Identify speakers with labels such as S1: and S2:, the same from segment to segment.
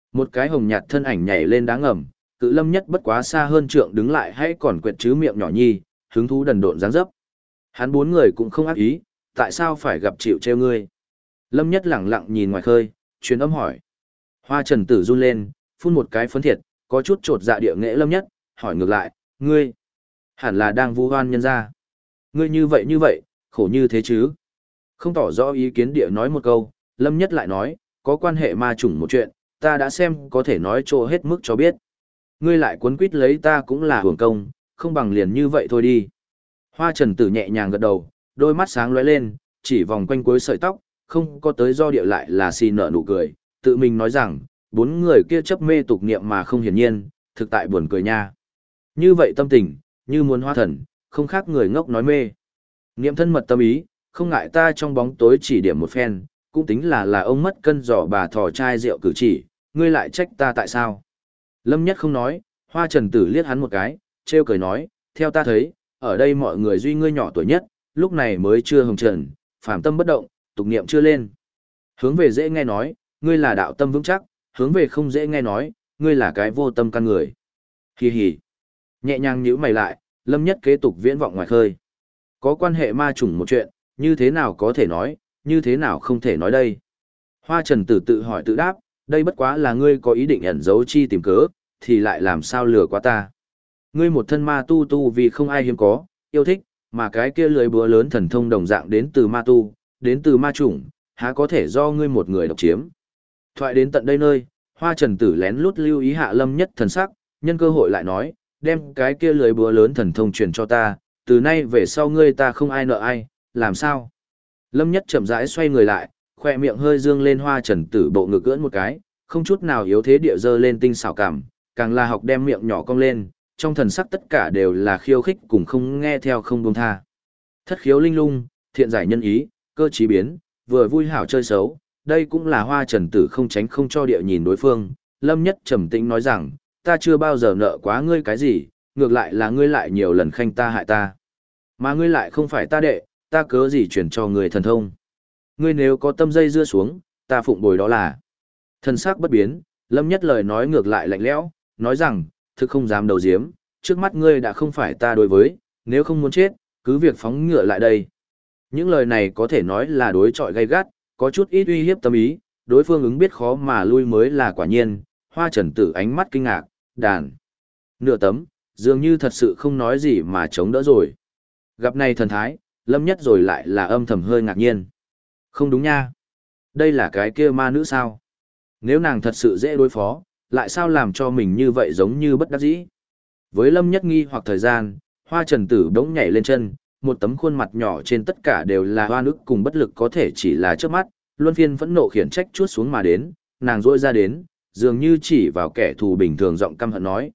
S1: Một cái hồng nhạt thân ảnh nhảy lên đá ngầm, Cự Lâm Nhất bất quá xa hơn trượng đứng lại hay còn quẹt chứ miệng nhỏ nhi, hứng thú đần độn dáng dấp. Hắn bốn người cũng không ác ý, tại sao phải gặp chịu treo ngươi? Lâm Nhất lẳng lặng nhìn ngoài khơi, truyền âm hỏi. Hoa Trần Tử run lên, phun một cái phấn thiệt, có chút trột dạ địa nghệ Lâm Nhất, hỏi ngược lại, ngươi hẳn là đang vu oan nhân gia. Ngươi như vậy, khổ như thế chứ? Không tỏ rõ ý kiến địa nói một câu, Lâm Nhất lại nói, có quan hệ ma chủng một chuyện, ta đã xem có thể nói chỗ hết mức cho biết. Ngươi lại cuốn quýt lấy ta cũng là hưởng công, không bằng liền như vậy thôi đi. Hoa Trần Tử nhẹ nhàng gật đầu, đôi mắt sáng lóe lên, chỉ vòng quanh cuối sợi tóc, không có tới do địa lại là xì nở nụ cười, tự mình nói rằng, bốn người kia chấp mê tục niệm mà không hiển nhiên, thực tại buồn cười nha. Như vậy tâm tình, như muốn hóa thần, không khác người ngốc nói mê. Niệm thân mật tâm ý, không ngại ta trong bóng tối chỉ điểm một phen, cũng tính là ông mất cân giỏ bà thò chai rượu cử chỉ, ngươi lại trách ta tại sao. Lâm Nhất không nói, Hoa Trần Tử liếc hắn một cái, trêu cười nói, theo ta thấy, ở đây mọi người duy ngươi nhỏ tuổi nhất, lúc này mới chưa hồng trần, phàm tâm bất động, tục niệm chưa lên. Hướng về dễ nghe nói, ngươi là đạo tâm vững chắc, hướng về không dễ nghe nói, ngươi là cái vô tâm căn người. Hi hi. Nhẹ nhàng nhíu mày lại, Lâm Nhất kế tục viễn vọng ngoài khơi. Có quan hệ ma chủng một chuyện, như thế nào có thể nói, như thế nào không thể nói đây. Hoa Trần Tử tự hỏi tự đáp, đây bất quá là ngươi có ý định ẩn giấu chi tìm cớ, thì lại làm sao lừa quá ta. Ngươi một thân ma tu vì không ai hiếm có, yêu thích, mà cái kia lưới búa lớn thần thông đồng dạng đến từ ma tu, đến từ ma chủng, há có thể do ngươi một người độc chiếm. Thoại đến tận đây nơi, Hoa Trần Tử lén lút lưu ý hạ Lâm Nhất thần sắc, nhân cơ hội lại nói, đem cái kia lưới búa lớn thần thông truyền cho ta, từ nay về sau ngươi ta không ai nợ ai, làm sao? Lâm Nhất chậm rãi xoay người lại, khoe miệng hơi dương lên. Hoa Trần Tử bộ ngực ưỡn một cái, không chút nào yếu thế địa dơ lên tinh xảo cảm, càng là học đem miệng nhỏ cong lên, trong thần sắc tất cả đều là khiêu khích cùng không nghe theo không buông tha. Thất khiếu linh lung, thiện giải nhân ý, cơ trí biến, vừa vui hảo chơi xấu, đây cũng là Hoa Trần Tử không tránh không cho địa nhìn đối phương. Lâm Nhất trầm tĩnh nói rằng, ta chưa bao giờ nợ quá ngươi cái gì, ngược lại là ngươi lại nhiều lần khanh ta hại ta. Mà ngươi lại không phải ta đệ, ta cớ gì chuyển cho người thần thông. Ngươi nếu có tâm dây dưa xuống, ta phụng bồi đó là. Thần sắc bất biến, Lâm Nhất lời nói ngược lại lạnh lẽo, nói rằng, thực không dám đầu diếm, trước mắt ngươi đã không phải ta đối với, nếu không muốn chết, cứ việc phóng ngựa lại đây. Những lời này có thể nói là đối chọi gay gắt, có chút ít uy hiếp tâm ý, đối phương ứng biết khó mà lui mới là quả nhiên. Hoa Trần Tử ánh mắt kinh ngạc, đàn. Nửa tấm, dường như thật sự không nói gì mà chống đỡ rồi. Gặp này thần thái, Lâm Nhất rồi lại là âm thầm hơi ngạc nhiên. Không đúng nha. Đây là cái kia ma nữ sao? Nếu nàng thật sự dễ đối phó, lại sao làm cho mình như vậy giống như bất đắc dĩ? Với Lâm Nhất nghi hoặc thời gian, Hoa Trần Tử đống nhảy lên chân, một tấm khuôn mặt nhỏ trên tất cả đều là hoa nước cùng bất lực có thể chỉ là trước mắt, luân phiên phẫn nộ khiển trách chuốt xuống mà đến, nàng rỗi ra đến, dường như chỉ vào kẻ thù bình thường giọng căm hận nói,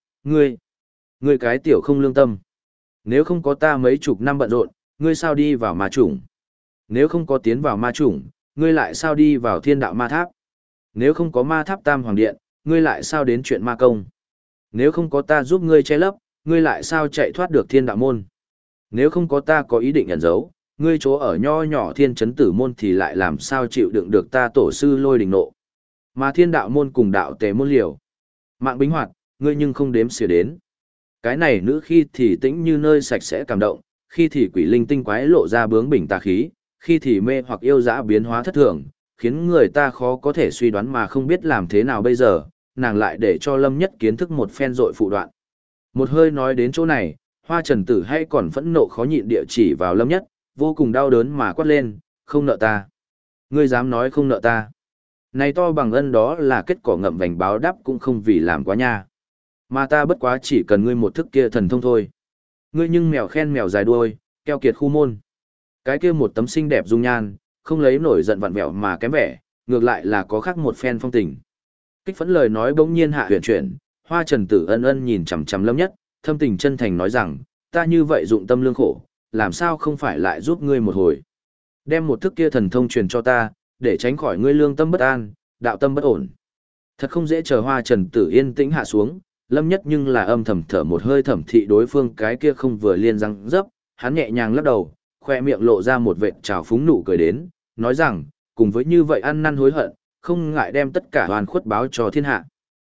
S1: ngươi cái tiểu không lương tâm. Nếu không có ta mấy chục năm bận rộn, ngươi sao đi vào ma chủng? Nếu không có tiến vào ma chủng, ngươi lại sao đi vào thiên đạo ma tháp? Nếu không có ma tháp tam hoàng điện, ngươi lại sao đến chuyện ma công? Nếu không có ta giúp ngươi che lấp, ngươi lại sao chạy thoát được thiên đạo môn? Nếu không có ta có ý định ẩn giấu, ngươi chỗ ở nho nhỏ thiên chấn tử môn thì lại làm sao chịu đựng được ta tổ sư lôi đình nộ? Mà thiên đạo môn cùng đạo tề môn liều. Mạng bính hoạt, ngươi nhưng không đếm xỉa đến. Cái này nữ khi thì tĩnh như nơi sạch sẽ cảm động, khi thì quỷ linh tinh quái lộ ra bướng bỉnh tà khí, khi thì mê hoặc yêu dã biến hóa thất thường, khiến người ta khó có thể suy đoán mà không biết làm thế nào bây giờ, nàng lại để cho Lâm Nhất kiến thức một phen dội phụ đoạn. Một hơi nói đến chỗ này, Hoa Trần Tử hay còn phẫn nộ khó nhịn địa chỉ vào Lâm Nhất, vô cùng đau đớn mà quát lên, không nợ ta. Ngươi dám nói không nợ ta. Này to bằng ân đó là kết quả ngậm vành báo đáp cũng không vì làm quá nha. Mà ta bất quá chỉ cần ngươi một thức kia thần thông thôi. Ngươi nhưng mèo khen mèo dài đuôi, keo kiệt khu môn. Cái kia một tấm xinh đẹp dung nhan, không lấy nổi giận vặn vẹo mà kém vẻ, ngược lại là có khác một phen phong tình. Kích phấn lời nói bỗng nhiên hạ huyền chuyển, Hoa Trần Tử ân ân nhìn chằm chằm Lâm Nhất, thâm tình chân thành nói rằng, ta như vậy dụng tâm lương khổ, làm sao không phải lại giúp ngươi một hồi. Đem một thức kia thần thông truyền cho ta, để tránh khỏi ngươi lương tâm bất an, đạo tâm bất ổn. Thật không dễ chờ Hoa Trần Tử yên tĩnh hạ xuống, Lâm Nhất nhưng là âm thầm thở một hơi thẩm thị đối phương cái kia không vừa liên răng dấp, hắn nhẹ nhàng lắc đầu, khoe miệng lộ ra một vệt trào phúng nụ cười đến, nói rằng, cùng với như vậy ăn năn hối hận, không ngại đem tất cả hoàn khuất báo cho thiên hạ.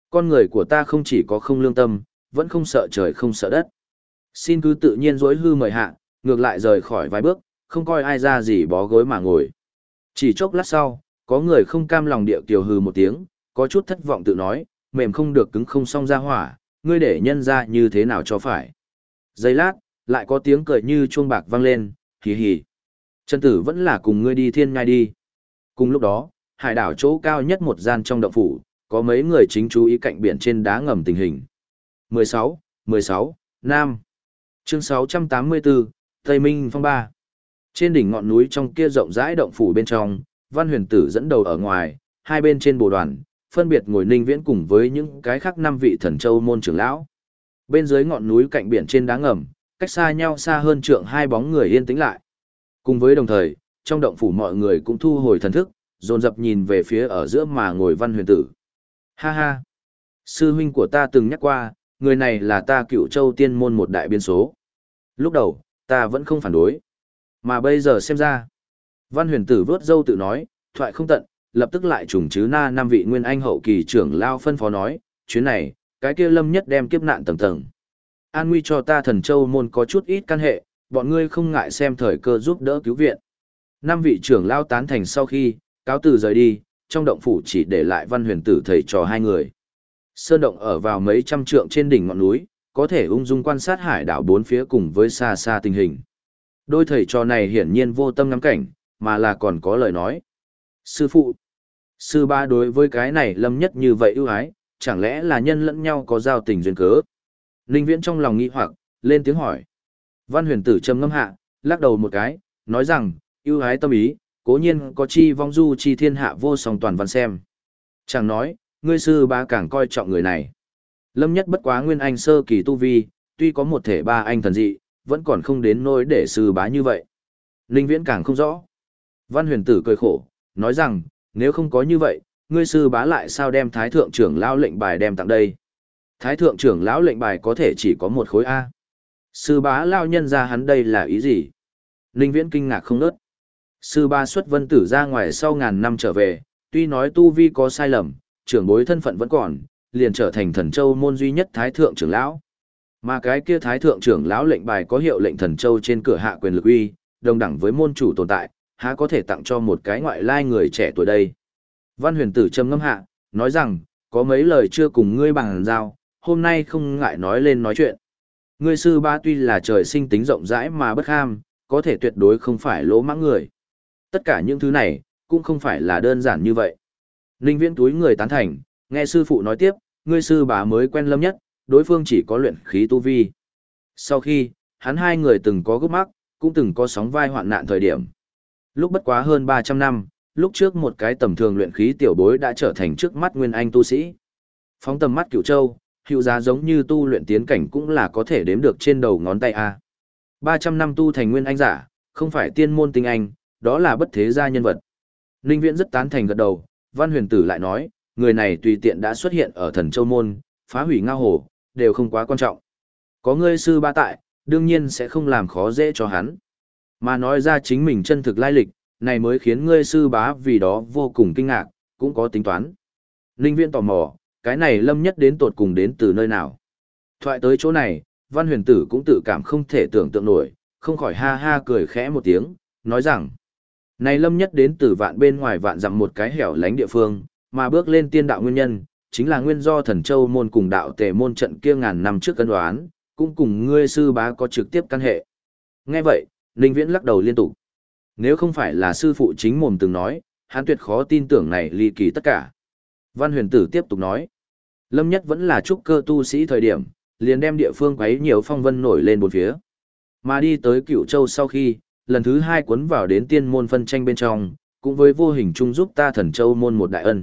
S1: Con người của ta không chỉ có không lương tâm, vẫn không sợ trời không sợ đất. Xin cứ tự nhiên dối hư mời hạ, ngược lại rời khỏi vài bước, không coi ai ra gì bó gối mà ngồi. Chỉ chốc lát sau, có người không cam lòng điệu kiều hừ một tiếng, có chút thất vọng tự nói, mềm không được cứng không xong ra hỏa, ngươi để nhân ra như thế nào cho phải. Giây lát, lại có tiếng cười như chuông bạc vang lên, hì hì. Trần Tử vẫn là cùng ngươi đi thiên ngai đi. Cùng lúc đó, hải đảo chỗ cao nhất một gian trong động phủ, có mấy người chính chú ý cạnh biển trên đá ngầm tình hình. 16, Nam. Chương 684, Tây Minh Phong Ba. Trên đỉnh ngọn núi trong kia rộng rãi động phủ bên trong, Văn Huyền Tử dẫn đầu ở ngoài, hai bên trên bồ đoàn, phân biệt ngồi Ninh Viễn cùng với những cái khác 5 vị thần châu môn trưởng lão. Bên dưới ngọn núi cạnh biển trên đá ngầm, cách xa nhau xa hơn trượng hai bóng người yên tĩnh lại. Cùng với đồng thời, trong động phủ mọi người cũng thu hồi thần thức, dồn dập nhìn về phía ở giữa mà ngồi Văn Huyền Tử. Ha ha! Sư huynh của ta từng nhắc qua, người này là ta Cựu Châu tiên môn một đại biên số. Lúc đầu, ta vẫn không phản đối. Mà bây giờ xem ra. Văn Huyền Tử vớt râu tự nói, thoại không tận, lập tức lại trùng chứ na 5 vị nguyên anh hậu kỳ trưởng lao phân phó nói, chuyến này, cái kia lâm nhất đem kiếp nạn tầng tầng. An nguy cho ta thần châu môn có chút ít căn hệ, bọn ngươi không ngại xem thời cơ giúp đỡ cứu viện. 5 vị trưởng lao tán thành sau khi, cáo từ rời đi, trong động phủ chỉ để lại Văn Huyền Tử thầy trò 2 người. Sơn động ở vào mấy trăm trượng trên đỉnh ngọn núi, có thể ung dung quan sát hải đảo bốn phía cùng với xa xa tình hình. Đôi thầy trò này hiển nhiên vô tâm ngắm cảnh, mà là còn có lời nói. Sư phụ, sư ba đối với cái này lâm nhất như vậy ưu ái, chẳng lẽ là nhân lẫn nhau có giao tình duyên cớ? Ninh Viễn trong lòng nghi hoặc, lên tiếng hỏi. Văn Huyền Tử trầm ngâm hạ, lắc đầu một cái, nói rằng, ưu ái tâm ý, cố nhiên có chi vong du chi thiên hạ vô song toàn văn xem. Chẳng nói, ngươi sư ba càng coi trọng người này. Lâm nhất bất quá nguyên anh sơ kỳ tu vi, tuy có một thể ba anh thần dị, vẫn còn không đến nỗi để sư bá như vậy. Ninh Viễn càng không rõ. Văn Huyền Tử cười khổ, nói rằng, nếu không có như vậy, ngươi sư bá lại sao đem thái thượng trưởng lão lệnh bài đem tặng đây? Thái thượng trưởng lão lệnh bài có thể chỉ có một khối A. Sư bá lao nhân ra hắn đây là ý gì? Ninh Viễn kinh ngạc không nớt. Sư bá xuất vân tử ra ngoài sau ngàn năm trở về, tuy nói tu vi có sai lầm, trưởng bối thân phận vẫn còn, liền trở thành thần châu môn duy nhất thái thượng trưởng lão. Mà cái kia thái thượng trưởng lão lệnh bài có hiệu lệnh thần châu trên cửa hạ quyền lực uy, đồng đẳng với môn chủ tồn tại, há có thể tặng cho một cái ngoại lai người trẻ tuổi đây. Văn Huyền Tử trầm ngâm hạ, nói rằng, có mấy lời chưa cùng ngươi bằng giao, hôm nay không ngại nói lên nói chuyện. Ngươi sư ba tuy là trời sinh tính rộng rãi mà bất ham, có thể tuyệt đối không phải lỗ mãng người. Tất cả những thứ này, cũng không phải là đơn giản như vậy. Ninh Viễn túi người tán thành, nghe sư phụ nói tiếp, ngươi sư bá mới quen lâm nhất, đối phương chỉ có luyện khí tu vi. Sau khi, hắn 2 người từng có gốc mắc, cũng từng có sóng vai hoạn nạn thời điểm. Lúc bất quá hơn 300 năm, lúc trước một cái tầm thường luyện khí tiểu bối đã trở thành trước mắt nguyên anh tu sĩ. Phóng tầm mắt Cửu Châu, hiệu giá giống như tu luyện tiến cảnh cũng là có thể đếm được trên đầu ngón tay A. 300 năm tu thành nguyên anh giả, không phải tiên môn tinh anh, đó là bất thế gia nhân vật. Ninh Viễn rất tán thành gật đầu, Văn Huyền Tử lại nói, người này tùy tiện đã xuất hiện ở thần châu môn, phá hủy ngao hồ, đều không quá quan trọng. Có ngươi sư ba tại, đương nhiên sẽ không làm khó dễ cho hắn. Mà nói ra chính mình chân thực lai lịch, này mới khiến ngươi sư bá vì đó vô cùng kinh ngạc, cũng có tính toán. Ninh Viễn tò mò, cái này lâm nhất đến tột cùng đến từ nơi nào. Thoại tới chỗ này, Văn Huyền Tử cũng tự cảm không thể tưởng tượng nổi, không khỏi ha ha cười khẽ một tiếng, nói rằng, này lâm nhất đến từ vạn bên ngoài vạn dặm một cái hẻo lánh địa phương, mà bước lên tiên đạo nguyên nhân, chính là nguyên do thần châu môn cùng đạo tề môn trận kia ngàn năm trước cân đoán, cũng cùng ngươi sư bá có trực tiếp căn hệ. Nghe vậy, Ninh Viễn lắc đầu liên tục. Nếu không phải là sư phụ chính mồm từng nói, hắn tuyệt khó tin tưởng này ly kỳ tất cả. Văn Huyền Tử tiếp tục nói, lâm nhất vẫn là trúc cơ tu sĩ thời điểm, liền đem địa phương quấy nhiều phong vân nổi lên bốn phía. Mà đi tới Cửu Châu sau khi, lần thứ 2 cuốn vào đến tiên môn phân tranh bên trong, cũng với vô hình chung giúp ta thần châu môn một đại ân.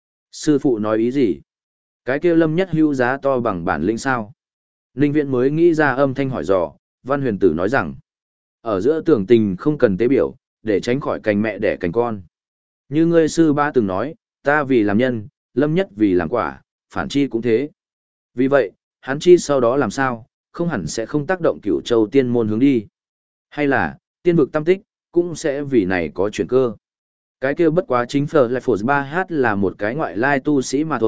S1: Sư phụ nói ý gì? Cái kia lâm nhất hữu giá to bằng bản lĩnh sao? Ninh Viễn mới nghĩ ra âm thanh hỏi dò, Văn Huyền Tử nói rằng, ở giữa tưởng tình không cần tế biểu, để tránh khỏi cành mẹ đẻ cành con. Như ngươi sư ba từng nói, ta vì làm nhân, lâm nhất vì làm quả, phản chi cũng thế. Vì vậy, hắn chi sau đó làm sao, không hẳn sẽ không tác động Cửu Châu tiên môn hướng đi. Hay là, tiên vực tam tích, cũng sẽ vì này có chuyển cơ. Cái kia bất quá chính Phở Lại Phổ 3H là một cái ngoại lai tu sĩ mà thôi,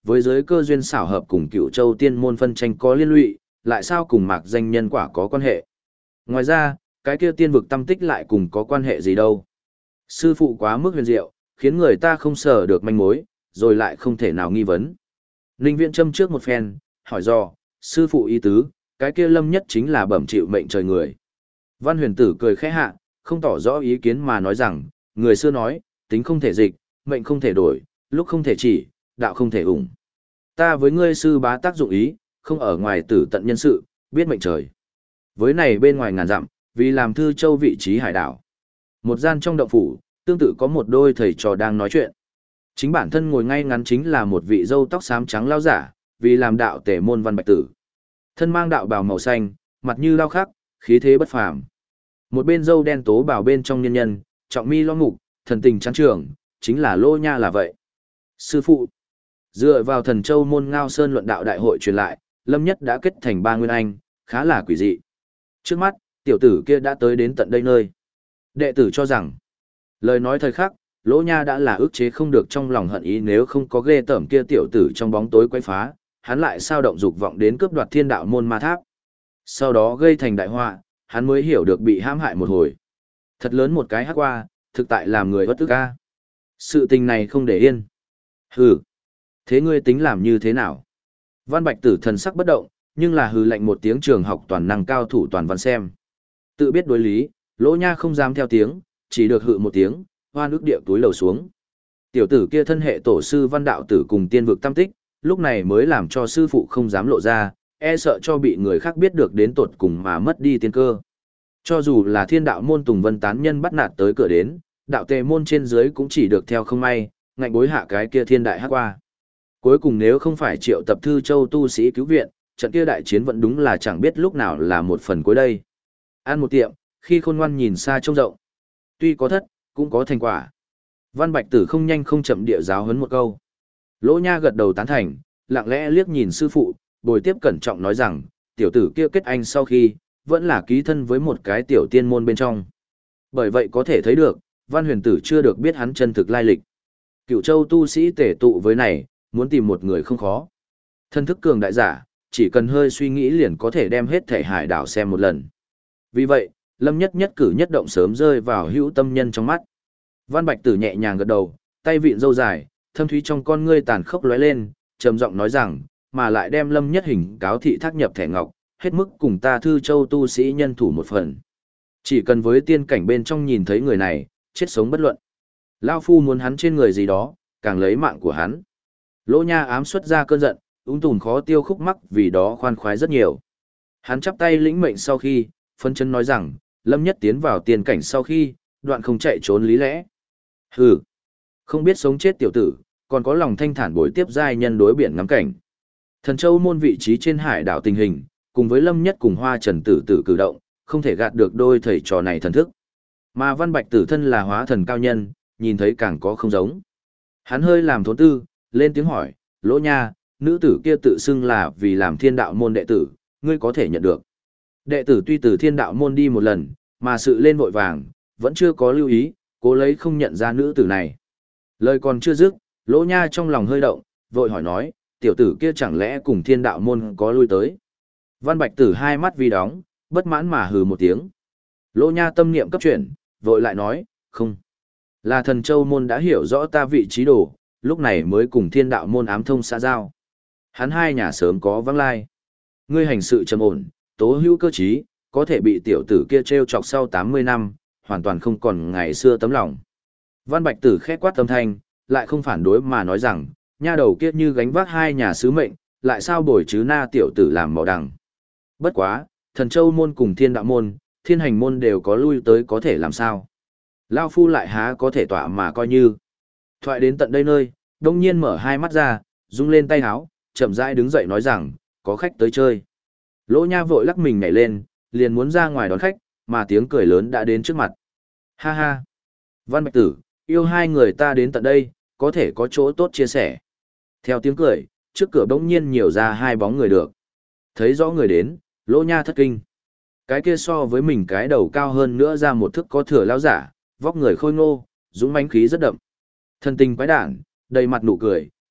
S1: với giới cơ duyên xảo hợp cùng Cựu Châu tiên môn phân tranh có liên lụy, lại sao cùng mạc danh nhân quả có quan hệ. Ngoài ra, cái kia tiên vực tâm tích lại cùng có quan hệ gì đâu. Sư phụ quá mức huyền diệu, khiến người ta không sở được manh mối, rồi lại không thể nào nghi vấn. Ninh Viễn châm trước một phen, hỏi do, sư phụ ý tứ, cái kia Lâm Nhất chính là bẩm chịu mệnh trời người. Văn Huyền Tử cười khẽ hạ, không tỏ rõ ý kiến mà nói rằng, người xưa nói, tính không thể dịch, mệnh không thể đổi, lúc không thể chỉ, đạo không thể ủng. Ta với ngươi sư bá tác dụng ý, không ở ngoài tử tận nhân sự, biết mệnh trời. Với này bên ngoài ngàn dặm, vì làm Thư Châu vị trí hải đảo. Một gian trong động phủ, tương tự có một đôi thầy trò đang nói chuyện. Chính bản thân ngồi ngay ngắn chính là một vị râu tóc xám trắng lao giả, vì làm đạo tể môn Văn Bạch Tử. Thân mang đạo bào màu xanh, mặt như lao khắc, khí thế bất phàm. Một bên râu đen tố bào bên trong nhân nhân, trọng mi lo mục, thần tình chán trường, chính là Lô Nha là vậy. Sư phụ, dựa vào Thần Châu môn Ngao Sơn luận đạo đại hội truyền lại, Lâm Nhất đã kết thành 3 nguyên anh, khá là quỷ dị. Trước mắt, tiểu tử kia đã tới đến tận đây nơi. Đệ tử cho rằng, lời nói thời khắc, Lỗ Nha đã là ức chế không được trong lòng hận ý, nếu không có ghê tởm kia tiểu tử trong bóng tối quấy phá, hắn lại sao động dục vọng đến cướp đoạt Thiên Đạo môn ma tháp. Sau đó gây thành đại họa, hắn mới hiểu được bị hãm hại một hồi. Thật lớn một cái hắc qua, thực tại làm người bất tức ca. Sự tình này không để yên. Hừ, thế ngươi tính làm như thế nào? Văn Bạch Tử thần sắc bất động, nhưng là hừ lạnh một tiếng, trường học toàn năng cao thủ toàn văn xem. Tự biết đối lý, Lỗ Nha không dám theo tiếng, chỉ được hừ một tiếng, hoa nước địa túi lầu xuống. Tiểu tử kia thân hệ tổ sư Văn đạo tử cùng tiên vực tam tích, lúc này mới làm cho sư phụ không dám lộ ra, e sợ cho bị người khác biết được đến tột cùng mà mất đi tiên cơ. Cho dù là Thiên Đạo môn Tùng Vân tán nhân bắt nạt tới cửa đến, đạo tề môn trên dưới cũng chỉ được theo không may, ngạnh bối hạ cái kia thiên đại hắc qua. Cuối cùng nếu không phải triệu tập Thư Châu tu sĩ cứu viện, trận kia đại chiến vẫn đúng là chẳng biết lúc nào là một phần cuối đây. Ăn một tiệm, khi khôn ngoan nhìn xa trông rộng. Tuy có thất, cũng có thành quả. Văn Bạch Tử không nhanh không chậm địa giáo huấn một câu. Lỗ Nha gật đầu tán thành, lặng lẽ liếc nhìn sư phụ, bồi tiếp cẩn trọng nói rằng, tiểu tử kia kết anh sau khi, vẫn là ký thân với một cái tiểu tiên môn bên trong. Bởi vậy có thể thấy được, Văn Huyền Tử chưa được biết hắn chân thực lai lịch. Cựu Châu tu sĩ tể tụ với này, muốn tìm một người không khó. Thân thức cường đại giả, chỉ cần hơi suy nghĩ liền có thể đem hết thể hải đảo xem một lần. Vì vậy, Lâm Nhất nhất cử nhất động sớm rơi vào hữu tâm nhân trong mắt. Văn Bạch Tử nhẹ nhàng gật đầu, tay vịn râu dài, thâm thúy trong con ngươi tàn khốc lóe lên, trầm giọng nói rằng, mà lại đem Lâm Nhất hình cáo thị thác nhập thẻ ngọc, hết mức cùng ta Thư Châu tu sĩ nhân thủ một phần. Chỉ cần với tiên cảnh bên trong nhìn thấy người này, chết sống bất luận. Lao phu muốn hắn trên người gì đó, càng lấy mạng của hắn. Lỗ Nha ám xuất ra cơn giận, ung tùm khó tiêu khúc mắc vì đó khoan khoái rất nhiều. Hắn chắp tay lĩnh mệnh sau khi, phân chân nói rằng, Lâm Nhất tiến vào tiên cảnh sau khi, đoạn không chạy trốn lý lẽ. Hừ, không biết sống chết tiểu tử, còn có lòng thanh thản bồi tiếp giai nhân đối biển ngắm cảnh. Thần Châu môn vị trí trên hải đảo tình hình, cùng với Lâm Nhất cùng Hoa Trần Tử Tử cử động, không thể gạt được đôi thầy trò này thần thức. Mà Văn Bạch Tử thân là hóa thần cao nhân, nhìn thấy càng có không giống. Hắn hơi làm thốn tư, lên tiếng hỏi, Lỗ Nha, nữ tử kia tự xưng là vì làm Thiên Đạo môn đệ tử, ngươi có thể nhận được. Đệ tử tuy từ Thiên Đạo môn đi một lần, mà sự lên vội vàng, vẫn chưa có lưu ý, cố lấy không nhận ra nữ tử này. Lời còn chưa dứt, Lỗ Nha trong lòng hơi động, vội hỏi nói, tiểu tử kia chẳng lẽ cùng Thiên Đạo môn có lui tới. Văn Bạch Tử hai mắt vi đóng, bất mãn mà hừ một tiếng. Lỗ Nha tâm niệm cấp chuyển, vội lại nói, không. Là Thần Châu môn đã hiểu rõ ta vị trí đồ, lúc này mới cùng Thiên Đạo môn ám thông xã giao. Hắn hai nhà sớm có vắng lai. Ngươi hành sự trầm ổn, tố hữu cơ trí, có thể bị tiểu tử kia trêu chọc sau 80 năm, hoàn toàn không còn ngày xưa tấm lòng. Văn Bạch Tử khẽ quát âm thanh, lại không phản đối mà nói rằng, nha đầu kia như gánh vác hai nhà sứ mệnh, lại sao bồi chứ na tiểu tử làm màu đằng. Bất quá, Thần Châu môn cùng Thiên Đạo môn, Thiên Hành môn đều có lui tới có thể làm sao. Lao phu lại há có thể tỏa mà coi như. Thoại đến tận đây nơi, đông nhiên mở hai mắt ra, rung lên tay háo, chậm rãi đứng dậy nói rằng, có khách tới chơi. Lỗ Nha vội lắc mình nhảy lên, liền muốn ra ngoài đón khách, mà tiếng cười lớn đã đến trước mặt. Ha ha! Văn Bạch Tử, yêu hai người ta đến tận đây, có thể có chỗ tốt chia sẻ. Theo tiếng cười, trước cửa bỗng nhiên nhiều ra hai bóng người được. Thấy rõ người đến, Lỗ Nha thất kinh. Cái kia so với mình cái đầu cao hơn nữa ra một thước có thừa lão giả, vóc người khôi ngô, dũng mãnh khí rất đậm. Thân tình quái đản, đầy mặt nụ cười,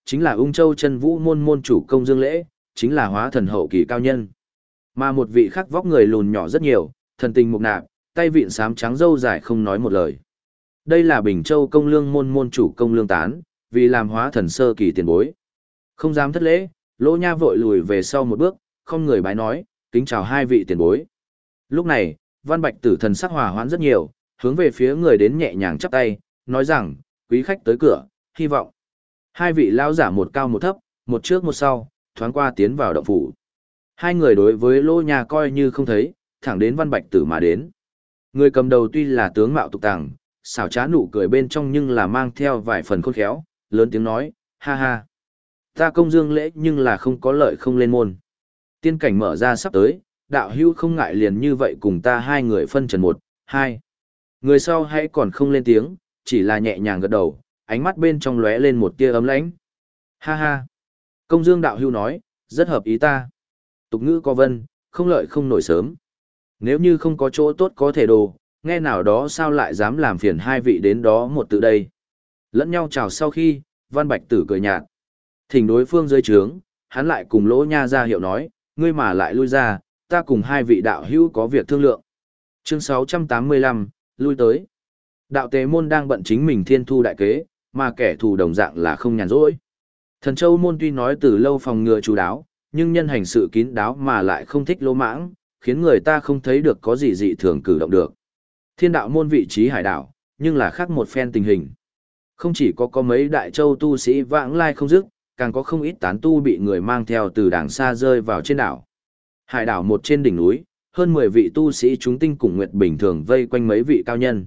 S1: chính là Ung Châu Chân Vũ môn môn chủ Công Dương Lễ, chính là hóa thần hậu kỳ cao nhân. Mà một vị khác vóc người lùn nhỏ rất nhiều, thần tình mục nạp, tay vịn xám trắng râu dài không nói một lời. Đây là Bình Châu Công Lương môn môn chủ Công Lương Tán, vì làm hóa thần sơ kỳ tiền bối. Không dám thất lễ, Lỗ Nha vội lùi về sau một bước, không người bái nói, kính chào hai vị tiền bối. Lúc này, Văn Bạch Tử thần sắc hòa hoãn rất nhiều, hướng về phía người đến nhẹ nhàng chắp tay, nói rằng, quý khách tới cửa, hy vọng. Hai vị lão giả một cao một thấp, một trước một sau, thoáng qua tiến vào động phủ. Hai người đối với Lỗ Nha coi như không thấy, thẳng đến Văn Bạch Tử mà đến. Người cầm đầu tuy là tướng mạo tục tàng, xảo trá nụ cười bên trong nhưng là mang theo vài phần khôn khéo, lớn tiếng nói, ha ha. Ta Công Dương Lễ nhưng là không có lợi không lên môn. Tiên cảnh mở ra sắp tới, đạo hữu không ngại liền như vậy cùng ta hai người phân trần một, hai. Người sau hãy còn không lên tiếng, chỉ là nhẹ nhàng gật đầu, ánh mắt bên trong lóe lên một tia ấm lãnh. Ha ha. Công Dương đạo hữu nói, rất hợp ý ta. Tục ngữ có vân, không lợi không nổi sớm. Nếu như không có chỗ tốt có thể đồ, nghe nào đó sao lại dám làm phiền hai vị đến đó một tự đây. Lẫn nhau chào sau khi, Văn Bạch Tử cười nhạt. Thỉnh đối phương dưới trướng, hắn lại cùng Lỗ Nha ra hiệu nói, ngươi mà lại lui ra, ta cùng hai vị đạo hữu có việc thương lượng. Chương 685, lui tới. Đạo Tế môn đang bận chính mình thiên thu đại kế, mà kẻ thù đồng dạng là không nhàn rỗi. Thần Châu môn tuy nói từ lâu phòng ngừa chú đáo, nhưng nhân hành sự kín đáo mà lại không thích lỗ mãng, khiến người ta không thấy được có gì dị thường cử động được. Thiên đạo môn vị trí hải đảo, nhưng là khác một phen tình hình. Không chỉ có mấy đại châu tu sĩ vãng lai không dứt, càng có không ít tán tu bị người mang theo từ đàng xa rơi vào trên đảo. Hải đảo một trên đỉnh núi, hơn 10 vị tu sĩ chúng tinh cùng nguyệt bình thường vây quanh mấy vị cao nhân.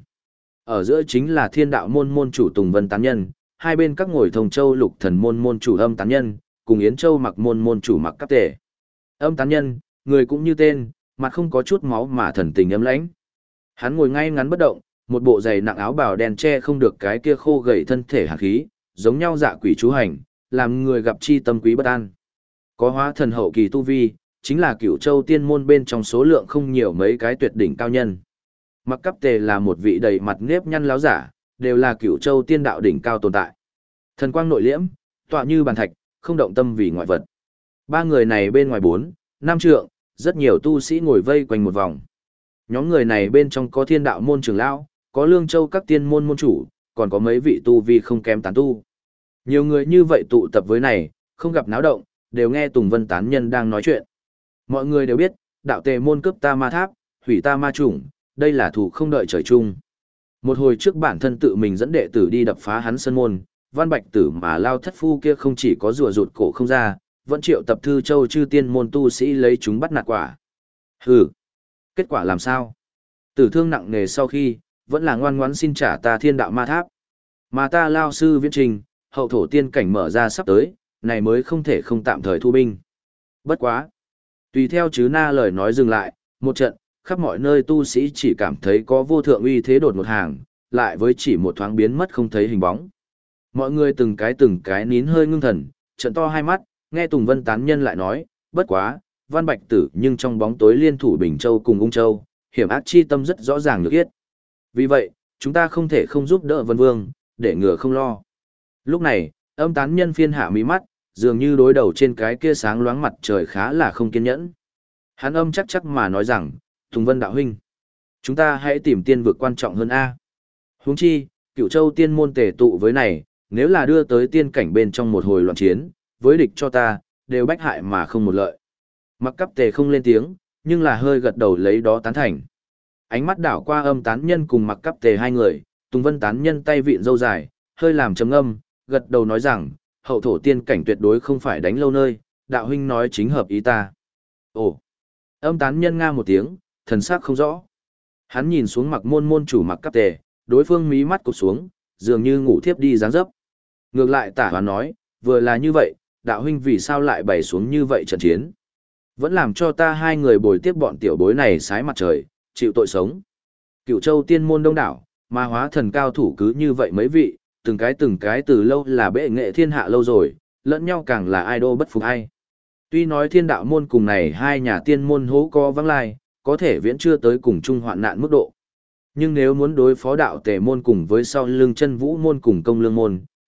S1: Ở giữa chính là thiên đạo môn môn chủ Tùng Vân Tán Nhân, hai bên các ngồi Thông Châu Lục Thần môn môn chủ Âm Tán Nhân, cùng Yến Châu Mặc môn môn chủ Mặc Cáp Tể. Âm Tán Nhân, người cũng như tên, mặt không có chút máu mà thần tình ấm lãnh. Hắn ngồi ngay ngắn bất động, một bộ giày nặng áo bào đen che không được cái kia khô gầy thân thể hàn khí, giống nhau dạ quỷ chú hành, làm người gặp chi tâm quý bất an. Có hóa thần hậu kỳ tu vi, chính là Cửu Châu tiên môn bên trong số lượng không nhiều mấy cái tuyệt đỉnh cao nhân. Mặc Cáp Tề là một vị đầy mặt nếp nhăn láo giả, đều là Cửu Châu tiên đạo đỉnh cao tồn tại. Thần quang nội liễm, tọa như bàn thạch, không động tâm vì ngoại vật. Ba người này bên ngoài 4, 5 trượng, rất nhiều tu sĩ ngồi vây quanh một vòng. Nhóm người này bên trong có thiên đạo môn trưởng lão, có Lương Châu các tiên môn môn chủ, còn có mấy vị tu vi không kém tán tu. Nhiều người như vậy tụ tập với này, không gặp náo động, đều nghe Tùng Vân Tán Nhân đang nói chuyện. Mọi người đều biết, đạo Tề môn cướp ta ma tháp, hủy ta ma chủng, đây là thủ không đợi trời chung. Một hồi trước bản thân tự mình dẫn đệ tử đi đập phá hắn sân môn, Văn Bạch Tử mà lao thất phu kia không chỉ có rùa rụt cổ không ra, vẫn triệu tập Thư Châu chư tiên môn tu sĩ lấy chúng bắt nạt quả. Hừ, kết quả làm sao? Tử thương nặng nề sau khi, vẫn là ngoan ngoãn xin trả ta thiên đạo ma tháp. Mà ta lao sư viễn trình, hậu thổ tiên cảnh mở ra sắp tới, này mới không thể không tạm thời thu binh. Bất quá. Tùy theo chứ na lời nói dừng lại, một trận, khắp mọi nơi tu sĩ chỉ cảm thấy có vô thượng uy thế đột một hàng, lại với chỉ một thoáng biến mất không thấy hình bóng. Mọi người từng cái nín hơi ngưng thần, trận to hai mắt, nghe Tùng Vân Tán Nhân lại nói, bất quá, Văn Bạch Tử nhưng trong bóng tối liên thủ Bình Châu cùng Ung Châu, hiểm ác chi tâm rất rõ ràng được yết. Vì vậy, chúng ta không thể không giúp đỡ Vân Vương, để ngừa không lo. Lúc này, Âm Tán Nhân phiên hạ mí mắt, dường như đối đầu trên cái kia sáng loáng mặt trời khá là không kiên nhẫn. Hắn âm chắc mà nói rằng, Tùng Vân đạo huynh, chúng ta hãy tìm tiên vực quan trọng hơn A. Huống chi, Cửu Châu tiên môn tề tụ với này, nếu là đưa tới tiên cảnh bên trong một hồi loạn chiến, với địch cho ta, đều bách hại mà không một lợi. Mặc Cáp Tề không lên tiếng, nhưng là hơi gật đầu lấy đó tán thành. Ánh mắt đảo qua Âm Tán Nhân cùng Mặc Cáp Tề hai người, Tùng Vân Tán Nhân tay vịn râu dài, hơi làm trầm ngâm, gật đầu nói rằng, hậu thổ tiên cảnh tuyệt đối không phải đánh lâu nơi, đạo huynh nói chính hợp ý ta. Ồ! Âm Tán Nhân nga một tiếng, thần sắc không rõ. Hắn nhìn xuống Mặc môn môn chủ Mặc Cáp Tề, đối phương mí mắt cụp xuống, dường như ngủ thiếp đi dáng dấp. Ngược lại Tả Hoán nói, vừa là như vậy, đạo huynh vì sao lại bày xuống như vậy trận chiến? Vẫn làm cho ta hai người bồi tiếp bọn tiểu bối này sái mặt trời, chịu tội sống. Cửu Châu tiên môn đông đảo, mà hóa thần cao thủ cứ như vậy mấy vị, từng cái từ lâu là bệ nghệ thiên hạ lâu rồi, lẫn nhau càng là ai đô bất phục ai. Tuy nói thiên đạo môn cùng này hai nhà tiên môn hố co vắng lai, có thể viễn chưa tới cùng chung hoạn nạn mức độ. Nhưng nếu muốn đối phó đạo Tề môn cùng với sau lưng Chân Vũ môn cùng Công Lương môn,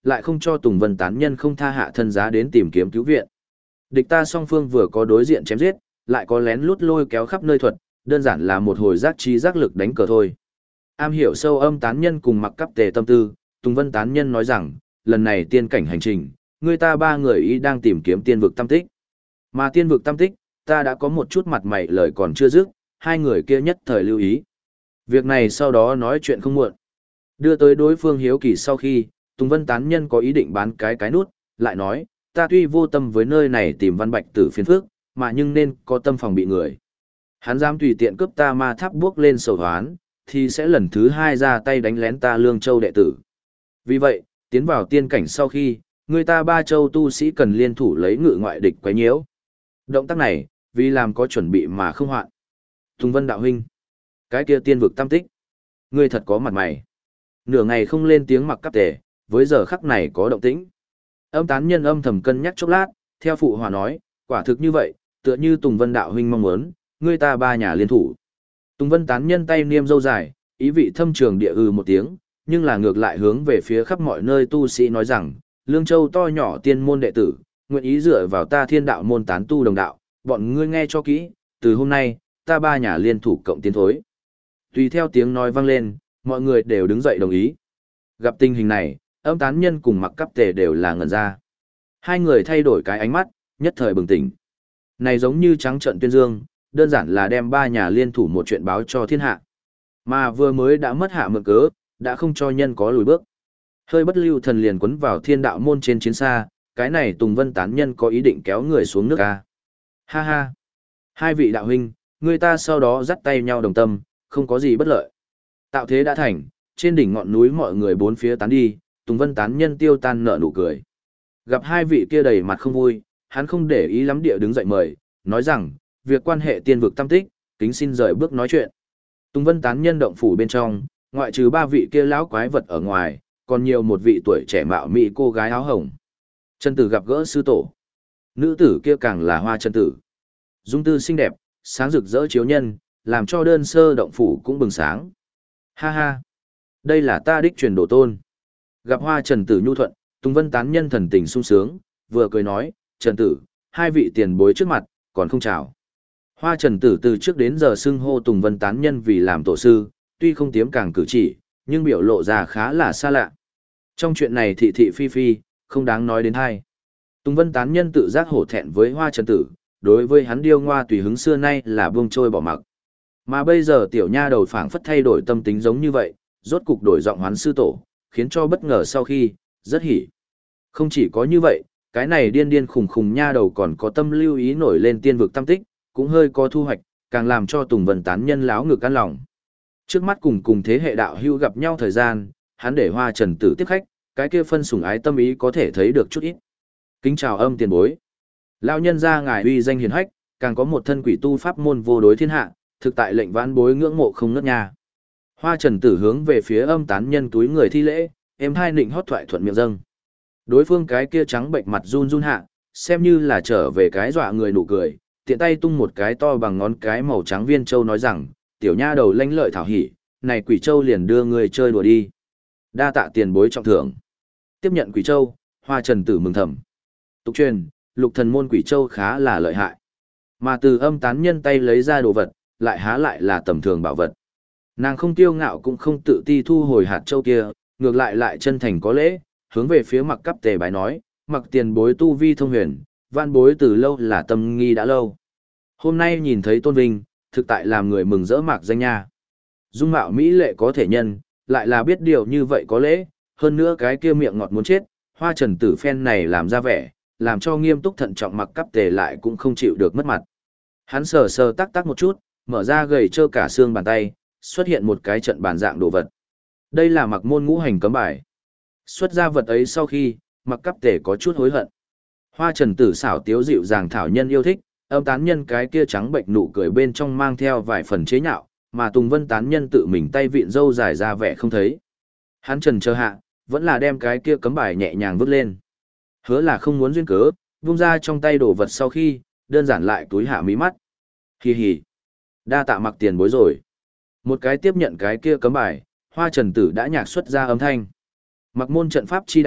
S1: lại không cho Tùng Vân tán nhân không tha hạ thân giá đến tìm kiếm cứu viện. Địch ta song phương vừa có đối diện chém giết, lại có lén lút lôi kéo khắp nơi thuật, đơn giản là một hồi giác trí giác lực đánh cờ thôi. Am hiểu sâu âm tán nhân cùng mặc cắp tề tâm tư, Tùng Vân tán nhân nói rằng, lần này tiên cảnh hành trình, người ta ba người ý đang tìm kiếm tiên vực tam tích. Mà tiên vực tam tích, ta đã có một chút mặt mày lời còn chưa dứt, hai người kia nhất thời lưu ý. Việc này sau đó nói chuyện không muộn. Đưa tới đối phương hiếu kỳ sau khi, Tùng Vân tán nhân có ý định bán cái nút, lại nói, ta tuy vô tâm với nơi này tìm văn bạch tử phiền phước, mà nhưng nên có tâm phòng bị người. Hắn dám tùy tiện cướp ta ma tháp bước lên sầu hoán, thì sẽ lần thứ hai ra tay đánh lén ta Lương Châu đệ tử. Vì vậy, tiến vào tiên cảnh sau khi, người ta ba châu tu sĩ cần liên thủ lấy ngự ngoại địch quấy nhiễu. Động tác này, vì làm có chuẩn bị mà không hoạn. Tùng Vân đạo huynh, cái kia tiên vực tam tích, ngươi thật có mặt mày. Nửa ngày không lên tiếng mặc cắp tề, với giờ khắc này có động tĩnh. Âm tán nhân âm thầm cân nhắc chốc lát, theo phụ hòa nói, quả thực như vậy, tựa như Tùng Vân đạo huynh mong muốn, người ta ba nhà liên thủ. Tùng Vân tán nhân tay niêm dâu dài, ý vị thâm trường địa một tiếng, nhưng là ngược lại hướng về phía khắp mọi nơi tu sĩ nói rằng, Lương Châu to nhỏ tiên môn đệ tử, nguyện ý dựa vào ta thiên đạo môn tán tu đồng đạo, bọn ngươi nghe cho kỹ, từ hôm nay, ta ba nhà liên thủ cộng tiến thối. Tùy theo tiếng nói vang lên, mọi người đều đứng dậy đồng ý. Gặp tình hình này, âm tán nhân cùng mặc cắp tề đều là ngẩn ra. Hai người thay đổi cái ánh mắt, nhất thời bừng tỉnh. Này giống như trắng trận tuyên dương, đơn giản là đem ba nhà liên thủ một chuyện báo cho thiên hạ. Mà vừa mới đã mất hạ mượn cớ, đã không cho nhân có lùi bước. Hơi bất lưu thần liền quấn vào thiên đạo môn trên chiến xa, cái này Tùng Vân tán nhân có ý định kéo người xuống nước ca. Ha ha! Hai vị đạo huynh, người ta sau đó dắt tay nhau đồng tâm, không có gì bất lợi. Tạo thế đã thành, trên đỉnh ngọn núi mọi người bốn phía tán đi, Tùng Vân tán nhân tiêu tan nở nụ cười. Gặp hai vị kia đầy mặt không vui, hắn không để ý lắm địa đứng dậy mời, nói rằng, việc quan hệ tiên vực tam tích, kính xin rời bước nói chuyện. Tùng Vân tán nhân động phủ bên trong, ngoại trừ ba vị kia lão quái vật ở ngoài, còn nhiều một vị tuổi trẻ mạo mị cô gái áo hồng. Chân tử gặp gỡ sư tổ. Nữ tử kia càng là hoa chân tử. Dung tư xinh đẹp, sáng rực rỡ chiếu nhân, làm cho đơn sơ động phủ cũng bừng sáng. Ha ha! Đây là ta đích truyền đồ tôn. Gặp hoa trần tử nhu thuận, Tùng Vân tán nhân thần tình sung sướng, vừa cười nói, Trần tử, hai vị tiền bối trước mặt, còn không chào. Hoa Trần tử từ trước đến giờ xưng hô Tùng Vân tán nhân vì làm tổ sư, tuy không tiếm càng cử chỉ, nhưng biểu lộ ra khá là xa lạ. Trong chuyện này thị thị phi phi, không đáng nói đến hai. Tùng Vân tán nhân tự giác hổ thẹn với Hoa Trần tử, đối với hắn điêu ngoa tùy hứng xưa nay là buông trôi bỏ mặc. Mà bây giờ tiểu nha đầu phảng phất thay đổi tâm tính giống như vậy, rốt cục đổi giọng hoán sư tổ, khiến cho bất ngờ sau khi, rất hỉ. Không chỉ có như vậy, cái này điên điên khùng khùng nha đầu còn có tâm lưu ý nổi lên tiên vực tam tích, cũng hơi có thu hoạch, càng làm cho Tùng Vân tán nhân láo ngực ăn lòng. Trước mắt cùng thế hệ đạo hữu gặp nhau thời gian, hắn để Hoa Trần tử tiếp khách, cái kia phân sủng ái tâm ý có thể thấy được chút ít. Kính chào âm tiền bối. Lão nhân gia ngài uy danh hiển hách, càng có một thân quỷ tu pháp môn vô đối thiên hạ, thực tại lệnh vãn bối ngưỡng mộ không ngớt nha. Hoa Trần tử hướng về phía âm tán nhân túi người thi lễ, em hai nịnh hót thoại thuận miệng dâng. Đối phương cái kia trắng bệnh mặt run run hạ, xem như là trở về cái dọa người nụ cười, tiện tay tung một cái to bằng ngón cái màu trắng viên châu nói rằng, tiểu nha đầu lanh lợi thảo hỉ, này quỷ châu liền đưa người chơi đùa đi. Đa tạ tiền bối trọng thưởng. Tiếp nhận quỷ châu, Hoa Trần tử mừng thầm. Tục truyền, lục thần môn quỷ châu khá là lợi hại. Mà từ âm tán nhân tay lấy ra đồ vật, lại há lại là tầm thường bảo vật. Nàng không kiêu ngạo cũng không tự ti thu hồi hạt châu kia, ngược lại chân thành có lễ, hướng về phía mặc cắp tề bái nói, mặc tiền bối tu vi thông huyền, van bối từ lâu là tâm nghi đã lâu. Hôm nay nhìn thấy tôn vinh, thực tại làm người mừng rỡ mạc danh nha. Dung mạo mỹ lệ có thể nhân, lại là biết điều như vậy có lễ, hơn nữa cái kia miệng ngọt muốn chết, Hoa Trần tử phen này làm ra vẻ, làm cho nghiêm túc thận trọng mặc cắp tề lại cũng không chịu được mất mặt. Hắn sờ tắc một chút, mở ra gầy trơ cả xương bàn tay, xuất hiện một cái trận bàn dạng đồ vật. Đây là mặc môn ngũ hành cấm bài. Xuất ra vật ấy sau khi, mặc cắp tề có chút hối hận. Hoa Trần tử xảo tiếu dịu dàng thảo nhân yêu thích, âm tán nhân cái kia trắng bệnh nụ cười bên trong mang theo vài phần chế nhạo, mà Tùng Vân tán nhân tự mình tay vịn râu dài ra vẻ không thấy. Hắn trần chờ hạ, vẫn là đem cái kia cấm bài nhẹ nhàng vứt lên. Hứa là không muốn duyên cớ, vung ra trong tay đồ vật sau khi, đơn giản lại túi hạ mí mắt. Hi hi. Đa tạ mặc tiền bối rồi. Một cái tiếp nhận cái kia cấm bài, Hoa Trần tử đã nhạc xuất ra âm thanh. Mặc môn trận pháp chi đạo,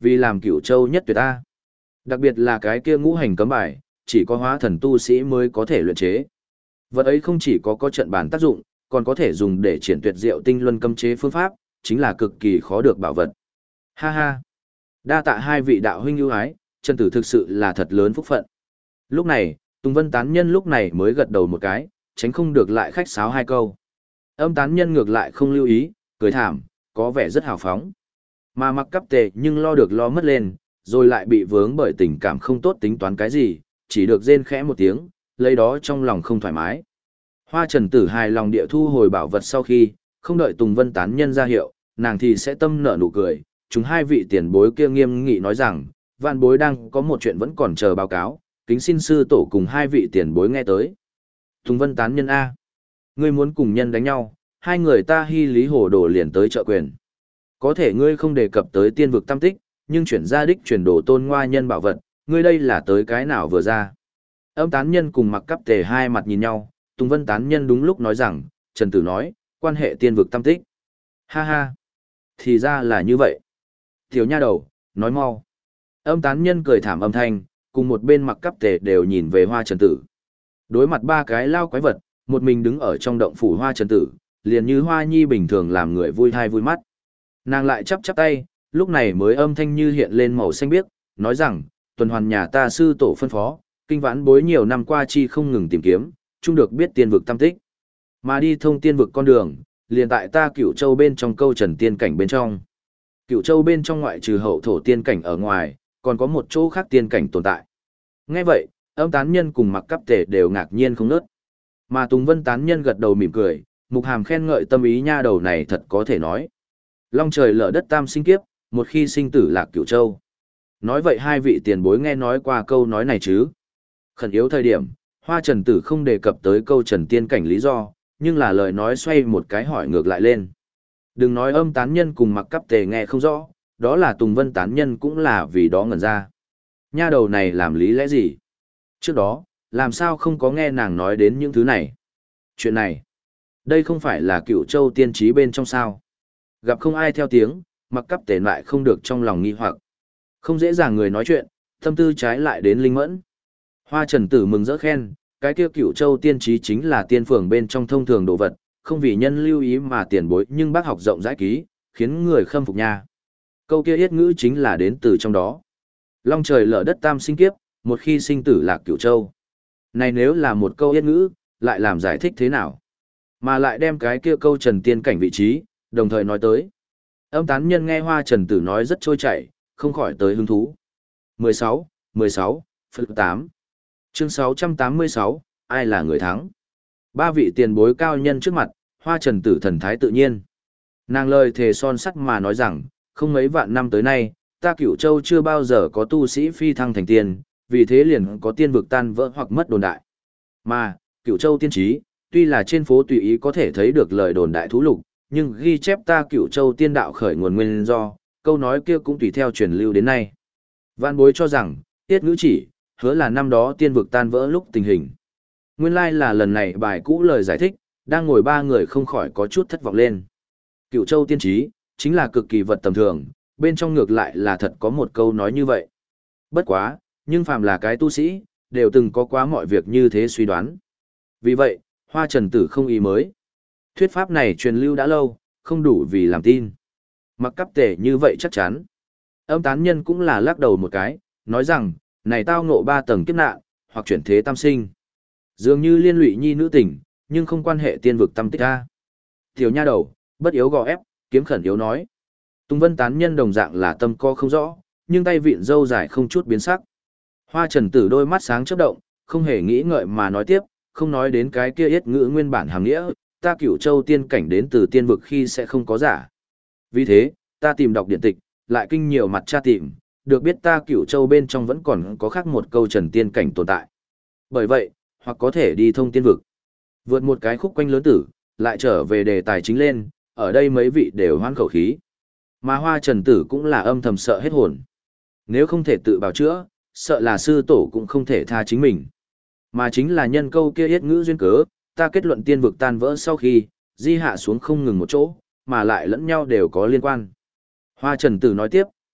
S1: vì làm Cửu Châu nhất tuyệt ta. Đặc biệt là cái kia ngũ hành cấm bài, chỉ có hóa thần tu sĩ mới có thể luyện chế. Vật ấy không chỉ có trận bản tác dụng, còn có thể dùng để triển tuyệt diệu tinh luân cấm chế phương pháp, chính là cực kỳ khó được bảo vật. Ha ha! Đa tạ hai vị đạo huynh ưu ái, Trần Tử thực sự là thật lớn phúc phận. Lúc này, Tùng Vân tán nhân lúc này mới gật đầu một cái, tránh không được lại khách sáo hai câu. Âm tán nhân ngược lại không lưu ý, cười thảm, có vẻ rất hào phóng. Mà Mặc Cáp Tề nhưng lo được lo mất lên, rồi lại bị vướng bởi tình cảm không tốt tính toán cái gì, chỉ được rên khẽ một tiếng, lấy đó trong lòng không thoải mái. Hoa Trần Tử hài lòng địa thu hồi bảo vật sau khi, không đợi Tùng Vân tán nhân ra hiệu, nàng thì sẽ tâm nở nụ cười. Chúng hai vị tiền bối kia nghiêm nghị nói rằng, vạn bối đang có một chuyện vẫn còn chờ báo cáo, kính xin sư tổ cùng hai vị tiền bối nghe tới. Tùng Vân tán nhân A. Ngươi muốn cùng nhân đánh nhau, hai người ta hy lý hồ đồ liền tới trợ quyền. Có thể ngươi không đề cập tới tiên vực tam tích, nhưng chuyển ra đích chuyển đồ tôn ngoa nhân bảo vật, ngươi đây là tới cái nào vừa ra. Âm tán nhân cùng Mặc Cáp Tề hai mặt nhìn nhau, Tùng Vân tán nhân đúng lúc nói rằng, Trần Tử nói, quan hệ tiên vực tam tích. Ha ha, thì ra là như vậy. Tiểu nha đầu, nói mau. Âm tán nhân cười thảm âm thanh, cùng một bên Mặc Cáp Tề đều nhìn về Hoa Trần Tử. Đối mặt ba cái lao quái vật, một mình đứng ở trong động phủ Hoa Trần Tử, liền như Hoa Nhi bình thường làm người vui thai vui mắt. Nàng lại chắp chắp tay, lúc này mới âm thanh như hiện lên màu xanh biếc, nói rằng, tuần hoàn nhà ta sư tổ phân phó, kinh vãn bối nhiều năm qua chi không ngừng tìm kiếm, chung được biết tiên vực tam tích. Mà đi thông tiên vực con đường, liền tại ta Cửu Châu bên trong câu trần tiên cảnh bên trong. Cửu Châu bên trong ngoại trừ hậu thổ tiên cảnh ở ngoài, còn có một chỗ khác tiên cảnh tồn tại. Nghe vậy, âm tán nhân cùng Mặc Cáp Tề đều ngạc nhiên không nớt. Mà Tùng Vân tán nhân gật đầu mỉm cười, mục hàm khen ngợi tâm ý nha đầu này thật có thể nói. Long trời lở đất tam sinh kiếp, một khi sinh tử lạc Cửu Châu. Nói vậy hai vị tiền bối nghe nói qua câu nói này chứ? Khẩn yếu thời điểm, Hoa Trần Tử không đề cập tới câu trần tiên cảnh lý do, nhưng là lời nói xoay một cái hỏi ngược lại lên. Đừng nói âm tán nhân cùng Mặc Cáp Tề nghe không rõ, đó là Tùng Vân tán nhân cũng là vì đó ngẩn ra. Nha đầu này làm lý lẽ gì? Trước đó, làm sao không có nghe nàng nói đến những thứ này? Chuyện này, đây không phải là Cửu Châu tiên trí bên trong sao? Gặp không ai theo tiếng, Mặc Cáp Tề lại không được trong lòng nghi hoặc. Không dễ dàng người nói chuyện, tâm tư trái lại đến linh mẫn. Hoa Trần Tử mừng rỡ khen, cái kia Cửu Châu tiên trí chính là tiên phường bên trong thông thường đồ vật, không vì nhân lưu ý mà tiền bối nhưng bác học rộng rãi ký, khiến người khâm phục nha. Câu kia yết ngữ chính là đến từ trong đó. Long trời lở đất tam sinh kiếp, một khi sinh tử lạc Cửu Châu. Này nếu là một câu yết ngữ, lại làm giải thích thế nào? Mà lại đem cái kia câu trần tiên cảnh vị trí, đồng thời nói tới. Âm tán nhân nghe Hoa Trần Tử nói rất trôi chảy, không khỏi tới hứng thú. 16, phần 8. Chương 686, ai là người thắng? Ba vị tiền bối cao nhân trước mặt, Hoa Trần Tử thần thái tự nhiên. Nàng lời thề son sắt mà nói rằng, không mấy vạn năm tới nay, ta Cửu Châu chưa bao giờ có tu sĩ phi thăng thành tiên, vì thế liền có tiên vực tan vỡ hoặc mất đồn đại. Mà, Cửu Châu tiên trí, tuy là trên phố tùy ý có thể thấy được lời đồn đại thú lục, nhưng ghi chép ta Cửu Châu tiên đạo khởi nguồn nguyên do, câu nói kia cũng tùy theo truyền lưu đến nay. Vạn bối cho rằng, tiết ngữ chỉ, hứa là năm đó tiên vực tan vỡ lúc tình hình. Nguyên lai là lần này bài cũ lời giải thích, đang ngồi ba người không khỏi có chút thất vọng lên. Cửu Châu tiên trí, chính là cực kỳ vật tầm thường, bên trong ngược lại là thật có một câu nói như vậy. Bất quá, nhưng phàm là cái tu sĩ, đều từng có quá mọi việc như thế suy đoán. Vì vậy, Hoa Trần Tử không ý mới. Thuyết pháp này truyền lưu đã lâu, không đủ vì làm tin. Mặc Cáp Tề như vậy chắc chắn. Âm tán nhân cũng là lắc đầu một cái, nói rằng, này tao ngộ ba tầng kiếp nạn, hoặc chuyển thế tam sinh. Dường như liên lụy nhi nữ tình, nhưng không quan hệ tiên vực tâm tích a. Tiểu nha đầu, bất yếu gò ép, kiếm khẩn yếu nói. Tùng Vân tán nhân đồng dạng là tâm co không rõ, nhưng tay vịn râu dài không chút biến sắc. Hoa Trần Tử đôi mắt sáng chớp động, không hề nghĩ ngợi mà nói tiếp, không nói đến cái kia yết ngữ nguyên bản hàm nghĩa, ta Cửu Châu tiên cảnh đến từ tiên vực khi sẽ không có giả. Vì thế, ta tìm đọc điện tịch, lại kinh nhiều mặt tra tìm, được biết ta Cửu Châu bên trong vẫn còn có khác một câu trần tiên cảnh tồn tại. Bởi vậy, hoặc có thể đi thông tiên vực. Vượt một cái khúc quanh lớn tử, lại trở về đề tài chính lên, ở đây mấy vị đều hoan khẩu khí. Mà Hoa Trần Tử cũng là âm thầm sợ hết hồn. Nếu không thể tự bào chữa, sợ là sư tổ cũng không thể tha chính mình. Mà chính là nhân câu kia yết ngữ duyên cớ, ta kết luận tiên vực tan vỡ sau khi, di hạ xuống không ngừng một chỗ, mà lại lẫn nhau đều có liên quan. Hoa Trần Tử nói tiếp,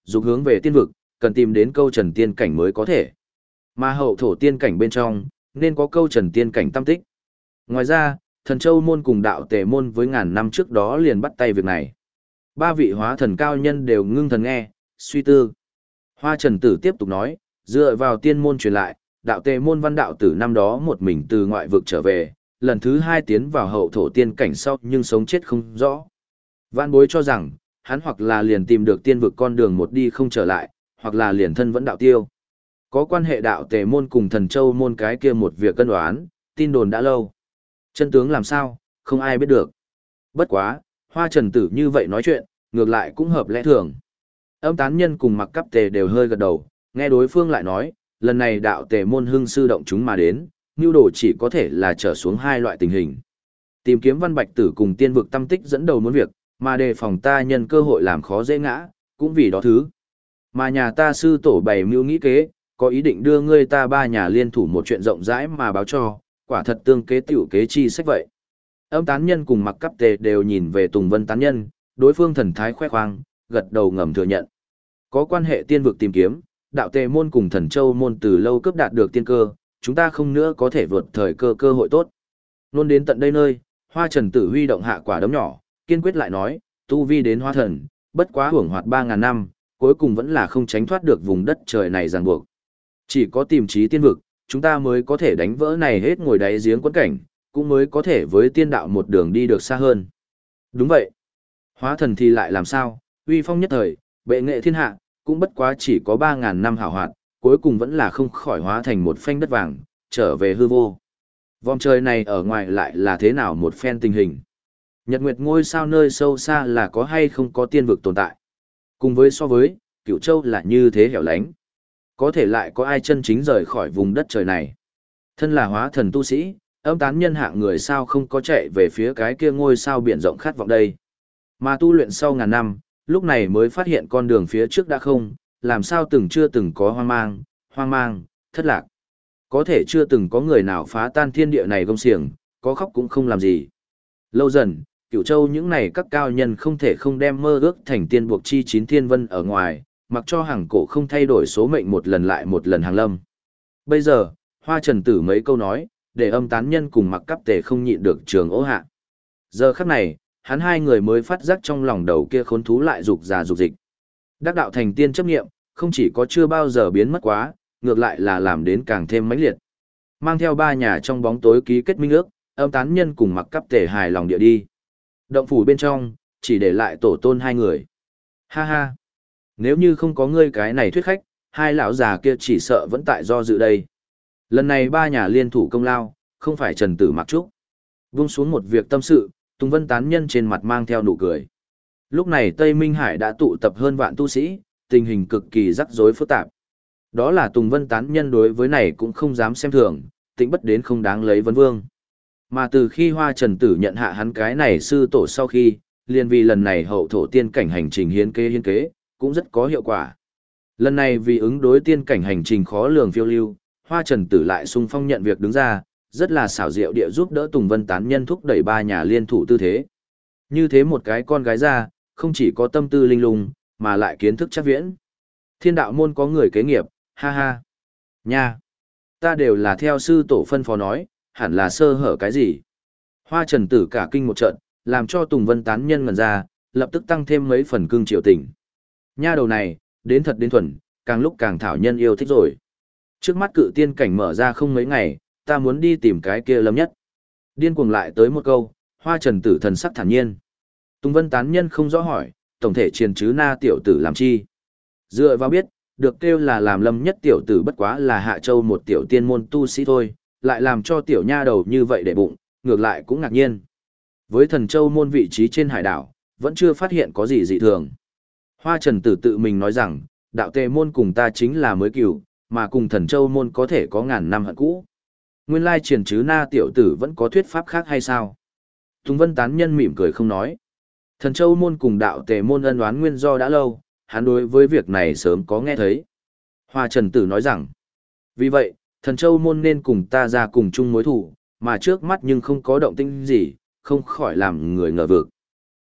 S1: dục hướng về tiên vực, cần tìm đến câu trần tiên cảnh mới có thể. Mà hậu thổ tiên cảnh bên trong, nên có câu trần tiên cảnh tâm tích. Ngoài ra, thần châu môn cùng đạo tề môn với ngàn năm trước đó liền bắt tay việc này. Ba vị hóa thần cao nhân đều ngưng thần nghe, suy tư. Hoa Trần Tử tiếp tục nói, dựa vào tiên môn truyền lại, đạo tề môn văn đạo tử năm đó một mình từ ngoại vực trở về, lần thứ hai tiến vào hậu thổ tiên cảnh sau nhưng sống chết không rõ. Vạn bối cho rằng, hắn hoặc là liền tìm được tiên vực con đường một đi không trở lại, hoặc là liền thân vẫn đạo tiêu. Có quan hệ đạo tề môn cùng thần châu môn cái kia một việc cân đoán, tin đồn đã lâu. Chân tướng làm sao, không ai biết được. Bất quá, Hoa Trần Tử như vậy nói chuyện, ngược lại cũng hợp lẽ thường. Âm tán nhân cùng mặc cắp tề đều hơi gật đầu, nghe đối phương lại nói, lần này đạo tề môn hưng sư động chúng mà đến, nhu đồ chỉ có thể là trở xuống hai loại tình hình. Tìm kiếm văn bạch tử cùng tiên vực tâm tích dẫn đầu muốn việc, mà đề phòng ta nhân cơ hội làm khó dễ ngã, cũng vì đó thứ. Mà nhà ta sư tổ bày mưu nghĩ kế, có ý định đưa ngươi ta ba nhà liên thủ một chuyện rộng rãi mà báo cho, quả thật tương kế tiểu kế chi sách vậy. Âm tán nhân cùng mặc cắp tề đều nhìn về Tùng Vân tán nhân, đối phương thần thái khoe khoang, gật đầu ngầm thừa nhận. Có quan hệ tiên vực tìm kiếm, đạo tề môn cùng thần châu môn từ lâu cướp đạt được tiên cơ, chúng ta không nữa có thể vượt thời cơ hội tốt. Luôn đến tận đây nơi, Hoa Trần Tử huy động hạ quả đấm nhỏ, kiên quyết lại nói, tu vi đến hoa thần, bất quá hưởng hoạt 3.000 năm, cuối cùng vẫn là không tránh thoát được vùng đất trời này ràng buộc. Chỉ có tìm trí tiên vực, chúng ta mới có thể đánh vỡ này hết ngồi đáy giếng quẫn cảnh, cũng mới có thể với tiên đạo một đường đi được xa hơn. Đúng vậy. Hóa thần thì lại làm sao, uy phong nhất thời, bệ nghệ thiên hạ, cũng bất quá chỉ có 3.000 năm hảo hoạt, cuối cùng vẫn là không khỏi hóa thành một phanh đất vàng, trở về hư vô. Vòng trời này ở ngoài lại là thế nào một phen tình hình. Nhật nguyệt ngôi sao nơi sâu xa là có hay không có tiên vực tồn tại. Cùng với so với, Cửu Châu là như thế hẻo lánh. Có thể lại có ai chân chính rời khỏi vùng đất trời này. Thân là hóa thần tu sĩ, âm tán nhân hạng người sao không có chạy về phía cái kia ngôi sao biển rộng khát vọng đây. Mà tu luyện sau ngàn năm, lúc này mới phát hiện con đường phía trước đã không, làm sao chưa từng có hoang mang, thất lạc. Có thể chưa từng có người nào phá tan thiên địa này gông xiềng, có khóc cũng không làm gì. Lâu dần, Cửu Châu những này các cao nhân không thể không đem mơ ước thành tiên buộc chi chín thiên vân ở ngoài, mặc cho hàng cổ không thay đổi số mệnh một lần lại một lần hàng lâm. Bây giờ, Hoa Trần Tử mấy câu nói, để âm tán nhân cùng mặc cắp tề không nhịn được trường ố hạ. Giờ khắc này, hắn hai người mới phát giác trong lòng đầu kia khốn thú lại dục già dục dịch. Đắc đạo thành tiên chấp nghiệm, không chỉ có chưa bao giờ biến mất quá, ngược lại là làm đến càng thêm mãnh liệt. Mang theo ba nhà trong bóng tối ký kết minh ước, âm tán nhân cùng mặc cắp tề hài lòng địa đi. Động phủ bên trong, chỉ để lại tổ tôn hai người. Ha ha! Nếu như không có ngươi cái này thuyết khách, hai lão già kia chỉ sợ vẫn tại do dự đây. Lần này ba nhà liên thủ công lao, không phải Trần Tử Mặc Trúc. Vung xuống một việc tâm sự, Tùng Vân tán nhân trên mặt mang theo nụ cười. Lúc này Tây Minh Hải đã tụ tập hơn vạn tu sĩ, tình hình cực kỳ rắc rối phức tạp. Đó là Tùng Vân tán nhân đối với này cũng không dám xem thường, tĩnh bất đến không đáng lấy vấn vương. Mà từ khi Hoa Trần Tử nhận hạ hắn cái này sư tổ sau khi, liền vì lần này hậu thổ tiên cảnh hành trình hiến kế, cũng rất có hiệu quả. Lần này vì ứng đối tiên cảnh hành trình khó lường phiêu lưu, Hoa Trần Tử lại sung phong nhận việc đứng ra, rất là xảo diệu địa giúp đỡ Tùng Vân tán nhân thúc đẩy ba nhà liên thủ tư thế. Như thế một cái con gái ra, không chỉ có tâm tư linh lung, mà lại kiến thức chắc viễn. Thiên đạo môn có người kế nghiệp, ha ha. Nha! Ta đều là theo sư tổ phân phó nói, hẳn là sơ hở cái gì. Hoa Trần Tử cả kinh một trận, làm cho Tùng Vân tán nhân ngẩn ra, lập tức tăng thêm mấy phần cương triều tình. Nha đầu này, đến thật đến thuần, càng lúc càng thảo nhân yêu thích rồi. Trước mắt cự tiên cảnh mở ra không mấy ngày, ta muốn đi tìm cái kia lâm nhất. Điên cuồng lại tới một câu, Hoa Trần Tử thần sắc thản nhiên. Tùng Vân tán nhân không rõ hỏi, tổng thể triền chứ na tiểu tử làm chi. Dựa vào biết, được kêu là làm lâm nhất tiểu tử bất quá là Hạ Châu một tiểu tiên môn tu sĩ thôi, lại làm cho tiểu nha đầu như vậy để bụng, ngược lại cũng ngạc nhiên. Với Thần Châu môn vị trí trên hải đảo, vẫn chưa phát hiện có gì dị thường. Hoa Trần Tử tự mình nói rằng, đạo tề môn cùng ta chính là mới cửu, mà cùng Thần Châu môn có thể có ngàn năm hận cũ. Nguyên lai triền chứ na tiểu tử vẫn có thuyết pháp khác hay sao? Tùng Vân tán nhân mỉm cười không nói. Thần Châu môn cùng đạo tề môn ân oán nguyên do đã lâu, hắn đối với việc này sớm có nghe thấy. Hoa Trần Tử nói rằng, vì vậy, Thần Châu môn nên cùng ta ra cùng chung mối thù, mà trước mắt nhưng không có động tĩnh gì, không khỏi làm người ngờ vực.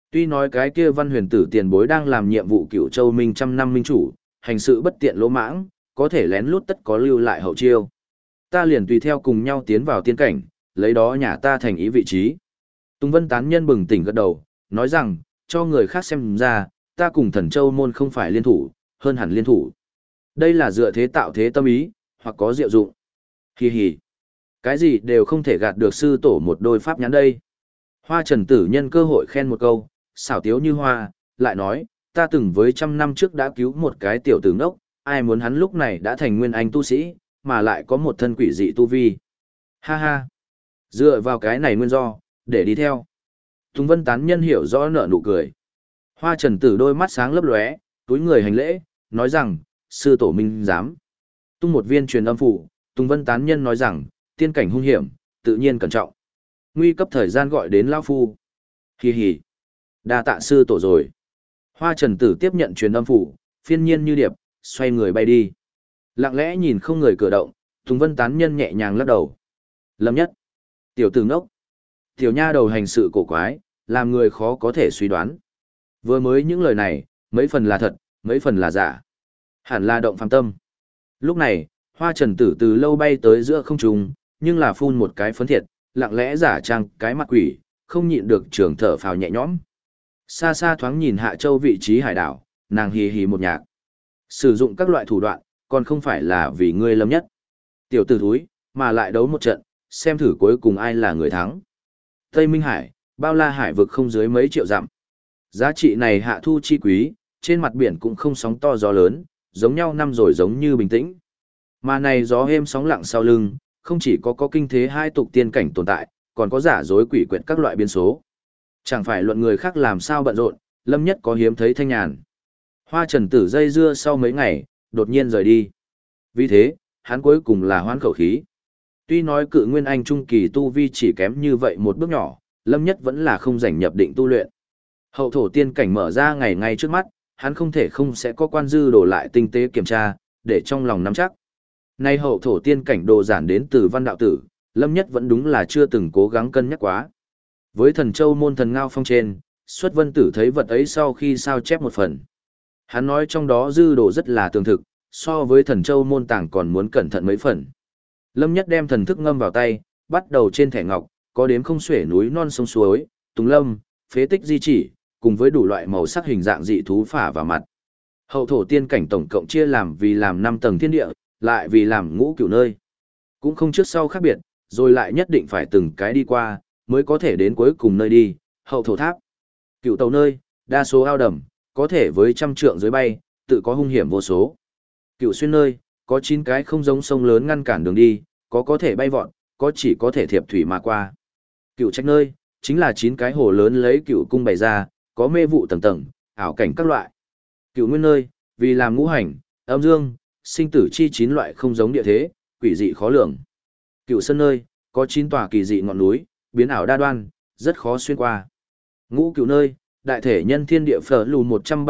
S1: Tuy nói cái kia Văn Huyền Tử tiền bối đang làm nhiệm vụ Cửu Châu Minh trăm năm minh chủ, hành sự bất tiện lỗ mãng, có thể lén lút tất có lưu lại hậu chiêu. Ta liền tùy theo cùng nhau tiến vào tiên cảnh, lấy đó nhà ta thành ý vị trí. Tùng Vân tán nhân bừng tỉnh gật đầu, nói rằng, cho người khác xem ra, ta cùng Thần Châu môn không phải liên thủ, hơn hẳn liên thủ. Đây là dựa thế tạo thế tâm ý, hoặc có diệu dụng. Hì hì. Cái gì đều không thể gạt được sư tổ một đôi pháp nhãn đây. Hoa Trần Tử nhân cơ hội khen một câu, xảo tiếu như hoa, lại nói, ta từng với 100 năm trước đã cứu một cái tiểu tử ngốc, ai muốn hắn lúc này đã thành nguyên anh tu sĩ, mà lại có một thân quỷ dị tu vi. Ha ha. Dựa vào cái này nguyên do, để đi theo. Tùng Vân tán nhân hiểu rõ nở nụ cười. Hoa Trần Tử đôi mắt sáng lấp lóe, túi người hành lễ, nói rằng, sư tổ minh dám. Tung một viên truyền âm phủ, Tùng Vân tán nhân nói rằng, tiên cảnh hung hiểm, tự nhiên cẩn trọng. Nguy cấp thời gian gọi đến lão phu. Hì hì. Đa tạ sư tổ rồi. Hoa Trần Tử tiếp nhận truyền âm phủ, phiên nhiên như điệp, xoay người bay đi. Lặng lẽ nhìn không người cử động, Tùng Vân tán nhân nhẹ nhàng lắc đầu. Lâm nhất. Tiểu tử ngốc. Tiểu nha đầu hành sự cổ quái, làm người khó có thể suy đoán. Vừa mới những lời này, mấy phần là thật, mấy phần là giả. Hẳn là động phàm tâm. Lúc này, Hoa Trần Tử từ lâu bay tới giữa không trung, nhưng là phun một cái phấn thiệt, lặng lẽ giả trang cái mặt quỷ, không nhịn được trường thở phào nhẹ nhõm. Xa xa thoáng nhìn Hạ Châu vị trí hải đảo, nàng hì hì một nhạc. Sử dụng các loại thủ đoạn, còn không phải là vì ngươi Lâm nhất. Tiểu tử thúi, mà lại đấu một trận, xem thử cuối cùng ai là người thắng. Tây Minh Hải, bao la hải vực không dưới mấy triệu dặm. Giá trị này hạ thu chi quý, trên mặt biển cũng không sóng to gió lớn, giống nhau năm rồi giống như bình tĩnh. Mà này gió êm sóng lặng sau lưng, không chỉ có kinh thế hai tục tiên cảnh tồn tại, còn có giả dối quỷ quyệt các loại biến số. Chẳng phải luận người khác làm sao bận rộn, Lâm nhất có hiếm thấy thanh nhàn. Hoa Trần Tử dây dưa sau mấy ngày, đột nhiên rời đi. Vì thế, hắn cuối cùng là hoán khẩu khí. Tuy nói cự nguyên anh trung kỳ tu vi chỉ kém như vậy một bước nhỏ, Lâm nhất vẫn là không rảnh nhập định tu luyện. Hậu thổ tiên cảnh mở ra ngày ngay trước mắt, hắn không thể không sẽ có quan dư đổ lại tinh tế kiểm tra, để trong lòng nắm chắc. Nay hậu thổ tiên cảnh đồ giản đến từ văn đạo tử, Lâm nhất vẫn đúng là chưa từng cố gắng cân nhắc quá. Với Thần Châu môn thần ngao phong trên, Xuất Vân Tử thấy vật ấy sau khi sao chép một phần. Hắn nói trong đó dư đồ rất là tường thực, so với Thần Châu môn tàng còn muốn cẩn thận mấy phần. Lâm nhất đem thần thức ngâm vào tay, bắt đầu trên thẻ ngọc, có đếm không xuể núi non sông suối, tùng lâm, phế tích di chỉ, cùng với đủ loại màu sắc hình dạng dị thú phả vào mặt. Hậu thổ tiên cảnh tổng cộng chia làm vì làm 5 tầng thiên địa, lại vì làm ngũ cửu nơi. Cũng không trước sau khác biệt, rồi lại nhất định phải từng cái đi qua, mới có thể đến cuối cùng nơi đi, hậu thổ tháp. Cửu tàu nơi, đa số ao đầm, có thể với 100 trượng dưới bay, tự có hung hiểm vô số. Cửu xuyên nơi, có 9 cái không giống sông lớn ngăn cản đường đi, có thể bay vọt, có chỉ có thể thiệp thủy mà qua. Cửu trạch nơi, chính là 9 cái hồ lớn lấy cửu cung bày ra, có mê vụ tầng tầng, ảo cảnh các loại. Cửu nguyên nơi, vì làm ngũ hành, âm dương, sinh tử chi 9 loại không giống địa thế, quỷ dị khó lường. Cửu sơn nơi, có 9 tòa kỳ dị ngọn núi, biến ảo đa đoan, rất khó xuyên qua. Ngũ cửu nơi, đại thể nhân thiên địa phở lù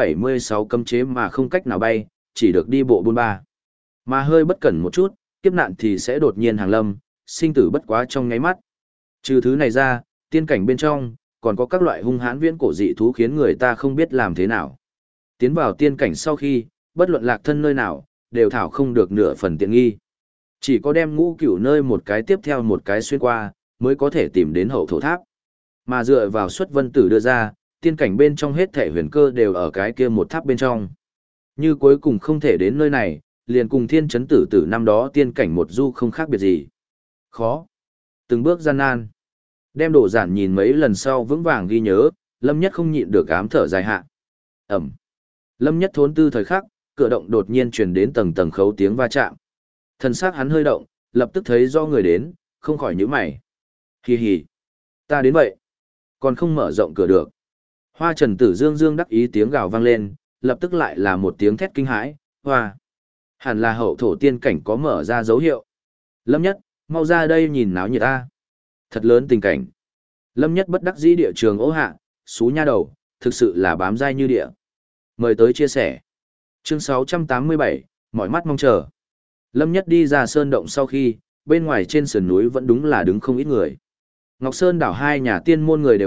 S1: 176 cấm chế mà không cách nào bay, chỉ được đi bộ 43. Mà hơi bất cẩn một chút, kiếp nạn thì sẽ đột nhiên hàng lâm, sinh tử bất quá trong nháy mắt. Trừ thứ này ra, tiên cảnh bên trong, còn có các loại hung hãn viễn cổ dị thú khiến người ta không biết làm thế nào. Tiến vào tiên cảnh sau khi, bất luận lạc thân nơi nào, đều thảo không được nửa phần tiện nghi. Chỉ có đem ngũ cửu nơi một cái tiếp theo một cái xuyên qua, mới có thể tìm đến hậu thổ tháp. Mà dựa vào Xuất Vân Tử đưa ra, tiên cảnh bên trong hết thể huyền cơ đều ở cái kia một tháp bên trong. Như cuối cùng không thể đến nơi này, liền cùng thiên chấn tử tử năm đó tiên cảnh một du không khác biệt gì. Khó. Từng bước gian nan. Đem đồ giản nhìn mấy lần sau vững vàng ghi nhớ, Lâm nhất không nhịn được ám thở dài hạ. Ẩm. Lâm nhất thốn tư thời khắc, cửa động đột nhiên truyền đến tầng tầng khấu tiếng va chạm. Thần sắc hắn hơi động, lập tức thấy do người đến, không khỏi nhíu mày. Hì hì. Ta đến vậy. Còn không mở rộng cửa được. Hoa Trần Tử dương dương đắc ý tiếng gào vang lên, lập tức lại là một tiếng thét kinh hãi. Hoa. Hẳn là hậu thổ tiên cảnh có mở ra dấu hiệu. Lâm nhất, mau ra đây nhìn náo nhiệt ta. Thật lớn tình cảnh. Lâm nhất bất đắc dĩ địa trường ố hạ, xú nha đầu, thực sự là bám dai như địa. Mời tới chia sẻ. Chương 687, mỏi mắt mong chờ. Lâm nhất đi ra sơn động sau khi, bên ngoài trên sườn núi vẫn đúng là đứng không ít người. Ngọc Sơn đảo hai nhà tiên môn người đều tại,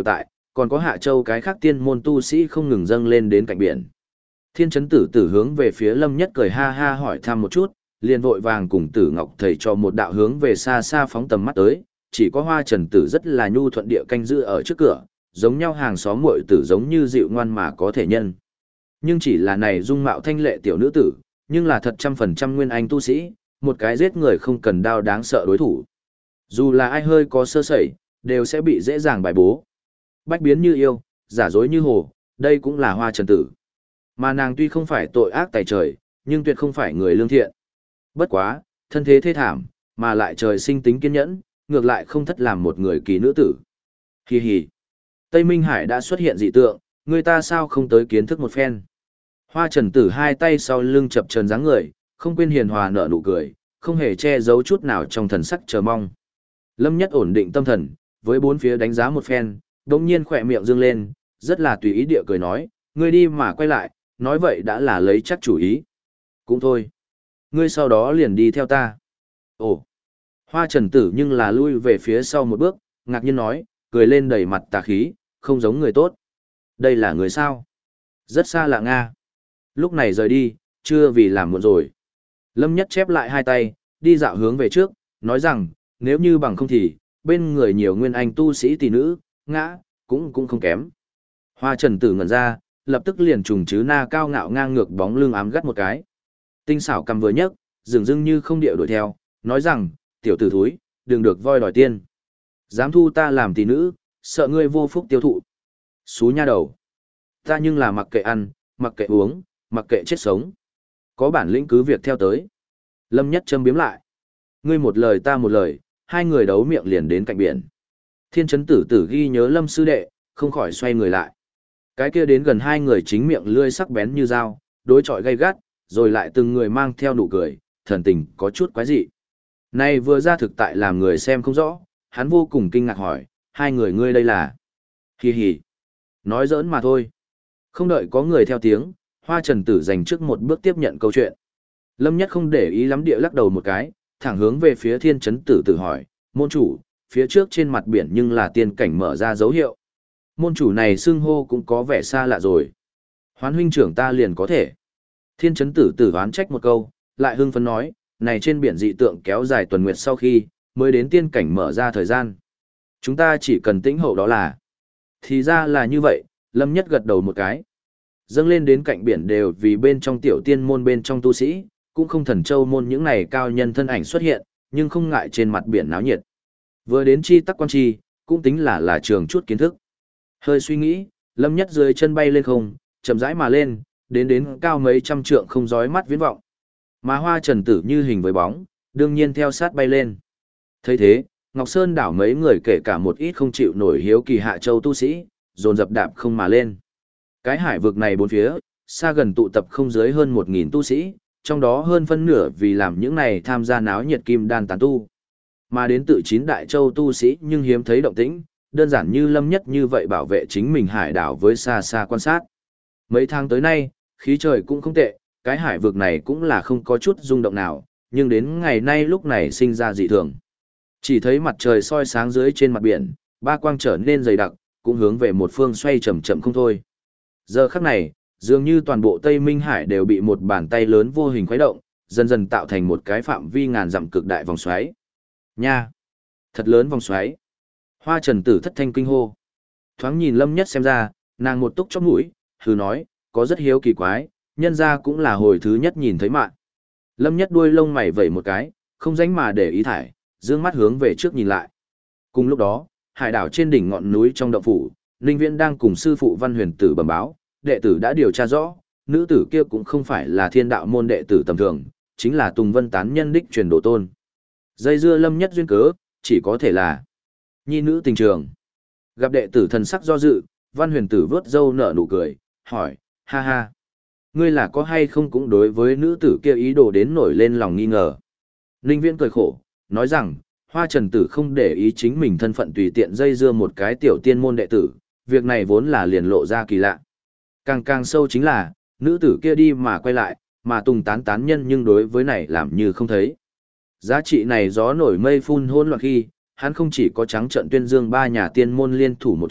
S1: còn có Hạ Châu cái khác tiên môn tu sĩ không ngừng dâng lên đến cạnh biển. Thiên Chấn Tử Tử hướng về phía Lâm Nhất cười ha ha hỏi thăm một chút, liền vội vàng cùng Tử Ngọc thầy cho một đạo hướng về xa xa phóng tầm mắt tới, chỉ có Hoa Trần Tử rất là nhu thuận địa canh giữ ở trước cửa, giống nhau hàng xóm muội tử giống như dịu ngoan mà có thể nhân. Nhưng chỉ là này dung mạo thanh lệ tiểu nữ tử, nhưng là thật 100% nguyên anh tu sĩ, một cái giết người không cần đao đáng sợ đối thủ. Dù là ai hơi có sơ sẩy, đều sẽ bị dễ dàng bài bố. Bách biến như yêu, giả dối như hồ, đây cũng là Hoa Trần Tử. Mà nàng tuy không phải tội ác tài trời, nhưng tuyệt không phải người lương thiện. Bất quá, thân thế thê thảm, mà lại trời sinh tính kiên nhẫn, ngược lại không thất làm một người kỳ nữ tử. Hi hi. Tây Minh Hải đã xuất hiện dị tượng, người ta sao không tới kiến thức một phen. Hoa Trần Tử hai tay sau lưng chập chờn dáng người, không quên hiền hòa nở nụ cười, không hề che giấu chút nào trong thần sắc chờ mong. Lâm Nhất ổn định tâm thần, với bốn phía đánh giá một phen, đống nhiên khỏe miệng dương lên, rất là tùy ý địa cười nói, ngươi đi mà quay lại, nói vậy đã là lấy chắc chủ ý. Cũng thôi. Ngươi sau đó liền đi theo ta. Ồ. Hoa Trần Tử nhưng là lui về phía sau một bước, ngạc nhiên nói, cười lên đầy mặt tà khí, không giống người tốt. Đây là người sao? Rất xa lạ Nga. Lúc này rời đi, chưa vì làm muộn rồi. Lâm Nhất chép lại hai tay, đi dạo hướng về trước, nói rằng, nếu như bằng không thì, bên người nhiều nguyên anh tu sĩ tỷ nữ, ngã, cũng không kém. Hoa Trần Tử ngẩn ra, lập tức liền trùng chứ na cao ngạo ngang ngược bóng lưng ám gắt một cái. Tinh xảo cầm vừa nhấc, dường dưng như không điệu đuổi theo, nói rằng, tiểu tử thúi, đừng được voi đòi tiên. Dám thu ta làm tỷ nữ, sợ ngươi vô phúc tiêu thụ. Xú nha đầu. Ta nhưng là mặc kệ ăn, mặc kệ uống, mặc kệ chết sống. Có bản lĩnh cứ việc theo tới. Lâm Nhất châm biếm lại. Ngươi một lời ta một lời, hai người đấu miệng liền đến cạnh biển. Thiên Chấn Tử Tử ghi nhớ Lâm sư đệ, không khỏi xoay người lại. Cái kia đến gần hai người chính miệng lươi sắc bén như dao, đối chọi gay gắt, rồi lại từng người mang theo nụ cười, thần tình có chút quái dị. Này vừa ra thực tại làm người xem không rõ, hắn vô cùng kinh ngạc hỏi, hai người ngươi đây là? Hì hì. Nói giỡn mà thôi. Không đợi có người theo tiếng, Hoa Trần Tử dành trước một bước tiếp nhận câu chuyện. Lâm Nhất không để ý lắm địa lắc đầu một cái, thẳng hướng về phía Thiên Chấn Tử Tử hỏi, môn chủ, phía trước trên mặt biển nhưng là tiên cảnh mở ra dấu hiệu. Môn chủ này xưng hô cũng có vẻ xa lạ rồi. Hoán huynh trưởng ta liền có thể. Thiên Chấn Tử Tử oán trách một câu, lại hưng phấn nói, này trên biển dị tượng kéo dài tuần nguyệt sau khi, mới đến tiên cảnh mở ra thời gian. Chúng ta chỉ cần tĩnh hậu đó là. Thì ra là như vậy, Lâm Nhất gật đầu một cái. Dâng lên đến cạnh biển đều vì bên trong tiểu tiên môn bên trong tu sĩ, cũng không thần châu môn những này cao nhân thân ảnh xuất hiện, nhưng không ngại trên mặt biển náo nhiệt. Vừa đến chi tắc quan chi, cũng tính là trường chút kiến thức. Hơi suy nghĩ, Lâm Nhất dưới chân bay lên không, chậm rãi mà lên, đến cao mấy trăm trượng không rói mắt viễn vọng. Mà Hoa Trần Tử như hình với bóng, đương nhiên theo sát bay lên. Thấy thế, Ngọc Sơn đảo mấy người kể cả một ít không chịu nổi hiếu kỳ Hạ Châu tu sĩ, dồn dập đạp không mà lên. Cái hải vực này bốn phía, xa gần tụ tập không dưới hơn 1.000 tu sĩ, trong đó hơn phân nửa vì làm những này tham gia náo nhiệt kim đan tán tu. Mà đến tự 9 đại châu tu sĩ nhưng hiếm thấy động tĩnh, đơn giản như Lâm Nhất như vậy bảo vệ chính mình hải đảo với xa xa quan sát. Mấy tháng tới nay, khí trời cũng không tệ, cái hải vực này cũng là không có chút rung động nào, nhưng đến ngày nay lúc này sinh ra dị thường. Chỉ thấy mặt trời soi sáng dưới trên mặt biển, ba quang trở nên dày đặc, cũng hướng về một phương xoay chậm chậm không thôi. Giờ khắc này, dường như toàn bộ Tây Minh Hải đều bị một bàn tay lớn vô hình khuấy động, dần dần tạo thành một cái phạm vi ngàn dặm cực đại vòng xoáy. Nha! Thật lớn vòng xoáy. Hoa Trần Tử thất thanh kinh hô. Thoáng nhìn Lâm Nhất xem ra, nàng một túc trong mũi, hừ nói, có rất hiếu kỳ quái, nhân ra cũng là hồi thứ nhất nhìn thấy mạng. Lâm Nhất đuôi lông mày vẩy một cái, không dánh mà để ý thải, dương mắt hướng về trước nhìn lại. Cùng lúc đó, hải đảo trên đỉnh ngọn núi trong động phủ, Ninh Viễn đang cùng sư phụ Văn Huyền Tử bẩm báo, đệ tử đã điều tra rõ, nữ tử kia cũng không phải là Thiên Đạo môn đệ tử tầm thường, chính là Tùng Vân tán nhân đích truyền đồ tôn. Dây dưa Lâm Nhất duyên cớ, chỉ có thể là nhi nữ tình trường. Gặp đệ tử thần sắc do dự, Văn Huyền Tử vớt râu nở nụ cười, hỏi, ha ha, ngươi là có hay không cũng đối với nữ tử kia ý đồ đến nổi lên lòng nghi ngờ. Ninh Viễn cười khổ, nói rằng, Hoa Trần Tử không để ý chính mình thân phận tùy tiện dây dưa một cái tiểu tiên môn đệ tử, việc này vốn là liền lộ ra kỳ lạ. Càng sâu chính là, nữ tử kia đi mà quay lại, mà Tùng tán nhân nhưng đối với này làm như không thấy. Giá trị này gió nổi mây phun hỗn loạn khi, hắn không chỉ có trắng trận tuyên dương ba nhà tiên môn liên thủ một chuyện,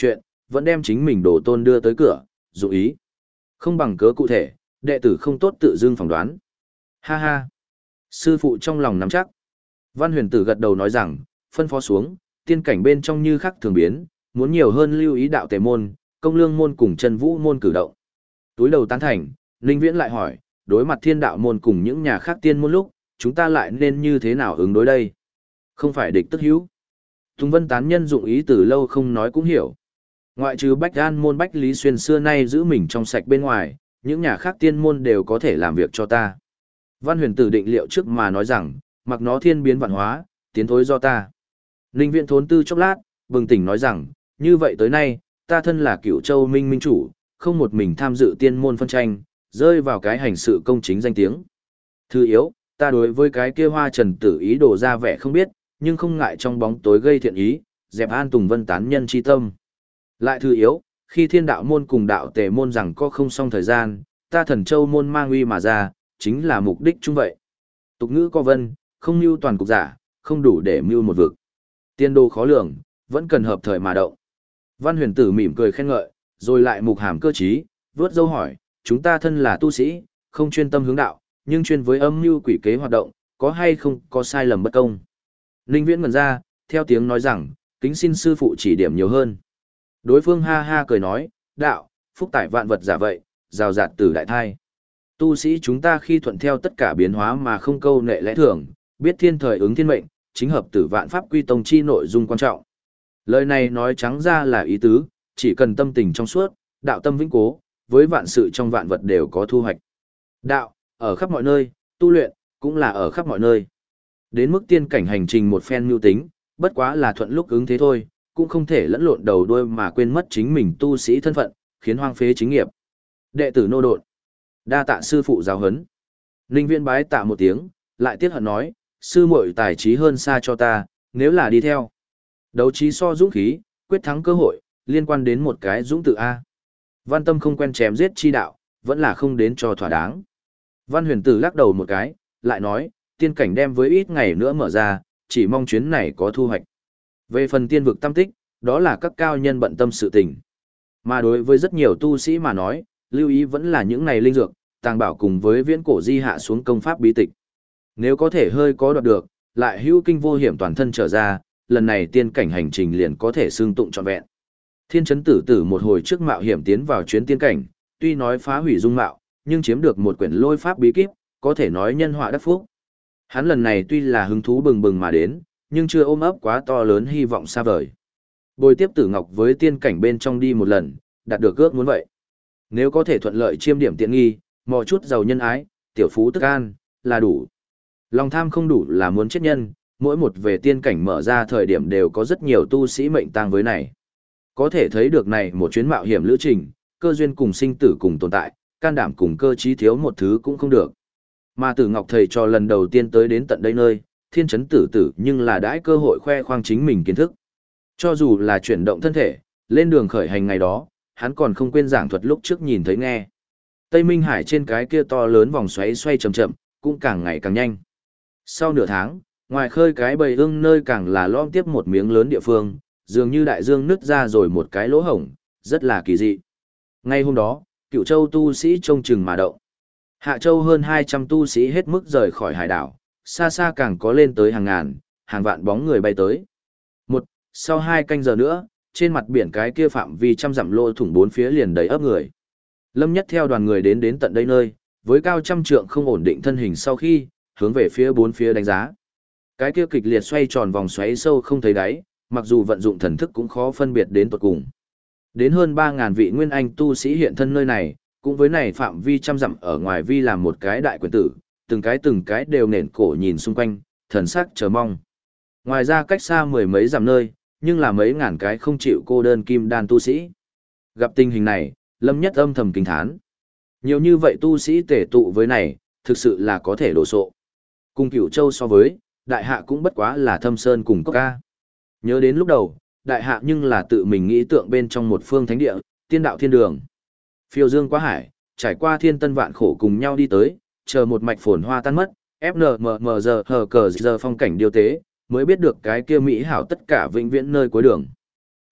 S1: vẫn đem chính mình đồ tôn đưa tới cửa, dụ ý. Không bằng cớ cụ thể, đệ tử không tốt tự dưng phỏng đoán. Ha ha. Sư phụ trong lòng nắm chắc. Văn Huyền Tử gật đầu nói rằng, phân phó xuống, tiên cảnh bên trong như khắc thường biến, muốn nhiều hơn lưu ý đạo tề môn, công lương môn cùng chân vũ môn cử động. Túi đầu tán thành, Ninh Viễn lại hỏi, đối mặt thiên đạo môn cùng những nhà khác tiên môn lúc, chúng ta lại nên như thế nào ứng đối đây? Không phải địch tức hữu. Tùng Vân tán nhân dụng ý từ lâu không nói cũng hiểu. Ngoại trừ Bách An môn Bách Lý Xuyên xưa nay giữ mình trong sạch bên ngoài, những nhà khác tiên môn đều có thể làm việc cho ta. Văn Huyền Tử định liệu trước mà nói rằng, mặc nó thiên biến vạn hóa, tiến thối do ta. Ninh Viễn thốn tư chốc lát, bừng tỉnh nói rằng, như vậy tới nay, ta thân là Cửu Châu Minh Minh chủ, không một mình tham dự tiên môn phân tranh, rơi vào cái hành sự công chính danh tiếng. Thứ yếu, ta đối với cái kia Hoa Trần Tử ý đồ ra vẻ không biết, nhưng không ngại trong bóng tối gây thiện ý, dẹp an Tùng Vân tán nhân chi tâm. Lại thứ yếu, khi thiên đạo môn cùng đạo tề môn rằng có không xong thời gian, ta Thần Châu môn mang uy mà ra, chính là mục đích chung vậy. Tục ngữ có vân, không mưu toàn cục giả, không đủ để mưu một vực. Tiên đồ khó lường, vẫn cần hợp thời mà động. Văn Huyền Tử mỉm cười khen ngợi, rồi lại mục hàm cơ trí, vớt dâu hỏi, chúng ta thân là tu sĩ, không chuyên tâm hướng đạo, nhưng chuyên với âm mưu quỷ kế hoạt động, có hay không có sai lầm bất công. Ninh Viễn ngẩn ra, theo tiếng nói rằng, kính xin sư phụ chỉ điểm nhiều hơn. Đối phương ha ha cười nói, đạo, phúc tải vạn vật giả vậy, rào rạt tử đại thai. Tu sĩ chúng ta khi thuận theo tất cả biến hóa mà không câu nệ lẽ thường, biết thiên thời ứng thiên mệnh, chính hợp tử vạn pháp quy tông chi nội dung quan trọng. Lời này nói trắng ra là ý tứ, chỉ cần tâm tình trong suốt, đạo tâm vĩnh cố, với vạn sự trong vạn vật đều có thu hoạch. Đạo, ở khắp mọi nơi, tu luyện, cũng là ở khắp mọi nơi. Đến mức tiên cảnh hành trình một phen mưu tính, bất quá là thuận lúc ứng thế thôi, cũng không thể lẫn lộn đầu đuôi mà quên mất chính mình tu sĩ thân phận, khiến hoang phế chính nghiệp. Đệ tử nô độn, đa tạ sư phụ giáo huấn. Ninh Viễn bái tạ một tiếng, lại tiếc hận nói, sư muội tài trí hơn xa cho ta, nếu là đi theo. Đấu trí so dũng khí, quyết thắng cơ hội, liên quan đến một cái dũng tự A. Văn Tâm không quen chém giết chi đạo, vẫn là không đến cho thỏa đáng. Văn Huyền Tử lắc đầu một cái, lại nói, tiên cảnh đem với ít ngày nữa mở ra, chỉ mong chuyến này có thu hoạch. Về phần tiên vực tâm tích, đó là các cao nhân bận tâm sự tình. Mà đối với rất nhiều tu sĩ mà nói, lưu ý vẫn là những này linh dược, tàng bảo cùng với viễn cổ di hạ xuống công pháp bí tịch. Nếu có thể hơi có đoạt được, lại hữu kinh vô hiểm toàn thân trở ra, lần này tiên cảnh hành trình liền có thể xương tụng trọn vẹn. Thiên Chấn Tử Tử một hồi trước mạo hiểm tiến vào chuyến tiên cảnh, tuy nói phá hủy dung mạo, nhưng chiếm được một quyển lôi pháp bí kíp, có thể nói nhân họa đắc phúc. Hắn lần này tuy là hứng thú bừng bừng mà đến, nhưng chưa ôm ấp quá to lớn hy vọng xa vời. Bồi tiếp Tử Ngọc với tiên cảnh bên trong đi một lần, đạt được ước muốn vậy. Nếu có thể thuận lợi chiêm điểm tiện nghi, mò chút giàu nhân ái, tiểu phú tức an, là đủ. Lòng tham không đủ là muốn chết nhân, mỗi một về tiên cảnh mở ra thời điểm đều có rất nhiều tu sĩ mệnh tang với này. Có thể thấy được này một chuyến mạo hiểm lữ trình, cơ duyên cùng sinh tử cùng tồn tại, can đảm cùng cơ trí thiếu một thứ cũng không được. Mà Tử Ngọc thầy cho lần đầu tiên tới đến tận đây nơi, Thiên Chấn Tử Tử nhưng là đãi cơ hội khoe khoang chính mình kiến thức. Cho dù là chuyển động thân thể, lên đường khởi hành ngày đó, hắn còn không quên giảng thuật lúc trước nhìn thấy nghe. Tây Minh Hải trên cái kia to lớn vòng xoáy xoay chậm chậm, cũng càng ngày càng nhanh. Sau nửa tháng, ngoài khơi cái bầy ương nơi càng là lom tiếp một miếng lớn địa phương, dường như đại dương nứt ra rồi một cái lỗ hổng, rất là kỳ dị. Ngay hôm đó, Cửu Châu tu sĩ trông chừng mà động. Hạ Châu hơn 200 tu sĩ hết mức rời khỏi hải đảo, xa xa càng có lên tới hàng ngàn, hàng vạn bóng người bay tới. Sau 2 canh giờ nữa, trên mặt biển cái kia phạm vi trăm dặm lỗ thủng bốn phía liền đầy ấp người. Lâm Nhất theo đoàn người đến tận đây nơi, với cao trăm trượng không ổn định thân hình sau khi, hướng về phía bốn phía đánh giá. Cái kia kịch liệt xoay tròn vòng xoáy sâu không thấy đáy, mặc dù vận dụng thần thức cũng khó phân biệt đến tận cùng. Đến hơn 3000 vị nguyên anh tu sĩ hiện thân nơi này, cũng với này phạm vi trăm dặm ở ngoài vi làm một cái đại quyền tử, từng cái đều nền cổ nhìn xung quanh, thần sắc chờ mong. Ngoài ra cách xa mười mấy dặm nơi, nhưng là mấy ngàn cái không chịu cô đơn kim đan tu sĩ. Gặp tình hình này, Lâm Nhất âm thầm kinh thán. Nhiều như vậy tu sĩ tề tụ với này, thực sự là có thể đổ sộ. Cùng Cửu Châu so với, đại hạ cũng bất quá là thâm sơn cùng cốc ca. Nhớ đến lúc đầu, đại hạ nhưng là tự mình nghĩ tượng bên trong một phương thánh địa, tiên đạo thiên đường. Phiêu dương quá hải, trải qua thiên tân vạn khổ cùng nhau đi tới, chờ một mạch phồn hoa tan mất, FNMMG hờ cờ giờ phong cảnh điều tế, mới biết được cái kia mỹ hảo tất cả vĩnh viễn nơi cuối đường.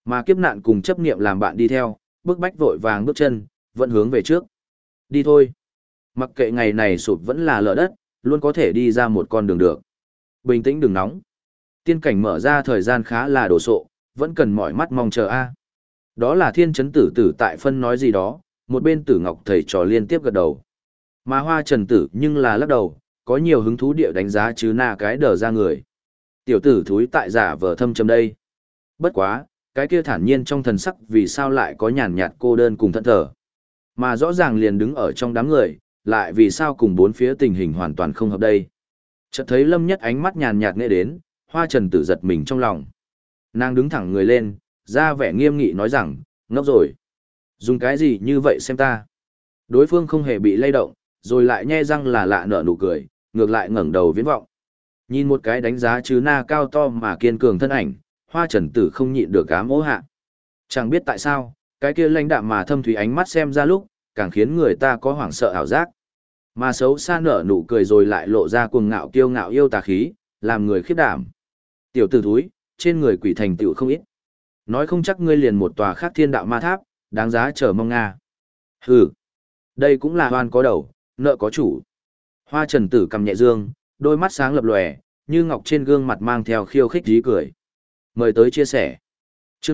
S1: Mà kiếp nạn cùng chấp niệm làm bạn đi theo, bước bách vội vàng bước chân, vẫn hướng về trước. Đi thôi. Mặc kệ ngày này sụp vẫn là lở đất, luôn có thể đi ra một con đường được. Bình tĩnh đừng nóng. Tiên cảnh mở ra thời gian khá là đồ sộ, vẫn cần mỏi mắt mong chờ a. Đó là Thiên Chấn Tử Tử tại phân nói gì đó, một bên Tử Ngọc thầy trò liên tiếp gật đầu. Mà Hoa Trần Tử nhưng là lắc đầu, có nhiều hứng thú địa đánh giá chứ na cái đờ ra người. Tiểu tử thúi tại giả vờ thâm trầm đây. Bất quá, cái kia thản nhiên trong thần sắc vì sao lại có nhàn nhạt cô đơn cùng thẫn thờ. Mà rõ ràng liền đứng ở trong đám người, lại vì sao cùng bốn phía tình hình hoàn toàn không hợp đây. Chợt thấy Lâm Nhất ánh mắt nhàn nhạt nghe đến, Hoa Trần Tử giật mình trong lòng. Nàng đứng thẳng người lên, ra vẻ nghiêm nghị nói rằng, ngốc rồi. Dùng cái gì như vậy xem ta. Đối phương không hề bị lay động, rồi lại nhe răng là lạ nở nụ cười, ngược lại ngẩng đầu viễn vọng. Nhìn một cái đánh giá chứ na cao to mà kiên cường thân ảnh, Hoa Trần Tử không nhịn được ám ố hạ. Chẳng biết tại sao, cái kia lãnh đạm mà thâm thúy ánh mắt xem ra lúc, càng khiến người ta có hoảng sợ ảo giác. Mà xấu xa nở nụ cười rồi lại lộ ra cuồng ngạo kiêu ngạo yêu tà khí, làm người khiếp đảm. Tiểu tử thúi, trên người quỷ thành tựu không ít. Nói không chắc ngươi liền một tòa khác thiên đạo ma tháp, đáng giá chờ mong nga. Hừ, đây cũng là oan có đầu, nợ có chủ. Hoa Trần Tử cầm nhẹ dương, đôi mắt sáng lập lòe, như ngọc trên gương mặt mang theo khiêu khích dí cười. Mời tới chia sẻ. Chương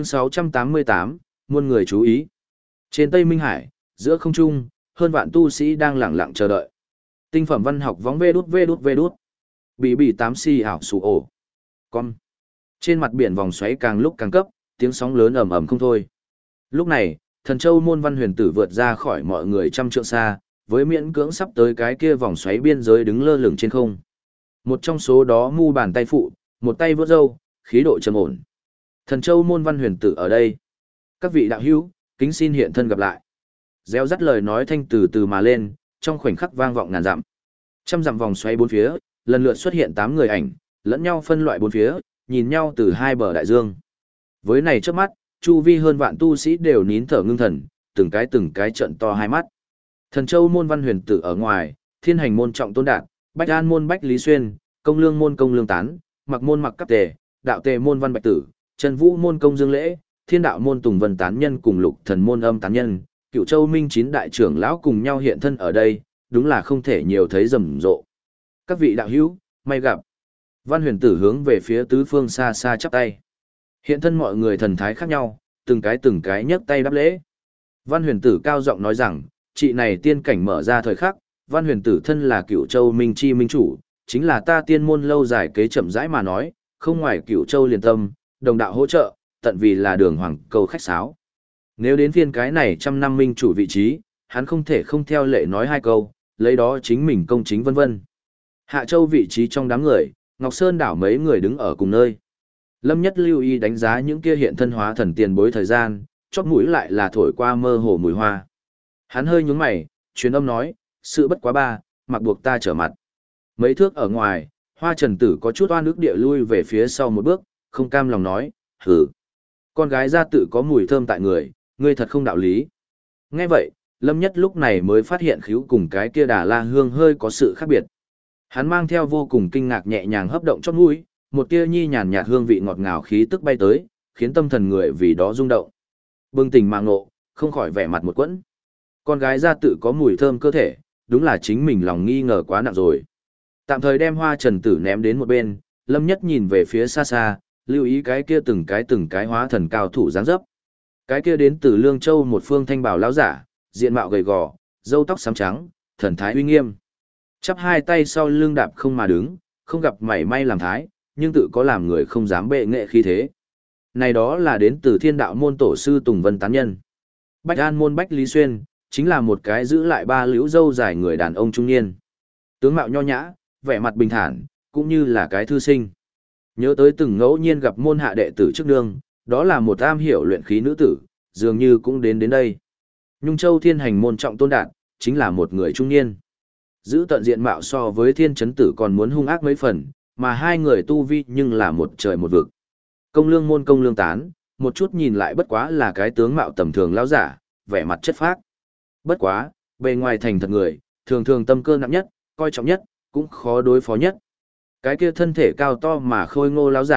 S1: 688, muôn người chú ý. Trên Tây Minh Hải, giữa không trung, hơn vạn tu sĩ đang lặng lặng chờ đợi. Tinh phẩm văn học vóng vê đút. Bị 8 si ảo sụ ổ. Con. Trên mặt biển vòng xoáy càng lúc càng cấp, tiếng sóng lớn ầm ầm không thôi. Lúc này, Thần Châu môn văn huyền tử vượt ra khỏi mọi người trăm trượng xa, với miễn cưỡng sắp tới cái kia vòng xoáy biên giới đứng lơ lửng trên không. Một trong số đó mu bàn tay phụ, một tay vớt râu, khí độ trầm ổn. Thần Châu môn văn huyền tử ở đây. Các vị đạo hữu, kính xin hiện thân gặp lại. Réo rắt lời nói thanh từ từ mà lên, trong khoảnh khắc vang vọng ngàn dặm. Trăm dặm vòng xoáy bốn phía, lần lượt xuất hiện 8 người ảnh, lẫn nhau phân loại bốn phía, nhìn nhau từ hai bờ đại dương. Với này trước mắt, chu vi hơn vạn tu sĩ đều nín thở ngưng thần, từng cái trợn to hai mắt. Thần Châu môn văn huyền tử ở ngoài, Thiên Hành môn Trọng Tôn Đạt, Bách An môn Bách Lý Xuyên, Công Lương môn Công Lương Tán, Mặc môn Mặc Cáp Tề, Đạo Tề môn Văn Bạch Tử, Trần Vũ môn Công Dương Lễ, Thiên Đạo môn Tùng Vân Tán Nhân cùng Lục Thần môn Âm Tán Nhân, Cựu Châu Minh 9 đại trưởng lão cùng nhau hiện thân ở đây, đúng là không thể nhiều thấy rầm rộ. Các vị đạo hữu, may gặp. Văn huyền tử hướng về phía tứ phương xa xa chắp tay. Hiện thân mọi người thần thái khác nhau, từng cái nhấc tay đáp lễ. Văn huyền tử cao giọng nói rằng, chị này tiên cảnh mở ra thời khắc, Văn huyền tử thân là Cựu Châu Minh chi minh chủ, chính là ta tiên môn lâu dài kế chậm rãi mà nói, không ngoài Cựu Châu liền tâm, đồng đạo hỗ trợ, tận vì là đường hoàng cầu khách sáo. Nếu đến phiên cái này trăm năm minh chủ vị trí, hắn không thể không theo lệ nói hai câu, lấy đó chính mình công chính vân vân. Hạ Châu vị trí trong đám người, Ngọc Sơn đảo mấy người đứng ở cùng nơi. Lâm Nhất lưu ý đánh giá những kia hiện thân hóa thần tiền bối thời gian, chót mũi lại là thổi qua mơ hồ mùi hoa. Hắn hơi nhướng mày, truyền âm nói, sự bất quá ba, mặc buộc ta trở mặt. Mấy thước ở ngoài, Hoa Trần Tử có chút oan ức địa lui về phía sau một bước, không cam lòng nói, hử. Con gái gia tự có mùi thơm tại người, ngươi thật không đạo lý. Nghe vậy, Lâm Nhất lúc này mới phát hiện khíu cùng cái kia Đà La Hương hơi có sự khác biệt. Hắn mang theo vô cùng kinh ngạc nhẹ nhàng hấp động chót mũi, một tia nhi nhàn nhạt hương vị ngọt ngào khí tức bay tới, khiến tâm thần người vì đó rung động. Bừng tỉnh mạng ngộ, không khỏi vẻ mặt một quẫn. Con gái gia tự có mùi thơm cơ thể, đúng là chính mình lòng nghi ngờ quá nặng rồi. Tạm thời đem Hoa Trần Tử ném đến một bên, Lâm Nhất nhìn về phía xa xa, lưu ý cái kia từng cái hóa thần cao thủ dáng dấp. Cái kia đến từ Lương Châu một phương thanh bảo lão giả, diện mạo gầy gò, râu tóc xám trắng, thần thái uy nghiêm. Chắp hai tay sau lưng đạp không mà đứng, không gặp mảy may làm thái, nhưng tự có làm người không dám bệ nghệ khí thế. Này đó là đến từ Thiên Đạo môn tổ sư Tùng Vân Tán Nhân. Bách An môn Bách Lý Xuyên, chính là một cái giữ lại ba liễu râu dài người đàn ông trung niên. Tướng mạo nho nhã, vẻ mặt bình thản, cũng như là cái thư sinh. Nhớ tới từng ngẫu nhiên gặp môn hạ đệ tử trước nương, đó là một am hiểu luyện khí nữ tử, dường như cũng đến đây. Nhung Châu Thiên Hành môn Trọng Tôn Đạt, chính là một người trung niên. Giữ tận diện mạo so với Thiên Chấn Tử còn muốn hung ác mấy phần, mà hai người tu vi nhưng là một trời một vực. Công Lương môn Công Lương Tán, một chút nhìn lại bất quá là cái tướng mạo tầm thường lão giả, vẻ mặt chất phác. Bất quá, bề ngoài thành thật người, thường thường tâm cơ nặng nhất, coi trọng nhất, cũng khó đối phó nhất. Cái kia thân thể cao to mà khôi ngô lão giả,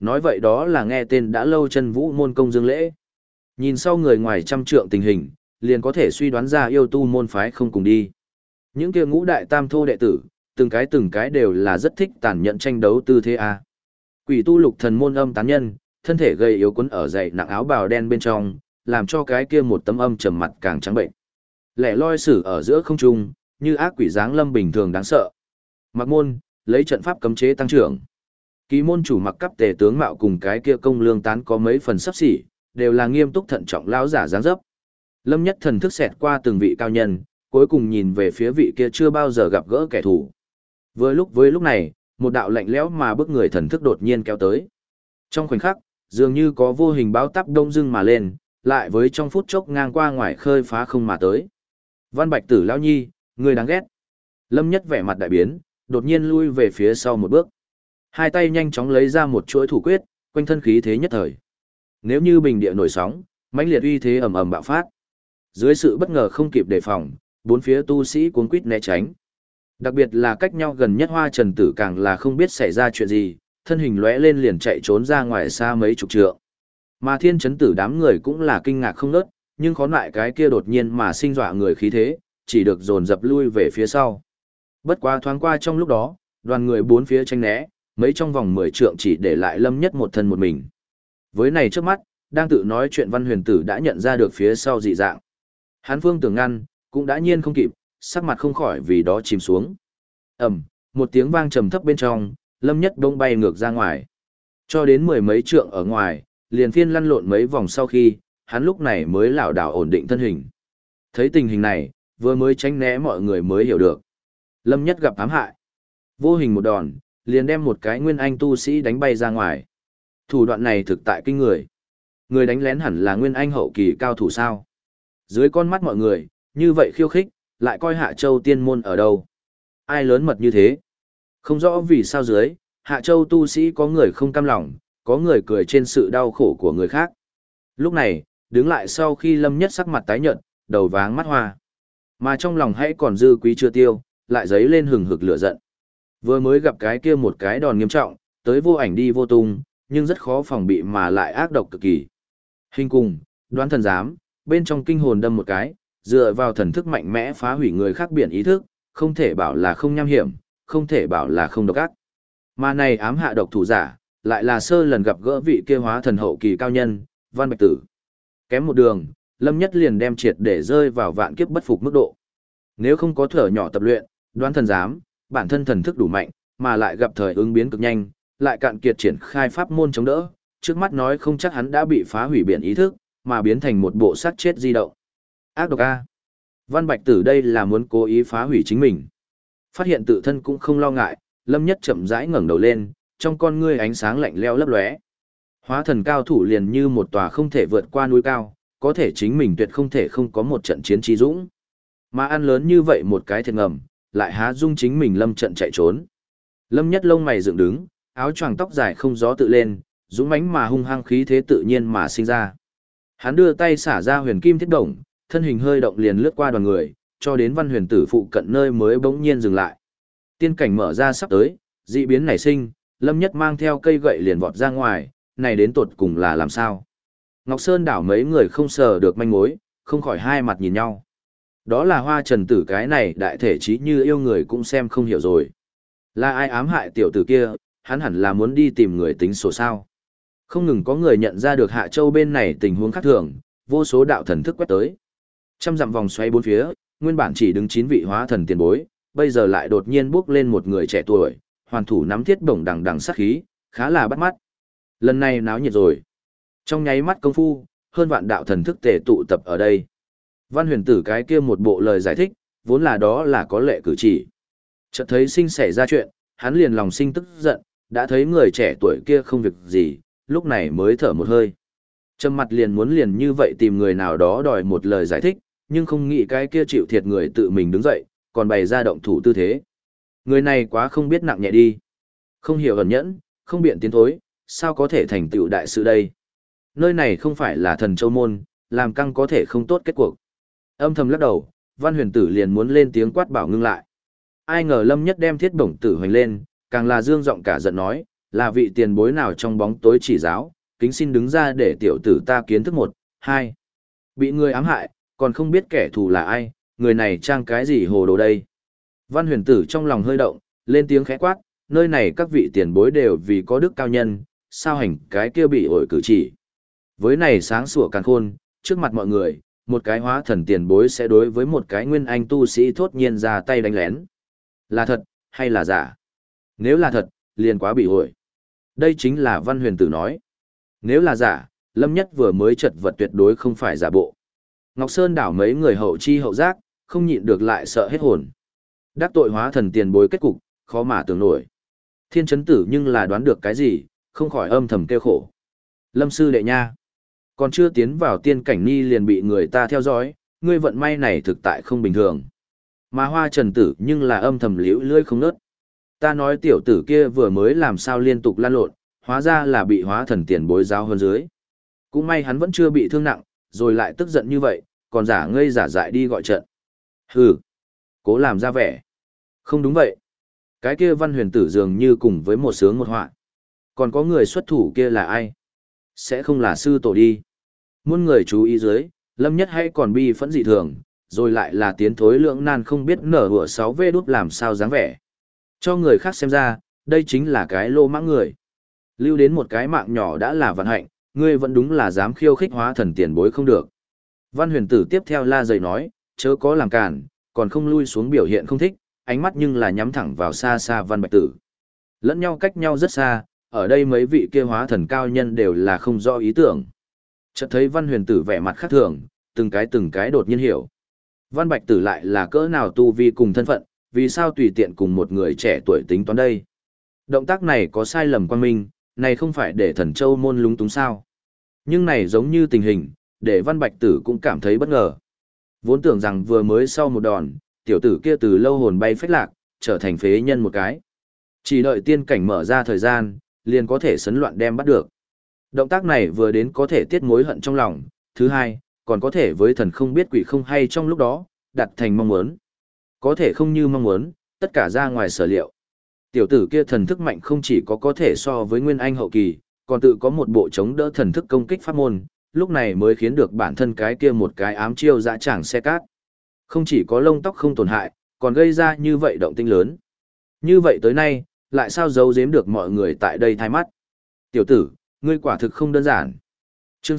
S1: Nói vậy đó là nghe tên đã lâu chân vũ môn công dương lễ. Nhìn sau người ngoài trăm trượng tình hình, liền có thể suy đoán ra yêu tu môn phái không cùng đi. Những kia ngũ đại tam thô đệ tử, từng cái đều là rất thích tàn nhẫn tranh đấu tư thế a. Quỷ tu lục thần môn âm tán nhân, thân thể gầy yếu quấn ở dày nặng áo bào đen bên trong, làm cho cái kia một tấm âm trầm mặt càng trắng bệnh. Lẻ loi xử ở giữa không trung, như ác quỷ dáng lâm bình thường đáng sợ. Mặc môn, lấy trận pháp cấm chế tăng trưởng. Kỳ môn chủ mặc cấp tề tướng mạo cùng cái kia công lương tán có mấy phần sắp xỉ, đều là nghiêm túc thận trọng lão giả dáng dấp. Lâm Nhất thần thức xẹt qua từng vị cao nhân, cuối cùng nhìn về phía vị kia chưa bao giờ gặp gỡ kẻ thù. Với lúc này, một đạo lạnh lẽo mà bức người thần thức đột nhiên kéo tới. Trong khoảnh khắc, dường như có vô hình báo táp đông dưng mà lên, lại với trong phút chốc ngang qua ngoài khơi phá không mà tới. Văn Bạch Tử lão nhi, người đáng ghét. Lâm Nhất vẻ mặt đại biến, đột nhiên lui về phía sau một bước. Hai tay nhanh chóng lấy ra một chuỗi thủ quyết, quanh thân khí thế nhất thời. Nếu như bình địa nổi sóng, mãnh liệt uy thế ầm ầm bạo phát. Dưới sự bất ngờ không kịp đề phòng, bốn phía tu sĩ cuống quýt né tránh. Đặc biệt là cách nhau gần nhất Hoa Trần Tử càng là không biết xảy ra chuyện gì, thân hình lóe lên liền chạy trốn ra ngoài xa mấy chục trượng. Mà Thiên Chấn Tử đám người cũng là kinh ngạc không ngớt, nhưng khó lại cái kia đột nhiên mà sinh dọa người khí thế, chỉ được dồn dập lui về phía sau. Bất quá thoáng qua trong lúc đó, đoàn người bốn phía tranh né, mấy trong vòng 10 trượng chỉ để lại Lâm Nhất một thân một mình. Với này trước mắt, đang tự nói chuyện Văn Huyền Tử đã nhận ra được phía sau dị dạng. Hắn phương tưởng ngăn, cũng đã nhiên không kịp, sắc mặt không khỏi vì đó chìm xuống. Một tiếng vang trầm thấp bên trong, Lâm Nhất bỗng bay ngược ra ngoài. Cho đến 10 mấy trượng ở ngoài, liền phiên lăn lộn mấy vòng sau khi, hắn lúc này mới lảo đảo ổn định thân hình. Thấy tình hình này, vừa mới tránh né mọi người mới hiểu được. Lâm Nhất gặp ám hại. Vô hình một đòn, liền đem một cái nguyên anh tu sĩ đánh bay ra ngoài. Thủ đoạn này thực tại kinh người. Người đánh lén hẳn là nguyên anh hậu kỳ cao thủ sao? Dưới con mắt mọi người, như vậy khiêu khích, lại coi Hạ Châu tiên môn ở đâu? Ai lớn mật như thế? Không rõ vì sao dưới, Hạ Châu tu sĩ có người không cam lòng, có người cười trên sự đau khổ của người khác. Lúc này, đứng lại sau khi Lâm Nhất sắc mặt tái nhợt, đầu váng mắt hoa. Mà trong lòng hãy còn dư quý chưa tiêu, lại dấy lên hừng hực lửa giận. Vừa mới gặp cái kia một cái đòn nghiêm trọng, tới vô ảnh đi vô tung, nhưng rất khó phòng bị mà lại ác độc cực kỳ. Hình cùng, đoán thần giám, bên trong kinh hồn đâm một cái, dựa vào thần thức mạnh mẽ phá hủy người khác biển ý thức, không thể bảo là không nham hiểm, không thể bảo là không độc ác. Mà này ám hạ độc thủ giả, lại là sơ lần gặp gỡ vị kia hóa thần hậu kỳ cao nhân, Văn Bạch Tử. Kém một đường, Lâm Nhất liền đem triệt để rơi vào vạn kiếp bất phục mức độ. Nếu không có thở nhỏ tập luyện, đoán thần giám, bản thân thần thức đủ mạnh, mà lại gặp thời ứng biến cực nhanh, lại cạn kiệt triển khai pháp môn chống đỡ, trước mắt nói không chắc hắn đã bị phá hủy biển ý thức, mà biến thành một bộ xác chết di động. Ác độc a. Văn Bạch Tử đây là muốn cố ý phá hủy chính mình. Phát hiện tự thân cũng không lo ngại, Lâm Nhất chậm rãi ngẩng đầu lên, trong con ngươi ánh sáng lạnh lẽo lấp lóe. Hóa thần cao thủ liền như một tòa không thể vượt qua núi cao, có thể chính mình tuyệt không thể không có một trận chiến trí dũng. Mà ăn lớn như vậy một cái thiệt ngầm, lại há dung chính mình lâm trận chạy trốn. Lâm Nhất lông mày dựng đứng, áo choàng tóc dài không gió tự lên, dũng mãnh mà hung hăng khí thế tự nhiên mà sinh ra. Hắn đưa tay xả ra huyền kim thiết động, thân hình hơi động liền lướt qua đoàn người, cho đến Văn Huyền Tử phụ cận nơi mới bỗng nhiên dừng lại. Tiên cảnh mở ra sắp tới, dị biến nảy sinh, Lâm Nhất mang theo cây gậy liền vọt ra ngoài, này đến tột cùng là làm sao? Ngọc Sơn đảo mấy người không sờ được manh mối, không khỏi hai mặt nhìn nhau. Đó là Hoa Trần Tử cái này đại thể trí như yêu người cũng xem không hiểu rồi. Là ai ám hại tiểu tử kia, hắn hẳn là muốn đi tìm người tính sổ sao. Không ngừng có người nhận ra được Hạ Châu bên này tình huống khác thường, vô số đạo thần thức quét tới. Trăm dặm vòng xoay bốn phía, nguyên bản chỉ đứng 9 vị hóa thần tiền bối, bây giờ lại đột nhiên bước lên một người trẻ tuổi, hoàn thủ nắm thiết bổng đằng đằng sát khí, khá là bắt mắt. Lần này náo nhiệt rồi. Trong nháy mắt công phu, hơn vạn đạo thần thức tề tụ tập ở đây. Văn Huyền Tử cái kia một bộ lời giải thích, vốn là đó là có lệ cử chỉ. Chợt thấy sinh xảy ra chuyện, hắn liền lòng sinh tức giận, đã thấy người trẻ tuổi kia không việc gì, lúc này mới thở một hơi. Trầm mặt liền muốn liền như vậy tìm người nào đó đòi một lời giải thích, nhưng không nghĩ cái kia chịu thiệt người tự mình đứng dậy, còn bày ra động thủ tư thế. Người này quá không biết nặng nhẹ đi. Không hiểu ẩn nhẫn, không biện tiến thối, sao có thể thành tựu đại sự đây. Nơi này không phải là Thần Châu Môn, làm căng có thể không tốt kết cuộc. Âm thầm lắc đầu, Văn Huyền Tử liền muốn lên tiếng quát bảo ngưng lại. Ai ngờ Lâm Nhất đem thiết bổng tử hoành lên, càng là dương giọng cả giận nói, là vị tiền bối nào trong bóng tối chỉ giáo, kính xin đứng ra để tiểu tử ta kiến thức một, hai. Bị người ám hại, còn không biết kẻ thù là ai, người này trang cái gì hồ đồ đây. Văn huyền tử trong lòng hơi động, lên tiếng khẽ quát, nơi này các vị tiền bối đều vì có đức cao nhân, sao hành cái kia bị ổi cử chỉ. Với này sáng sủa càn khôn, trước mặt mọi người, một cái hóa thần tiền bối sẽ đối với một cái nguyên anh tu sĩ thốt nhiên ra tay đánh lén. Là thật, hay là giả? Nếu là thật, liền quá bị ổi. Đây chính là Văn huyền tử nói. Nếu là giả, Lâm Nhất vừa mới chật vật tuyệt đối không phải giả bộ. Ngọc Sơn đảo mấy người hậu chi hậu giác, không nhịn được lại sợ hết hồn. Đắc tội hóa thần tiền bối kết cục, khó mà tưởng nổi. Thiên chấn tử nhưng là đoán được cái gì, không khỏi âm thầm kêu khổ. Lâm sư đệ nha. Còn chưa tiến vào tiên cảnh ni liền bị người ta theo dõi, ngươi vận may này thực tại không bình thường. Mà hoa trần tử nhưng là âm thầm liễu lươi không nớt. Ta nói tiểu tử kia vừa mới làm sao liên tục lan lộn, hóa ra là bị hóa thần tiền bối giáo hơn dưới. Cũng may hắn vẫn chưa bị thương nặng, rồi lại tức giận như vậy, còn giả ngây giả dại đi gọi trận. Hừ, cố làm ra vẻ. Không đúng vậy. Cái kia Văn huyền tử dường như cùng với một sướng một họa. Còn có người xuất thủ kia là ai? Sẽ không là sư tổ đi. Muôn người chú ý dưới, Lâm Nhất hay còn bi phẫn dị thường, rồi lại là tiến thối lưỡng nan không biết nở hùa 6V đút làm sao dáng vẻ. Cho người khác xem ra, đây chính là cái lô mãng người. Lưu đến một cái mạng nhỏ đã là vận hạnh, ngươi vẫn đúng là dám khiêu khích hóa thần tiền bối không được. Văn huyền tử tiếp theo la dày nói, chớ có làm cản, còn không lui xuống biểu hiện không thích, ánh mắt nhưng là nhắm thẳng vào xa xa Văn Bạch Tử. Lẫn nhau cách nhau rất xa, ở đây mấy vị kia hóa thần cao nhân đều là không rõ ý tưởng. Chợt thấy Văn huyền tử vẻ mặt khác thường, từng cái đột nhiên hiểu. Văn Bạch Tử lại là cỡ nào tu vi cùng thân phận, vì sao tùy tiện cùng một người trẻ tuổi tính toán đây. Động tác này có sai lầm quan minh, này không phải để Thần Châu môn lúng túng sao. Nhưng này giống như tình hình, để Văn Bạch Tử cũng cảm thấy bất ngờ. Vốn tưởng rằng vừa mới sau một đòn, tiểu tử kia từ lâu hồn bay phách lạc, trở thành phế nhân một cái. Chỉ đợi tiên cảnh mở ra thời gian, liền có thể sấn loạn đem bắt được. Động tác này vừa đến có thể tiết mối hận trong lòng, thứ hai, còn có thể với thần không biết quỷ không hay trong lúc đó, đặt thành mong muốn. Có thể không như mong muốn, tất cả ra ngoài sở liệu. Tiểu tử kia thần thức mạnh không chỉ có thể so với Nguyên Anh hậu kỳ, còn tự có một bộ chống đỡ thần thức công kích pháp môn, lúc này mới khiến được bản thân cái kia một cái ám chiêu dã tràng xe cát. Không chỉ có lông tóc không tổn hại, còn gây ra như vậy động tĩnh lớn. Như vậy tới nay, lại sao giấu giếm được mọi người tại đây thay mắt. Tiểu tử, ngươi quả thực không đơn giản. Chương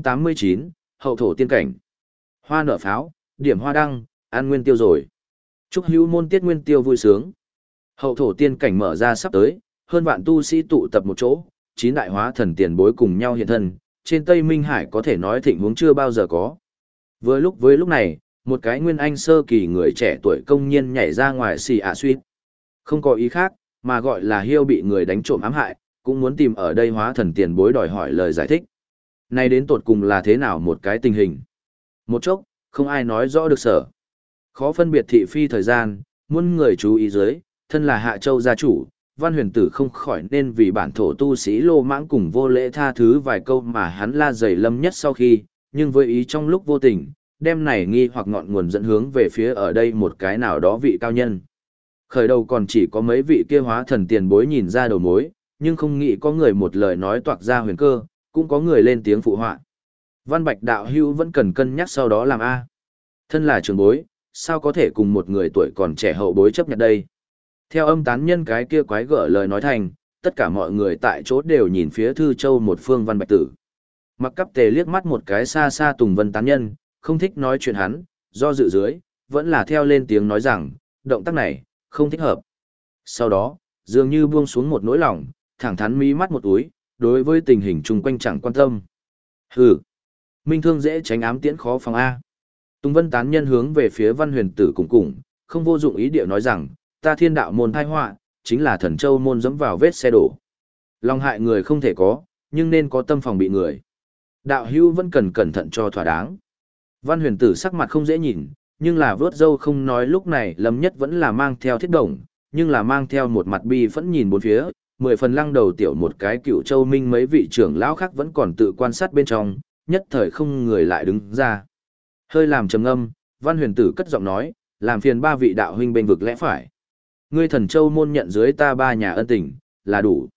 S1: 689, Hậu thổ tiên cảnh. Hoa nở pháo, điểm hoa đăng, ăn nguyên tiêu rồi. Chúc hữu môn tiết nguyên tiêu vui sướng. Hậu thổ tiên cảnh mở ra sắp tới, hơn vạn tu sĩ tụ tập một chỗ, 9 đại hóa thần tiền bối cùng nhau hiện thân, trên Tây Minh Hải có thể nói thịnh huống chưa bao giờ có. Với lúc này, một cái nguyên anh sơ kỳ người trẻ tuổi công nhiên nhảy ra ngoài xì suýt. Không có ý khác, mà gọi là hiêu bị người đánh trộm ám hại, cũng muốn tìm ở đây hóa thần tiền bối đòi hỏi lời giải thích. Này đến tột cùng là thế nào một cái tình hình? Một chốc, không ai nói rõ được sở. Khó phân biệt thị phi thời gian, muôn người chú ý dưới, thân là Hạ Châu gia chủ, Văn huyền tử không khỏi nên vì bản thổ tu sĩ lô mãng cùng vô lễ tha thứ vài câu mà hắn la dày Lâm Nhất sau khi, nhưng với ý trong lúc vô tình, đem này nghi hoặc ngọn nguồn dẫn hướng về phía ở đây một cái nào đó vị cao nhân. Khởi đầu còn chỉ có mấy vị kia hóa thần tiền bối nhìn ra đầu mối, nhưng không nghĩ có người một lời nói toạc ra huyền cơ, cũng có người lên tiếng phụ họa. Văn Bạch đạo hữu vẫn cần cân nhắc sau đó làm A. Thân là trưởng bối, sao có thể cùng một người tuổi còn trẻ hậu bối chấp nhận đây? Theo âm tán nhân cái kia quái gở lời nói thành, tất cả mọi người tại chỗ đều nhìn phía Thư Châu một phương Văn Bạch Tử. Mặc Cắp Tề liếc mắt một cái xa xa Tùng Vân tán nhân, không thích nói chuyện hắn, do dự dưới, vẫn là theo lên tiếng nói rằng, động tác này, không thích hợp. Sau đó, dường như buông xuống một nỗi lòng, thẳng thắn mí mắt một túi, đối với tình hình chung quanh chẳng quan tâm. Hừ, minh thương dễ tránh ám tiễn khó phòng A. Tùng Vân tán nhân hướng về phía Văn huyền tử cùng, không vô dụng ý địa nói rằng, ta thiên đạo môn thai họa, chính là Thần Châu môn dẫm vào vết xe đổ. Lòng hại người không thể có, nhưng nên có tâm phòng bị người. Đạo hữu vẫn cần cẩn thận cho thỏa đáng. Văn huyền tử sắc mặt không dễ nhìn, nhưng là vớt dâu không nói lúc này Lâm Nhất vẫn là mang theo thiết đồng, nhưng là mang theo một mặt bi phẫn nhìn bốn phía, 10 phần lăng đầu tiểu một cái Cựu Châu Minh mấy vị trưởng lão khác vẫn còn tự quan sát bên trong, nhất thời không người lại đứng ra. Hơi làm trầm ngâm, Văn huyền tử cất giọng nói, làm phiền 3 vị đạo huynh bên vực lẽ phải. Ngươi Thần Châu môn nhận dưới ta 3 nhà ân tình, là đủ.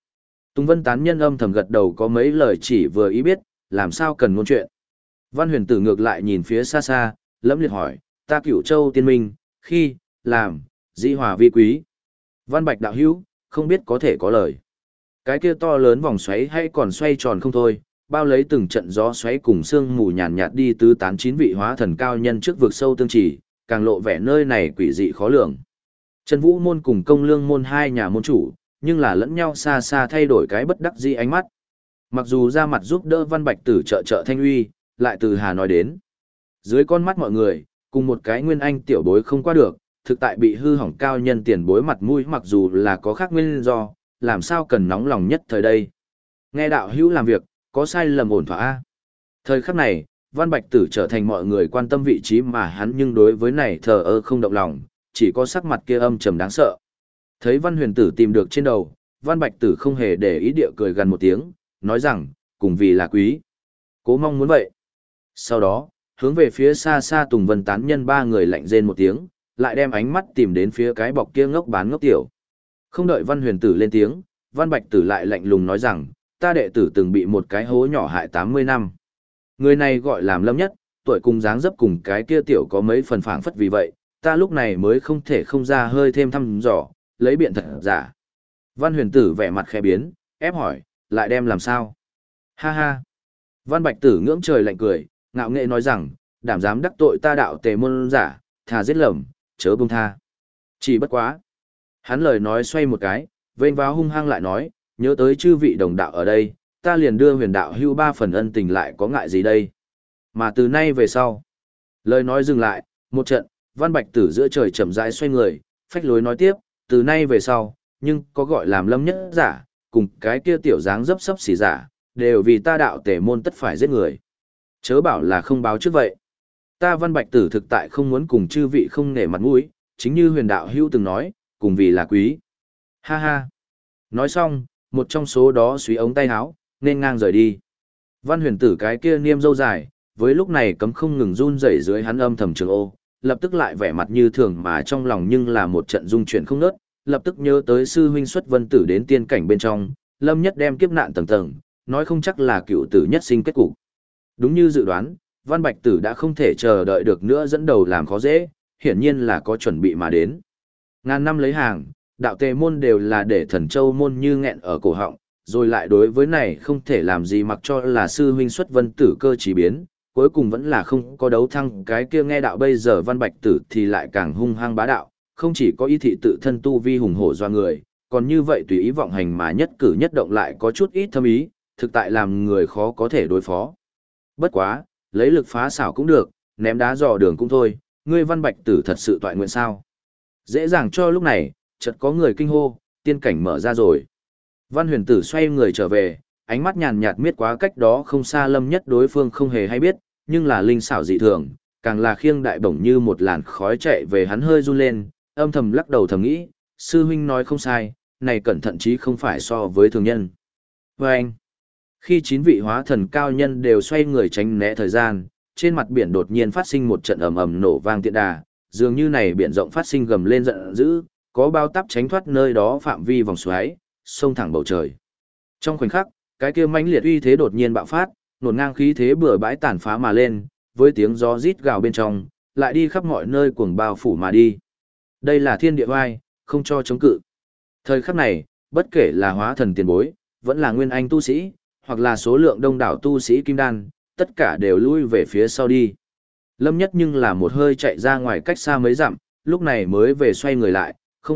S1: Tùng Vân tán nhân âm thầm gật đầu có mấy lời chỉ vừa ý biết, làm sao cần ngôn chuyện. Văn Huyền Tử ngược lại nhìn phía xa xa, lẫm liệt hỏi, ta Cửu Châu tiên minh, khi, làm, dĩ hòa vi quý. Văn Bạch đạo hữu, không biết có thể có lời. Cái kia to lớn vòng xoáy hay còn xoay tròn không thôi, bao lấy từng trận gió xoáy cùng sương mù nhàn nhạt đi tứ tán chín vị hóa thần cao nhân trước vực sâu tương chỉ, càng lộ vẻ nơi này quỷ dị khó lường. Trần Vũ môn cùng Công Lương môn hai nhà môn chủ, nhưng là lẫn nhau xa xa thay đổi cái bất đắc dĩ ánh mắt. Mặc dù ra mặt giúp đỡ Văn Bạch Tử trợ thanh uy, lại từ hà nói đến. Dưới con mắt mọi người, cùng một cái nguyên anh tiểu bối không qua được, thực tại bị hư hỏng cao nhân tiền bối mặt mũi mặc dù là có khác nguyên do, làm sao cần nóng lòng nhất thời đây. Nghe đạo hữu làm việc, có sai lầm ổn thỏa a. Thời khắc này, Văn Bạch Tử trở thành mọi người quan tâm vị trí mà hắn nhưng đối với này thờ ơ không động lòng, chỉ có sắc mặt kia âm trầm đáng sợ. Thấy Văn Huyền Tử tìm được trên đầu, Văn Bạch Tử không hề để ý địa cười gần một tiếng, nói rằng, cùng vì là quý. Cố mong muốn vậy. Sau đó, hướng về phía xa xa Tùng Vân tán nhân ba người lạnh rên một tiếng, lại đem ánh mắt tìm đến phía cái bọc kia ngốc bán ngốc tiểu. Không đợi Văn Huyền Tử lên tiếng, Văn Bạch Tử lại lạnh lùng nói rằng, ta đệ tử từng bị một cái hố nhỏ hại 80 năm. Người này gọi làm Lâm Nhất, tuổi cùng dáng dấp cùng cái kia tiểu có mấy phần phảng phất vì vậy, ta lúc này mới không thể không ra hơi thêm thăm dò, lấy biện thật giả. Văn Huyền Tử vẻ mặt khẽ biến, ép hỏi, lại đem làm sao? Ha ha. Văn Bạch Tử ngưỡng trời lạnh cười, ngạo nghệ nói rằng, đảm dám đắc tội ta đạo tề môn giả, thà giết lầm, chớ buông tha. Chỉ bất quá. Hắn lời nói xoay một cái, vênh váo hung hăng lại nói, nhớ tới chư vị đồng đạo ở đây, ta liền đưa huyền đạo hưu 3 phần ân tình lại có ngại gì đây. Mà từ nay về sau. Lời nói dừng lại, một trận, Văn Bạch Tử giữa trời chậm rãi xoay người, phách lối nói tiếp, từ nay về sau, nhưng có gọi làm Lâm Nhất giả, cùng cái kia tiểu dáng dấp sấp xỉ giả, đều vì ta đạo tề môn tất phải giết người. Chớ bảo là không báo trước vậy. Ta Văn Bạch Tử thực tại không muốn cùng chư vị không nể mặt mũi, chính như huyền đạo hưu từng nói, cùng vì là quý. Ha ha. Nói xong, một trong số đó suy ống tay áo, nên ngang rời đi. Văn Huyền Tử cái kia niêm râu dài, với lúc này cấm không ngừng run rẩy dưới hắn âm thầm trường ô, lập tức lại vẻ mặt như thường mà trong lòng nhưng là một trận rung chuyển không ngớt, lập tức nhớ tới sư huynh xuất vân tử đến tiên cảnh bên trong, Lâm Nhất đem kiếp nạn tầng tầng, nói không chắc là cựu tử nhất sinh kết cục. Đúng như dự đoán, Văn Bạch Tử đã không thể chờ đợi được nữa dẫn đầu làm khó dễ, hiển nhiên là có chuẩn bị mà đến. Ngàn năm lấy hàng, đạo tề môn đều là để Thần Châu môn như nghẹn ở cổ họng, rồi lại đối với này không thể làm gì mặc cho là sư huynh xuất vân tử cơ chỉ biến, cuối cùng vẫn là không có đấu thăng cái kia nghe đạo bây giờ Văn Bạch Tử thì lại càng hung hăng bá đạo, không chỉ có ý thị tự thân tu vi hùng hổ doa người, còn như vậy tùy ý vọng hành mà nhất cử nhất động lại có chút ít thâm ý, thực tại làm người khó có thể đối phó. Bất quá, lấy lực phá xảo cũng được, ném đá dò đường cũng thôi, ngươi Văn Bạch Tử thật sự toại nguyện sao? Dễ dàng cho lúc này, chợt có người kinh hô, tiên cảnh mở ra rồi. Văn Huyền Tử xoay người trở về, ánh mắt nhàn nhạt miết quá cách đó không xa Lâm Nhất đối phương không hề hay biết, nhưng là linh xảo dị thường, càng là khiêng đại bổng như một làn khói chạy về hắn hơi run lên, âm thầm lắc đầu thầm nghĩ, sư huynh nói không sai, này cẩn thận chí không phải so với thường nhân. Và anh, khi 9 vị hóa thần cao nhân đều xoay người tránh né thời gian, trên mặt biển đột nhiên phát sinh một trận ầm ầm nổ vang tiện đà, dường như này biển rộng phát sinh gầm lên giận dữ, có bao táp tránh thoát nơi đó phạm vi vòng xoáy, xông thẳng bầu trời. Trong khoảnh khắc, cái kia mãnh liệt uy thế đột nhiên bạo phát, nổ ngang khí thế bừa bãi tàn phá mà lên, với tiếng gió rít gào bên trong, lại đi khắp mọi nơi cuồng bao phủ mà đi. Đây là thiên địa oai, không cho chống cự. Thời khắc này, bất kể là hóa thần tiền bối, vẫn là nguyên anh tu sĩ, hoặc là số lượng đông đảo tu sĩ kim đan, tất cả đều lui về phía sau đi. Lâm Nhất nhưng là một hơi chạy ra ngoài cách xa mấy dặm, lúc này mới về xoay người lại, không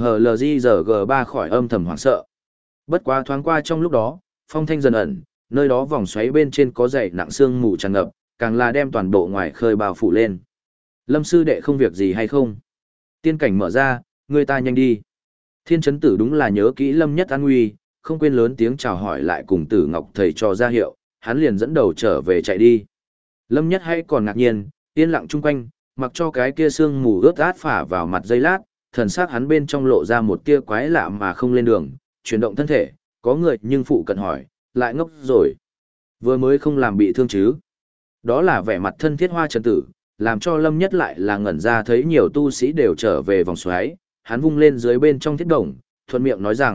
S1: FNHLJG3 khỏi âm thầm hoảng sợ. Bất quá thoáng qua trong lúc đó, phong thanh dần ẩn, nơi đó vòng xoáy bên trên có dày nặng sương mù tràn ngập, càng là đem toàn bộ ngoài khơi bao phủ lên. Lâm sư đệ không việc gì hay không? Tiên cảnh mở ra, người ta nhanh đi. Thiên chấn tử đúng là nhớ kỹ Lâm Nhất an nguy, không quên lớn tiếng chào hỏi lại cùng Tử Ngọc thầy cho ra hiệu, hắn liền dẫn đầu trở về chạy đi. Lâm Nhất hay còn ngạc nhiên, yên lặng chung quanh, mặc cho cái kia sương mù ướt át phả vào mặt giây lát, thần sắc hắn bên trong lộ ra một tia quái lạ mà không lên đường, chuyển động thân thể, có người nhưng phụ cận hỏi, lại ngốc rồi. Vừa mới không làm bị thương chứ. Đó là vẻ mặt thân thiết Hoa Trần Tử, làm cho Lâm Nhất lại là ngẩn ra thấy nhiều tu sĩ đều trở về vòng xoáy, hắn vung lên dưới bên trong thiết đồng, thuận miệng nói rằng,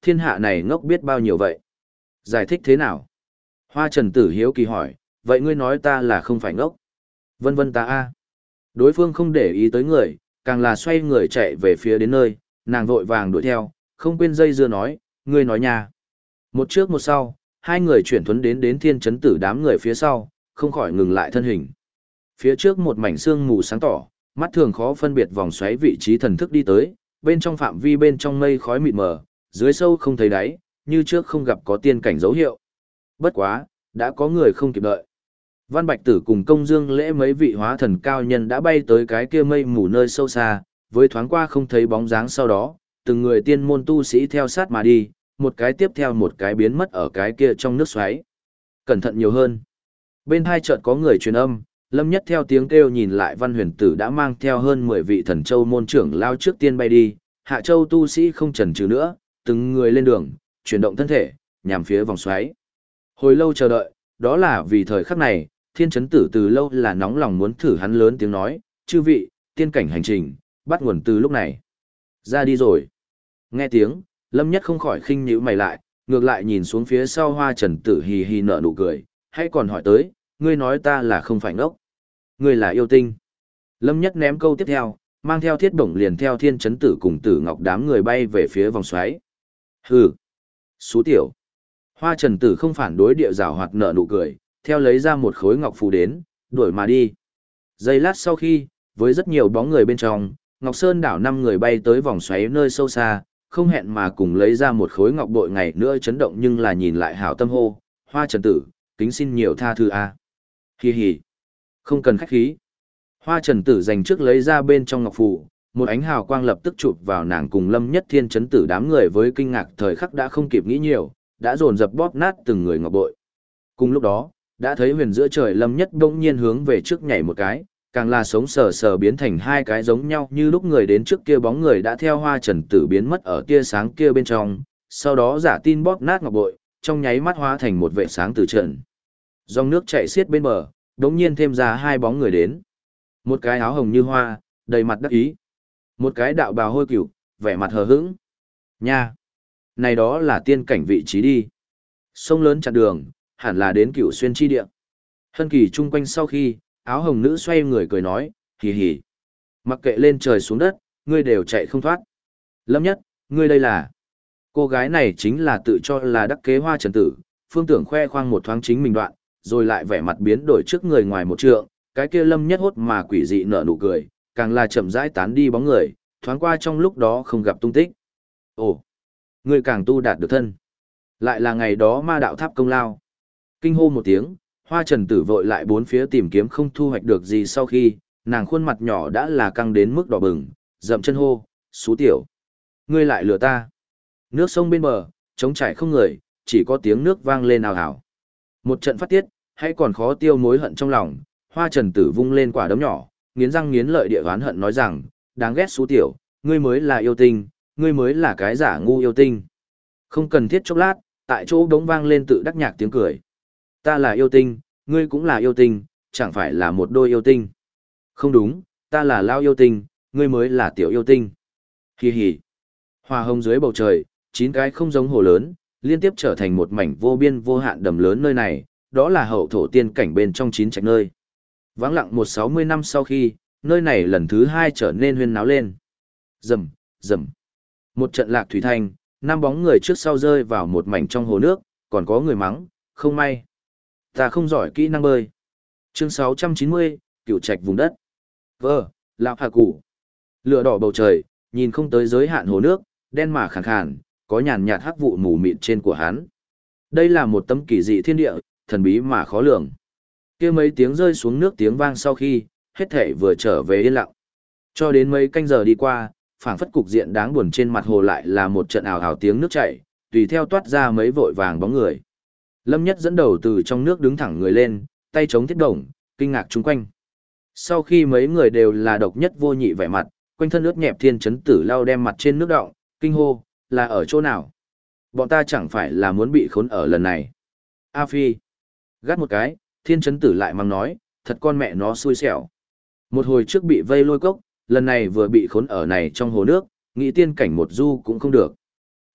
S1: thiên hạ này ngốc biết bao nhiêu vậy. Giải thích thế nào? Hoa Trần Tử hiếu kỳ hỏi, vậy ngươi nói ta là không phải ngốc? Vân vân ta a. Đối phương không để ý tới người, càng là xoay người chạy về phía đến nơi, nàng vội vàng đuổi theo, không quên dây dưa nói, ngươi nói nha. Một trước một sau, hai người chuyển thuấn đến Thiên Chấn Tử đám người phía sau, không khỏi ngừng lại thân hình. Phía trước một mảnh sương mù sáng tỏ, mắt thường khó phân biệt vòng xoáy vị trí thần thức đi tới, bên trong phạm vi bên trong mây khói mịt mờ, dưới sâu không thấy đáy, như trước không gặp có tiên cảnh dấu hiệu. Bất quá, đã có người không kịp đợi. Văn Bạch Tử cùng Công Dương Lễ mấy vị hóa thần cao nhân đã bay tới cái kia mây mù nơi sâu xa, với thoáng qua không thấy bóng dáng sau đó, từng người tiên môn tu sĩ theo sát mà đi, một cái tiếp theo một cái biến mất ở cái kia trong nước xoáy. Cẩn thận nhiều hơn. Bên hai chợt có người truyền âm, Lâm Nhất theo tiếng kêu nhìn lại Văn Huyền Tử đã mang theo hơn 10 vị thần châu môn trưởng lao trước tiên bay đi, Hạ Châu tu sĩ không chần chừ nữa, từng người lên đường, chuyển động thân thể, nhằm phía vòng xoáy. Hồi lâu chờ đợi, đó là vì thời khắc này, Thiên Chấn Tử từ lâu là nóng lòng muốn thử hắn lớn tiếng nói, chư vị, tiên cảnh hành trình, bắt nguồn từ lúc này. Ra đi rồi. Nghe tiếng, Lâm Nhất không khỏi khinh nhíu mày lại, ngược lại nhìn xuống phía sau Hoa Trần Tử hì hì nở nụ cười, hay còn hỏi tới, ngươi nói ta là không phải ngốc. Ngươi là yêu tinh. Lâm Nhất ném câu tiếp theo, mang theo thiết bổng liền theo Thiên Chấn Tử cùng Tử Ngọc đám người bay về phía vòng xoáy. Hừ. Xú tiểu. Hoa Trần Tử không phản đối địa giảo hoạt nở nụ cười, theo lấy ra một khối ngọc phù đến, đuổi mà đi. Giây lát sau khi, với rất nhiều bóng người bên trong, Ngọc Sơn đảo 5 người bay tới vòng xoáy nơi sâu xa, không hẹn mà cùng lấy ra một khối ngọc bội ngày nữa chấn động nhưng là nhìn lại hảo tâm hô, Hoa Trần Tử, kính xin nhiều tha thứ a. Hi hi. Không cần khách khí. Hoa Trần Tử dành trước lấy ra bên trong ngọc phù, một ánh hào quang lập tức chụp vào nàng cùng Lâm Nhất Thiên Chấn Tử đám người với kinh ngạc thời khắc đã không kịp nghĩ nhiều, đã dồn dập bóp nát từng người ngọc bội. Cùng lúc đó, đã thấy huyền giữa trời Lâm Nhất bỗng nhiên hướng về trước nhảy một cái, càng là sống sờ sờ biến thành hai cái giống nhau như lúc người đến trước kia bóng người đã theo Hoa Trần Tử biến mất ở tia sáng kia bên trong, sau đó giả tin bóp nát ngọc bội, trong nháy mắt hóa thành một vệ sáng từ trận. Dòng nước chảy xiết bên bờ, đống nhiên thêm ra hai bóng người đến. Một cái áo hồng như hoa, đầy mặt đắc ý. Một cái đạo bào hôi cửu, vẻ mặt hờ hững. Nha! Này đó là tiên cảnh vị trí đi. Sông lớn chặn đường, hẳn là đến Cửu Xuyên chi địa. Hân Kỳ chung quanh sau khi, áo hồng nữ xoay người cười nói, hì hì. Mặc kệ lên trời xuống đất, ngươi đều chạy không thoát. Lâm Nhất, ngươi đây là... Cô gái này chính là tự cho là đắc kế Hoa Trần Tử, phương tưởng khoe khoang một thoáng chính mình đoạn, rồi lại vẻ mặt biến đổi trước người ngoài một trượng, cái kia Lâm Nhất hốt mà quỷ dị nở nụ cười, càng là chậm rãi tán đi bóng người, thoáng qua trong lúc đó không gặp tung tích. Ồ, ngươi càng tu đạt được thân. Lại là ngày đó ma đạo tháp công lao. Kinh hô một tiếng, Hoa Trần Tử vội lại bốn phía tìm kiếm không thu hoạch được gì sau khi, nàng khuôn mặt nhỏ đã là căng đến mức đỏ bừng, dậm chân hô, xú tiểu. Ngươi lại lừa ta. Nước sông bên bờ, trống trải không người, chỉ có tiếng nước vang lên ào ào. Một trận phát tiết, hay còn khó tiêu mối hận trong lòng, Hoa Trần Tử vung lên quả đấm nhỏ, nghiến răng nghiến lợi địa oán hận nói rằng, đáng ghét xú tiểu, ngươi mới là yêu tinh, ngươi mới là cái giả ngu yêu tinh. Không cần thiết chốc lát, tại chỗ đống vang lên tự đắc nhạc tiếng cười. Ta là yêu tinh, ngươi cũng là yêu tinh, chẳng phải là một đôi yêu tinh. Không đúng, ta là lao yêu tinh, ngươi mới là tiểu yêu tinh. Hì hì. Hoa hồng dưới bầu trời, 9 cái không giống hồ lớn, liên tiếp trở thành một mảnh vô biên vô hạn đầm lớn nơi này, đó là hậu thổ tiên cảnh bên trong 9 trạch nơi. Vắng lặng 160 năm sau khi, nơi này lần thứ 2 trở nên huyên náo lên. Rầm, rầm. Một trận lạc thủy thanh, 5 bóng người trước sau rơi vào một mảnh trong hồ nước, còn có người mắng, không may. Ta không giỏi kỹ năng bơi. Chương 690, Cửu Trạch vùng đất. Vơ, lão hà cụ. Lửa đỏ bầu trời, nhìn không tới giới hạn hồ nước, đen mà khàn khàn, có nhàn nhạt hắc vụ mù mịt trên của hắn. Đây là một tấm kỳ dị thiên địa, thần bí mà khó lường. Kia mấy tiếng rơi xuống nước tiếng vang sau khi, hết thể vừa trở về yên lặng. Cho đến mấy canh giờ đi qua, phảng phất cục diện đáng buồn trên mặt hồ lại là một trận ào ào tiếng nước chảy, tùy theo toát ra mấy vội vàng bóng người. Lâm Nhất dẫn đầu từ trong nước đứng thẳng người lên, tay chống thiết đồng, kinh ngạc chung quanh. Sau khi mấy người đều là độc nhất vô nhị vẻ mặt, quanh thân ướt nhẹp Thiên Chấn Tử lau đem mặt trên nước đọng, kinh hô, là ở chỗ nào? Bọn ta chẳng phải là muốn bị khốn ở lần này. A Phi. Gắt một cái, Thiên Chấn Tử lại mắng nói, thật con mẹ nó xui xẻo. Một hồi trước bị vây lôi cốc, lần này vừa bị khốn ở này trong hồ nước, nghĩ tiên cảnh một du cũng không được.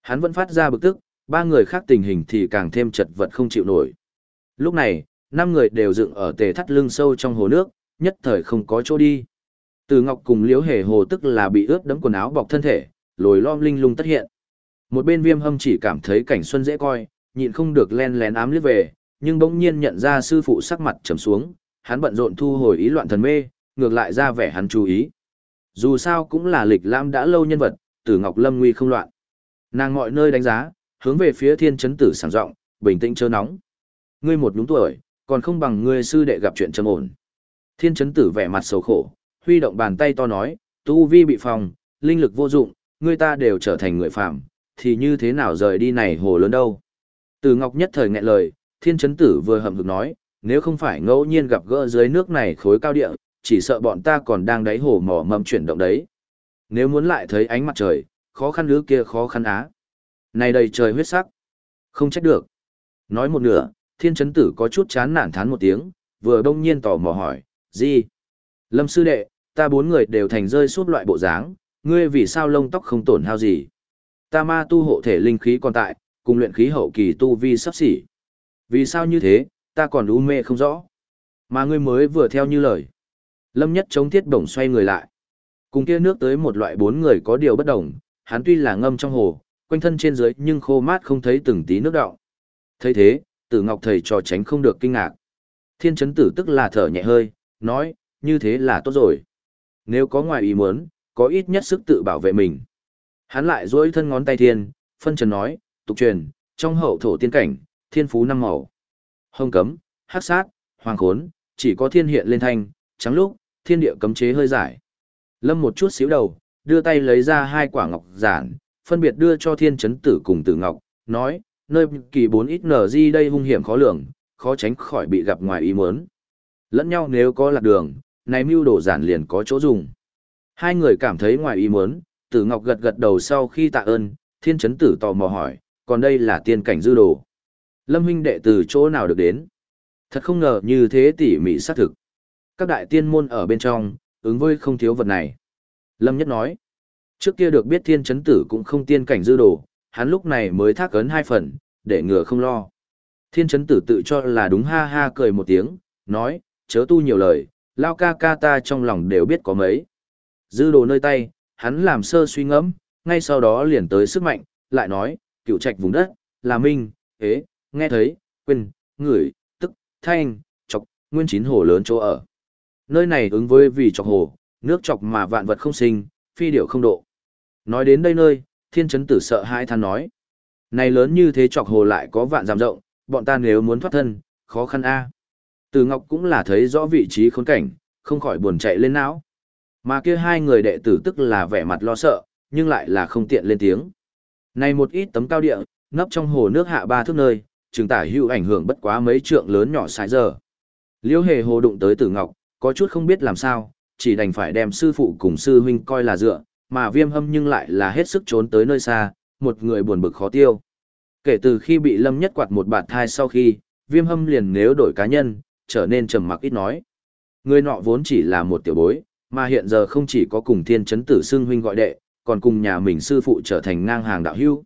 S1: Hắn vẫn phát ra bực tức, ba người khác tình hình thì càng thêm chật vật không chịu nổi. Lúc này, năm người đều dựng ở tề thắt lưng sâu trong hồ nước, nhất thời không có chỗ đi. Từ Ngọc cùng Liễu Hề Hồ tức là bị ướt đẫm quần áo bọc thân thể, lồi lom linh lung tất hiện. Một bên Viêm Hâm chỉ cảm thấy cảnh xuân dễ coi, nhịn không được len lén ám liếc về, nhưng bỗng nhiên nhận ra sư phụ sắc mặt trầm xuống, hắn bận rộn thu hồi ý loạn thần mê, ngược lại ra vẻ hắn chú ý. Dù sao cũng là lịch lãm đã lâu nhân vật, Tử Ngọc lâm nguy không loạn. Nàng mọi nơi đánh giá, hướng về phía Thiên Chấn Tử sảng giọng, bình tĩnh chớ nóng. Ngươi một nhúng tuổi, còn không bằng ngươi sư đệ gặp chuyện trầm ổn. Thiên Chấn Tử vẻ mặt sầu khổ, huy động bàn tay to nói, tu vi bị phòng, linh lực vô dụng, ngươi ta đều trở thành người phàm, thì như thế nào rời đi này hồ lớn đâu. Tử Ngọc nhất thời nghẹn lời, Thiên Chấn Tử vừa hậm hực nói, nếu không phải ngẫu nhiên gặp gỡ dưới nước này khối cao địa, chỉ sợ bọn ta còn đang đáy hồ mò mẫm chuyển động đấy. Nếu muốn lại thấy ánh mặt trời, khó khăn lứa kia khó khăn á. Này đầy trời huyết sắc. Không trách được. Nói một nửa, Thiên Chấn Tử có chút chán nản thán một tiếng, vừa đông nhiên tò mò hỏi, gì? Lâm sư đệ, ta bốn người đều thành rơi suốt loại bộ dáng, ngươi vì sao lông tóc không tổn hao gì? Ta ma tu hộ thể linh khí còn tại, cùng luyện khí hậu kỳ tu vi sắp xỉ. Vì sao như thế, ta còn u mê không rõ. Mà ngươi mới vừa theo như lời. Lâm Nhất chống thiết bổng xoay người lại. Cùng kia nước tới một loại bốn người có điều bất đồng, hắn tuy là ngâm trong hồ, quanh thân trên dưới nhưng khô mát không thấy từng tí nước đọng. Thấy thế, Tử Ngọc thầy trò tránh không được kinh ngạc. Thiên Chấn Tử tức là thở nhẹ hơi, nói, như thế là tốt rồi. Nếu có ngoài ý muốn, có ít nhất sức tự bảo vệ mình. Hắn lại duỗi thân ngón tay thiên, phân trần nói, tục truyền, trong hậu thổ tiên cảnh, thiên phú năm màu. Hồng cấm, hắc sát, hoàng khốn, chỉ có thiên hiện lên thanh, trắng lúc, thiên địa cấm chế hơi giải. Lâm một chút xíu đầu, đưa tay lấy ra hai quả ngọc giản, phân biệt đưa cho Thiên Chấn Tử cùng Tử Ngọc, nói, nơi kỳ 4 ít nở di đây hung hiểm khó lường, khó tránh khỏi bị gặp ngoài ý muốn. Lẫn nhau nếu có lạc đường, này mưu đồ giản liền có chỗ dùng. Hai người cảm thấy ngoài ý muốn, Tử Ngọc gật gật đầu sau khi tạ ơn, Thiên Chấn Tử tò mò hỏi, còn đây là tiên cảnh dư đồ. Lâm huynh đệ từ chỗ nào được đến? Thật không ngờ như thế tỉ mỉ xác thực. Các đại tiên môn ở bên trong, ứng với không thiếu vật này. Lâm Nhất nói, trước kia được biết Thiên Chấn Tử cũng không tiên cảnh dư đồ, hắn lúc này mới thác ấn 2 phần, để ngừa không lo. Thiên Chấn Tử tự cho là đúng ha ha cười một tiếng, nói, chớ tu nhiều lời, lao ca ca ta trong lòng đều biết có mấy. Dư đồ nơi tay, hắn làm sơ suy ngẫm, ngay sau đó liền tới sức mạnh, lại nói, cựu trạch vùng đất, là minh, ế, nghe thấy, quên, ngửi, tức, thanh, chọc, nguyên chín hồ lớn chỗ ở. Nơi này ứng với vì chọc hồ, nước chọc mà vạn vật không sinh, phi điệu không độ. Nói đến đây nơi, Thiên Chấn Tử sợ hai than nói. Này lớn như thế chọc hồ lại có vạn dặm rộng, bọn ta nếu muốn thoát thân, khó khăn a. Từ Ngọc cũng là thấy rõ vị trí khốn cảnh, không khỏi buồn chạy lên não. Mà kia hai người đệ tử tức là vẻ mặt lo sợ, nhưng lại là không tiện lên tiếng. Này một ít tấm cao địa, nấp trong hồ nước hạ 3 thước nơi, chứng tả hữu ảnh hưởng bất quá mấy trượng lớn nhỏ sai giờ. Liễu Hề Hồ đụng tới Tử Ngọc, có chút không biết làm sao, chỉ đành phải đem sư phụ cùng sư huynh coi là dựa, mà Viêm Hâm nhưng lại là hết sức trốn tới nơi xa, một người buồn bực khó tiêu. Kể từ khi bị Lâm Nhất quạt một bạt thai sau khi, Viêm Hâm liền nếu đổi cá nhân, trở nên trầm mặc ít nói. Người nọ vốn chỉ là một tiểu bối, mà hiện giờ không chỉ có cùng Thiên Chấn Tử xưng huynh gọi đệ, còn cùng nhà mình sư phụ trở thành ngang hàng đạo hữu.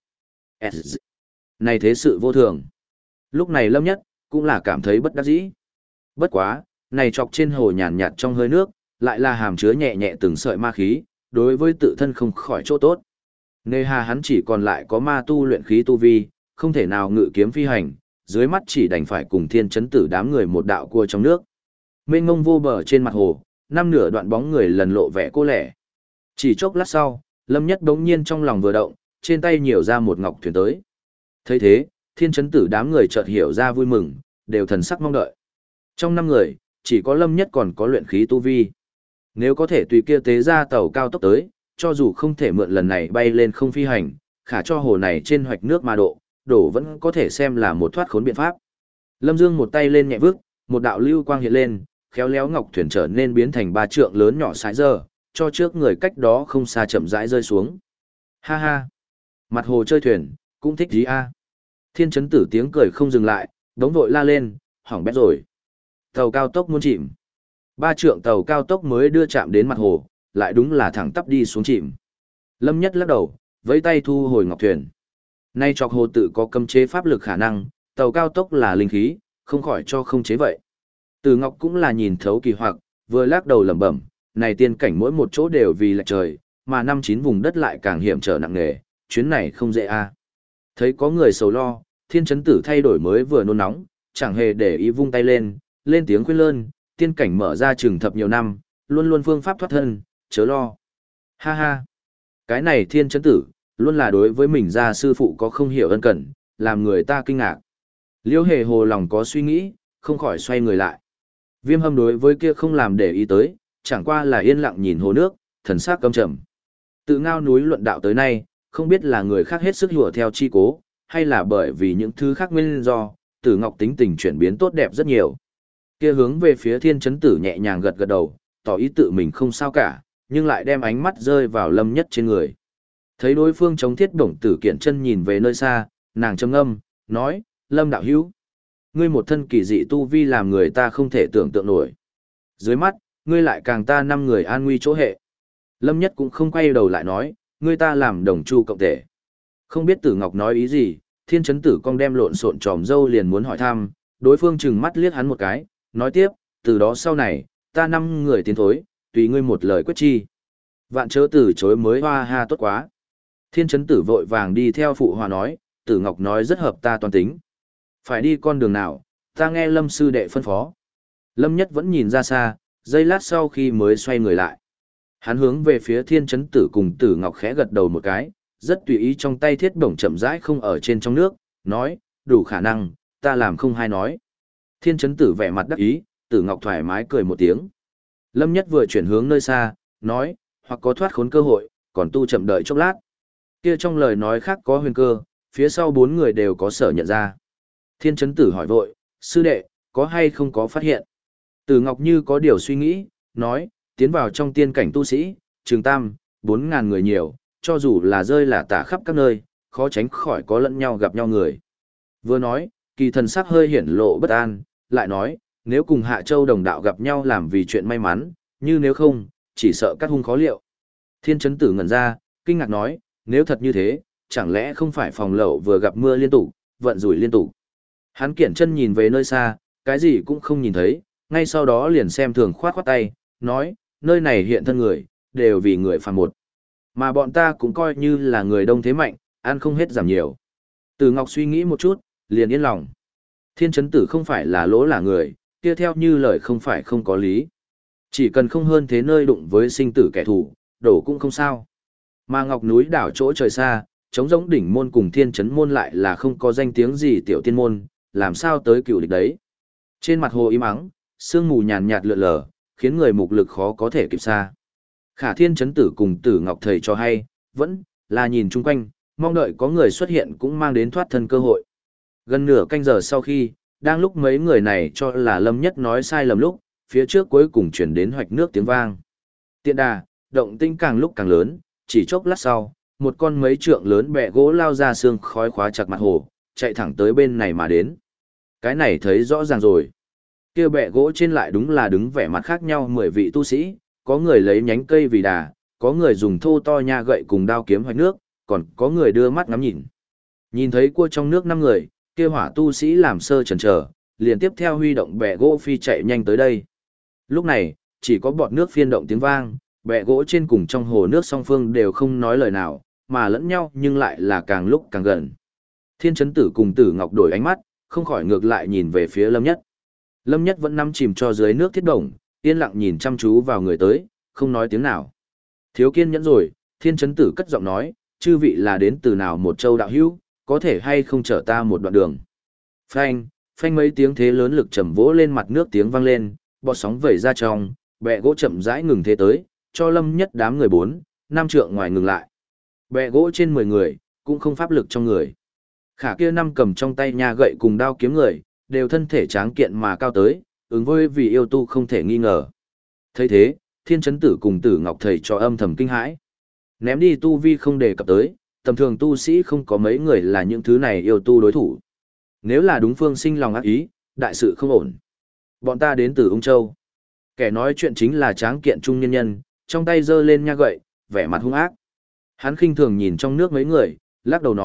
S1: Này thế sự vô thường. Lúc này Lâm Nhất cũng là cảm thấy bất đắc dĩ. Bất quá, này chọc trên hồ nhàn nhạt trong hơi nước, lại là hàm chứa nhẹ nhẹ từng sợi ma khí, đối với tự thân không khỏi chỗ tốt. Nề hà hắn chỉ còn lại có ma tu luyện khí tu vi, không thể nào ngự kiếm phi hành, dưới mắt chỉ đành phải cùng Thiên Chấn Tử đám người một đạo cua trong nước. Mênh mông vô bờ trên mặt hồ, năm nửa đoạn bóng người lần lộ vẻ cô lẻ. Chỉ chốc lát sau, Lâm Nhất đống nhiên trong lòng vừa động, trên tay nhiều ra một ngọc thuyền tới. Thấy thế, Thiên Chấn Tử đám người chợt hiểu ra vui mừng, đều thần sắc mong đợi. Trong 5 người, chỉ có Lâm Nhất còn có luyện khí tu vi. Nếu có thể tùy kia tế ra tàu cao tốc tới, cho dù không thể mượn lần này bay lên không phi hành, khả cho hồ này trên hoạch nước mà đổ vẫn có thể xem là một thoát khốn biện pháp. Lâm Dương một tay lên nhẹ vước, một đạo lưu quang hiện lên, khéo léo ngọc thuyền trở nên biến thành 3 trượng lớn nhỏ sải giờ, cho trước người cách đó không xa chậm rãi rơi xuống. Ha ha! Mặt hồ chơi thuyền, cũng thích gì a? Thiên Chấn Tử tiếng cười không dừng lại, đống vội la lên, hỏng bét rồi. Tàu cao tốc muốn chìm. 3 trượng tàu cao tốc mới đưa chạm đến mặt hồ, lại đúng là thẳng tắp đi xuống chìm. Lâm Nhất lắc đầu, vẫy tay thu hồi ngọc thuyền. Nay chọc hồ tự có cấm chế pháp lực khả năng, tàu cao tốc là linh khí, không khỏi cho không chế vậy. Từ Ngọc cũng là nhìn thấu kỳ hoặc, vừa lắc đầu lẩm bẩm, này tiên cảnh mỗi một chỗ đều vì lệch trời, mà năm chín vùng đất lại càng hiểm trở nặng nề, chuyến này không dễ a. Thấy có người sầu lo, Thiên Chấn Tử thay đổi mới vừa nôn nóng, chẳng hề để ý vung tay lên tiếng khuyên lơn, tiên cảnh mở ra trường thập nhiều năm, luôn luôn phương pháp thoát thân, chớ lo. Ha ha, cái này Thiên Chấn Tử, luôn là đối với mình gia sư phụ có không hiểu ân cần, làm người ta kinh ngạc. Liễu Hề Hồ lòng có suy nghĩ, không khỏi xoay người lại. Viêm Hâm đối với kia không làm để ý tới, chẳng qua là yên lặng nhìn hồ nước, thần sắc căm trầm. Tự ngao núi luận đạo tới nay, không biết là người khác hết sức hùa theo chi cố, hay là bởi vì những thứ khác nguyên do, Tử Ngọc tính tình chuyển biến tốt đẹp rất nhiều. Kia hướng về phía Thiên Chấn Tử nhẹ nhàng gật gật đầu, tỏ ý tự mình không sao cả, nhưng lại đem ánh mắt rơi vào Lâm Nhất trên người. Thấy đối phương chống thiết bổng tử kiện chân nhìn về nơi xa, nàng trầm ngâm, nói, Lâm đạo hữu, ngươi một thân kỳ dị tu vi làm người ta không thể tưởng tượng nổi. Dưới mắt, ngươi lại càng ta năm người an nguy chỗ hệ. Lâm Nhất cũng không quay đầu lại nói, ngươi ta làm đồng chu cộng thể. Không biết Tử Ngọc nói ý gì, Thiên Chấn Tử cong đem lộn xộn tròm dâu liền muốn hỏi thăm, đối phương chừng mắt liếc hắn một cái, nói tiếp, từ đó sau này, ta năm người tiến thối, tùy ngươi một lời quyết chi. Vạn chớ từ chối mới hoa ha tốt quá. Thiên Chấn Tử vội vàng đi theo phụ hòa nói, Tử Ngọc nói rất hợp ta toàn tính. Phải đi con đường nào, ta nghe Lâm sư đệ phân phó. Lâm Nhất vẫn nhìn ra xa, giây lát sau khi mới xoay người lại. Hắn hướng về phía Thiên Chấn Tử cùng Tử Ngọc khẽ gật đầu một cái, rất tùy ý trong tay thiết bổng chậm rãi không ở trên trong nước, nói, đủ khả năng, ta làm không hay nói. Thiên Chấn Tử vẻ mặt đắc ý, Tử Ngọc thoải mái cười một tiếng. Lâm Nhất vừa chuyển hướng nơi xa, nói, hoặc có thoát khốn cơ hội, còn tu chậm đợi chốc lát. Kia trong lời nói khác có huyền cơ, phía sau bốn người đều có sở nhận ra. Thiên Chấn Tử hỏi vội, sư đệ, có hay không có phát hiện? Tử Ngọc như có điều suy nghĩ, nói, tiến vào trong tiên cảnh tu sĩ, trường tam, 4.000 người nhiều, cho dù là rơi là tả khắp các nơi, khó tránh khỏi có lẫn nhau gặp nhau người. Vừa nói, kỳ thần sắc hơi hiển lộ bất an, lại nói, nếu cùng Hạ Châu đồng đạo gặp nhau làm vì chuyện may mắn, như nếu không, chỉ sợ cắt hung khó liệu. Thiên Chấn Tử ngẩn ra, kinh ngạc nói, nếu thật như thế, chẳng lẽ không phải phòng lậu vừa gặp mưa liên tục, vận rủi liên tục. Hắn kiển chân nhìn về nơi xa, cái gì cũng không nhìn thấy, ngay sau đó liền xem thường khoát khoát tay, nói, nơi này hiện thân người, đều vì người phàm một. Mà bọn ta cũng coi như là người đông thế mạnh, ăn không hết giảm nhiều. Từ Ngọc suy nghĩ một chút, liền yên lòng. Thiên Chấn Tử không phải là lỗ là người, kia theo như lời không phải không có lý. Chỉ cần không hơn thế nơi đụng với sinh tử kẻ thù, đổ cũng không sao. Mà Ngọc núi đảo chỗ trời xa, chống giống đỉnh môn cùng Thiên Chấn môn lại là không có danh tiếng gì tiểu tiên môn, làm sao tới cựu địch đấy. Trên mặt hồ im ắng, sương mù nhàn nhạt lượn lờ, khiến người mục lực khó có thể kịp xa. Khả Thiên Chấn Tử cùng Tử Ngọc thầy cho hay, vẫn là nhìn chung quanh, mong đợi có người xuất hiện cũng mang đến thoát thân cơ hội. Gần nửa canh giờ sau khi, đang lúc mấy người này cho là Lâm Nhất nói sai lầm lúc, phía trước cuối cùng chuyển đến hoạch nước tiếng vang. Tiện đà, động tĩnh càng lúc càng lớn, chỉ chốc lát sau, một con mấy trượng lớn bẹ gỗ lao ra sương khói khóa chặt mặt hồ, chạy thẳng tới bên này mà đến. Cái này thấy rõ ràng rồi. Kia bẹ gỗ trên lại đúng là đứng vẻ mặt khác nhau 10 vị tu sĩ, có người lấy nhánh cây vì đà, có người dùng thô to nha gậy cùng đao kiếm hoạch nước, còn có người đưa mắt ngắm nhìn. Nhìn thấy cua trong nước 5 người, kia hỏa tu sĩ làm sơ chần chờ, liền tiếp theo huy động bẹ gỗ phi chạy nhanh tới đây. Lúc này, chỉ có bọt nước phiên động tiếng vang, bẹ gỗ trên cùng trong hồ nước song phương đều không nói lời nào, mà lẫn nhau nhưng lại là càng lúc càng gần. Thiên Chấn Tử cùng Tử Ngọc đổi ánh mắt, không khỏi ngược lại nhìn về phía Lâm Nhất. Lâm Nhất vẫn nằm chìm cho dưới nước thiết đồng, yên lặng nhìn chăm chú vào người tới, không nói tiếng nào. Thiếu kiên nhẫn rồi, Thiên Chấn Tử cất giọng nói, chư vị là đến từ nào một châu đạo hữu, có thể hay không chở ta một đoạn đường. Phanh, phanh mấy tiếng thế lớn lực trầm vỗ lên mặt nước tiếng vang lên, bọt sóng vẩy ra trong, bẹ gỗ chậm rãi ngừng thế tới, cho Lâm Nhất đám người 4, 5 trượng ngoài ngừng lại. Bẹ gỗ trên 10 người, cũng không pháp lực trong người. Khả kia 5 cầm trong tay nha gậy cùng đao kiếm người, đều thân thể tráng kiện mà cao tới, ứng với vì yêu tu không thể nghi ngờ. Thấy thế, Thiên Chấn Tử cùng Tử Ngọc thầy cho âm thầm kinh hãi. Ném đi tu vi không đề cập tới, tầm thường tu sĩ không có mấy người là những thứ này yêu tu đối thủ. Nếu là đúng phương sinh lòng ác ý, đại sự không ổn. Bọn ta đến từ Ung Châu. Kẻ nói chuyện chính là tráng kiện trung nhân nhân, trong tay giơ lên nha gậy, vẻ mặt hung ác. Hắn khinh thường nhìn trong nước mấy người, lắc đầu nói,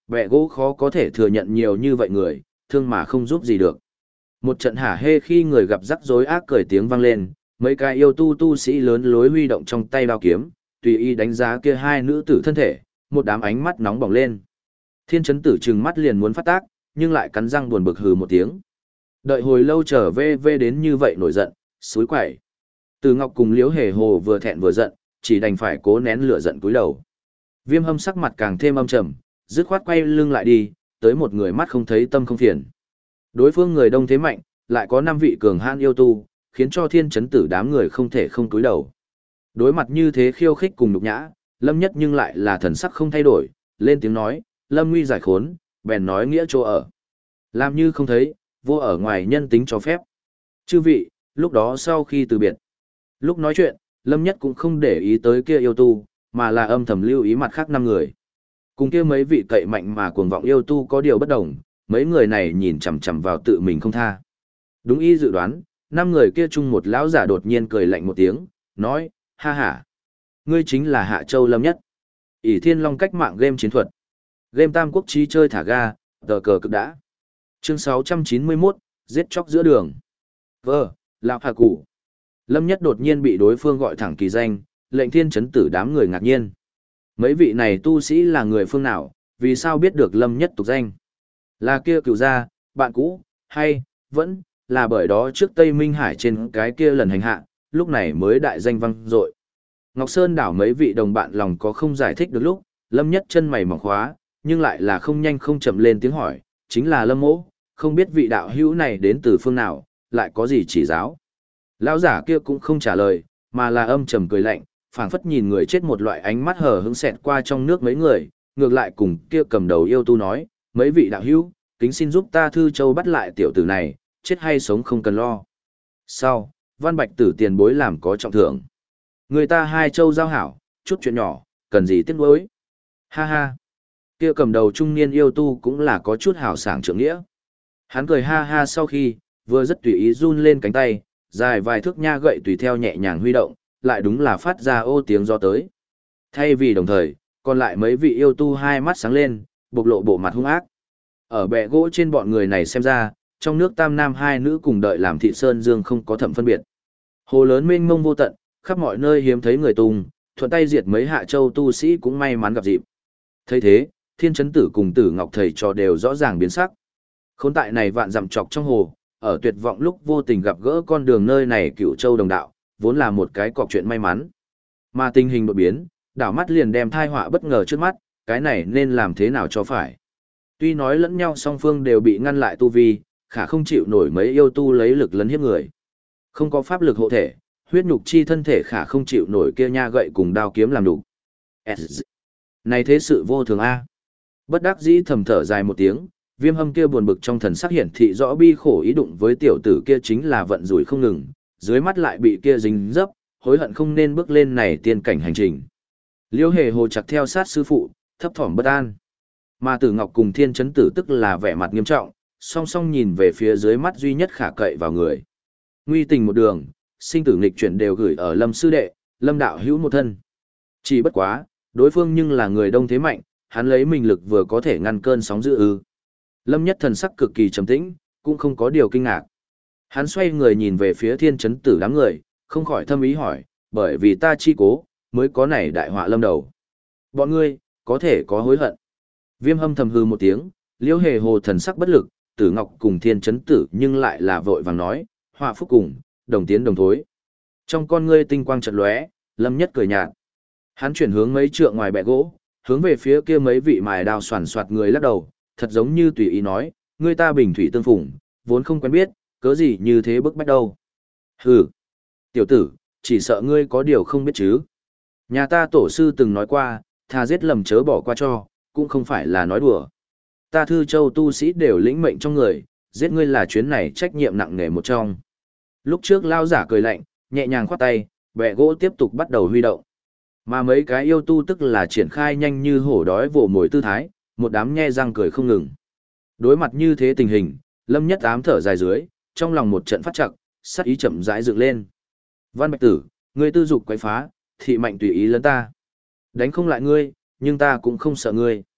S1: Bẹ gỗ khó có thể thừa nhận nhiều như vậy người, thương mà không giúp gì được. Một trận hả hê khi người gặp rắc rối ác cười tiếng vang lên, mấy cái yêu tu sĩ lớn lối huy động trong tay đao kiếm, tùy ý đánh giá kia hai nữ tử thân thể, một đám ánh mắt nóng bỏng lên. Thiên chấn tử trừng mắt liền muốn phát tác, nhưng lại cắn răng buồn bực hừ một tiếng. Đợi hồi lâu trở về đến như vậy nổi giận, suối quẩy. Từ Ngọc cùng Liễu Hề Hồ vừa thẹn vừa giận, chỉ đành phải cố nén lửa giận cúi đầu. Viêm Hâm sắc mặt càng thêm âm trầm, dứt khoát quay lưng lại đi, tới một người mắt không thấy tâm không phiền. Đối phương người đông thế mạnh, lại có 5 vị cường hãn yêu tu, khiến cho thiên chấn tử đám người không thể không cúi đầu. Đối mặt như thế khiêu khích cùng nhục nhã, Lâm Nhất nhưng lại là thần sắc không thay đổi, lên tiếng nói, Lâm Nguy giải khốn, bèn nói nghĩa chỗ ở. Làm như không thấy, vô ở ngoài nhân tính cho phép. Chư vị, lúc đó sau khi từ biệt, lúc nói chuyện, Lâm Nhất cũng không để ý tới kia yêu tu, mà là âm thầm lưu ý mặt khác 5 người. Cùng kia mấy vị cậy mạnh mà cuồng vọng yêu tu có điều bất đồng, mấy người này nhìn chằm chằm vào tự mình không tha. Đúng y dự đoán, 5 người kia chung một lão giả đột nhiên cười lạnh một tiếng, nói, ha ha, ngươi chính là Hạ Châu Lâm Nhất. ỷ Thiên Long cách mạng game chiến thuật. Game Tam Quốc trí chơi thả ga, tờ cờ cực đã. Chương 691, giết chóc giữa đường. Lão Hà Cụ. Lâm Nhất đột nhiên bị đối phương gọi thẳng kỳ danh, lệnh thiên chấn tử đám người ngạc nhiên. Mấy vị này tu sĩ là người phương nào, vì sao biết được Lâm Nhất tục danh? Là kia cựu gia, bạn cũ, hay, vẫn, là bởi đó trước Tây Minh Hải trên cái kia lần hành hạ, lúc này mới đại danh vang dội. Ngọc Sơn đảo mấy vị đồng bạn lòng có không giải thích được lúc, Lâm Nhất chân mày mỏng khóa, nhưng lại là không nhanh không chậm lên tiếng hỏi, chính là Lâm Mỗ, không biết vị đạo hữu này đến từ phương nào, lại có gì chỉ giáo. Lão giả kia cũng không trả lời, mà là âm trầm cười lạnh, phảng phất nhìn người chết một loại ánh mắt hờ hững xẹt qua trong nước mấy người, ngược lại cùng kia cầm đầu yêu tu nói, mấy vị đạo hữu, kính xin giúp ta Thư Châu bắt lại tiểu tử này, chết hay sống không cần lo. Sau, Văn Bạch Tử tiền bối làm có trọng thưởng. Người ta hai châu giao hảo, chút chuyện nhỏ, cần gì tiếc nuối. Ha ha. Kia cầm đầu trung niên yêu tu cũng là có chút hào sảng trưởng nghĩa. Hắn cười ha ha sau khi, vừa rất tùy ý run lên cánh tay, dài vài thước nha gậy tùy theo nhẹ nhàng huy động, lại đúng là phát ra ô tiếng gió tới. Thay vì đồng thời, còn lại mấy vị yêu tu hai mắt sáng lên, bộc lộ bộ mặt hung ác. Ở bệ gỗ trên bọn người này xem ra, trong nước tam nam hai nữ cùng đợi làm thị sơn dương không có thẩm phân biệt. Hồ lớn mênh mông vô tận, khắp mọi nơi hiếm thấy người tung, thuận tay diệt mấy Hạ Châu tu sĩ cũng may mắn gặp dịp. Thấy thế, Thiên Chấn Tử cùng Tử Ngọc thầy trò đều rõ ràng biến sắc. Khốn tại này vạn dặm chọc trong hồ, ở tuyệt vọng lúc vô tình gặp gỡ con đường nơi này Cửu Châu đồng đạo, vốn là một cái cọc chuyện may mắn. Mà tình hình đột biến, đảo mắt liền đem tai họa bất ngờ trước mắt, cái này nên làm thế nào cho phải. Tuy nói lẫn nhau song phương đều bị ngăn lại tu vi, khả không chịu nổi mấy yêu tu lấy lực lấn hiếp người. Không có pháp lực hộ thể, huyết nhục chi thân thể khả không chịu nổi kia nha gậy cùng đao kiếm làm đủ. Này thế sự vô thường a. Bất đắc dĩ thầm thở dài một tiếng, Viêm Hâm kia buồn bực trong thần sắc hiển thị rõ bi khổ ý đụng với tiểu tử kia chính là vận rủi không ngừng, dưới mắt lại bị kia dính dấp, hối hận không nên bước lên này tiên cảnh hành trình. Liễu Hề Hồ chặt theo sát sư phụ, thấp thỏm bất an. Mà Tử Ngọc cùng Thiên Chấn Tử tức là vẻ mặt nghiêm trọng, song song nhìn về phía dưới mắt duy nhất khả cậy vào người. Nguy tình một đường, sinh tử nghịch chuyển đều gửi ở Lâm sư đệ, Lâm đạo hữu một thân. Chỉ bất quá, đối phương nhưng là người đông thế mạnh, hắn lấy mình lực vừa có thể ngăn cơn sóng dữ ư. Lâm Nhất thần sắc cực kỳ trầm tĩnh, cũng không có điều kinh ngạc. Hắn xoay người nhìn về phía Thiên Chấn Tử đám người, không khỏi thâm ý hỏi, bởi vì ta chi cố, mới có này đại họa lâm đầu. Bọn ngươi, có thể có hối hận. Viêm Hâm thầm hư một tiếng, Liễu Hề Hồ thần sắc bất lực, Tử Ngọc cùng Thiên Chấn Tử nhưng lại là vội vàng nói, họa phúc cùng, đồng tiến đồng thối. Trong con ngươi tinh quang chợt lóe, Lâm Nhất cười nhạt. Hắn chuyển hướng mấy trượng ngoài bệ gỗ, hướng về phía kia mấy vị mài đao soàn soạt người lắc đầu, thật giống như tùy ý nói, ngươi ta bình thủy tương phùng, vốn không quen biết, cớ gì như thế bức bách đâu. Hừ, tiểu tử, chỉ sợ ngươi có điều không biết chứ. Nhà ta tổ sư từng nói qua, thà giết lầm chớ bỏ qua cho, cũng không phải là nói đùa. Ta Thư Châu tu sĩ đều lĩnh mệnh trong người, giết ngươi là chuyến này trách nhiệm nặng nề một trong. Lúc trước lao giả cười lạnh, nhẹ nhàng khoát tay, bẹ gỗ tiếp tục bắt đầu huy động. Mà mấy cái yêu tu tức là triển khai nhanh như hổ đói vồ mồi tư thái, một đám nhe răng cười không ngừng. Đối mặt như thế tình hình, Lâm Nhất ám thở dài dưới, trong lòng một trận phát chặt, sát ý chậm rãi dựng lên. Văn Bạch Tử, ngươi tư dục quấy phá, thị mạnh tùy ý lấn ta. Đánh không lại ngươi, nhưng ta cũng không sợ ngươi.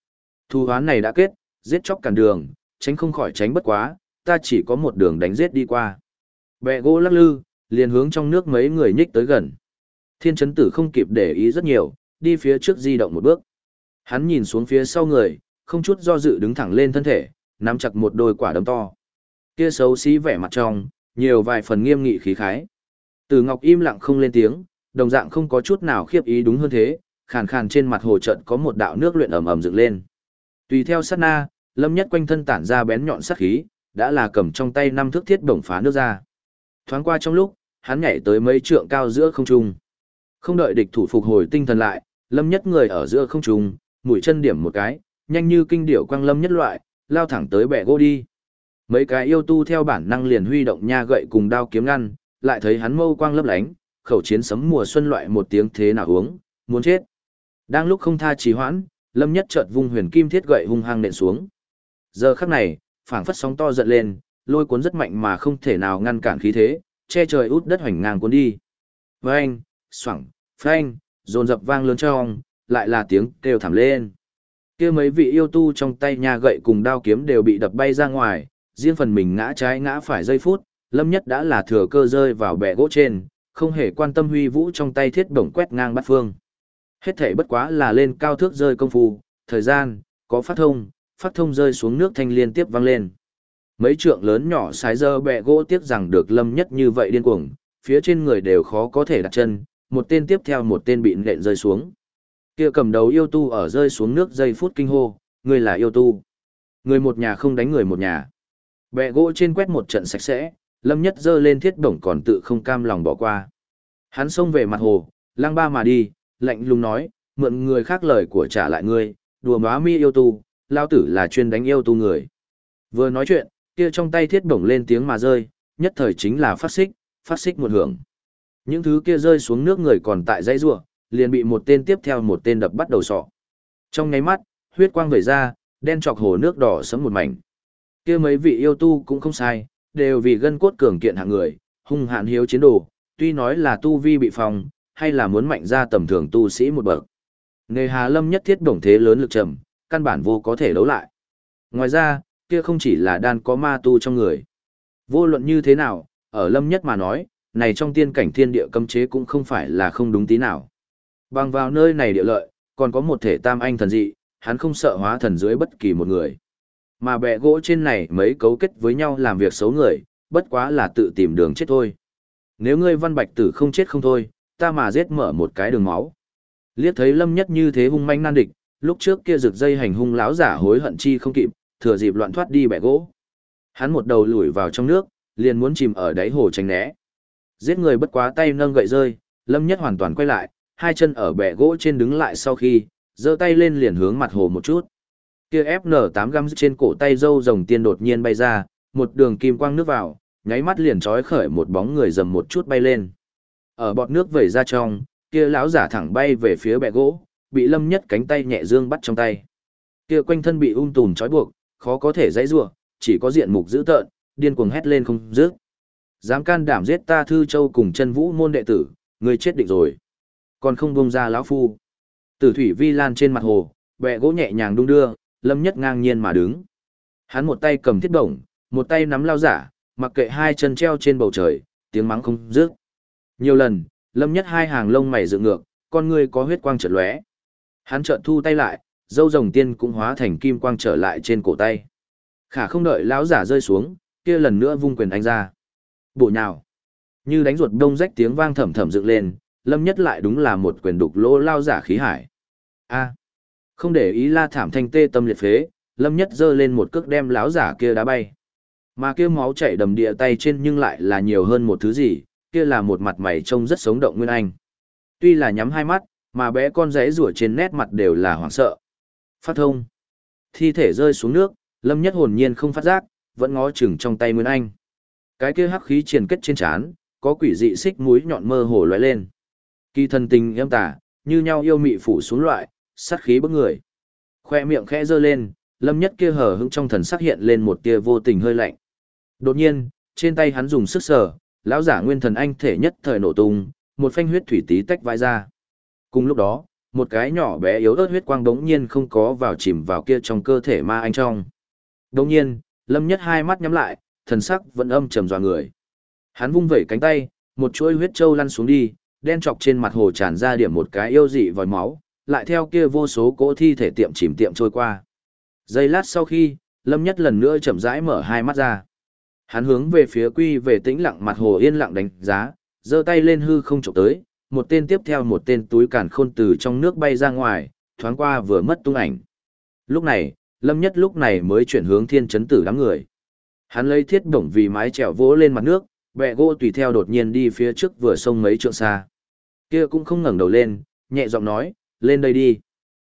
S1: Thù hoán này đã kết, giết chóc cản đường, tránh không khỏi tránh bất quá, ta chỉ có một đường đánh giết đi qua. Bẹ gỗ lắc lư, liền hướng trong nước mấy người nhích tới gần. Thiên chấn tử không kịp để ý rất nhiều, đi phía trước di động một bước. Hắn nhìn xuống phía sau người, không chút do dự đứng thẳng lên thân thể, nắm chặt một đôi quả đấm to. Kia xấu xí vẻ mặt trong, nhiều vài phần nghiêm nghị khí khái. Từ Ngọc im lặng không lên tiếng, đồng dạng không có chút nào khiếp ý đúng hơn thế, khàn khàn trên mặt hồ trận có một đạo nước luyện ẩm ẩm dựng lên. Tùy theo sát na, Lâm Nhất quanh thân tản ra bén nhọn sát khí, đã là cầm trong tay 5 thước thiết bổng phá nước ra. Thoáng qua trong lúc, hắn nhảy tới mấy trượng cao giữa không trung. Không đợi địch thủ phục hồi tinh thần lại, Lâm Nhất người ở giữa không trung, mũi chân điểm một cái, nhanh như kinh điểu quang Lâm Nhất loại, lao thẳng tới bẻ gỗ đi. Mấy cái yêu tu theo bản năng liền huy động nha gậy cùng đao kiếm ngăn, lại thấy hắn mâu quang lấp lánh, khẩu chiến sấm mùa xuân loại một tiếng thế nào uống, muốn chết. Đang lúc không tha trì hoãn, Lâm Nhất chợt vung huyền kim thiết gậy hung hăng nện xuống. Giờ khắc này, phảng phất sóng to giận lên, lôi cuốn rất mạnh mà không thể nào ngăn cản khí thế, che trời út đất hoành ngang cuốn đi. Vang, xoẳng, phanh, dồn dập vang lớn trong, lại là tiếng kêu thảm lên. Kia mấy vị yêu tu trong tay nha gậy cùng đao kiếm đều bị đập bay ra ngoài, riêng phần mình ngã trái ngã phải giây phút, Lâm Nhất đã là thừa cơ rơi vào bè gỗ trên, không hề quan tâm huy vũ trong tay thiết bổng quét ngang bát phương. Hết thảy bất quá là lên cao thước rơi công phu, thời gian, có phát thông rơi xuống nước thanh liên tiếp vang lên. Mấy trượng lớn nhỏ sái dơ bẹ gỗ tiếc rằng được Lâm Nhất như vậy điên cuồng, phía trên người đều khó có thể đặt chân, một tên tiếp theo một tên bị nện rơi xuống. Kia cầm đầu yêu tu ở rơi xuống nước giây phút kinh hô, người là yêu tu. Người một nhà không đánh người một nhà. Bẹ gỗ trên quét một trận sạch sẽ, Lâm Nhất giơ lên thiết bổng còn tự không cam lòng bỏ qua. Hắn xông về mặt hồ, lang ba mà đi, lạnh lùng nói, mượn người khác lời của trả lại ngươi, đùa má mi yêu tu, lao tử là chuyên đánh yêu tu người. Vừa nói chuyện, kia trong tay thiết bổng lên tiếng mà rơi, nhất thời chính là phát xích một hưởng. Những thứ kia rơi xuống nước người còn tại dãy rủa, liền bị một tên tiếp theo một tên đập bắt đầu sọ. Trong nháy mắt, huyết quang vẩy ra, đen chọc hồ nước đỏ sẫm một mảnh. Kia mấy vị yêu tu cũng không sai, đều vì gân cốt cường kiện hạng người, hung hãn hiếu chiến đồ, tuy nói là tu vi bị phòng, hay là muốn mạnh ra tầm thường tu sĩ một bậc. Nghề Hà Lâm Nhất thiết bổng thế lớn lực trầm, căn bản vô có thể đấu lại. Ngoài ra, kia không chỉ là đan có ma tu trong người. Vô luận như thế nào, ở Lâm Nhất mà nói, này trong tiên cảnh thiên địa cấm chế cũng không phải là không đúng tí nào. Bằng vào nơi này địa lợi, còn có một thể tam anh thần dị, hắn không sợ hóa thần dưới bất kỳ một người. Mà bẹ gỗ trên này mấy cấu kết với nhau làm việc xấu người, bất quá là tự tìm đường chết thôi. Nếu ngươi Văn Bạch Tử không chết không thôi, ta mà giết mở một cái đường máu. Liếc thấy Lâm Nhất như thế hung manh nan địch, lúc trước kia rực dây hành hung láo giả hối hận chi không kịp, thừa dịp loạn thoát đi bẻ gỗ. Hắn một đầu lùi vào trong nước, liền muốn chìm ở đáy hồ tránh né. Giết người bất quá tay nâng gậy rơi, Lâm Nhất hoàn toàn quay lại, hai chân ở bẻ gỗ trên đứng lại sau khi, giơ tay lên liền hướng mặt hồ một chút. Kia FN8 găm trên cổ tay dâu rồng tiên đột nhiên bay ra, một đường kim quang nước vào, nháy mắt liền trói khởi một bóng người dầm một chút bay lên. Ở bọt nước vẩy ra trong, kia lão giả thẳng bay về phía bè gỗ, bị Lâm Nhất cánh tay nhẹ dương bắt trong tay. Kia quanh thân bị tùm trói buộc, khó có thể giãy giụa, chỉ có diện mục dữ tợn, điên cuồng hét lên không dứt. Dám can đảm giết ta Thư Châu cùng Chân Vũ môn đệ tử, ngươi chết định rồi. Còn không buông ra lão phu. Tử thủy vi lan trên mặt hồ, bè gỗ nhẹ nhàng đung đưa, Lâm Nhất ngang nhiên mà đứng. Hắn một tay cầm thiết bổng, một tay nắm lao giả, mặc kệ hai chân treo trên bầu trời, tiếng mắng không dứt. Nhiều lần, Lâm Nhất hai hàng lông mày dựng ngược, con ngươi có huyết quang chợt lóe. Hắn chợt thu tay lại, dâu rồng tiên cũng hóa thành kim quang trở lại trên cổ tay. Khả không đợi lão giả rơi xuống, kia lần nữa vung quyền anh ra. Bổ nhào. Như đánh ruột đông rách tiếng vang thầm thầm dựng lên, Lâm Nhất lại đúng là một quyền đục lỗ lao giả khí hải. A. Không để ý la thảm thanh tê tâm liệt phế, Lâm Nhất giơ lên một cước đem lão giả kia đá bay. Mà kia máu chảy đầm địa tay trên nhưng lại là nhiều hơn một thứ gì, kia là một mặt mày trông rất sống động nguyên anh. Tuy là nhắm hai mắt, mà bé con rẽ rủa trên nét mặt đều là hoảng sợ. Phát thông. Thi thể rơi xuống nước, Lâm Nhất hồn nhiên không phát giác, vẫn ngó chừng trong tay nguyên anh. Cái kia hắc khí triền kết trên trán, có quỷ dị xích mũi nhọn mơ hồ lóe lên. Kỳ thần tình em tả, như nhau yêu mị phủ xuống loại, sát khí bức người. Khoe miệng khẽ giơ lên, Lâm Nhất kia hở hững trong thần sắc hiện lên một tia vô tình hơi lạnh. Đột nhiên, trên tay hắn dùng sức sờ, lão giả nguyên thần anh thể nhất thời nổ tung, một phanh huyết thủy tí tách vãi ra. Cùng lúc đó, một cái nhỏ bé yếu ớt huyết quang đống nhiên không có vào chìm vào kia trong cơ thể ma anh trong. Đống nhiên, Lâm Nhất hai mắt nhắm lại, thần sắc vẫn âm trầm dọa người. Hắn vung vẩy cánh tay, một chuỗi huyết châu lăn xuống đi, đen chọc trên mặt hồ tràn ra điểm một cái yêu dị vòi máu, lại theo kia vô số cỗ thi thể tiệm chìm tiệm trôi qua. Giây lát sau khi, Lâm Nhất lần nữa chậm rãi mở hai mắt ra. Hắn hướng về phía quy về tĩnh lặng mặt hồ yên lặng đánh giá, giơ tay lên hư không chụp tới, một tên tiếp theo một tên túi càn khôn từ trong nước bay ra ngoài, thoáng qua vừa mất tung ảnh. Lúc này, Lâm Nhất lúc này mới chuyển hướng Thiên Chấn Tử đám người. Hắn lấy thiết bổng vì mái chèo vỗ lên mặt nước, bẹ gỗ tùy theo đột nhiên đi phía trước vừa sông mấy trượng xa. Kia cũng không ngẩng đầu lên, nhẹ giọng nói, lên đây đi.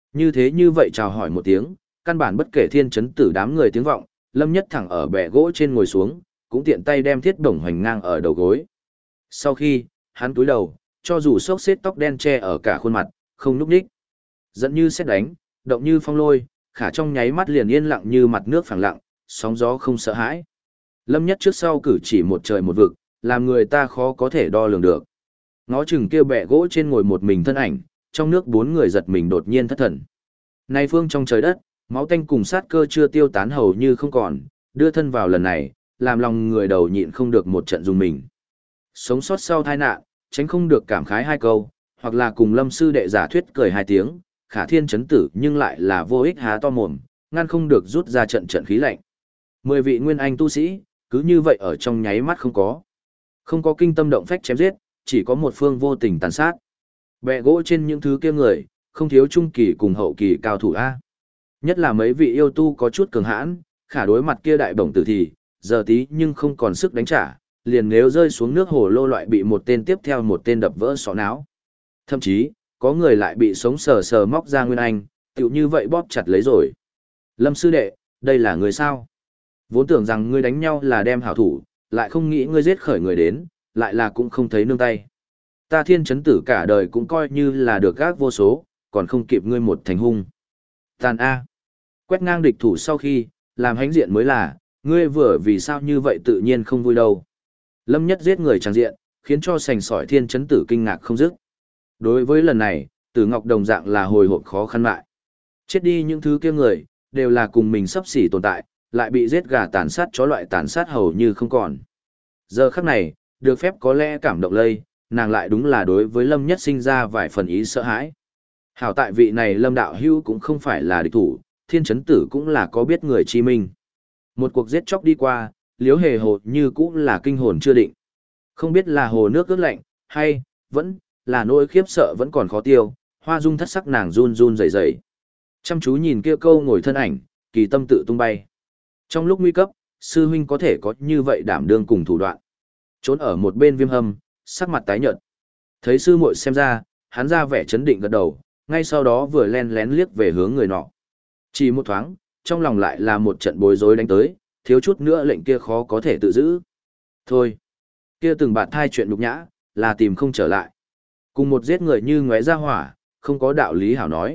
S1: Như vậy chào hỏi một tiếng, căn bản bất kể Thiên Chấn Tử đám người tiếng vọng, Lâm Nhất thẳng ở bẹ gỗ trên ngồi xuống, cũng tiện tay đem thiết bổng hoành ngang ở đầu gối. Sau khi, hắn cúi đầu, cho dù xốc xếp tóc đen che ở cả khuôn mặt, không núp đích. Dẫn như sét đánh, động như phong lôi, khả trong nháy mắt liền yên lặng như mặt nước phẳng lặng, sóng gió không sợ hãi. Lâm Nhất trước sau cử chỉ một trời một vực, làm người ta khó có thể đo lường được. Ngó chừng kia bẹ gỗ trên ngồi một mình thân ảnh, trong nước bốn người giật mình đột nhiên thất thần. Nay phương trong trời đất, máu tanh cùng sát cơ chưa tiêu tán hầu như không còn, đưa thân vào lần này, làm lòng người đầu nhịn không được một trận dùng mình. Sống sót sau tai nạn, tránh không được cảm khái hai câu, hoặc là cùng Lâm sư đệ giả thuyết cười hai tiếng, khả Thiên Chấn Tử nhưng lại là vô ích há to mồm, ngăn không được rút ra trận trận khí lạnh. 10 vị nguyên anh tu sĩ, cứ như vậy ở trong nháy mắt không có. Không có kinh tâm động phách chém giết, chỉ có một phương vô tình tàn sát. Bẹ gỗ trên những thứ kia người, không thiếu trung kỳ cùng hậu kỳ cao thủ A. Nhất là mấy vị yêu tu có chút cường hãn, khả đối mặt kia đại bổng tử thì, giờ tí nhưng không còn sức đánh trả, liền nếu rơi xuống nước hồ lô loại bị một tên tiếp theo một tên đập vỡ sọ não. Thậm chí, có người lại bị sống sờ sờ móc ra nguyên anh, tựu như vậy bóp chặt lấy rồi. Lâm sư đệ, đây là người sao? Vốn tưởng rằng ngươi đánh nhau là đem hảo thủ, lại không nghĩ ngươi giết khởi người đến, lại là cũng không thấy nương tay. Ta Thiên Chấn Tử cả đời cũng coi như là được gác vô số, còn không kịp ngươi một thành hung. Tàn A. Quét ngang địch thủ sau khi, làm hãnh diện mới là, ngươi vừa vì sao như vậy tự nhiên không vui đâu. Lâm Nhất giết người tràng diện, khiến cho sành sỏi Thiên Chấn Tử kinh ngạc không dứt. Đối với lần này, Tử Ngọc đồng dạng là hồi hộp khó khăn mại. Chết đi những thứ kia người, đều là cùng mình sắp xỉ tồn tại, lại bị giết gà tàn sát chó loại tàn sát hầu như không còn. Giờ khắc này, được phép có lẽ cảm động lây, nàng lại đúng là đối với Lâm Nhất sinh ra vài phần ý sợ hãi. Hảo tại vị này Lâm đạo hữu cũng không phải là địch thủ, Thiên Chấn Tử cũng là có biết người chi minh. Một cuộc giết chóc đi qua, Liếu Hề Hồ như cũng là kinh hồn chưa định. Không biết là hồ nước ướt lạnh, hay, vẫn, là nỗi khiếp sợ vẫn còn khó tiêu, hoa dung thất sắc nàng run run rẩy rẩy. Chăm chú nhìn kia câu ngồi thân ảnh, kỳ tâm tự tung bay. Trong lúc nguy cấp, sư huynh có thể có như vậy đảm đương cùng thủ đoạn. Trốn ở một bên Viêm Hâm, sắc mặt tái nhợt. Thấy sư muội xem ra, hắn ra vẻ chấn định gật đầu, ngay sau đó vừa len lén liếc về hướng người nọ. Chỉ một thoáng, trong lòng lại là một trận bối rối đánh tới, thiếu chút nữa lệnh kia khó có thể tự giữ. Thôi, kia từng bạt thai chuyện nhục nhã, là tìm không trở lại. Cùng một giết người như ngóe ra hỏa, không có đạo lý hảo nói.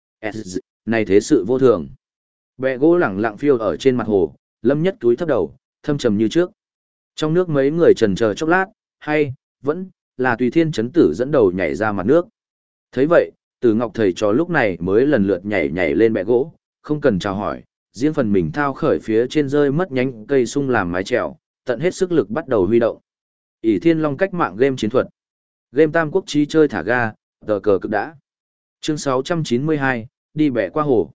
S1: Này thế sự vô thường. Bẹ gỗ lẳng lặng phiêu ở trên mặt hồ, Lâm Nhất túi thấp đầu, thâm trầm như trước. Trong nước mấy người chần chờ chốc lát, hay, vẫn, là tùy Thiên Chấn Tử dẫn đầu nhảy ra mặt nước. Thấy vậy, Tử Ngọc thầy trò lúc này mới lần lượt nhảy lên bẹ gỗ, không cần chào hỏi, riêng phần mình thao khởi phía trên rơi mất nhánh cây sung làm mái chèo, tận hết sức lực bắt đầu huy động. ỷ Thiên Long cách mạng game chiến thuật. Game Tam Quốc Chí chơi thả ga, tờ cờ cực đã. Chương 692, đi bẻ qua hồ.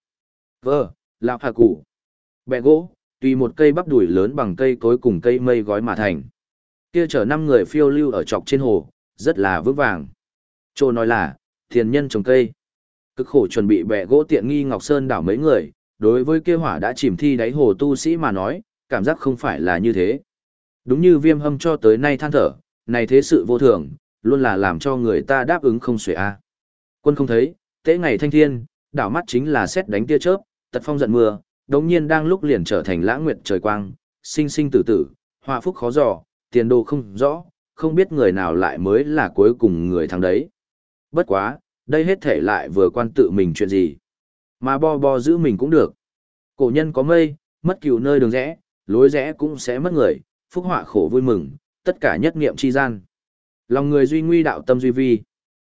S1: Lão hà cụ. Bẹ gỗ, tùy một cây bắp đùi lớn bằng cây cối cùng cây mây gói mà thành. Kia chở 5 người phiêu lưu ở chọc trên hồ, rất là vững vàng. Trô nói là, thiền nhân trồng cây. Cực khổ chuẩn bị bẹ gỗ tiện nghi Ngọc Sơn đảo mấy người, đối với kia hỏa đã chìm thi đáy hồ tu sĩ mà nói, cảm giác không phải là như thế. Đúng như Viêm Hâm cho tới nay than thở, này thế sự vô thường, luôn là làm cho người ta đáp ứng không xuể a. Quân không thấy, tế ngày thanh thiên, đảo mắt chính là xét đánh tia chớp, tật phong giận mưa, đống nhiên đang lúc liền trở thành lãng nguyệt trời quang, sinh sinh tử tử, họa phúc khó dò, tiền đồ không rõ, không biết người nào lại mới là cuối cùng người thắng đấy. Bất quá, đây hết thể lại vừa quan tự mình chuyện gì. Mà bo giữ mình cũng được. Cổ nhân có mây, mất cừu nơi đường rẽ, lối rẽ cũng sẽ mất người, phúc họa khổ vui mừng, tất cả nhất niệm chi gian. Lòng người duy nguy đạo tâm duy vi.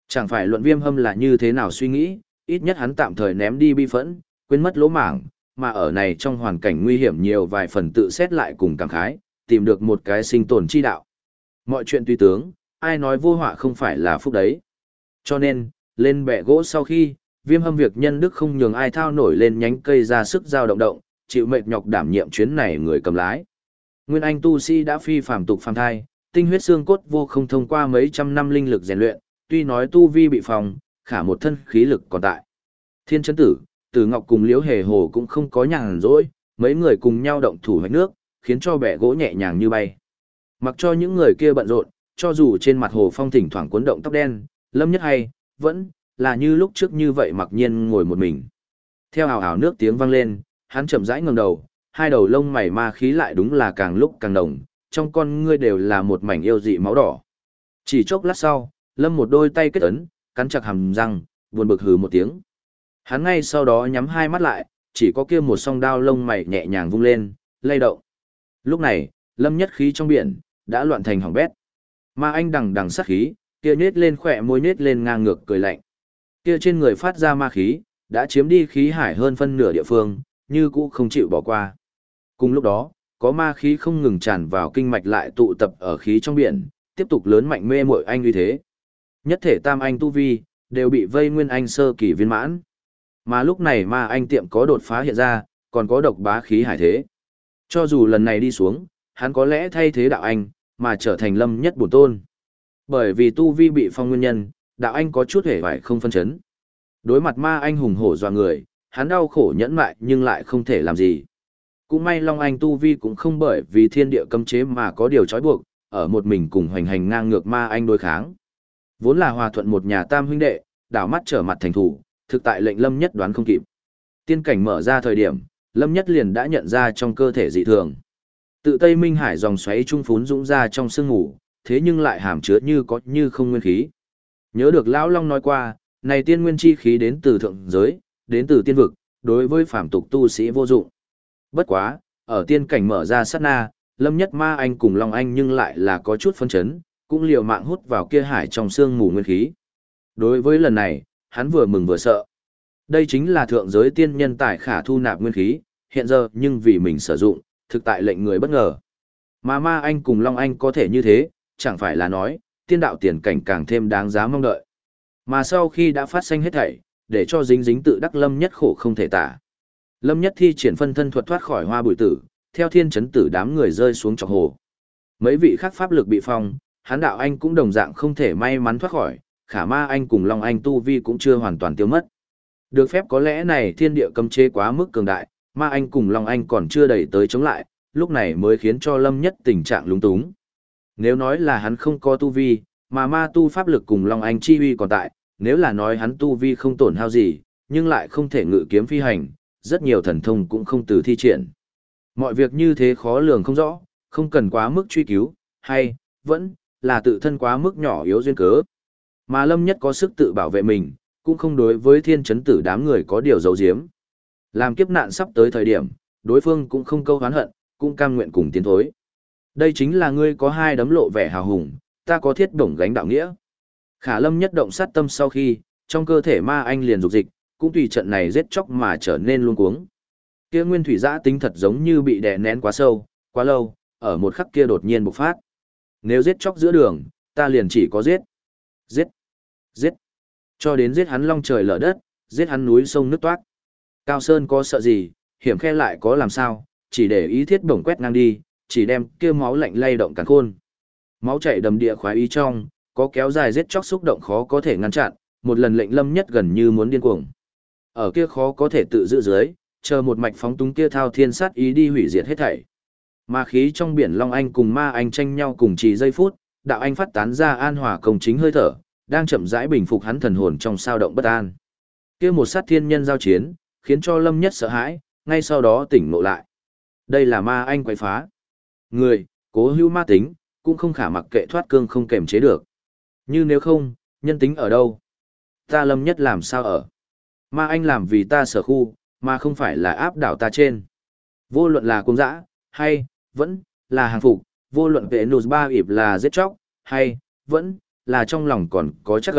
S1: Chẳng phải luận Viêm Hâm là như thế nào suy nghĩ, ít nhất hắn tạm thời ném đi bi phẫn, quên mất lỗ mảng, mà ở này trong hoàn cảnh nguy hiểm nhiều vài phần tự xét lại cùng cảm khái, tìm được một cái sinh tồn chi đạo. Mọi chuyện tùy tướng, ai nói vô họa không phải là phúc đấy. Cho nên, lên bệ gỗ sau khi, Viêm Hâm việc nhân đức không nhường ai thao nổi lên nhánh cây ra sức dao động, chịu mệt nhọc đảm nhiệm chuyến này người cầm lái. Nguyên Anh tu sĩ đã phi phàm tục phàm thai, tinh huyết xương cốt vô không thông qua mấy trăm năm linh lực rèn luyện, tuy nói tu vi bị phòng, khả một thân khí lực còn tại. Thiên Chấn Tử, Tử Ngọc cùng Liễu Hề Hồ cũng không có nhàn rỗi, mấy người cùng nhau động thủ hoạch nước, khiến cho bẻ gỗ nhẹ nhàng như bay. Mặc cho những người kia bận rộn, cho dù trên mặt hồ phong thỉnh thoảng cuốn động tóc đen, Lâm Nhất hay, vẫn là như lúc trước như vậy mặc nhiên ngồi một mình. Theo hào hào nước tiếng vang lên, hắn chậm rãi ngẩng đầu, hai đầu lông mày ma khí lại đúng là càng lúc càng đồng, trong con ngươi đều là một mảnh yêu dị máu đỏ. Chỉ chốc lát sau, Lâm một đôi tay kết ấn, cắn chặt hàm răng, buồn bực hừ một tiếng. Hắn ngay sau đó nhắm hai mắt lại, chỉ có kia một song đao lông mày nhẹ nhàng vung lên, lay động. Lúc này, Lâm nhất khí trong biển đã loạn thành hỏng bét. Ma anh đằng đằng sát khí, kia nhếch lên khỏe môi nhếch lên ngang ngược cười lạnh. Kia trên người phát ra ma khí, đã chiếm đi khí hải hơn phân nửa địa phương, như cũ không chịu bỏ qua. Cùng lúc đó, có ma khí không ngừng tràn vào kinh mạch lại tụ tập ở khí trong biển, tiếp tục lớn mạnh mê muội anh như thế. Nhất thể tam anh tu vi, đều bị vây nguyên anh sơ kỳ viên mãn. Mà lúc này ma anh tiệm có đột phá hiện ra, còn có độc bá khí hải thế. Cho dù lần này đi xuống, hắn có lẽ thay thế đạo anh, mà trở thành Lâm nhất bổn tôn. Bởi vì tu vi bị phong nguyên nhân, đạo anh có chút hề phải không phân chấn. Đối mặt ma anh hùng hổ dọa người, hắn đau khổ nhẫn mại nhưng lại không thể làm gì. Cũng may Long Anh tu vi cũng không bởi vì thiên địa cấm chế mà có điều trói buộc, ở một mình cùng hoành hành ngang ngược ma anh đối kháng. Vốn là hòa thuận một nhà tam huynh đệ, đảo mắt trở mặt thành thủ, thực tại lệnh Lâm Nhất đoán không kịp. Tiên cảnh mở ra thời điểm, Lâm Nhất liền đã nhận ra trong cơ thể dị thường. Tự Tây Minh Hải dòng xoáy trung phún dũng ra trong sương ngủ, thế nhưng lại hàm chứa như có như không nguyên khí. Nhớ được Lão Long nói qua, này tiên nguyên chi khí đến từ thượng giới, đến từ tiên vực, đối với phàm tục tu sĩ vô dụng. Bất quá, ở tiên cảnh mở ra sát na, Lâm Nhất Ma Anh cùng Long Anh nhưng lại là có chút phân chấn, cũng liều mạng hút vào kia hải trong sương mù nguyên khí. Đối với lần này, hắn vừa mừng vừa sợ. Đây chính là thượng giới tiên nhân tài khả thu nạp nguyên khí, hiện giờ nhưng vì mình sử dụng, thực tại lệnh người bất ngờ. Mà Ma Anh cùng Long Anh có thể như thế, chẳng phải là nói, tiên đạo tiền cảnh càng thêm đáng giá mong đợi. Mà sau khi đã phát sinh hết thảy, để cho dính dính tự đắc Lâm Nhất khổ không thể tả. Lâm Nhất thi triển phân thân thuật thoát khỏi hoa bụi tử, theo thiên chấn tử đám người rơi xuống trọc hồ. Mấy vị khác pháp lực bị phong, hán đạo anh cũng đồng dạng không thể may mắn thoát khỏi, khả Ma Anh cùng Long Anh tu vi cũng chưa hoàn toàn tiêu mất. Được phép có lẽ này thiên địa cấm chế quá mức cường đại, Ma Anh cùng Long Anh còn chưa đẩy tới chống lại, lúc này mới khiến cho Lâm Nhất tình trạng lúng túng. Nếu nói là hắn không có tu vi, mà ma tu pháp lực cùng Long Anh chi uy còn tại, nếu là nói hắn tu vi không tổn hao gì, nhưng lại không thể ngự kiếm phi hành, rất nhiều thần thông cũng không từ thi triển. Mọi việc như thế khó lường không rõ, không cần quá mức truy cứu, hay, vẫn, là tự thân quá mức nhỏ yếu duyên cớ. Mà Lâm Nhất có sức tự bảo vệ mình, cũng không đối với thiên chấn tử đám người có điều giấu giếm. Làm kiếp nạn sắp tới thời điểm, đối phương cũng không câu hán hận, cũng cam nguyện cùng tiến thối. Đây chính là ngươi có hai đấm lộ vẻ hào hùng, ta có thiết bổng gánh đạo nghĩa. Khả Lâm Nhất động sát tâm sau khi, trong cơ thể ma anh liền dục dịch, cũng tùy trận này giết chóc mà trở nên luống cuống. Kia nguyên thủy dã tính thật giống như bị đè nén quá sâu, quá lâu, ở một khắc kia đột nhiên bộc phát. Nếu giết chóc giữa đường, ta liền chỉ có giết, giết, giết, cho đến giết hắn long trời lở đất, giết hắn núi sông nước toát. Cao Sơn có sợ gì, hiểm khe lại có làm sao, chỉ để ý thiết bổng quét ngang đi, chỉ đem kia máu lạnh lay động càn khôn. Máu chảy đầm địa khoái ý trong, có kéo dài giết chóc xúc động khó có thể ngăn chặn, một lần lệnh Lâm Nhất gần như muốn điên cuồng. Ở kia khó có thể tự giữ dưới, chờ một mạch phóng túng kia thao thiên sát ý đi hủy diệt hết thảy. Ma khí trong biển Long Anh cùng Ma Anh tranh nhau cùng chỉ giây phút, đạo anh phát tán ra an hòa công chính hơi thở, đang chậm rãi bình phục hắn thần hồn trong sao động bất an. Kia một sát thiên nhân giao chiến, khiến cho Lâm Nhất sợ hãi, ngay sau đó tỉnh ngộ lại. Đây là Ma Anh quấy phá. Người, cố hữu ma tính, cũng không khả mặc kệ thoát cương không kềm chế được. Như nếu không, nhân tính ở đâu? Ta Lâm Nhất làm sao ở? Ma Anh làm vì ta sở khu, mà không phải là áp đảo ta trên. Vô luận là cung dã, hay, vẫn, là hàng phục, vô luận vệ nụt ba ịp là giết chóc, hay, vẫn, là trong lòng còn có chắc ẩn,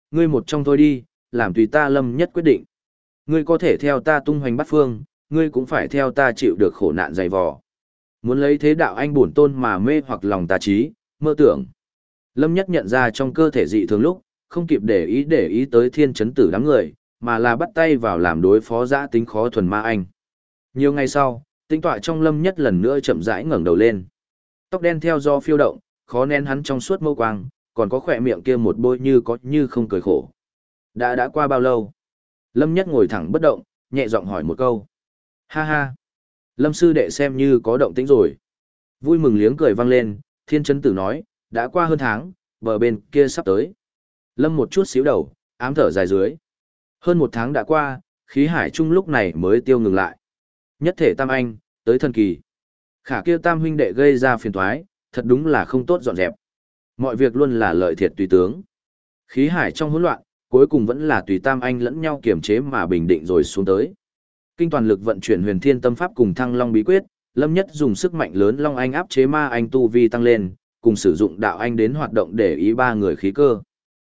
S1: ngươi một trong thôi đi, làm tùy ta Lâm Nhất quyết định. Ngươi có thể theo ta tung hoành bát phương, ngươi cũng phải theo ta chịu được khổ nạn dày vò. Muốn lấy thế đạo anh bổn tôn mà mê hoặc lòng ta trí, mơ tưởng. Lâm Nhất nhận ra trong cơ thể dị thường lúc, không kịp để ý tới thiên chấn tử đám người, mà là bắt tay vào làm đối phó dã tính khó thuần ma anh. Nhiều ngày sau, tinh tọa trong Lâm Nhất lần nữa chậm rãi ngẩng đầu lên. Tóc đen theo do phiêu động, khó nén hắn trong suốt mâu quang, còn có khỏe miệng kia một bôi như có như không cười khổ. Đã qua bao lâu? Lâm Nhất ngồi thẳng bất động, nhẹ giọng hỏi một câu. Ha ha! Lâm sư đệ xem như có động tĩnh rồi. Vui mừng liếng cười vang lên, thiên chấn tử nói, đã qua hơn tháng, bờ bên kia sắp tới. Lâm một chút xíu đầu, ám thở dài dưới. Hơn một tháng đã qua, khí hải chung lúc này mới tiêu ngừng lại. Nhất thể tam anh, tới thần kỳ. Khả kia tam huynh đệ gây ra phiền toái, thật đúng là không tốt dọn dẹp. Mọi việc luôn là lợi thiệt tùy tướng. Khí hải trong hỗn loạn, cuối cùng vẫn là tùy tam anh lẫn nhau kiềm chế mà bình định rồi xuống tới. Kinh toàn lực vận chuyển huyền thiên tâm pháp cùng thăng long bí quyết, Lâm Nhất dùng sức mạnh lớn long anh áp chế ma anh tu vi tăng lên, cùng sử dụng đạo anh đến hoạt động để ý ba người khí cơ.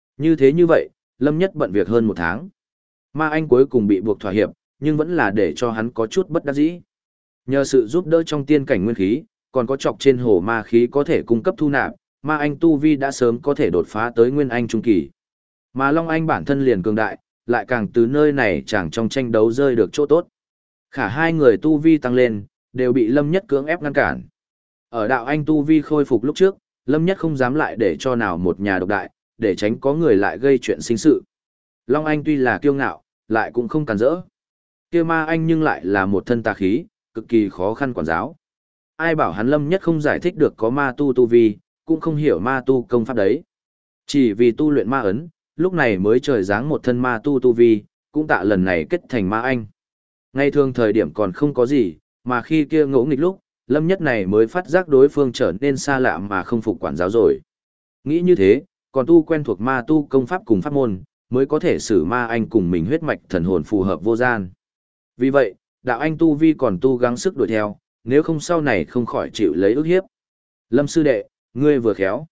S1: Như vậy, Lâm Nhất bận việc hơn một tháng. Ma anh cuối cùng bị buộc thỏa hiệp, nhưng vẫn là để cho hắn có chút bất đắc dĩ. Nhờ sự giúp đỡ trong tiên cảnh nguyên khí, còn có chọc trên hồ ma khí có thể cung cấp thu nạp, ma anh tu vi đã sớm có thể đột phá tới nguyên anh trung kỳ. Mà Long Anh bản thân liền cường đại, lại càng từ nơi này chẳng trong tranh đấu rơi được chỗ tốt. Khả hai người tu vi tăng lên, đều bị Lâm Nhất cưỡng ép ngăn cản. Ở đạo anh tu vi khôi phục lúc trước, Lâm Nhất không dám lại để cho nào một nhà độc đại, để tránh có người lại gây chuyện sinh sự. Long Anh tuy là kiêu ngạo, lại cũng không cản rỡ. Kia ma anh nhưng lại là một thân tà khí, cực kỳ khó khăn quản giáo. Ai bảo hắn Lâm Nhất không giải thích được có ma tu vi, cũng không hiểu ma tu công pháp đấy. Chỉ vì tu luyện ma ấn, lúc này mới trời giáng một thân ma tu vi, cũng tạ lần này kết thành ma anh. Ngay thường thời điểm còn không có gì, mà khi kia ngỗ nghịch lúc, Lâm Nhất này mới phát giác đối phương trở nên xa lạ mà không phục quản giáo rồi. Nghĩ như thế, còn tu quen thuộc ma tu công pháp cùng pháp môn, mới có thể xử ma anh cùng mình huyết mạch thần hồn phù hợp vô gian. Vì vậy, đạo anh tu vi còn tu gắng sức đuổi theo, nếu không sau này không khỏi chịu lấy ức hiếp. Lâm sư đệ, ngươi vừa khéo.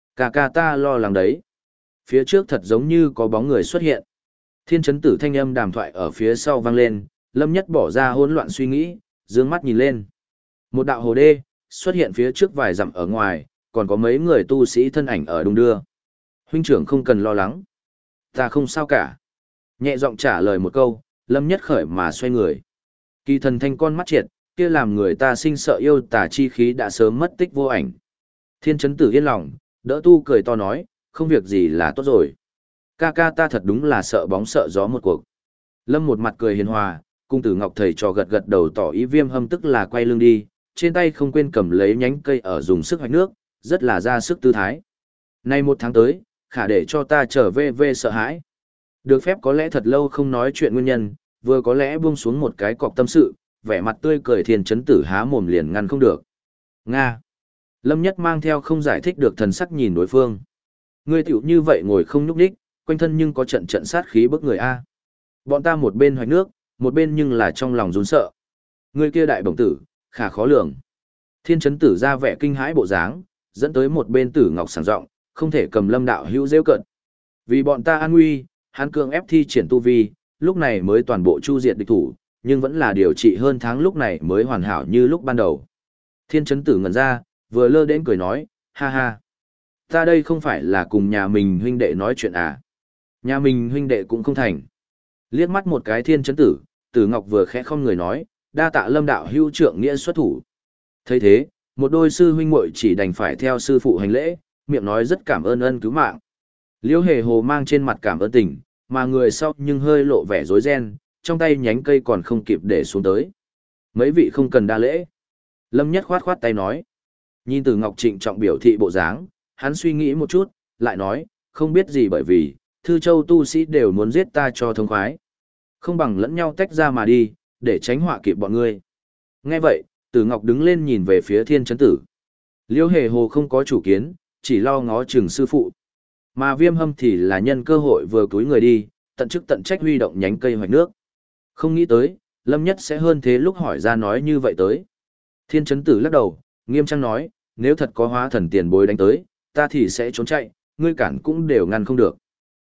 S1: Ca ta lo lắng đấy. Phía trước thật giống như có bóng người xuất hiện. Thiên chấn tử thanh âm đàm thoại ở phía sau vang lên, Lâm Nhất bỏ ra hỗn loạn suy nghĩ, dương mắt nhìn lên. Một đạo hồ đê, xuất hiện phía trước vài dặm ở ngoài, còn có mấy người tu sĩ thân ảnh ở đung đưa. Huynh trưởng không cần lo lắng. Ta không sao cả. Nhẹ giọng trả lời một câu, Lâm Nhất khởi mà xoay người. Kỳ thần thanh con mắt triệt, kia làm người ta sinh sợ yêu tà chi khí đã sớm mất tích vô ảnh. Thiên chấn tử yên lòng, đỡ tu cười to nói, không việc gì là tốt rồi. Ca ta thật đúng là sợ bóng sợ gió một cuộc. Lâm một mặt cười hiền hòa, cung tử ngọc thầy trò gật gật đầu tỏ ý Viêm Hâm tức là quay lưng đi, trên tay không quên cầm lấy nhánh cây ở dùng sức hoạch nước, rất là ra sức tư thái. Nay một tháng tới, khả để cho ta trở về sợ hãi. Được phép có lẽ thật lâu không nói chuyện nguyên nhân, vừa có lẽ buông xuống một cái cọc tâm sự, vẻ mặt tươi cười thiên chấn tử há mồm liền ngăn không được. Nga. Lâm Nhất mang theo không giải thích được thần sắc nhìn đối phương. Ngươi tiểu như vậy ngồi không nhúc nhích, quanh thân nhưng có trận trận sát khí bức người a. Bọn ta một bên hoạch nước, một bên nhưng là trong lòng run sợ. Ngươi kia đại bổng tử, khả khó lường. Thiên chấn tử ra vẻ kinh hãi bộ dáng, dẫn tới một bên tử ngọc sảng giọng, không thể cầm Lâm đạo hữu rêu cận. Vì bọn ta an nguy, hắn cường ép thi triển tu vi, lúc này mới toàn bộ chu diệt địch thủ, nhưng vẫn là điều trị hơn tháng lúc này mới hoàn hảo như lúc ban đầu. Thiên chấn tử ngẩn ra, vừa lơ đến cười nói, ha ha. Ta đây không phải là cùng nhà mình huynh đệ nói chuyện à. Nhà mình huynh đệ cũng không thành. Liếc mắt một cái thiên chấn tử, tử ngọc vừa khẽ không người nói, đa tạ Lâm đạo hữu trượng nghĩa xuất thủ. Thấy thế, một đôi sư huynh muội chỉ đành phải theo sư phụ hành lễ, miệng nói rất cảm ơn ân cứu mạng. Liễu hề hồ mang trên mặt cảm ơn tình, mà người sau nhưng hơi lộ vẻ rối ren, trong tay nhánh cây còn không kịp để xuống tới. Mấy vị không cần đa lễ. Lâm Nhất khoát khoát tay nói. Nhìn từ Ngọc Trịnh trọng biểu thị bộ dáng, hắn suy nghĩ một chút, lại nói, không biết gì bởi vì, Thư Châu tu sĩ đều muốn giết ta cho thông khoái. Không bằng lẫn nhau tách ra mà đi, để tránh họa kịp bọn ngươi. Nghe vậy, Tử Ngọc đứng lên nhìn về phía Thiên Chấn Tử. Liễu hề hồ không có chủ kiến, chỉ lo ngó chừng sư phụ. Mà Viêm Hâm thì là nhân cơ hội vừa túi người đi, tận chức tận trách huy động nhánh cây hoạch nước. Không nghĩ tới, Lâm Nhất sẽ hơn thế lúc hỏi ra nói như vậy tới. Thiên Chấn Tử lắc đầu, nghiêm trang nói, nếu thật có hóa thần tiền bối đánh tới, ta thì sẽ trốn chạy, ngươi cản cũng đều ngăn không được.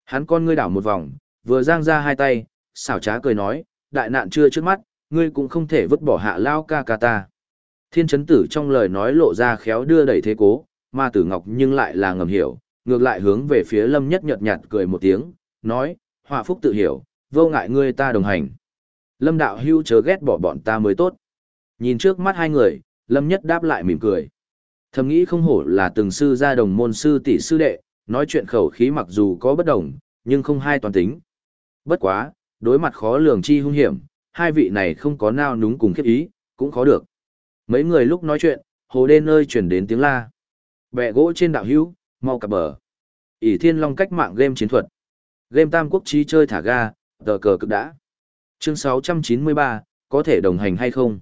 S1: Hắn con ngươi đảo một vòng, vừa giang ra hai tay, xảo trá cười nói, đại nạn chưa trước mắt, ngươi cũng không thể vứt bỏ hạ lao ca ca ta. Thiên chấn tử trong lời nói lộ ra khéo đưa đẩy thế cố, mà tử ngọc nhưng lại là ngầm hiểu, ngược lại hướng về phía lâm nhất nhợt nhạt cười một tiếng, nói, họa phúc tự hiểu, vô ngại ngươi ta đồng hành. Lâm đạo hưu chớ ghét bỏ bọn ta mới tốt. Nhìn trước mắt hai người, lâm nhất đáp lại mỉm cười. Thầm nghĩ không hổ là từng sư gia đồng môn sư tỷ sư đệ, nói chuyện khẩu khí mặc dù có bất đồng, nhưng không hai toàn tính. Bất quá, đối mặt khó lường chi hung hiểm, hai vị này không có nao núng cùng khiếp ý, cũng khó được. Mấy người lúc nói chuyện, hồ đê nơi chuyển đến tiếng la. Bẹ gỗ trên đạo hữu, mau cập bờ. ỷ Thiên Long cách mạng game chiến thuật. Game tam quốc trí chơi thả ga, tờ cờ cực đã. Chương 693, có thể đồng hành hay không?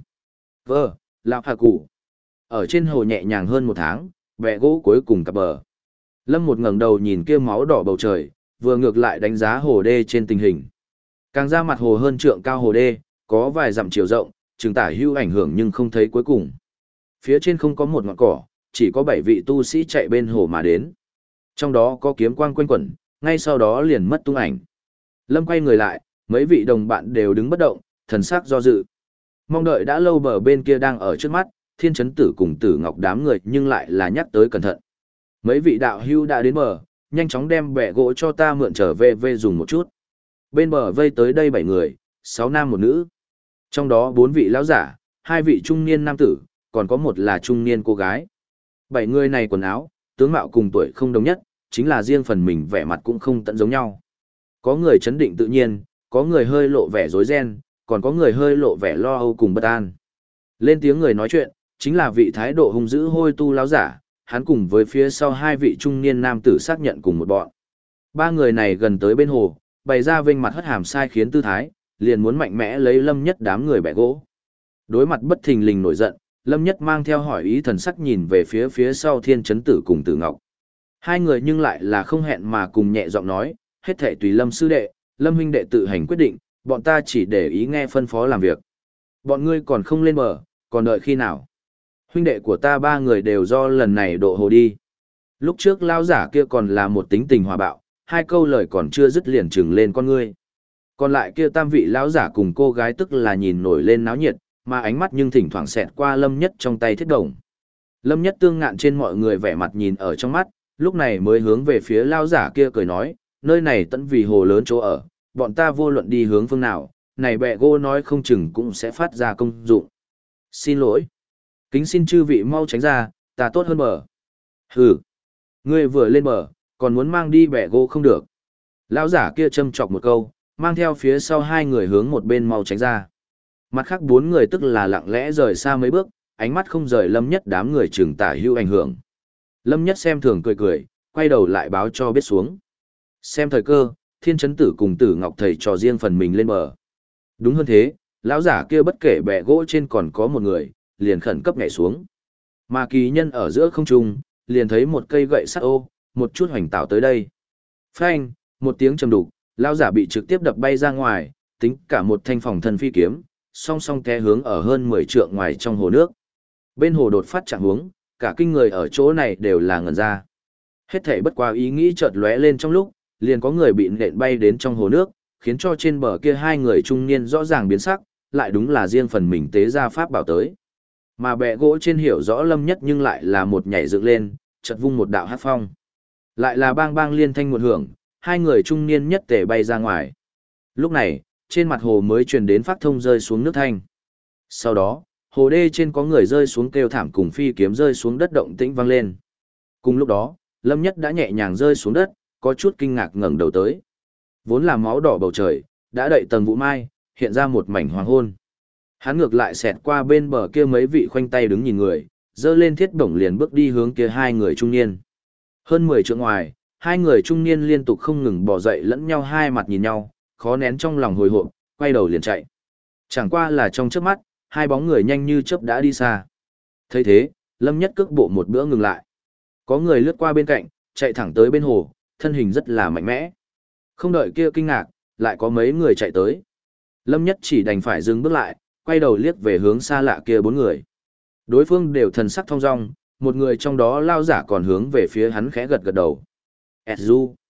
S1: Lão hà cụ. Ở trên hồ nhẹ nhàng hơn một tháng, bẹ gỗ cuối cùng cập bờ. Lâm một ngẩng đầu nhìn kia máu đỏ bầu trời, vừa ngược lại đánh giá hồ đê trên tình hình. Càng ra mặt hồ hơn trượng cao hồ đê, có vài dặm chiều rộng, chừng tả hữu ảnh hưởng nhưng không thấy cuối cùng. Phía trên không có một ngọn cỏ, chỉ có 7 vị tu sĩ chạy bên hồ mà đến. Trong đó có kiếm quang quanh quẩn, ngay sau đó liền mất tung ảnh. Lâm quay người lại, mấy vị đồng bạn đều đứng bất động, thần sắc do dự. Mong đợi đã lâu bờ bên kia đang ở trước mắt, Thiên Chấn Tử cùng Tử Ngọc đám người nhưng lại là nhắc tới cẩn thận. Mấy vị đạo hữu đã đến bờ, nhanh chóng đem bẻ gỗ cho ta mượn trở về dùng một chút. Bên bờ vây tới đây 7 người, 6 nam một nữ. Trong đó 4 vị lão giả, 2 vị trung niên nam tử, còn có một là trung niên cô gái. 7 người này quần áo, tướng mạo cùng tuổi không đồng nhất, chính là riêng phần mình vẻ mặt cũng không tận giống nhau. Có người chấn định tự nhiên, có người hơi lộ vẻ rối ren, còn có người hơi lộ vẻ lo âu cùng bất an. Lên tiếng người nói chuyện, chính là vị thái độ hung dữ hôi tu lão giả, hắn cùng với phía sau 2 vị trung niên nam tử xác nhận cùng một bọn. 3 người này gần tới bên hồ, bày ra vênh mặt hất hàm sai khiến tư thái, liền muốn mạnh mẽ lấy Lâm Nhất đám người bẻ gỗ. Đối mặt bất thình lình nổi giận, Lâm Nhất mang theo hỏi ý thần sắc nhìn về phía sau Thiên Chấn Tử cùng Tử Ngọc. Hai người nhưng lại là không hẹn mà cùng nhẹ giọng nói, hết thảy tùy Lâm sư đệ, Lâm huynh đệ tự hành quyết định, bọn ta chỉ để ý nghe phân phó làm việc. Bọn ngươi còn không lên bờ, còn đợi khi nào? Huynh đệ của ta 3 người đều do lần này độ hồ đi. Lúc trước lao giả kia còn là một tính tình hòa bạo, 2 câu lời còn chưa dứt liền trừng lên con ngươi. Còn lại kia tam vị lão giả cùng cô gái tức là nhìn nổi lên náo nhiệt, mà ánh mắt nhưng thỉnh thoảng xẹt qua Lâm Nhất trong tay thiết đồng. Lâm Nhất tương ngạn trên mọi người vẻ mặt nhìn ở trong mắt, lúc này mới hướng về phía lão giả kia cười nói, nơi này tận vì hồ lớn chỗ ở, bọn ta vô luận đi hướng phương nào, này bẹ gỗ nói không chừng cũng sẽ phát ra công dụng. Xin lỗi. Kính xin chư vị mau tránh ra, ta tốt hơn bờ. Hừ. Ngươi vừa lên bờ, còn muốn mang đi bẹ gỗ không được. Lão giả kia châm chọc một câu, mang theo phía sau 2 người hướng một bên mau tránh ra. Mặt khác 4 người tức là lặng lẽ rời xa mấy bước, ánh mắt không rời Lâm Nhất đám người chừng tả hữu ảnh hưởng. Lâm Nhất xem thường cười cười, quay đầu lại báo cho biết xuống. Xem thời cơ, Thiên Chấn Tử cùng Tử Ngọc thầy trò riêng phần mình lên bờ. Đúng hơn thế, lão giả kia bất kể bẹ gỗ trên còn có một người, liền khẩn cấp nhảy xuống. Mà kỳ nhân ở giữa không trung, liền thấy một cây gậy sắt ô, một chút hoành tạo tới đây. Phanh, một tiếng trầm đục, lão giả bị trực tiếp đập bay ra ngoài, tính cả một thanh phòng thân phi kiếm, song song té hướng ở hơn 10 trượng ngoài trong hồ nước. Bên hồ đột phát trạng huống, cả kinh người ở chỗ này đều là ngẩn ra. Hết thảy bất qua ý nghĩ chợt lóe lên trong lúc, liền có người bị nện bay đến trong hồ nước, khiến cho trên bờ kia 2 người trung niên rõ ràng biến sắc, lại đúng là riêng phần mình tế ra pháp bảo tới. Mà bẹ gỗ trên hiểu rõ Lâm Nhất nhưng lại là một nhảy dựng lên, chợt vung một đạo hắc phong. Lại là bang bang liên thanh một hưởng, 2 người trung niên nhất tề bay ra ngoài. Lúc này, trên mặt hồ mới truyền đến phát thông rơi xuống nước thanh. Sau đó, hồ đê trên có người rơi xuống kêu thảm cùng phi kiếm rơi xuống đất động tĩnh vang lên. Cùng lúc đó, Lâm Nhất đã nhẹ nhàng rơi xuống đất, có chút kinh ngạc ngẩng đầu tới. Vốn là máu đỏ bầu trời, đã đậy tầng vũ mai, hiện ra một mảnh hoàng hôn. Hắn ngược lại xẹt qua bên bờ kia mấy vị khoanh tay đứng nhìn người, dơ lên thiết bổng liền bước đi hướng kia 2 người trung niên. Hơn 10 trượng ngoài, 2 người trung niên liên tục không ngừng bò dậy lẫn nhau hai mặt nhìn nhau, khó nén trong lòng hồi hộp, quay đầu liền chạy. Chẳng qua là trong chớp mắt, 2 bóng người nhanh như chớp đã đi xa. Thấy thế, Lâm Nhất cước bộ một bữa ngừng lại. Có người lướt qua bên cạnh, chạy thẳng tới bên hồ, thân hình rất là mạnh mẽ. Không đợi kia kinh ngạc, lại có mấy người chạy tới. Lâm Nhất chỉ đành phải dừng bước lại, quay đầu liếc về hướng xa lạ kia 4 người. Đối phương đều thần sắc thong dong, một người trong đó lao giả còn hướng về phía hắn khẽ gật gật đầu. Ezu.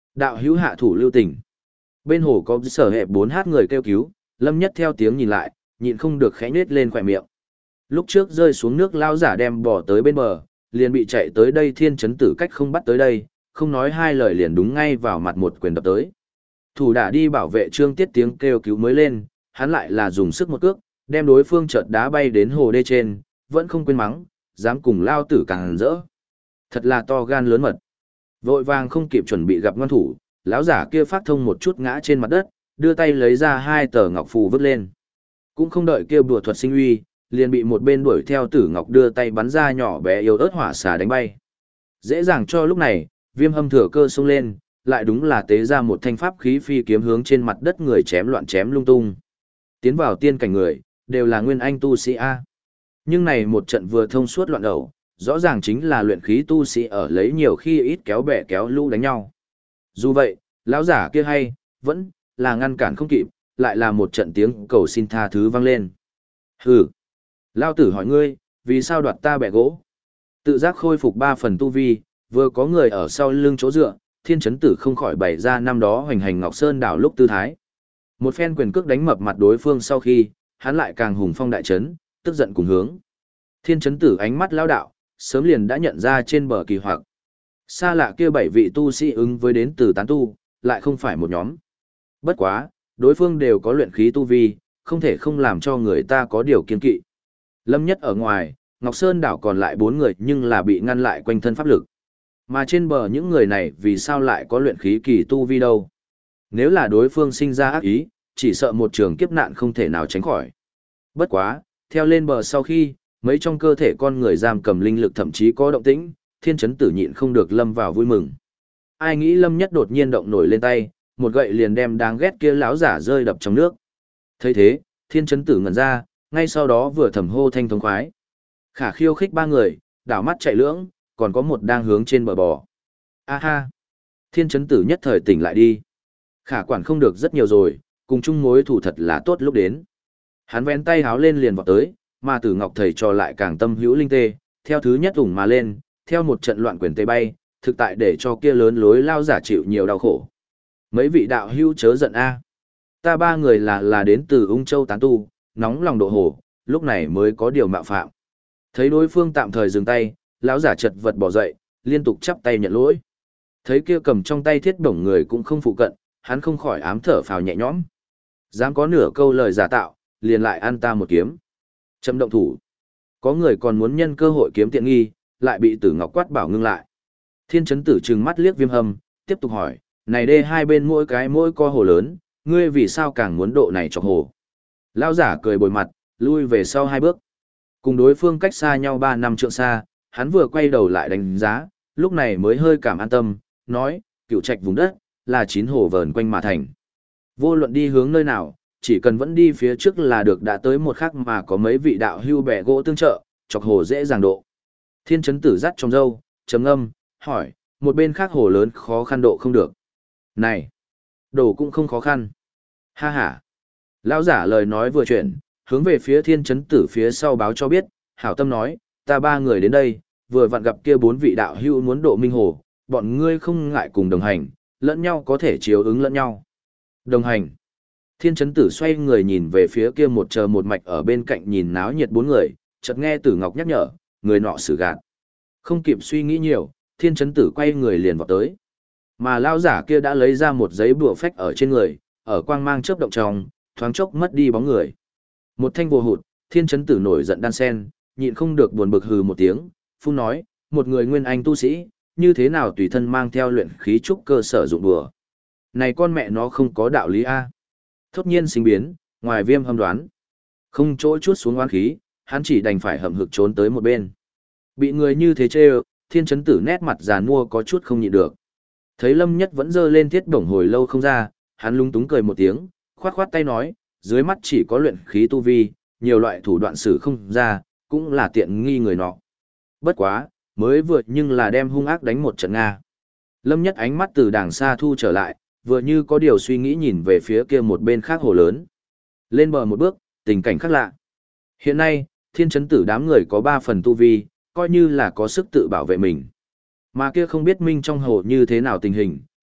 S1: Đạo hữu hạ thủ lưu tình. Bên hồ có sở hệ 4h người kêu cứu, Lâm Nhất theo tiếng nhìn lại, nhịn không được khẽ nhếch lên khỏe miệng. Lúc trước rơi xuống nước lao giả đem bỏ tới bên bờ, liền bị chạy tới đây thiên chấn tử cách không bắt tới đây, không nói hai lời liền đúng ngay vào mặt một quyền đập tới. Thủ đả đi bảo vệ Trương Tiết tiếng kêu cứu mới lên, hắn lại là dùng sức một cước, đem đối phương chợt đá bay đến hồ đê trên, vẫn không quên mắng, dám cùng lao tử càng rỡ. Thật là to gan lớn mật. Vội vàng không kịp chuẩn bị gặp ngoan thủ, lão giả kia phát thông một chút ngã trên mặt đất, đưa tay lấy ra 2 tờ ngọc phù vứt lên. Cũng không đợi kia bùa thuật sinh uy, liền bị một bên đuổi theo Tử Ngọc đưa tay bắn ra nhỏ bé yếu ớt hỏa xà đánh bay. Dễ dàng cho lúc này, Viêm Hâm thừa cơ xông lên, lại đúng là tế ra một thanh pháp khí phi kiếm hướng trên mặt đất người chém loạn chém lung tung. Tiến vào tiên cảnh người, đều là nguyên anh tu sĩ A. Nhưng này một trận vừa thông suốt loạn đầu, rõ ràng chính là luyện khí tu sĩ ở lấy nhiều khi ít kéo bè kéo lũ đánh nhau. Dù vậy, lão giả kia hay, vẫn là ngăn cản không kịp, lại là một trận tiếng cầu xin tha thứ vang lên. Hừ! Lao tử hỏi ngươi, vì sao đoạt ta bẻ gỗ? Tự giác khôi phục 3 phần tu vi, vừa có người ở sau lưng chỗ dựa, thiên chấn tử không khỏi bày ra năm đó hoành hành Ngọc Sơn đảo lúc tư thái. Một phen quyền cước đánh mập mặt đối phương sau khi, hắn lại càng hùng phong đại chấn, tức giận cùng hướng. Thiên chấn tử ánh mắt lao đạo, sớm liền đã nhận ra trên bờ kỳ hoặc. Xa lạ kia 7 vị tu sĩ ứng với đến từ tán tu, lại không phải một nhóm. Bất quá, đối phương đều có luyện khí tu vi, không thể không làm cho người ta có điều kiên kỵ. Lâm Nhất ở ngoài, Ngọc Sơn đảo còn lại 4 người nhưng là bị ngăn lại quanh thân pháp lực. Mà trên bờ những người này vì sao lại có luyện khí kỳ tu vi đâu? Nếu là đối phương sinh ra ác ý, chỉ sợ một trường kiếp nạn không thể nào tránh khỏi. Bất quá, theo lên bờ sau khi, mấy trong cơ thể con người giam cầm linh lực thậm chí có động tĩnh, thiên chấn tử nhịn không được lâm vào vui mừng. Ai nghĩ Lâm Nhất đột nhiên động nổi lên tay, một gậy liền đem đáng ghét kia láo giả rơi đập trong nước. Thấy thế, thiên chấn tử ngẩn ra, ngay sau đó vừa thầm hô thanh thống khoái. Khả khiêu khích 3 người, đảo mắt chạy lưỡng, còn có một đang hướng trên bờ bò. A ha! Thiên chấn tử nhất thời tỉnh lại đi. Khả quản không được rất nhiều rồi, cùng chung mối thủ thật là tốt lúc đến. Hắn vén tay háo lên liền vọt tới, mà Tử Ngọc thầy trò lại càng tâm hữu linh tê, theo thứ nhất ủng mà lên, theo một trận loạn quyền tê bay, thực tại để cho kia lớn lối lao giả chịu nhiều đau khổ. Mấy vị đạo hữu chớ giận a. Ta 3 người là đến từ Ung Châu tán tu, nóng lòng độ hổ, lúc này mới có điều mạo phạm. Thấy đối phương tạm thời dừng tay, lão giả chật vật bỏ dậy, liên tục chắp tay nhận lỗi. Thấy kia cầm trong tay thiết bổng người cũng không phụ cận, hắn không khỏi ám thở phào nhẹ nhõm. Dám có nửa câu lời giả tạo, liền lại ăn ta một kiếm. Chấm động thủ. Có người còn muốn nhân cơ hội kiếm tiện nghi, lại bị Tử Ngọc quát bảo ngưng lại. Thiên chấn tử trừng mắt liếc Viêm Hâm, tiếp tục hỏi, này đê hai bên mỗi cái mỗi co hồ lớn, ngươi vì sao càng muốn độ này chọc hồ? Lão giả cười bồi mặt, lui về sau 2 bước. Cùng đối phương cách xa nhau 3 năm trượng xa, hắn vừa quay đầu lại đánh giá, lúc này mới hơi cảm an tâm, nói, cựu trạch vùng đất, là 9 hồ vờn quanh mà thành. Vô luận đi hướng nơi nào, chỉ cần vẫn đi phía trước là được, đã tới một khắc mà có mấy vị đạo hưu bẻ gỗ tương trợ, chọc hồ dễ dàng độ. Thiên chấn tử dắt trong râu, trầm ngâm, hỏi, một bên khác hồ lớn khó khăn độ không được. Này, độ cũng không khó khăn. Ha ha. Lão giả lời nói vừa chuyển, hướng về phía thiên chấn tử phía sau báo cho biết, hảo tâm nói, ta 3 người đến đây, vừa vặn gặp kia 4 vị đạo hưu muốn độ minh hồ, bọn ngươi không ngại cùng đồng hành, lẫn nhau có thể chiếu ứng lẫn nhau. Đồng hành. Thiên chấn tử xoay người nhìn về phía kia một chờ một mạch ở bên cạnh nhìn náo nhiệt 4 người, chợt nghe Tử Ngọc nhắc nhở, người nọ xử gạt. Không kịp suy nghĩ nhiều, thiên chấn tử quay người liền vọt tới. Mà lão giả kia đã lấy ra một giấy bùa phách ở trên người, ở quang mang chớp động trong, thoáng chốc mất đi bóng người. Một thanh bùa hụt, thiên chấn tử nổi giận đan sen, nhịn không được buồn bực hừ một tiếng, phun nói, một người nguyên anh tu sĩ, như thế nào tùy thân mang theo luyện khí trúc cơ sở dụng bùa. Này con mẹ nó không có đạo lý a. Thốt nhiên sinh biến, ngoài Viêm Hâm đoán. Không chỗ chút xuống oán khí, hắn chỉ đành phải hậm hực trốn tới một bên. Bị người như thế chê, thiên chấn tử nét mặt già nua có chút không nhịn được. Thấy Lâm Nhất vẫn giơ lên thiết bổng hồi lâu không ra, hắn lúng túng cười một tiếng, khoát khoát tay nói, dưới mắt chỉ có luyện khí tu vi, nhiều loại thủ đoạn sử không ra, cũng là tiện nghi người nọ. Bất quá, mới vượt nhưng là đem hung ác đánh một trận Nga. Lâm Nhất ánh mắt từ đàng xa thu trở lại, vừa như có điều suy nghĩ nhìn về phía kia một bên khác hồ lớn. Lên bờ một bước, tình cảnh khác lạ. Hiện nay, thiên chấn tử đám người có 3 phần tu vi, coi như là có sức tự bảo vệ mình. Mà kia không biết minh trong hồ như thế nào tình hình,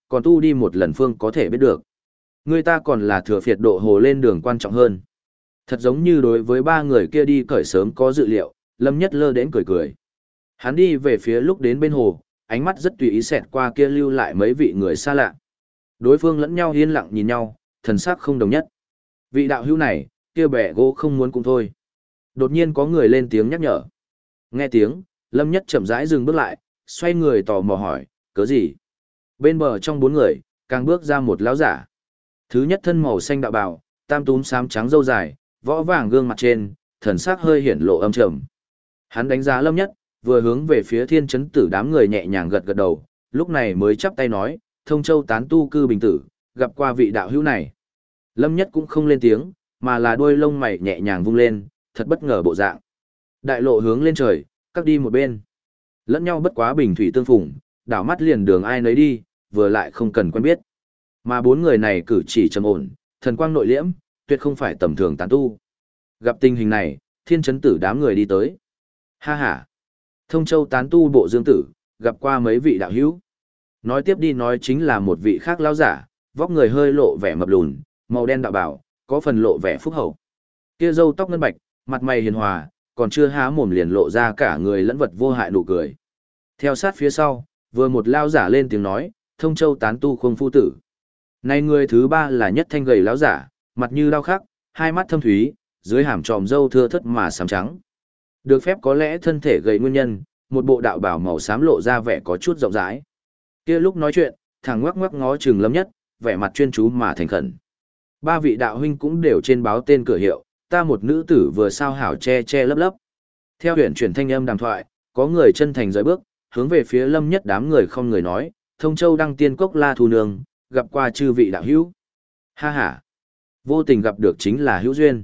S1: còn tu đi một lần phương có thể biết được. Người ta còn là thừa phiệt độ hồ lên đường quan trọng hơn. Thật giống như đối với ba người kia đi cởi sớm có dự liệu, Lâm Nhất lơ đến cười cười. Hắn đi về phía lúc đến bên hồ, ánh mắt rất tùy ý xẹt qua kia lưu lại mấy vị người xa lạ. Đối phương lẫn nhau yên lặng nhìn nhau, thần sắc không đồng nhất. Vị đạo hữu này, kia bẻ gỗ không muốn cũng thôi. Đột nhiên có người lên tiếng nhắc nhở. Nghe tiếng, Lâm Nhất chậm rãi dừng bước lại, xoay người tò mò hỏi, cớ gì? Bên bờ trong bốn người, càng bước ra một lão giả. Thứ nhất thân màu xanh đạo bào, tam túm xám trắng râu dài, võ vàng gương mặt trên, thần sắc hơi hiển lộ âm trầm. Hắn đánh giá Lâm Nhất, vừa hướng về phía Thiên Chấn Tử đám người nhẹ nhàng gật gật đầu, lúc này mới chắp tay nói, Thông Châu tán tu cư bình tử, gặp qua vị đạo hữu này. Lâm Nhất cũng không lên tiếng, mà là đuôi lông mày nhẹ nhàng vung lên, thật bất ngờ bộ dạng. Đại lộ hướng lên trời, các đi một bên. Lẫn nhau bất quá bình thủy tương phùng, đảo mắt liền đường ai nấy đi, vừa lại không cần quen biết. Mà bốn người này cử chỉ trầm ổn, thần quang nội liễm, tuyệt không phải tầm thường tán tu. Gặp tình hình này, Thiên Chấn Tử đám người đi tới. Ha ha! Thông Châu tán tu bộ Dương Tử, gặp qua mấy vị đạo hữu. Nói tiếp đi nói chính là một vị khác lão giả, vóc người hơi lộ vẻ mập lùn, màu đen đạo bảo, có phần lộ vẻ phúc hậu. Kia râu tóc ngân bạch, mặt mày hiền hòa, còn chưa há mồm liền lộ ra cả người lẫn vật vô hại nụ cười. Theo sát phía sau, vừa một lão giả lên tiếng nói, Thông Châu tán tu Khung phu tử. Này người thứ ba là nhất thanh gầy lão giả, mặt như đao khắc, hai mắt thâm thúy, dưới hàm tròm râu thưa thớt mà xám trắng. Được phép có lẽ thân thể gầy nguyên nhân, một bộ đạo bào màu xám lộ ra vẻ có chút rộng rãi. Kia lúc nói chuyện, thằng ngoắc ngoắc ngó Trừng Lâm Nhất, vẻ mặt chuyên chú mà thành khẩn. Ba vị đạo huynh cũng đều trên báo tên cửa hiệu, ta một nữ tử vừa sao hảo che che lấp lấp. Theo huyền chuyển thanh âm đàm thoại, có người chân thành rời bước, hướng về phía Lâm Nhất đám người không người nói, Thông Châu đăng tiên cốc La Thu Nương, gặp qua chư vị đạo hữu. Ha ha, vô tình gặp được chính là hữu duyên.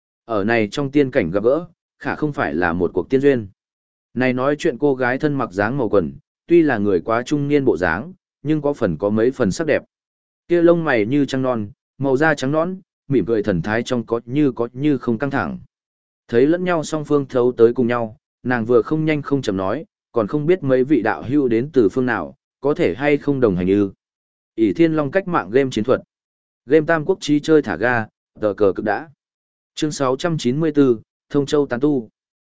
S1: Ở này trong tiên cảnh gặp gỡ, khả không phải là một cuộc tiên duyên. Này nói chuyện cô gái thân mặc dáng màu quần, tuy là người quá trung niên bộ dáng, nhưng có mấy phần sắc đẹp. Kia lông mày như trăng non, màu da trắng nõn, mỉm cười thần thái trong có như không căng thẳng. Thấy lẫn nhau song phương thấu tới cùng nhau, nàng vừa không nhanh không chậm nói, còn không biết mấy vị đạo hữu đến từ phương nào, có thể hay không đồng hành ư. ỷ Thiên Long cách mạng game chiến thuật. Game Tam Quốc trí chơi thả ga, tờ cờ cực đã. Chương 694, Thông Châu tán tu.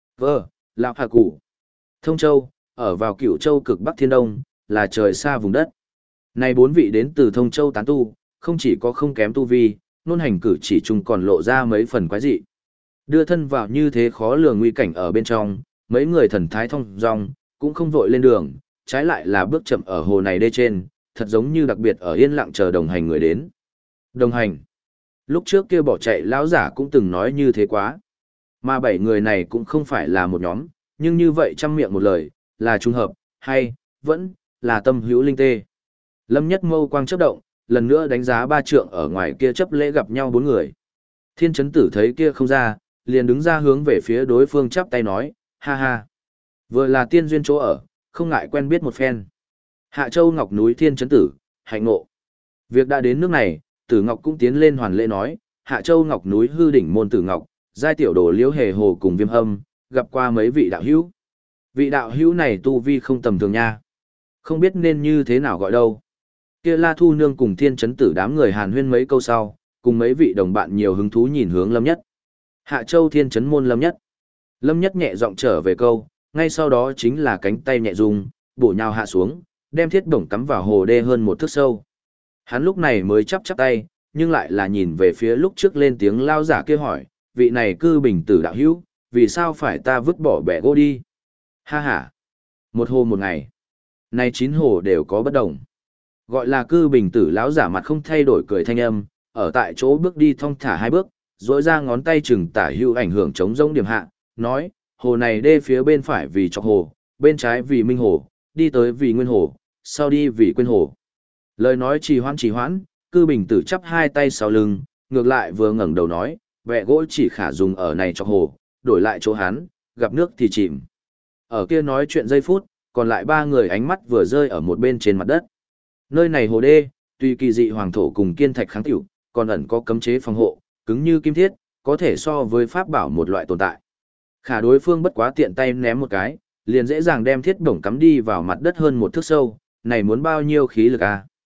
S1: Lão Hà Cụ. Thông Châu, ở vào Cửu Châu cực Bắc Thiên Đông, là trời xa vùng đất. Này bốn vị đến từ Thông Châu tán tu, không chỉ có không kém tu vi, nôn hành cử chỉ chung còn lộ ra mấy phần quái dị. Đưa thân vào như thế khó lường nguy cảnh ở bên trong, mấy người thần thái thông dong, cũng không vội lên đường, trái lại là bước chậm ở hồ này đê trên, thật giống như đặc biệt ở yên lặng chờ đồng hành người đến. Đồng hành. Lúc trước kia bỏ chạy lão giả cũng từng nói như thế quá. Mà bảy người này cũng không phải là một nhóm, nhưng như vậy trăm miệng một lời, là trùng hợp, hay, vẫn, là tâm hữu linh tê. Lâm Nhất mâu quang chớp động, lần nữa đánh giá ba trượng ở ngoài kia chấp lễ gặp nhau bốn người. Thiên Chấn Tử thấy kia không ra, liền đứng ra hướng về phía đối phương chắp tay nói, ha ha. Vừa là tiên duyên chỗ ở, không ngại quen biết một phen. Hạ Châu Ngọc núi Thiên Chấn Tử, hạnh ngộ. Việc đã đến nước này, Tử Ngọc cũng tiến lên hoàn lễ nói, Hạ Châu Ngọc núi hư đỉnh môn Tử Ngọc, giai tiểu đồ Liễu Hề Hồ cùng Viêm Hâm, gặp qua mấy vị đạo hữu. Vị đạo hữu này tu vi không tầm thường nha. Không biết nên như thế nào gọi đâu. Kia La Thu Nương cùng Thiên Chấn Tử đám người hàn huyên mấy câu sau, cùng mấy vị đồng bạn nhiều hứng thú nhìn hướng Lâm Nhất. Hạ Châu Thiên Chấn môn Lâm Nhất. Lâm Nhất nhẹ giọng trở về câu, ngay sau đó chính là cánh tay nhẹ rung, bổ nhào hạ xuống, đem thiết bổng cắm vào hồ đê hơn một thước sâu. Hắn lúc này mới chắp tay, nhưng lại là nhìn về phía lúc trước lên tiếng lao giả kia hỏi, vị này cư bình tử đạo hữu, vì sao phải ta vứt bỏ bẻ gỗ đi? Ha ha! Một hồ một ngày. Này 9 hồ đều có bất đồng. Gọi là cư bình tử lão giả mặt không thay đổi cười thanh âm, ở tại chỗ bước đi thong thả 2 bước, rỗi ra ngón tay chừng tả hữu ảnh hưởng chống rông điểm hạ, nói, hồ này đê phía bên phải vì trọc hồ, bên trái vì minh hồ, đi tới vì nguyên hồ, sau đi vì quên hồ. Lời nói trì hoãn, cư bình tử chắp 2 tay sau lưng, ngược lại vừa ngẩng đầu nói, bẹ gỗ chỉ khả dùng ở này trọc hồ, đổi lại chỗ hắn, gặp nước thì chìm. Ở kia nói chuyện giây phút, còn lại 3 người ánh mắt vừa rơi ở một bên trên mặt đất. Nơi này hồ đê, tuy kỳ dị hoàng thổ cùng kiên thạch kháng tiểu, còn ẩn có cấm chế phòng hộ, cứng như kim thiết, có thể so với pháp bảo một loại tồn tại. Khả đối phương bất quá tiện tay ném một cái, liền dễ dàng đem thiết bổng cắm đi vào mặt đất hơn một thước sâu, này muốn bao nhiêu khí lực à?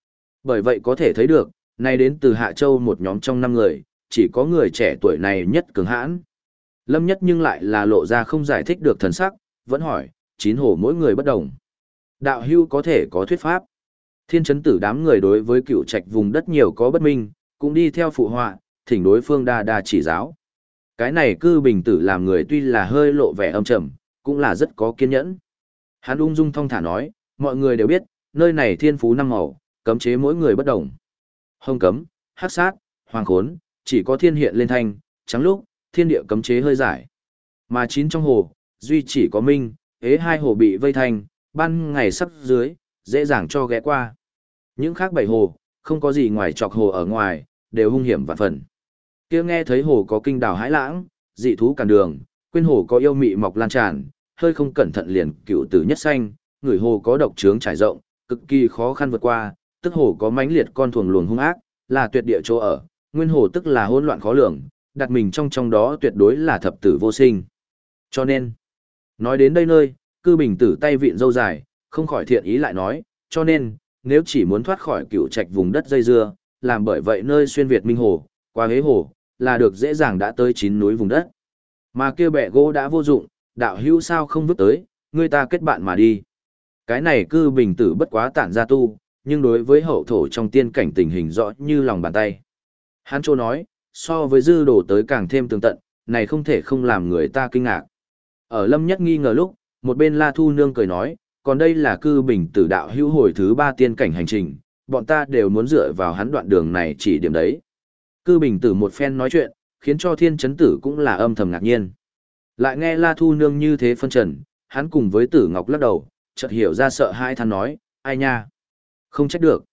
S1: Bởi vậy có thể thấy được, nay đến từ Hạ Châu một nhóm trong 5 người, chỉ có người trẻ tuổi này nhất cường hãn. Lâm Nhất nhưng lại là lộ ra không giải thích được thần sắc, vẫn hỏi, 9 hồ mỗi người bất đồng. Đạo hưu có thể có thuyết pháp. Thiên chấn tử đám người đối với cựu trạch vùng đất nhiều có bất minh, cũng đi theo phụ họa, thỉnh đối phương đa đa chỉ giáo. Cái này cư bình tử làm người tuy là hơi lộ vẻ âm trầm, cũng là rất có kiên nhẫn. Hắn ung dung thong thả nói, mọi người đều biết, nơi này thiên phú năm màu, cấm chế mỗi người bất đồng. Hồng cấm, hắc sát, hoàng khốn, chỉ có thiên hiện lên thanh, trắng lúc, thiên địa cấm chế hơi giải. Mà 9 trong hồ, duy chỉ có minh, ế 2 hồ bị vây thành, ban ngày sắp dưới, dễ dàng cho ghé qua. Những khác 7 hồ, không có gì ngoài chọc hồ ở ngoài, đều hung hiểm vạn phần. Kia nghe thấy hồ có kinh đảo hãi lãng, dị thú cản đường, quên hồ có yêu mị mọc lan tràn, hơi không cẩn thận liền cựu tử nhất xanh, người hồ có độc trướng trải rộng, cực kỳ khó khăn vượt qua, tức hồ có mãnh liệt con thuồng luồng hung ác, là tuyệt địa chỗ ở, nguyên hồ tức là hỗn loạn khó lường, đặt mình trong đó tuyệt đối là thập tử vô sinh. Cho nên, nói đến đây nơi, cư bình tử tay vịn dâu dài, không khỏi thiện ý lại nói, cho nên, nếu chỉ muốn thoát khỏi cựu trạch vùng đất dây dưa, làm bởi vậy nơi xuyên Việt Minh Hồ, qua Hế Hồ, là được dễ dàng đã tới 9 núi vùng đất. Mà kia bẹ gỗ đã vô dụng, đạo hữu sao không vứt tới, người ta kết bạn mà đi. Cái này cư bình tử bất quá tản ra tu, nhưng đối với hậu thổ trong tiên cảnh tình hình rõ như lòng bàn tay. Hán Châu nói, so với dư đồ tới càng thêm tường tận, này không thể không làm người ta kinh ngạc. Ở Lâm Nhất nghi ngờ lúc, một bên La Thu Nương cười nói, còn đây là cư bình tử đạo hữu hồi thứ 3 tiên cảnh hành trình, bọn ta đều muốn dựa vào hắn đoạn đường này chỉ điểm đấy. Cư bình tử một phen nói chuyện, khiến cho thiên chấn tử cũng là âm thầm ngạc nhiên. Lại nghe La Thu Nương như thế phân trần, hắn cùng với Tử Ngọc lắc đầu, chợt hiểu ra sợ hai than nói, ai nha? Không trách được.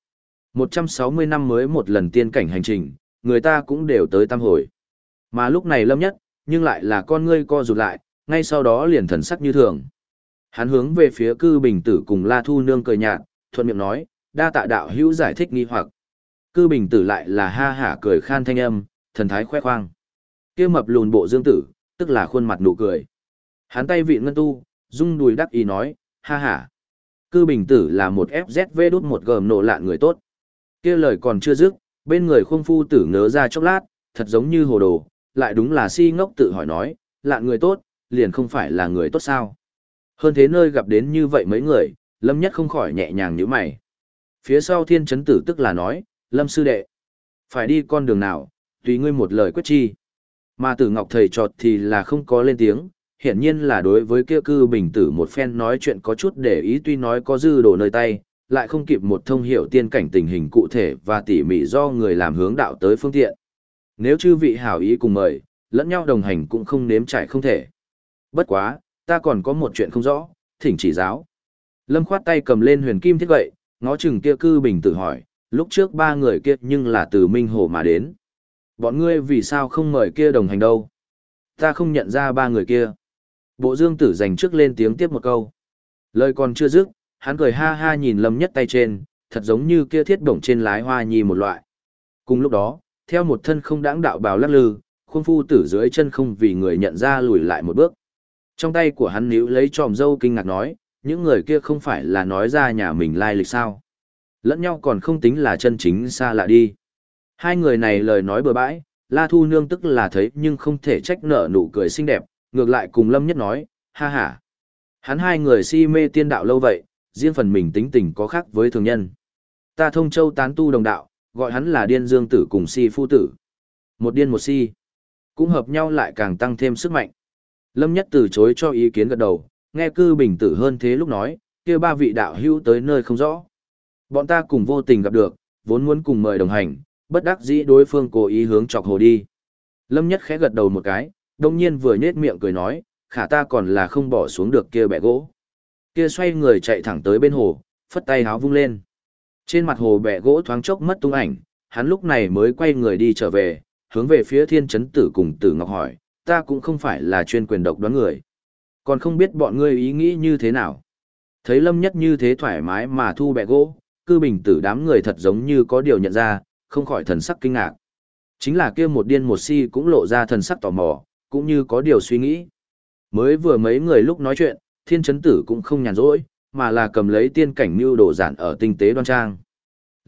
S1: 160 năm mới một lần tiên cảnh hành trình, người ta cũng đều tới tam hồi. Mà lúc này Lâm Nhất, nhưng lại là con ngươi co rụt lại, ngay sau đó liền thần sắc như thường. Hắn hướng về phía cư bình tử cùng La Thu Nương cười nhạt, thuận miệng nói, đa tạ đạo hữu giải thích nghi hoặc. Cư bình tử lại là ha hả cười khan thanh âm, thần thái khoe khoang. Kia mập lùn bộ dương tử, tức là khuôn mặt nụ cười. Hắn tay vịn ngân tu, rung đùi đắc ý nói, ha hả. Cư bình tử là một FZV đút một gầm nổ lạn người tốt. Kia lời còn chưa dứt, bên người khung phu tử ngớ ra chốc lát, thật giống như hồ đồ, lại đúng là si ngốc tự hỏi nói, lạn người tốt, liền không phải là người tốt sao. Hơn thế nơi gặp đến như vậy mấy người, Lâm Nhất không khỏi nhẹ nhàng như mày. Phía sau thiên chấn tử tức là nói, Lâm sư đệ, phải đi con đường nào, tùy ngươi một lời quyết chi. Mà Tử Ngọc thầy trọt thì là không có lên tiếng, hiển nhiên là đối với kia cư bình tử một phen nói chuyện có chút để ý, tuy nói có dư đồ nơi tay, lại không kịp một thông hiểu tiên cảnh tình hình cụ thể và tỉ mỉ do người làm hướng đạo tới phương tiện. Nếu chư vị hảo ý cùng mời, lẫn nhau đồng hành cũng không nếm trải không thể. Bất quá, ta còn có một chuyện không rõ, thỉnh chỉ giáo. Lâm khoát tay cầm lên huyền kim thiết gậy, ngó chừng kia cư bình tử hỏi, lúc trước 3 người kia nhưng là từ Minh Hồ mà đến. Bọn ngươi vì sao không mời kia đồng hành đâu? Ta không nhận ra 3 người kia. Bộ dương tử dành trước lên tiếng tiếp một câu. Lời còn chưa dứt, hắn cười ha ha nhìn Lâm Nhất tay trên, thật giống như kia thiết bổng trên lái hoa nhi một loại. Cùng lúc đó, theo một thân không đãng đạo bào lắc lư, khuôn phu tử dưới chân không vì người nhận ra lùi lại một bước. Trong tay của hắn níu lấy tròm dâu kinh ngạc nói, những người kia không phải là nói ra nhà mình lai lịch sao. Lẫn nhau còn không tính là chân chính xa lạ đi. Hai người này lời nói bừa bãi, La Thu Nương tức là thấy nhưng không thể trách nở nụ cười xinh đẹp, ngược lại cùng Lâm Nhất nói, ha ha. Hắn hai người si mê tiên đạo lâu vậy, riêng phần mình tính tình có khác với thường nhân. Ta thông châu tán tu đồng đạo, gọi hắn là điên dương tử cùng si phu tử. Một điên một si. Cũng hợp nhau lại càng tăng thêm sức mạnh. Lâm Nhất từ chối cho ý kiến gật đầu, nghe cư bình tử hơn thế lúc nói, kia 3 vị đạo hữu tới nơi không rõ. Bọn ta cùng vô tình gặp được, vốn muốn cùng mời đồng hành, bất đắc dĩ đối phương cố ý hướng chọc hồ đi. Lâm Nhất khẽ gật đầu một cái, đồng nhiên vừa nhếch miệng cười nói, khả ta còn là không bỏ xuống được kia bẻ gỗ. Kia xoay người chạy thẳng tới bên hồ, phất tay háo vung lên. Trên mặt hồ bẻ gỗ thoáng chốc mất tung ảnh, hắn lúc này mới quay người đi trở về, hướng về phía thiên chấn tử cùng Tử Ngọc hỏi, ta cũng không phải là chuyên quyền độc đoán người. Còn không biết bọn ngươi ý nghĩ như thế nào. Thấy Lâm Nhất như thế thoải mái mà thu bẻ gỗ, cư bình tử đám người thật giống như có điều nhận ra, không khỏi thần sắc kinh ngạc. Chính là kia một điên một si cũng lộ ra thần sắc tò mò, cũng như có điều suy nghĩ. Mới vừa mấy người lúc nói chuyện, thiên chấn tử cũng không nhàn rỗi, mà là cầm lấy tiên cảnh mưu đồ giản ở tinh tế đoan trang.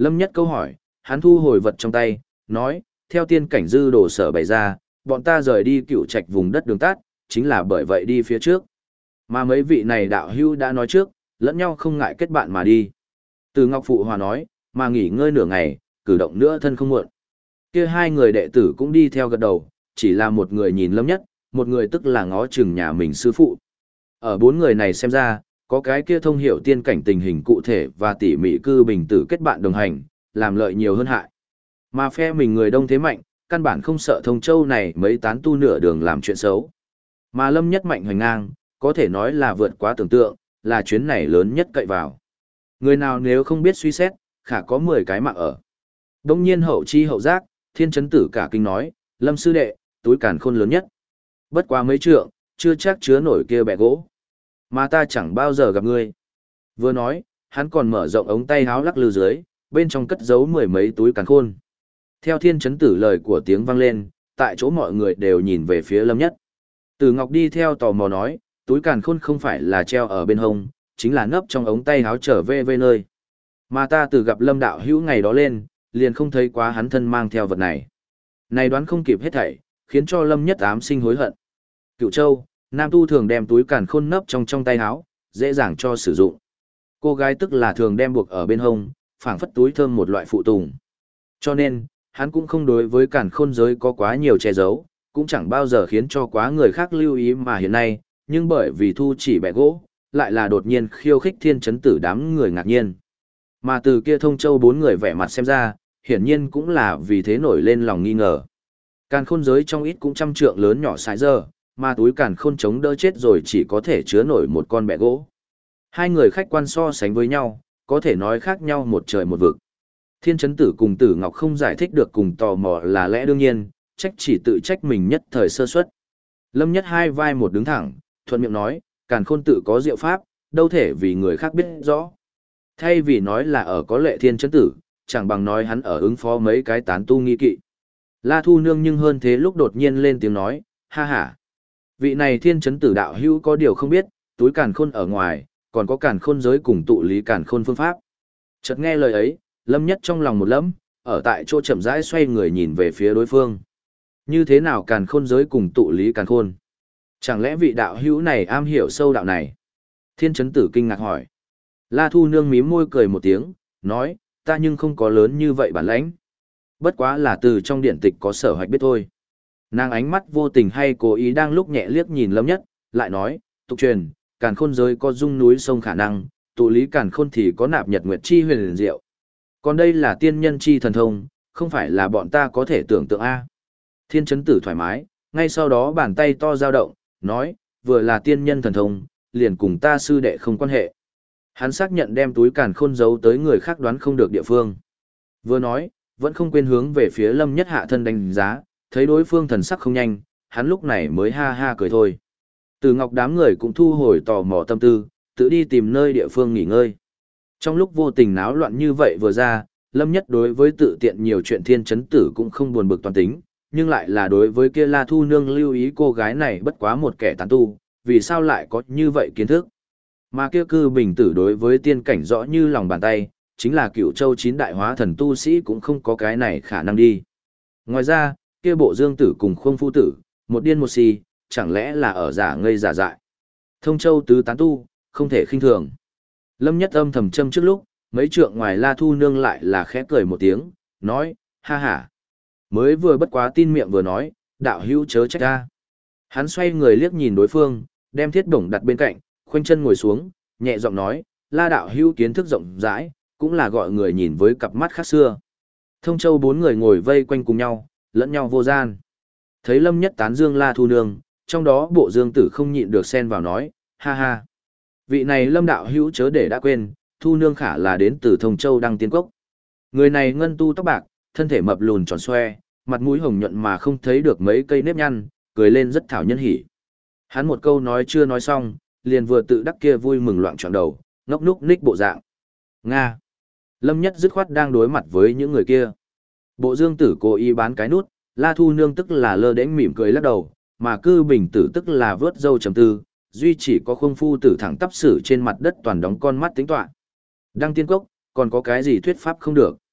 S1: Lâm Nhất câu hỏi, hắn thu hồi vật trong tay, nói, theo tiên cảnh dư đồ sở bày ra, bọn ta rời đi Cựu Trạch vùng đất đường tát, chính là bởi vậy đi phía trước. Mà mấy vị này đạo hữu đã nói trước, lẫn nhau không ngại kết bạn mà đi. Từ Ngọc Phụ Hòa nói, mà nghỉ ngơi nửa ngày, cử động nữa thân không muộn. Kia hai người đệ tử cũng đi theo gật đầu, chỉ là một người nhìn Lâm Nhất, một người tức là ngó chừng nhà mình sư phụ. Ở bốn người này xem ra, có cái kia thông hiểu tiên cảnh tình hình cụ thể và tỉ mỉ cư bình tử kết bạn đồng hành, làm lợi nhiều hơn hại. Mà phe mình người đông thế mạnh, căn bản không sợ Thông Châu này mấy tán tu nửa đường làm chuyện xấu. Mà Lâm Nhất mạnh hoành ngang, có thể nói là vượt quá tưởng tượng, là chuyến này lớn nhất cậy vào. Người nào nếu không biết suy xét, khả có 10 cái mạng ở. Đông nhiên hậu chi hậu giác, Thiên Chấn Tử cả kinh nói, Lâm sư đệ, túi càn khôn lớn nhất. Bất quá mấy trượng, chưa chắc chứa nổi kia bẹ gỗ. Mà ta chẳng bao giờ gặp ngươi. Vừa nói, hắn còn mở rộng ống tay háo lắc lư dưới, bên trong cất giấu 10 mấy túi càn khôn. Theo Thiên Chấn Tử lời của tiếng vang lên, tại chỗ mọi người đều nhìn về phía Lâm Nhất. Từ Ngọc đi theo tò mò nói, túi càn khôn không phải là treo ở bên hông, chính là nấp trong ống tay háo trở về nơi. Mà ta từ gặp Lâm đạo hữu ngày đó lên, liền không thấy quá hắn thân mang theo vật này. Này đoán không kịp hết thảy, khiến cho Lâm Nhất ám sinh hối hận. Cựu Châu, nam tu thường đem túi càn khôn nấp trong tay áo, dễ dàng cho sử dụng. Cô gái tức là thường đem buộc ở bên hông, phảng phất túi thơm một loại phụ tùng. Cho nên, hắn cũng không đối với càn khôn giới có quá nhiều che giấu, cũng chẳng bao giờ khiến cho quá người khác lưu ý mà hiện nay, nhưng bởi vì thu chỉ bẻ gỗ, lại là đột nhiên khiêu khích Thiên Chấn Tử đám người ngạc nhiên. Mà từ kia Thông Châu bốn người vẻ mặt xem ra, hiển nhiên cũng là vì thế nổi lên lòng nghi ngờ. Càn khôn giới trong ít cũng trăm trượng lớn nhỏ sai giờ, mà túi càn khôn chống đỡ chết rồi chỉ có thể chứa nổi một con bẹ gỗ. Hai người khách quan so sánh với nhau, có thể nói khác nhau một trời một vực. Thiên Chấn Tử cùng Tử Ngọc không giải thích được cùng tò mò là lẽ đương nhiên, trách chỉ tự trách mình nhất thời sơ suất. Lâm Nhất hai vai một đứng thẳng, thuận miệng nói, càn khôn tự có diệu pháp, đâu thể vì người khác biết rõ. Thay vì nói là ở có lệ Thiên Chấn Tử, chẳng bằng nói hắn ở ứng phó mấy cái tán tu nghi kỵ. La Thu Nương nhưng hơn thế lúc đột nhiên lên tiếng nói, ha ha. Vị này Thiên Chấn Tử đạo hữu có điều không biết, túi càn khôn ở ngoài, còn có càn khôn giới cùng tụ lý càn khôn phương pháp. Chợt nghe lời ấy, Lâm Nhất trong lòng một lẫm, ở tại chỗ chậm rãi xoay người nhìn về phía đối phương. Như thế nào càn khôn giới cùng tụ lý càn khôn? Chẳng lẽ vị đạo hữu này am hiểu sâu đạo này? Thiên Chấn Tử kinh ngạc hỏi. La Thu Nương mím môi cười một tiếng, nói, ta nhưng không có lớn như vậy bản lãnh. Bất quá là từ trong điển tịch có sở hoạch biết thôi. Nàng ánh mắt vô tình hay cố ý đang lúc nhẹ liếc nhìn Lâm Nhất, lại nói, tục truyền, càn khôn giới có dung núi sông khả năng, tụ lý càn khôn thì có nạp nhật nguyệt chi huyền liền diệu. Còn đây là tiên nhân chi thần thông, không phải là bọn ta có thể tưởng tượng a. Thiên Chấn Tử thoải mái, ngay sau đó bàn tay to dao động, nói, vừa là tiên nhân thần thông, liền cùng ta sư đệ không quan hệ. Hắn xác nhận đem túi càn khôn giấu tới người khác đoán không được địa phương. Vừa nói, vẫn không quên hướng về phía Lâm Nhất hạ thân đánh giá, thấy đối phương thần sắc không nhanh, hắn lúc này mới ha ha cười thôi. Từ Ngọc đám người cũng thu hồi tò mò tâm tư, tự đi tìm nơi địa phương nghỉ ngơi. Trong lúc vô tình náo loạn như vậy vừa ra, Lâm Nhất đối với tự tiện nhiều chuyện Thiên Chấn Tử cũng không buồn bực toàn tính, nhưng lại là đối với kia La Thu Nương lưu ý cô gái này bất quá một kẻ tán tu, vì sao lại có như vậy kiến thức. Mà kia cư bình tử đối với tiên cảnh rõ như lòng bàn tay, chính là Cựu Châu 9 đại hóa thần tu sĩ cũng không có cái này khả năng đi. Ngoài ra, kia bộ dương tử cùng khuông phu tử, một điên một si, chẳng lẽ là ở giả ngây giả dại. Thông Châu tứ tán tu, không thể khinh thường. Lâm Nhất âm thầm châm trước lúc, mấy trượng ngoài La Thu Nương lại là khẽ cười một tiếng, nói, ha ha. Mới vừa bất quá tin miệng vừa nói, đạo hữu chớ trách ta. Hắn xoay người liếc nhìn đối phương, đem thiết bổng đặt bên cạnh, khoanh chân ngồi xuống, nhẹ giọng nói, La đạo hữu kiến thức rộng rãi, cũng là gọi người nhìn với cặp mắt khác xưa. Thông Châu bốn người ngồi vây quanh cùng nhau, lẫn nhau vô gian. Thấy Lâm Nhất tán dương La Thu Nương, trong đó bộ dương tử không nhịn được xen vào nói, ha ha. Vị này Lâm đạo hữu chớ để đã quên, Thu Nương khả là đến từ Thông Châu Đăng Tiên Cốc. Người này ngân tu tóc bạc, thân thể mập lùn tròn xoe, mặt mũi hồng nhuận mà không thấy được mấy cây nếp nhăn, cười lên rất thảo nhân hỉ. Hắn một câu nói chưa nói xong, liền vừa tự đắc kia vui mừng loạn trọn đầu, ngốc núc ních bộ dạng. Nga. Lâm Nhất dứt khoát đang đối mặt với những người kia. Bộ dương tử cố ý bán cái nút, La Thu Nương tức là lơ đễnh mỉm cười lắc đầu, mà cư bình tử tức là vớt dâu trầm tư, duy chỉ có khung phu tử thẳng tắp sử trên mặt đất toàn đóng con mắt tính toán. Đăng Tiên Cốc, còn có cái gì thuyết pháp không được.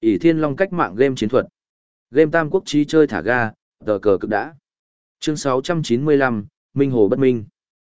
S1: ỷ thiên long cách mạng game chiến thuật. Game tam quốc trí chơi thả ga, tờ cờ cực đã. Chương 695, Minh Hồ bất minh.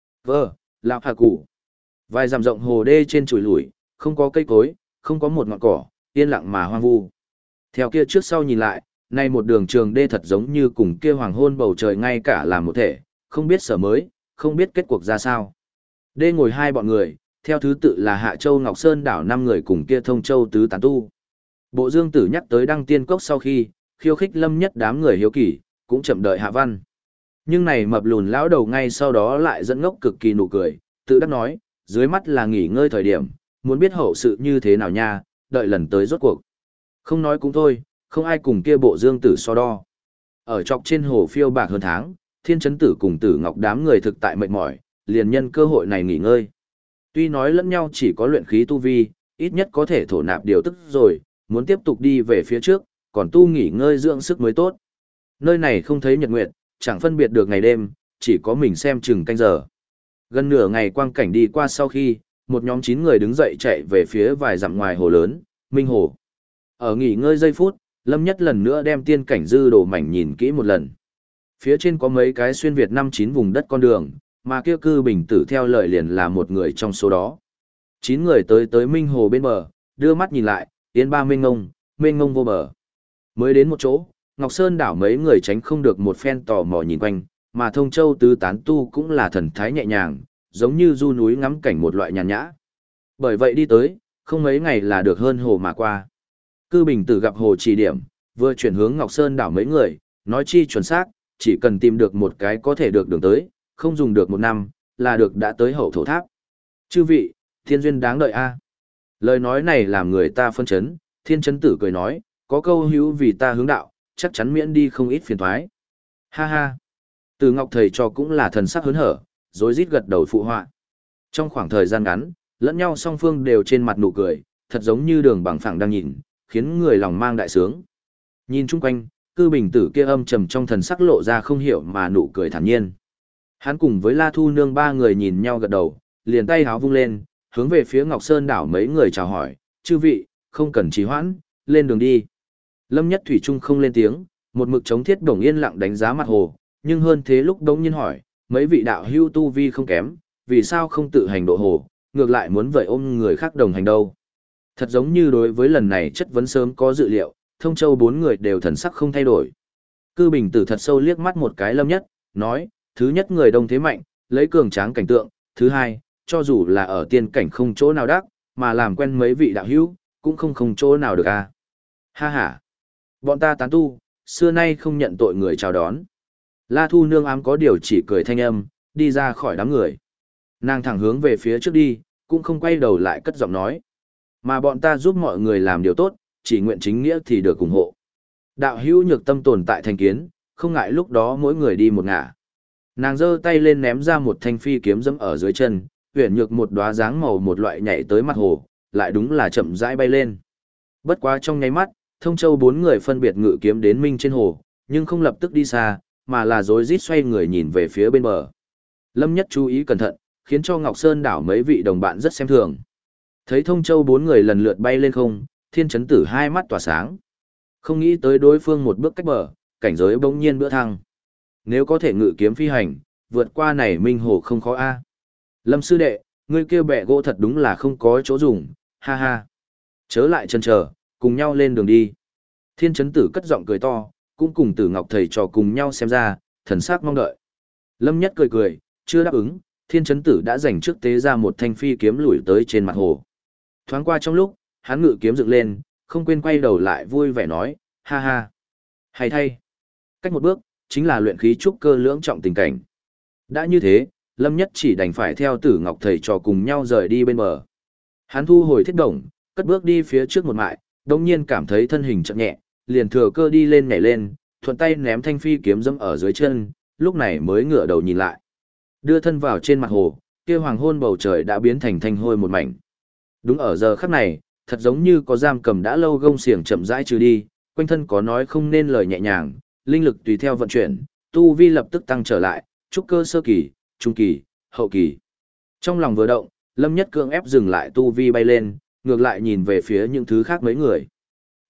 S1: Lão hà cụ. Vài dặm rộng hồ đê trên chùi lủi, không có cây cối, không có một ngọn cỏ, yên lặng mà hoang vu. Theo kia trước sau nhìn lại, nay một đường trường đê thật giống như cùng kia hoàng hôn bầu trời ngay cả là một thể, không biết sở mới, không biết kết cuộc ra sao. Đê ngồi hai bọn người, theo thứ tự là Hạ Châu Ngọc Sơn đảo 5 người cùng kia Thông Châu tứ tán tu. Bộ Dương Tử nhắc tới Đăng Tiên Cốc sau khi, khiêu khích Lâm Nhất đám người hiếu kỳ, cũng chậm đợi Hạ Văn. Nhưng này mập lùn lão đầu ngay sau đó lại dẫn ngốc cực kỳ nụ cười, tự đắc nói, dưới mắt là nghỉ ngơi thời điểm, muốn biết hậu sự như thế nào nha, đợi lần tới rốt cuộc. Không nói cũng thôi, không ai cùng kia Bộ Dương Tử so đo. Ở chọc trên hồ phiêu bạc hơn tháng, Thiên Chấn Tử cùng Tử Ngọc đám người thực tại mệt mỏi, liền nhân cơ hội này nghỉ ngơi. Tuy nói lẫn nhau chỉ có luyện khí tu vi, ít nhất có thể thổ nạp điều tức rồi, muốn tiếp tục đi về phía trước, còn tu nghỉ ngơi dưỡng sức mới tốt. Nơi này không thấy nhật nguyệt, chẳng phân biệt được ngày đêm, chỉ có mình xem chừng canh giờ. Gần nửa ngày quang cảnh đi qua sau khi, một nhóm 9 người đứng dậy chạy về phía vài dặm ngoài hồ lớn, Minh Hồ. Ở nghỉ ngơi giây phút, Lâm Nhất lần nữa đem tiên cảnh dư đồ mảnh nhìn kỹ một lần. Phía trên có mấy cái xuyên Việt 5-9 vùng đất con đường, mà kia cư bình tử theo lời liền là một người trong số đó. 9 người tới Minh Hồ bên bờ, đưa mắt nhìn lại, yên ba mênh ngông vô bờ. Mới đến một chỗ, Ngọc Sơn đảo mấy người tránh không được một phen tò mò nhìn quanh, mà Thông Châu tứ tán tu cũng là thần thái nhẹ nhàng, giống như du núi ngắm cảnh một loại nhàn nhã. Bởi vậy đi tới, không mấy ngày là được hơn hồ mà qua. Cư bình tử gặp hồ chỉ điểm, vừa chuyển hướng Ngọc Sơn đảo mấy người, nói chi chuẩn xác, chỉ cần tìm được một cái có thể được đường tới, không dùng được một năm, là được đã tới hậu thổ tháp. Chư vị, thiên duyên đáng đợi a. Lời nói này làm người ta phân chấn, Thiên Chấn Tử cười nói, có câu hữu vì ta hướng đạo, chắc chắn miễn đi không ít phiền toái. Ha ha. Từ Ngọc thầy cho cũng là thần sắc hớn hở, rối rít gật đầu phụ họa. Trong khoảng thời gian ngắn, lẫn nhau song phương đều trên mặt nụ cười, thật giống như đường bằng phẳng đang nhìn, khiến người lòng mang đại sướng. Nhìn chung quanh, cư bình tử kia âm trầm trong thần sắc lộ ra không hiểu mà nụ cười thản nhiên. Hắn cùng với La Thu Nương 3 người nhìn nhau gật đầu, liền tay háo vung lên, hướng về phía Ngọc Sơn đảo mấy người chào hỏi, chư vị, không cần trì hoãn, lên đường đi. Lâm Nhất Thủy Trung không lên tiếng, một mực chống thiết đồng yên lặng đánh giá mặt hồ, nhưng hơn thế lúc đống nhiên hỏi, mấy vị đạo hưu tu vi không kém, vì sao không tự hành độ hồ, ngược lại muốn vậy ôm người khác đồng hành đâu. Thật giống như đối với lần này chất vấn sớm có dự liệu, Thông Châu 4 người đều thần sắc không thay đổi. Cư bình tử thật sâu liếc mắt một cái Lâm Nhất, nói, thứ nhất người đông thế mạnh, lấy cường tráng cảnh tượng, thứ hai, cho dù là ở tiên cảnh không chỗ nào đắc, mà làm quen mấy vị đạo hữu, cũng không chỗ nào được à. Ha ha, bọn ta tán tu, xưa nay không nhận tội người chào đón. La Thu Nương ám có điều chỉ cười thanh âm, đi ra khỏi đám người. Nàng thẳng hướng về phía trước đi, cũng không quay đầu lại cất giọng nói. Mà bọn ta giúp mọi người làm điều tốt, chỉ nguyện chính nghĩa thì được ủng hộ. Đạo hữu nhược tâm tồn tại thành kiến, không ngại lúc đó mỗi người đi một ngả. Nàng giơ tay lên ném ra một thanh phi kiếm dẫm ở dưới chân, huyền nhược một đóa dáng màu một loại nhảy tới mặt hồ, lại đúng là chậm rãi bay lên. Bất quá trong nháy mắt, Thông Châu 4 người phân biệt ngự kiếm đến minh trên hồ, nhưng không lập tức đi xa, mà là rối rít xoay người nhìn về phía bên bờ. Lâm Nhất chú ý cẩn thận, khiến cho Ngọc Sơn đảo mấy vị đồng bạn rất xem thường. Thấy Thông Châu 4 người lần lượt bay lên không, Thiên Chấn Tử hai mắt tỏa sáng. Không nghĩ tới đối phương một bước cách bờ, cảnh giới bỗng nhiên bữa thăng. Nếu có thể ngự kiếm phi hành, vượt qua này minh hồ không khó a. Lâm sư đệ, ngươi kêu bẹ gỗ thật đúng là không có chỗ dùng, ha ha. Chớ lại chân chờ, cùng nhau lên đường đi. Thiên Chấn Tử cất giọng cười to, cũng cùng Tử Ngọc thầy trò cùng nhau xem ra, thần sắc mong đợi. Lâm Nhất cười cười, chưa đáp ứng, Thiên Chấn Tử đã dành trước tế ra một thanh phi kiếm lủi tới trên mặt hồ. Thoáng qua trong lúc, hắn ngự kiếm dựng lên, không quên quay đầu lại vui vẻ nói, ha ha. Hay thay. Cách một bước, chính là luyện khí trúc cơ lưỡng trọng tình cảnh. Đã như thế, Lâm Nhất chỉ đành phải theo Tử Ngọc thầy trò cùng nhau rời đi bên bờ. Hắn thu hồi thiết đồng, cất bước đi phía trước một mại, đồng nhiên cảm thấy thân hình chậm nhẹ, liền thừa cơ đi lên nhảy lên, thuận tay ném thanh phi kiếm dẫm ở dưới chân, lúc này mới ngửa đầu nhìn lại. Đưa thân vào trên mặt hồ, kia hoàng hôn bầu trời đã biến thành thanh hôi một mảnh. Đúng ở giờ khắc này, thật giống như có giam cầm đã lâu gông xiềng chậm rãi trừ đi, quanh thân có nói không nên lời nhẹ nhàng, linh lực tùy theo vận chuyển, tu vi lập tức tăng trở lại, trúc cơ sơ kỳ, trung kỳ, hậu kỳ. Trong lòng vừa động, Lâm Nhất cưỡng ép dừng lại tu vi bay lên, ngược lại nhìn về phía những thứ khác mấy người.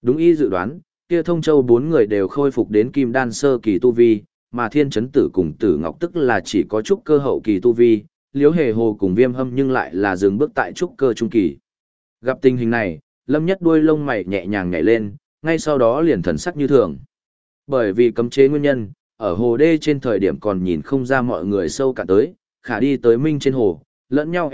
S1: Đúng y dự đoán, kia Thông Châu bốn người đều khôi phục đến kim đan sơ kỳ tu vi, mà Thiên Chấn Tử cùng Tử Ngọc tức là chỉ có trúc cơ hậu kỳ tu vi, Liễu Hề Hồ cùng Viêm Hâm nhưng lại là dừng bước tại trúc cơ trung kỳ. Gặp tình hình này, Lâm Nhất đuôi lông mày nhẹ nhàng nhảy lên, ngay sau đó liền thần sắc như thường. Bởi vì cấm chế nguyên nhân, ở hồ đê trên thời điểm còn nhìn không ra mọi người sâu cả tới, khả đi tới minh trên hồ, lẫn nhau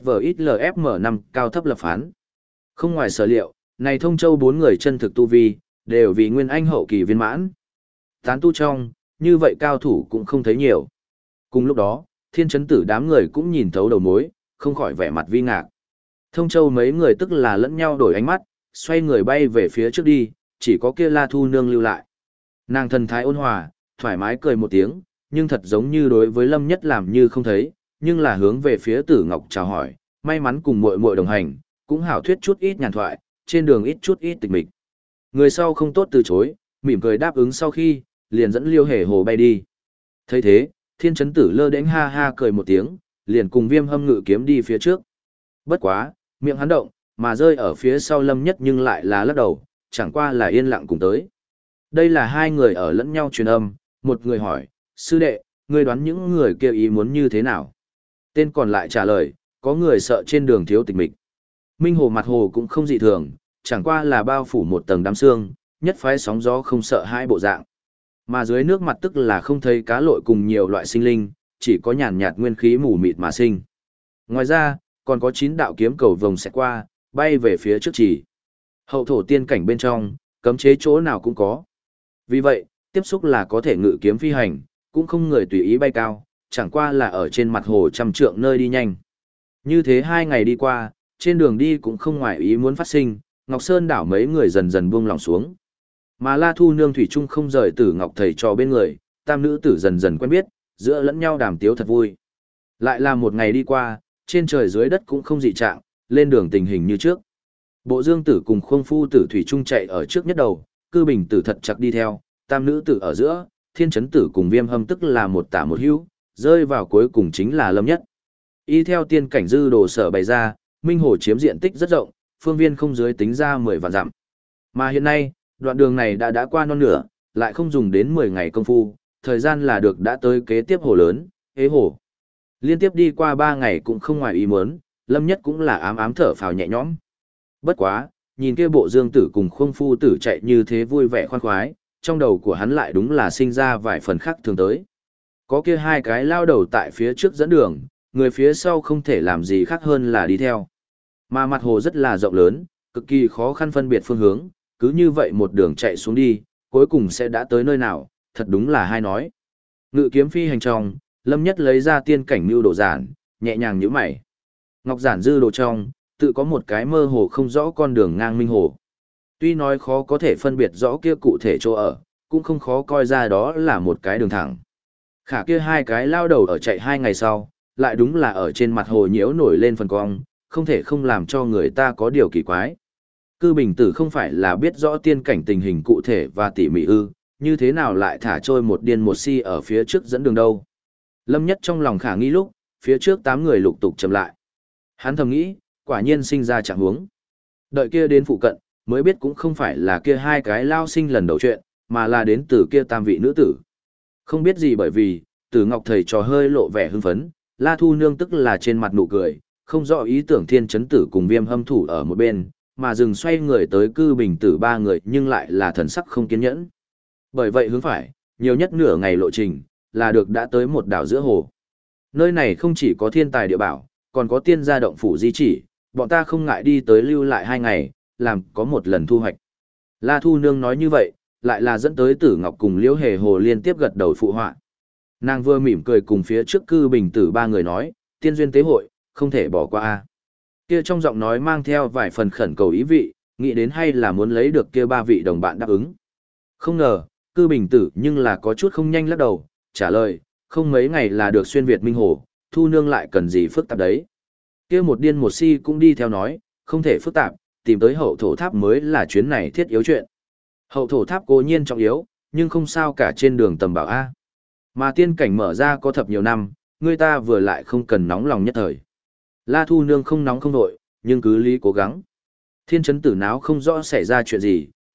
S1: FZVXLFM5 cao thấp lập phán. Không ngoài sở liệu, này Thông Châu bốn người chân thực tu vi, đều vì nguyên anh hậu kỳ viên mãn. Tán tu trong, như vậy cao thủ cũng không thấy nhiều. Cùng lúc đó, Thiên Chấn Tử đám người cũng nhìn thấu đầu mối, không khỏi vẻ mặt vi ngạc. Thông Châu mấy người tức là lẫn nhau đổi ánh mắt, xoay người bay về phía trước đi, chỉ có kia La Thu Nương lưu lại. Nàng thần thái ôn hòa, thoải mái cười một tiếng, nhưng thật giống như đối với Lâm Nhất làm như không thấy, nhưng là hướng về phía Tử Ngọc chào hỏi, may mắn cùng muội muội đồng hành, cũng hảo thuyết chút ít nhàn thoại, trên đường ít chút ít tịch mịch. Người sau không tốt từ chối, mỉm cười đáp ứng sau khi, liền dẫn Liêu Hề Hồ bay đi. Thấy thế, Thiên Chấn Tử lơ đễnh ha ha cười một tiếng, liền cùng Viêm Hâm ngự kiếm đi phía trước. Bất quá, miệng hắn động, mà rơi ở phía sau Lâm Nhất nhưng lại là lắc đầu, chẳng qua là yên lặng cùng tới. Đây là hai người ở lẫn nhau truyền âm, một người hỏi, sư đệ, ngươi đoán những người kia ý muốn như thế nào? Tên còn lại trả lời, có người sợ trên đường thiếu tịch mịch. Minh Hồ mặt hồ cũng không dị thường, chẳng qua là bao phủ một tầng đám sương, nhất phái sóng gió không sợ hai bộ dạng. Mà dưới nước mặt tức là không thấy cá lội cùng nhiều loại sinh linh, chỉ có nhàn nhạt nguyên khí mù mịt mà sinh. Ngoài ra, còn có 9 đạo kiếm cầu vồng xẹt qua, bay về phía trước chỉ. Hậu thổ tiên cảnh bên trong, cấm chế chỗ nào cũng có. Vì vậy, tiếp xúc là có thể ngự kiếm phi hành, cũng không người tùy ý bay cao, chẳng qua là ở trên mặt hồ trăm trượng nơi đi nhanh. Như thế 2 ngày đi qua, trên đường đi cũng không ngoài ý muốn phát sinh, Ngọc Sơn đảo mấy người dần dần buông lòng xuống. Mà La Thu Nương thủy chung không rời Tử Ngọc thầy trò bên người, tam nữ tử dần dần quen biết, giữa lẫn nhau đàm tiếu thật vui. Lại là một ngày đi qua, trên trời dưới đất cũng không dị trạng, lên đường tình hình như trước. Bộ Dương tử cùng Khung Phu tử thủy chung chạy ở trước nhất đầu, Cư Bình tử thật chặt đi theo, tam nữ tử ở giữa, Thiên Chấn Tử cùng Viêm Hâm tức là một tả một hữu, rơi vào cuối cùng chính là Lâm Nhất. Y theo tiên cảnh dư đồ sở bày ra, Minh Hồ chiếm diện tích rất rộng, phương viên không dưới tính ra 10 vạn dặm. Mà hiện nay, đoạn đường này đã qua non nửa, lại không dùng đến 10 ngày công phu, thời gian là được đã tới kế tiếp hồ lớn, Ế Hồ. Liên tiếp đi qua 3 ngày cũng không ngoài ý muốn, Lâm Nhất cũng là ám ám thở phào nhẹ nhõm. Bất quá, nhìn kia bộ Dương tử cùng Khung Phu tử chạy như thế vui vẻ khoan khoái, trong đầu của hắn lại đúng là sinh ra vài phần khác thường tới. Có kia hai cái lao đầu tại phía trước dẫn đường, người phía sau không thể làm gì khác hơn là đi theo. Mà mặt hồ rất là rộng lớn, cực kỳ khó khăn phân biệt phương hướng, cứ như vậy một đường chạy xuống đi, cuối cùng sẽ đã tới nơi nào, thật đúng là hay nói. Ngự kiếm phi hành trong, Lâm Nhất lấy ra tiên cảnh mưu đồ giản, nhẹ nhàng nhíu mày. Ngọc giản dư đồ trong, tự có một cái mơ hồ không rõ con đường ngang minh hồ. Tuy nói khó có thể phân biệt rõ kia cụ thể chỗ ở, cũng không khó coi ra đó là một cái đường thẳng. Khả kia hai cái lao đầu ở chạy 2 ngày sau, lại đúng là ở trên mặt hồ nhiễu nổi lên phần cong, không thể không làm cho người ta có điều kỳ quái. Cư Bình tử không phải là biết rõ tiên cảnh tình hình cụ thể và tỉ mỉ ư, như thế nào lại thả trôi một điên một si ở phía trước dẫn đường đâu. Lâm Nhất trong lòng khả nghi lúc, phía trước 8 người lục tục chậm lại. Hắn thầm nghĩ, quả nhiên sinh ra trạng huống. Đợi kia đến phụ cận, mới biết cũng không phải là kia hai cái lao sinh lần đầu chuyện, mà là đến từ kia tam vị nữ tử. Không biết gì bởi vì, Tử Ngọc thầy trò hơi lộ vẻ hưng phấn, La Thu Nương tức là trên mặt nụ cười, không rõ ý tưởng Thiên Chấn Tử cùng Viêm Hâm thủ ở một bên, mà dừng xoay người tới Cư Bình tử 3 người nhưng lại là thần sắc không kiên nhẫn. Bởi vậy hướng phải, nhiều nhất nửa ngày lộ trình, là được đã tới một đảo giữa hồ. Nơi này không chỉ có thiên tài địa bảo, còn có tiên gia động phủ di chỉ, bọn ta không ngại đi tới lưu lại 2 ngày, làm có một lần thu hoạch. La Thu Nương nói như vậy, lại là dẫn tới Tử Ngọc cùng Liễu Hề Hồ liên tiếp gật đầu phụ họa. Nàng vừa mỉm cười cùng phía trước Cư Bình tử 3 người nói, tiên duyên tế hội, không thể bỏ qua a. Kia trong giọng nói mang theo vài phần khẩn cầu ý vị, nghĩ đến hay là muốn lấy được kia 3 vị đồng bạn đáp ứng. Không ngờ, Cư Bình tử nhưng là có chút không nhanh lắc đầu, trả lời, không mấy ngày là được xuyên Việt Minh Hồ, Thu Nương lại cần gì phức tạp đấy. Kia một điên một si cũng đi theo nói, không thể phức tạp, tìm tới hậu thổ tháp mới là chuyến này thiết yếu chuyện. Hậu thổ tháp cố nhiên trọng yếu, nhưng không sao cả trên đường tầm bảo A. Mà tiên cảnh mở ra có thập nhiều năm, người ta vừa lại không cần nóng lòng nhất thời. La Thu Nương không nóng không đội, nhưng cứ lý cố gắng. Thiên Chấn Tử náo không rõ xảy ra chuyện gì,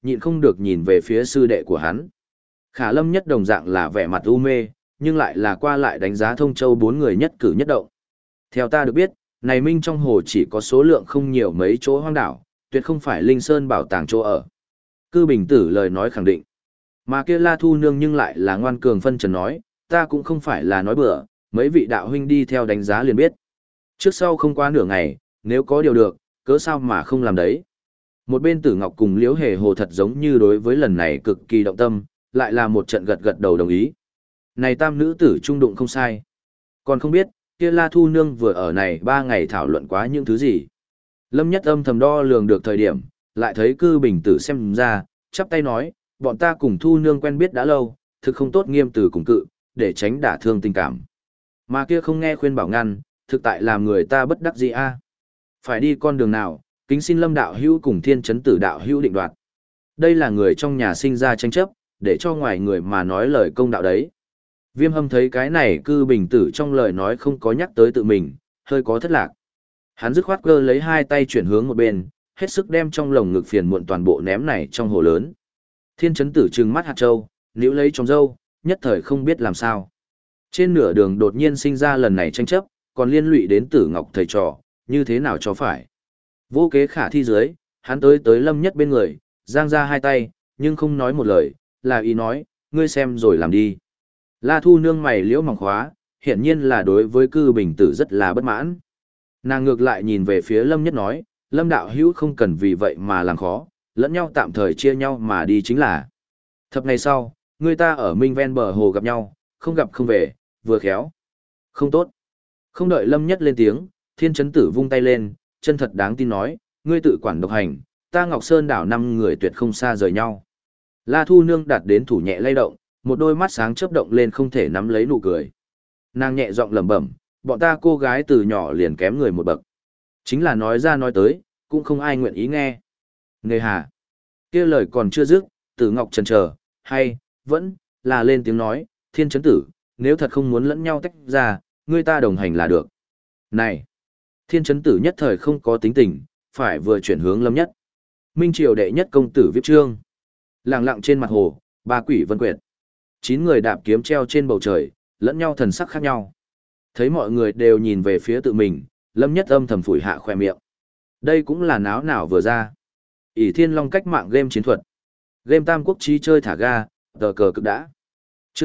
S1: nhịn không được nhìn về phía sư đệ của hắn. Khả Lâm Nhất đồng dạng là vẻ mặt u mê, nhưng lại là qua lại đánh giá Thông Châu bốn người nhất cử nhất động. Theo ta được biết, này Minh trong hồ chỉ có số lượng không nhiều mấy chỗ hoang đảo, tuyệt không phải Linh Sơn bảo tàng chỗ ở. Cư Bình Tử lời nói khẳng định. Mà kia La Thu Nương nhưng lại là ngoan cường phân trần nói, ta cũng không phải là nói bừa, mấy vị đạo huynh đi theo đánh giá liền biết. Trước sau không qua nửa ngày, nếu có điều được, cớ sao mà không làm đấy. Một bên Tử Ngọc cùng Liễu Hề Hồ thật giống như đối với lần này cực kỳ động tâm, lại là một trận gật gật đầu đồng ý. Này tam nữ tử trung đụng không sai. Còn không biết, kia La Thu Nương vừa ở này 3 ngày thảo luận quá những thứ gì. Lâm Nhất âm thầm đo lường được thời điểm, lại thấy Cư Bình Tử xem ra, chắp tay nói, bọn ta cùng Thu Nương quen biết đã lâu, thực không tốt nghiêm từ cùng cự, để tránh đả thương tình cảm. Mà kia không nghe khuyên bảo ngăn, thực tại làm người ta bất đắc dĩ a. Phải đi con đường nào, kính xin Lâm đạo hữu cùng Thiên Chấn Tử đạo hữu định đoạt. Đây là người trong nhà sinh ra tranh chấp, để cho ngoài người mà nói lời công đạo đấy. Viêm Hâm thấy cái này Cư Bình Tử trong lời nói không có nhắc tới tự mình, hơi có thất lạc. Hắn dứt khoát cơ lấy hai tay chuyển hướng một bên, hết sức đem trong lồng ngực phiền muộn toàn bộ ném này trong hồ lớn. Thiên Chấn Tử trừng mắt hạt châu, níu lấy trong râu, nhất thời không biết làm sao. Trên nửa đường đột nhiên sinh ra lần này tranh chấp, còn liên lụy đến Tử Ngọc thầy trò, như thế nào cho phải. Vô kế khả thi dưới, hắn tới Lâm Nhất bên người, giang ra hai tay, nhưng không nói một lời, là ý nói, ngươi xem rồi làm đi. La Thu Nương mày liễu mỏng khóa, hiển nhiên là đối với Cư Bình Tử rất là bất mãn. Nàng ngược lại nhìn về phía Lâm Nhất nói, Lâm đạo hữu không cần vì vậy mà làm khó, lẫn nhau tạm thời chia nhau mà đi chính là. Thập ngày sau, người ta ở Minh ven bờ hồ gặp nhau, không gặp không về, vừa khéo. Không tốt. Không đợi Lâm Nhất lên tiếng, Thiên Chấn Tử vung tay lên, chân thật đáng tin nói, ngươi tự quản độc hành, ta Ngọc Sơn đảo 5 người tuyệt không xa rời nhau. La Thu Nương đạt đến thủ nhẹ lay động, một đôi mắt sáng chớp động lên không thể nắm lấy nụ cười. Nàng nhẹ giọng lẩm bẩm, bọn ta cô gái từ nhỏ liền kém người một bậc. Chính là nói ra nói tới, cũng không ai nguyện ý nghe. Nghề hà. Kia lời còn chưa dứt, Tử Ngọc chần chờ, hay, vẫn, là lên tiếng nói, Thiên Chấn Tử, nếu thật không muốn lẫn nhau tách ra, ngươi ta đồng hành là được. Này! Thiên Chấn Tử nhất thời không có tính tình, phải vừa chuyển hướng Lâm Nhất. Minh Triều đệ nhất công tử viết chương. Lặng lặng trên mặt hồ, ba quỷ vân quyệt. 9 người đạp kiếm treo trên bầu trời, lẫn nhau thần sắc khác nhau. Thấy mọi người đều nhìn về phía tự mình, Lâm Nhất âm thầm phủi hạ khỏe miệng. Đây cũng là náo nào vừa ra. ỷ Thiên Long cách mạng game chiến thuật. Game tam quốc trí chơi thả ga, tờ cờ cực đã. Chương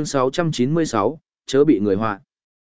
S1: 696, chớ bị người họa.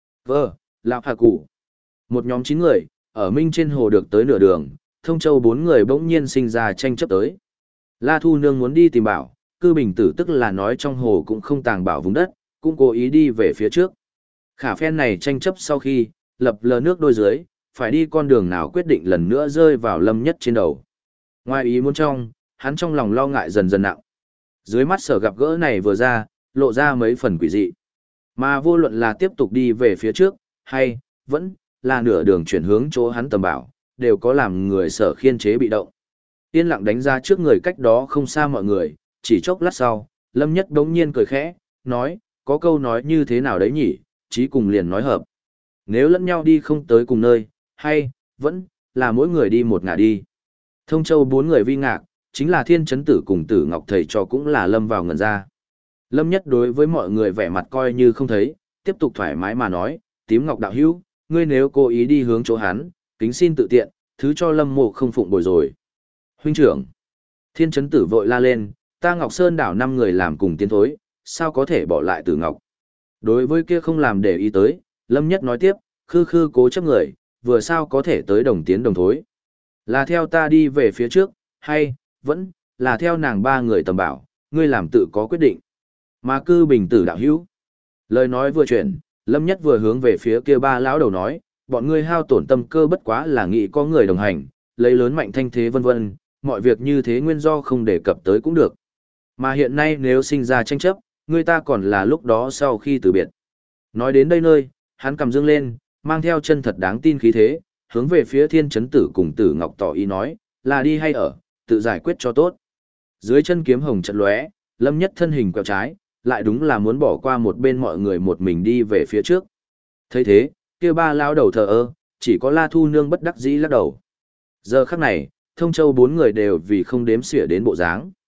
S1: Lão Hà Cụ. Một nhóm 9 người, ở Minh trên hồ được tới nửa đường, Thông Châu 4 người bỗng nhiên sinh ra tranh chấp tới. La Thu Nương muốn đi tìm bảo, Cư Bình Tử tức là nói trong hồ cũng không tàng bảo vùng đất, cũng cố ý đi về phía trước. Khả phen này tranh chấp sau khi, lập lờ nước đôi dưới, phải đi con đường nào quyết định lần nữa rơi vào Lâm Nhất trên đầu. Ngoài ý muốn trong, hắn trong lòng lo ngại dần dần nặng. Dưới mắt sở gặp gỡ này vừa ra, lộ ra mấy phần quỷ dị. Mà vô luận là tiếp tục đi về phía trước, hay, vẫn, là nửa đường chuyển hướng chỗ hắn tầm bảo, đều có làm người sở khiên chế bị động. Yên lặng đánh ra trước người cách đó không xa mọi người, chỉ chốc lát sau, Lâm Nhất đống nhiên cười khẽ, nói, có câu nói như thế nào đấy nhỉ, chí cùng liền nói hợp. Nếu lẫn nhau đi không tới cùng nơi, hay, vẫn, là mỗi người đi một ngả đi. Thông Châu 4 người vi ngạc, chính là Thiên Chấn Tử cùng Tử Ngọc thầy trò cũng là lâm vào ngẩn ra. Lâm Nhất đối với mọi người vẻ mặt coi như không thấy, tiếp tục thoải mái mà nói, Tím Ngọc đạo hữu, ngươi nếu cố ý đi hướng chỗ hắn, kính xin tự tiện, thứ cho Lâm Mộ không phụng bồi rồi. Huynh trưởng. Thiên Chấn Tử vội la lên, ta Ngọc Sơn đảo 5 người làm cùng tiến thối, sao có thể bỏ lại Tử Ngọc. Đối với kia không làm để ý tới, Lâm Nhất nói tiếp, khư khư cố chấp người, vừa sao có thể tới đồng tiến đồng thối. Là theo ta đi về phía trước, hay, vẫn, là theo nàng 3 người tầm bảo, ngươi làm tự có quyết định. Mà Cư Bình Tử đạo hữu. Lời nói vừa chuyển, Lâm Nhất vừa hướng về phía kia 3 lão đầu nói, bọn ngươi hao tổn tâm cơ bất quá là nghĩ có người đồng hành, lấy lớn mạnh thanh thế vân vân, mọi việc như thế nguyên do không đề cập tới cũng được. Mà hiện nay nếu sinh ra tranh chấp, người ta còn là lúc đó sau khi từ biệt. Nói đến đây nơi, hắn cầm dương lên, mang theo chân thật đáng tin khí thế, hướng về phía Thiên Chấn Tử cùng Tử Ngọc tỏ ý nói, là đi hay ở, tự giải quyết cho tốt. Dưới chân kiếm hồng trận lóe, Lâm Nhất thân hình quẹo trái, lại đúng là muốn bỏ qua một bên mọi người một mình đi về phía trước. Thấy thế, kia 3 lao đầu thờ ơ, chỉ có La Thu Nương bất đắc dĩ lắc đầu. Giờ khắc này, Thông Châu 4 người đều vì không đếm xỉa đến bộ dáng.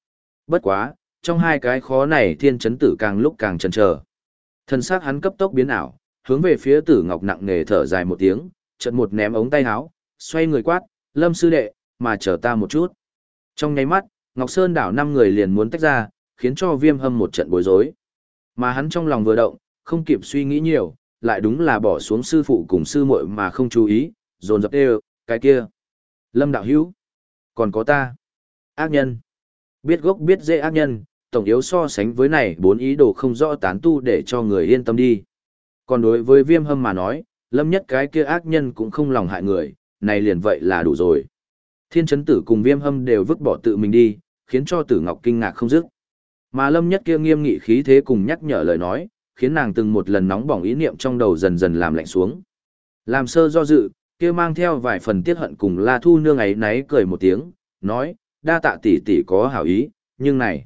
S1: Bất quá, trong hai cái khó này thiên chấn tử càng lúc càng chần chờ. Thân xác hắn cấp tốc biến ảo, hướng về phía Tử Ngọc nặng nề thở dài một tiếng, chợt một ném ống tay áo, xoay người quát, "Lâm sư đệ, mà chờ ta một chút." Trong nháy mắt, Ngọc Sơn đảo 5 người liền muốn tách ra, khiến cho Viêm Hâm một trận bối rối. Mà hắn trong lòng vừa động, không kịp suy nghĩ nhiều, lại đúng là bỏ xuống sư phụ cùng sư muội mà không chú ý, dồn dập đều, cái kia. Lâm đạo hữu, còn có ta. Ác nhân. Biết gốc biết dễ ác nhân, tổng yếu so sánh với này 4 ý đồ không rõ tán tu để cho người yên tâm đi. Còn đối với Viêm Hâm mà nói, Lâm nhất cái kia ác nhân cũng không lòng hại người, này liền vậy là đủ rồi. Thiên chấn tử cùng Viêm Hâm đều vứt bỏ tự mình đi, khiến cho Tử Ngọc kinh ngạc không dứt. Mà Lâm nhất kia nghiêm nghị khí thế cùng nhắc nhở lời nói, khiến nàng từng một lần nóng bỏng ý niệm trong đầu dần dần làm lạnh xuống. Làm sơ do dự, kia mang theo vài phần tiết hận cùng La Thu Nương ấy náy cười một tiếng, nói, đa tạ tỷ tỷ có hảo ý, nhưng này.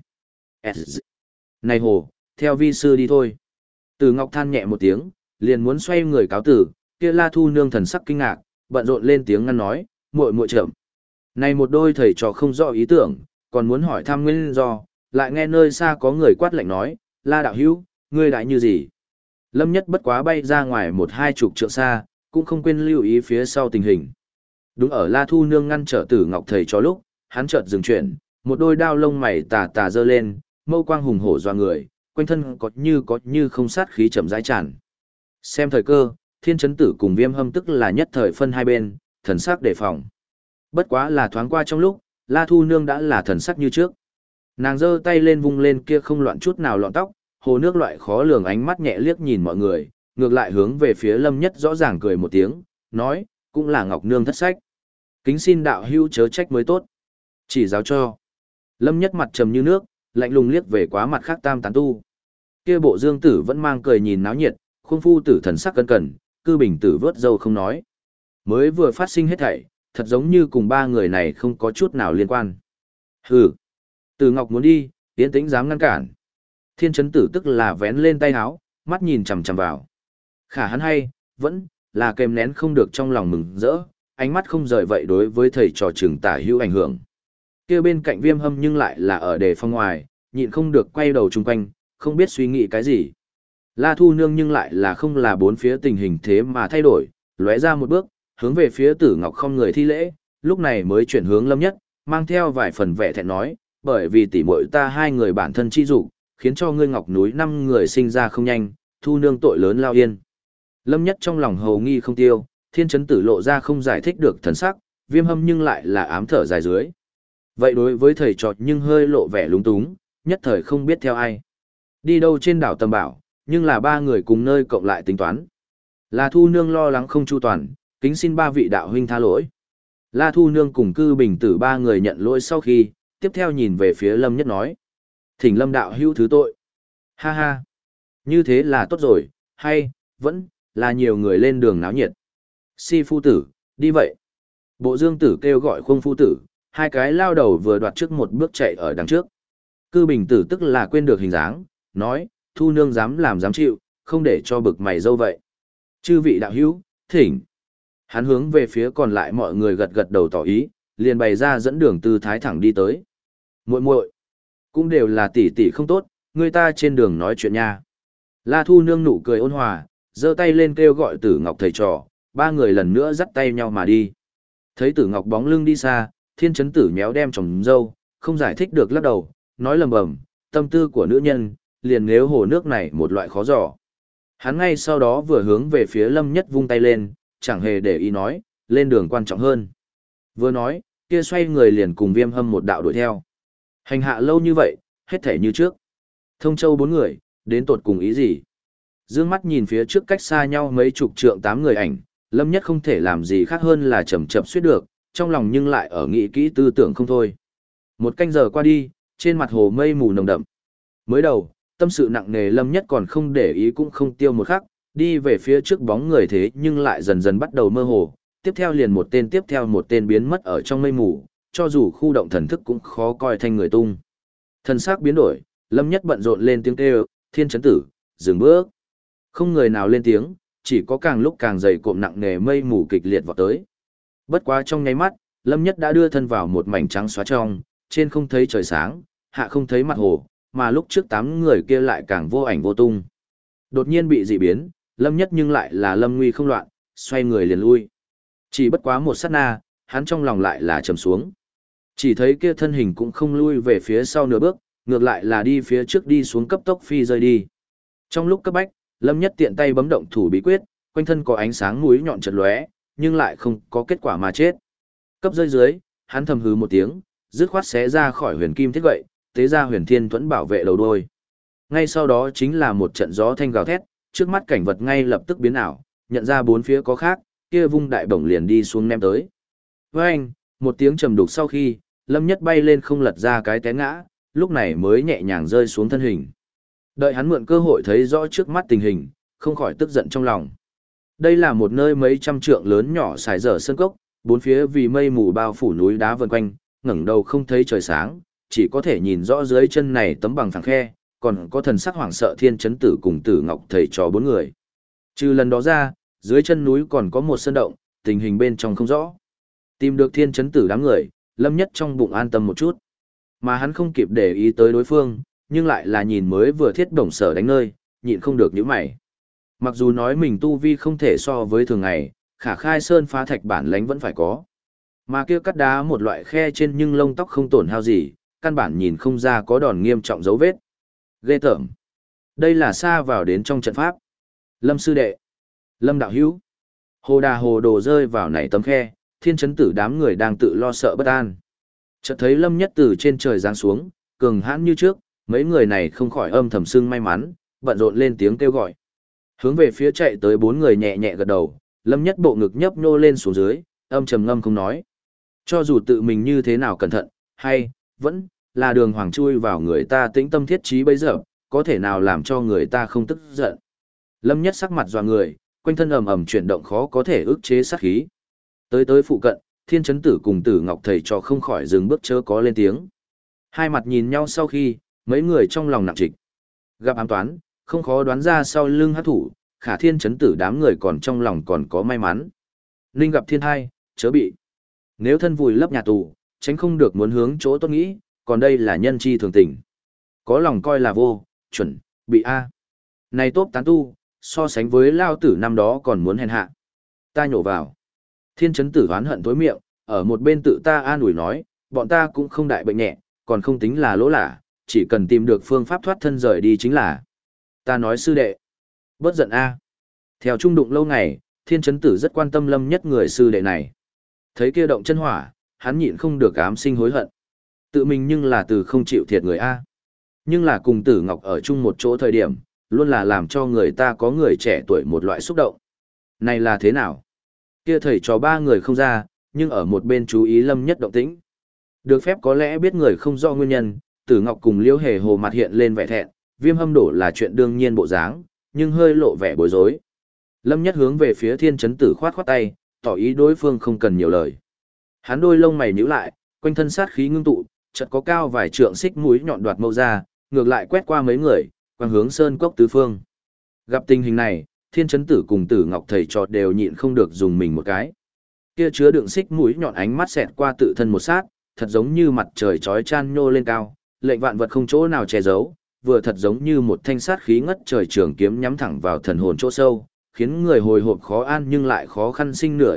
S1: Này hồ, theo vi sư đi thôi. Từ Ngọc than nhẹ một tiếng, liền muốn xoay người cáo tử, kia La Thu Nương thần sắc kinh ngạc, bận rộn lên tiếng ngăn nói, muội muội chậm. Này một đôi thầy trò không rõ ý tưởng, còn muốn hỏi thăm nguyên do, lại nghe nơi xa có người quát lạnh nói, La đạo hữu, ngươi đại như gì? Lâm nhất bất quá bay ra ngoài 1-2 trượng xa, cũng không quên lưu ý phía sau tình hình. Đúng ở La Thu Nương ngăn trở Tử Ngọc thầy cho lúc, hắn chợt dừng chuyển, một đôi đao lông mày tà tà giơ lên, mâu quang hùng hổ doa người, quanh thân có như không sát khí chậm rãi tràn. Xem thời cơ, Thiên chấn tử cùng Viêm Hâm tức là nhất thời phân hai bên, thần sắc đề phòng. Bất quá là thoáng qua trong lúc, La Thu Nương đã là thần sắc như trước. Nàng giơ tay lên vung lên kia không loạn chút nào lọn tóc, hồ nước loại khó lường ánh mắt nhẹ liếc nhìn mọi người, ngược lại hướng về phía Lâm Nhất rõ ràng cười một tiếng, nói, cũng là Ngọc Nương thất sách. Kính xin đạo hữu chớ trách mới tốt. Chỉ giáo cho. Lâm Nhất mặt trầm như nước, lạnh lùng liếc về quá mặt khác tam tán tu. Kia bộ Dương tử vẫn mang cười nhìn náo nhiệt, khuôn phu tử thần sắc cân cẩn, cư bình tử vớt dâu không nói. Mới vừa phát sinh hết thảy, thật giống như cùng ba người này không có chút nào liên quan. Hừ. Từ Ngọc muốn đi, Tiến Tĩnh dám ngăn cản. Thiên chấn tử tức là vén lên tay áo, mắt nhìn chằm chằm vào. Khả hắn hay, vẫn là kèm nén không được trong lòng mừng rỡ, ánh mắt không rời vậy đối với thầy trò trường tả hữu ảnh hưởng. Kia bên cạnh Viêm Hâm nhưng lại là ở đề phòng ngoài, nhịn không được quay đầu chung quanh, không biết suy nghĩ cái gì. La Thu Nương nhưng lại là không là bốn phía tình hình thế mà thay đổi, lóe ra một bước, hướng về phía Tử Ngọc không người thi lễ, lúc này mới chuyển hướng Lâm Nhất, mang theo vài phần vẻ thẹn nói, bởi vì tỷ muội ta hai người bản thân chi dục, khiến cho ngươi Ngọc núi 5 người sinh ra không nhanh, Thu Nương tội lớn lao yên. Lâm Nhất trong lòng hầu nghi không tiêu, Thiên chấn tử lộ ra không giải thích được thần sắc, Viêm Hâm nhưng lại là ám thở dài dưới. Vậy đối với thầy trò nhưng hơi lộ vẻ lúng túng, nhất thời không biết theo ai. Đi đâu trên đảo Tầm Bảo, nhưng là ba người cùng nơi cộng lại tính toán. La Thu Nương lo lắng không chu toàn, kính xin ba vị đạo huynh tha lỗi. La Thu Nương cùng cư bình tử ba người nhận lỗi sau khi, tiếp theo nhìn về phía Lâm Nhất nói. Thỉnh Lâm đạo hữu thứ tội. Ha ha. Như thế là tốt rồi, hay, vẫn, là nhiều người lên đường náo nhiệt. Si phu tử, đi vậy. Bộ Dương tử kêu gọi Khung phu tử, hai cái lao đầu vừa đoạt trước một bước chạy ở đằng trước. Cư bình tử tức là quên được hình dáng, nói, Thu Nương dám làm dám chịu, không để cho bực mày dâu vậy. Chư vị đạo hữu, thỉnh. Hắn hướng về phía còn lại mọi người gật gật đầu tỏ ý, liền bày ra dẫn đường tư thái thẳng đi tới. Muội muội, cũng đều là tỷ tỷ không tốt, người ta trên đường nói chuyện nha. La Thu Nương nụ cười ôn hòa, giơ tay lên kêu gọi Tử Ngọc thầy trò, ba người lần nữa dắt tay nhau mà đi. Thấy Tử Ngọc bóng lưng đi xa, Thiên chấn tử méo đem trồng dâu, không giải thích được lắc đầu, nói lầm bầm, tâm tư của nữ nhân, liền nếu hồ nước này một loại khó dò. Hắn ngay sau đó vừa hướng về phía Lâm Nhất vung tay lên, chẳng hề để ý nói, lên đường quan trọng hơn. Vừa nói, kia xoay người liền cùng Viêm Hâm một đạo đuổi theo. Hành hạ lâu như vậy, hết thể như trước. Thông Châu 4 người, đến tột cùng ý gì? Dương mắt nhìn phía trước cách xa nhau mấy chục trượng 8 người ảnh, Lâm Nhất không thể làm gì khác hơn là chậm chậm suýt được, trong lòng nhưng lại ở nghĩ kỹ tư tưởng không thôi. Một canh giờ qua đi, trên mặt hồ mây mù nồng đậm. Mới đầu, tâm sự nặng nề Lâm Nhất còn không để ý cũng không tiêu một khắc, đi về phía trước bóng người thế nhưng lại dần dần bắt đầu mơ hồ, tiếp theo liền một tên tiếp theo một tên biến mất ở trong mây mù, cho dù khu động thần thức cũng khó coi thanh người tung. Thần sắc biến đổi, Lâm Nhất bận rộn lên tiếng kêu, Thiên chấn tử, dừng bước. Không người nào lên tiếng, chỉ có càng lúc càng dày cộm nặng nề mây mù kịch liệt vọt tới. Bất quá trong nháy mắt, Lâm Nhất đã đưa thân vào một mảnh trắng xóa trong, trên không thấy trời sáng, hạ không thấy mặt hồ, mà lúc trước 8 người kia lại càng vô ảnh vô tung. Đột nhiên bị dị biến, Lâm Nhất nhưng lại là lâm nguy không loạn, xoay người liền lui. Chỉ bất quá một sát na, hắn trong lòng lại là trầm xuống. Chỉ thấy kia thân hình cũng không lui về phía sau nửa bước, ngược lại là đi phía trước đi xuống cấp tốc phi rơi đi. Trong lúc cấp bách, Lâm Nhất tiện tay bấm động thủ bí quyết, quanh thân có ánh sáng mũi nhọn chợt lóe, nhưng lại không có kết quả mà chết. Cấp rơi dưới, hắn thầm hừ một tiếng, dứt khoát xé ra khỏi huyền kim thiết gậy, tế ra huyền thiên thuẫn bảo vệ đầu đuôi. Ngay sau đó chính là một trận gió thanh gào thét, trước mắt cảnh vật ngay lập tức biến ảo, nhận ra bốn phía có khác, kia vung đại bổng liền đi xuống ném tới. Với anh, một tiếng trầm đục sau khi, Lâm Nhất bay lên không lật ra cái té ngã, lúc này mới nhẹ nhàng rơi xuống thân hình. Đợi hắn mượn cơ hội thấy rõ trước mắt tình hình, không khỏi tức giận trong lòng. Đây là một nơi mấy trăm trượng lớn nhỏ xài dở sơn cốc, bốn phía vì mây mù bao phủ núi đá vần quanh, ngẩng đầu không thấy trời sáng, chỉ có thể nhìn rõ dưới chân này tấm bằng phẳng khe, còn có thần sắc hoảng sợ Thiên Chấn Tử cùng Tử Ngọc thầy trò 4 người. Trừ lần đó ra, dưới chân núi còn có một sơn động, tình hình bên trong không rõ. Tìm được Thiên Chấn Tử đám người, Lâm Nhất trong bụng an tâm một chút. Mà hắn không kịp để ý tới đối phương, nhưng lại là nhìn mới vừa thiết đồng sở đánh nơi, nhịn không được nhíu mày. Mặc dù nói mình tu vi không thể so với thường ngày, khả khai sơn phá thạch bản lãnh vẫn phải có. Mà kia cắt đá một loại khe trên nhưng lông tóc không tổn hao gì, căn bản nhìn không ra có đòn nghiêm trọng dấu vết. Ghê tởm. Đây là xa vào đến trong trận pháp. Lâm sư đệ. Lâm đạo hữu. Hồ đà hồ đồ rơi vào nảy tấm khe, Thiên Chấn Tử đám người đang tự lo sợ bất an. Chợt thấy Lâm Nhất từ trên trời giáng xuống, cường hãn như trước, mấy người này không khỏi âm thầm sưng may mắn, bận rộn lên tiếng kêu gọi. Hướng về phía chạy tới 4 người nhẹ nhẹ gật đầu, Lâm Nhất bộ ngực nhấp nhô lên xuống dưới, âm trầm ngâm không nói. Cho dù tự mình như thế nào cẩn thận, hay, vẫn, là đường hoàng chui vào người ta tĩnh tâm thiết trí bây giờ, có thể nào làm cho người ta không tức giận. Lâm Nhất sắc mặt dọa người, quanh thân ầm ầm chuyển động khó có thể ức chế sát khí. Tới phụ cận, Thiên Chấn Tử cùng Tử Ngọc thầy trò không khỏi dừng bước chớ có lên tiếng. Hai mặt nhìn nhau sau khi, mấy người trong lòng nặng trịch. Gặp ám toán, không khó đoán ra sau lưng hát thủ, khả Thiên Chấn Tử đám người còn trong lòng còn có may mắn. Ninh gặp thiên hai, chớ bị. Nếu thân vùi lấp nhà tù, tránh không được muốn hướng chỗ tốt nghĩ, còn đây là nhân chi thường tình. Có lòng coi là vô, chuẩn, bị A. Này tốt tán tu, so sánh với lao tử năm đó còn muốn hèn hạ. Ta nhổ vào. Thiên Chấn Tử oán hận tối miệng, ở một bên tự ta an ủi nói, bọn ta cũng không đại bệnh nhẹ, còn không tính là lỗ lả, chỉ cần tìm được phương pháp thoát thân rời đi chính là. Ta nói sư đệ. Bớt giận A. Theo trung đụng lâu ngày, Thiên Chấn Tử rất quan tâm Lâm Nhất người sư đệ này. Thấy kia động chân hỏa, hắn nhịn không được ám sinh hối hận. Tự mình nhưng là từ không chịu thiệt người A. Nhưng là cùng Tử Ngọc ở chung một chỗ thời điểm, luôn là làm cho người ta có người trẻ tuổi một loại xúc động. Này là thế nào? Kia thầy trò 3 người không ra, nhưng ở một bên chú ý Lâm Nhất động tĩnh. Được phép có lẽ biết người không rõ nguyên nhân, Tử Ngọc cùng Liễu Hề Hồ mặt hiện lên vẻ thẹn, Viêm Hâm đổ là chuyện đương nhiên bộ dáng, nhưng hơi lộ vẻ bối rối. Lâm Nhất hướng về phía Thiên Chấn Tử khoát khoát tay, tỏ ý đối phương không cần nhiều lời. Hắn đôi lông mày nhíu lại, quanh thân sát khí ngưng tụ, chợt có cao vài trượng xích mũi nhọn đoạt mâu ra, ngược lại quét qua mấy người, quang hướng sơn cốc tứ phương. Gặp tình hình này, Thiên Chấn Tử cùng Tử Ngọc thầy trò đều nhịn không được dùng mình một cái. Kia chứa đựng xích mũi nhọn ánh mắt xẹt qua tự thân một sát, thật giống như mặt trời chói chan nhô lên cao, lệnh vạn vật không chỗ nào che giấu, vừa thật giống như một thanh sát khí ngất trời trường kiếm nhắm thẳng vào thần hồn chỗ sâu, khiến người hồi hộp khó an nhưng lại khó khăn sinh nửa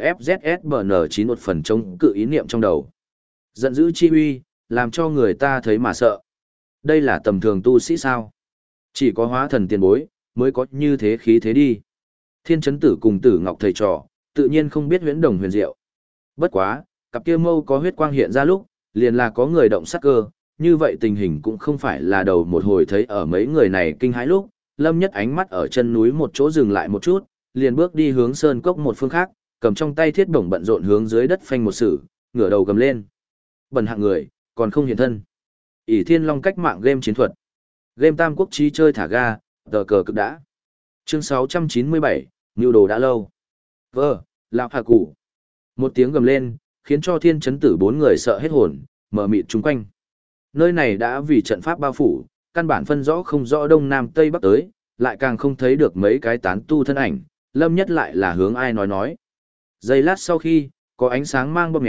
S1: FZSBN9 một phần chống cự ý niệm trong đầu. Giận dữ chi uy, làm cho người ta thấy mà sợ. Đây là tầm thường tu sĩ sao? Chỉ có hóa thần tiền bối, mới có như thế khí thế đi. Thiên Chấn Tử cùng Tử Ngọc thầy trò, tự nhiên không biết huyễn đồng huyền diệu. Bất quá, cặp kia mâu có huyết quang hiện ra lúc, liền là có người động sắc cơ, như vậy tình hình cũng không phải là đầu một hồi thấy ở mấy người này kinh hãi lúc, Lâm Nhất ánh mắt ở chân núi một chỗ dừng lại một chút, liền bước đi hướng sơn cốc một phương khác, cầm trong tay thiết bổng bận rộn hướng dưới đất phanh một sử, ngửa đầu gầm lên. Bần hạng người, còn không hiện thân. ỷ Thiên Long cách mạng game chiến thuật. Game Tam Quốc Chí chơi thả ga, tờ cờ cực đã. Chương 697, Nưu đồ đã lâu. Vơ, lão hà cụ. Một tiếng gầm lên, khiến cho Thiên Chấn Tử 4 người sợ hết hồn, mở mịt chung quanh. Nơi này đã vì trận pháp bao phủ, căn bản phân rõ không rõ đông nam tây bắc tới, lại càng không thấy được mấy cái tán tu thân ảnh, Lâm Nhất lại là hướng ai nói. Giây lát sau khi, có ánh sáng mang bóp méo,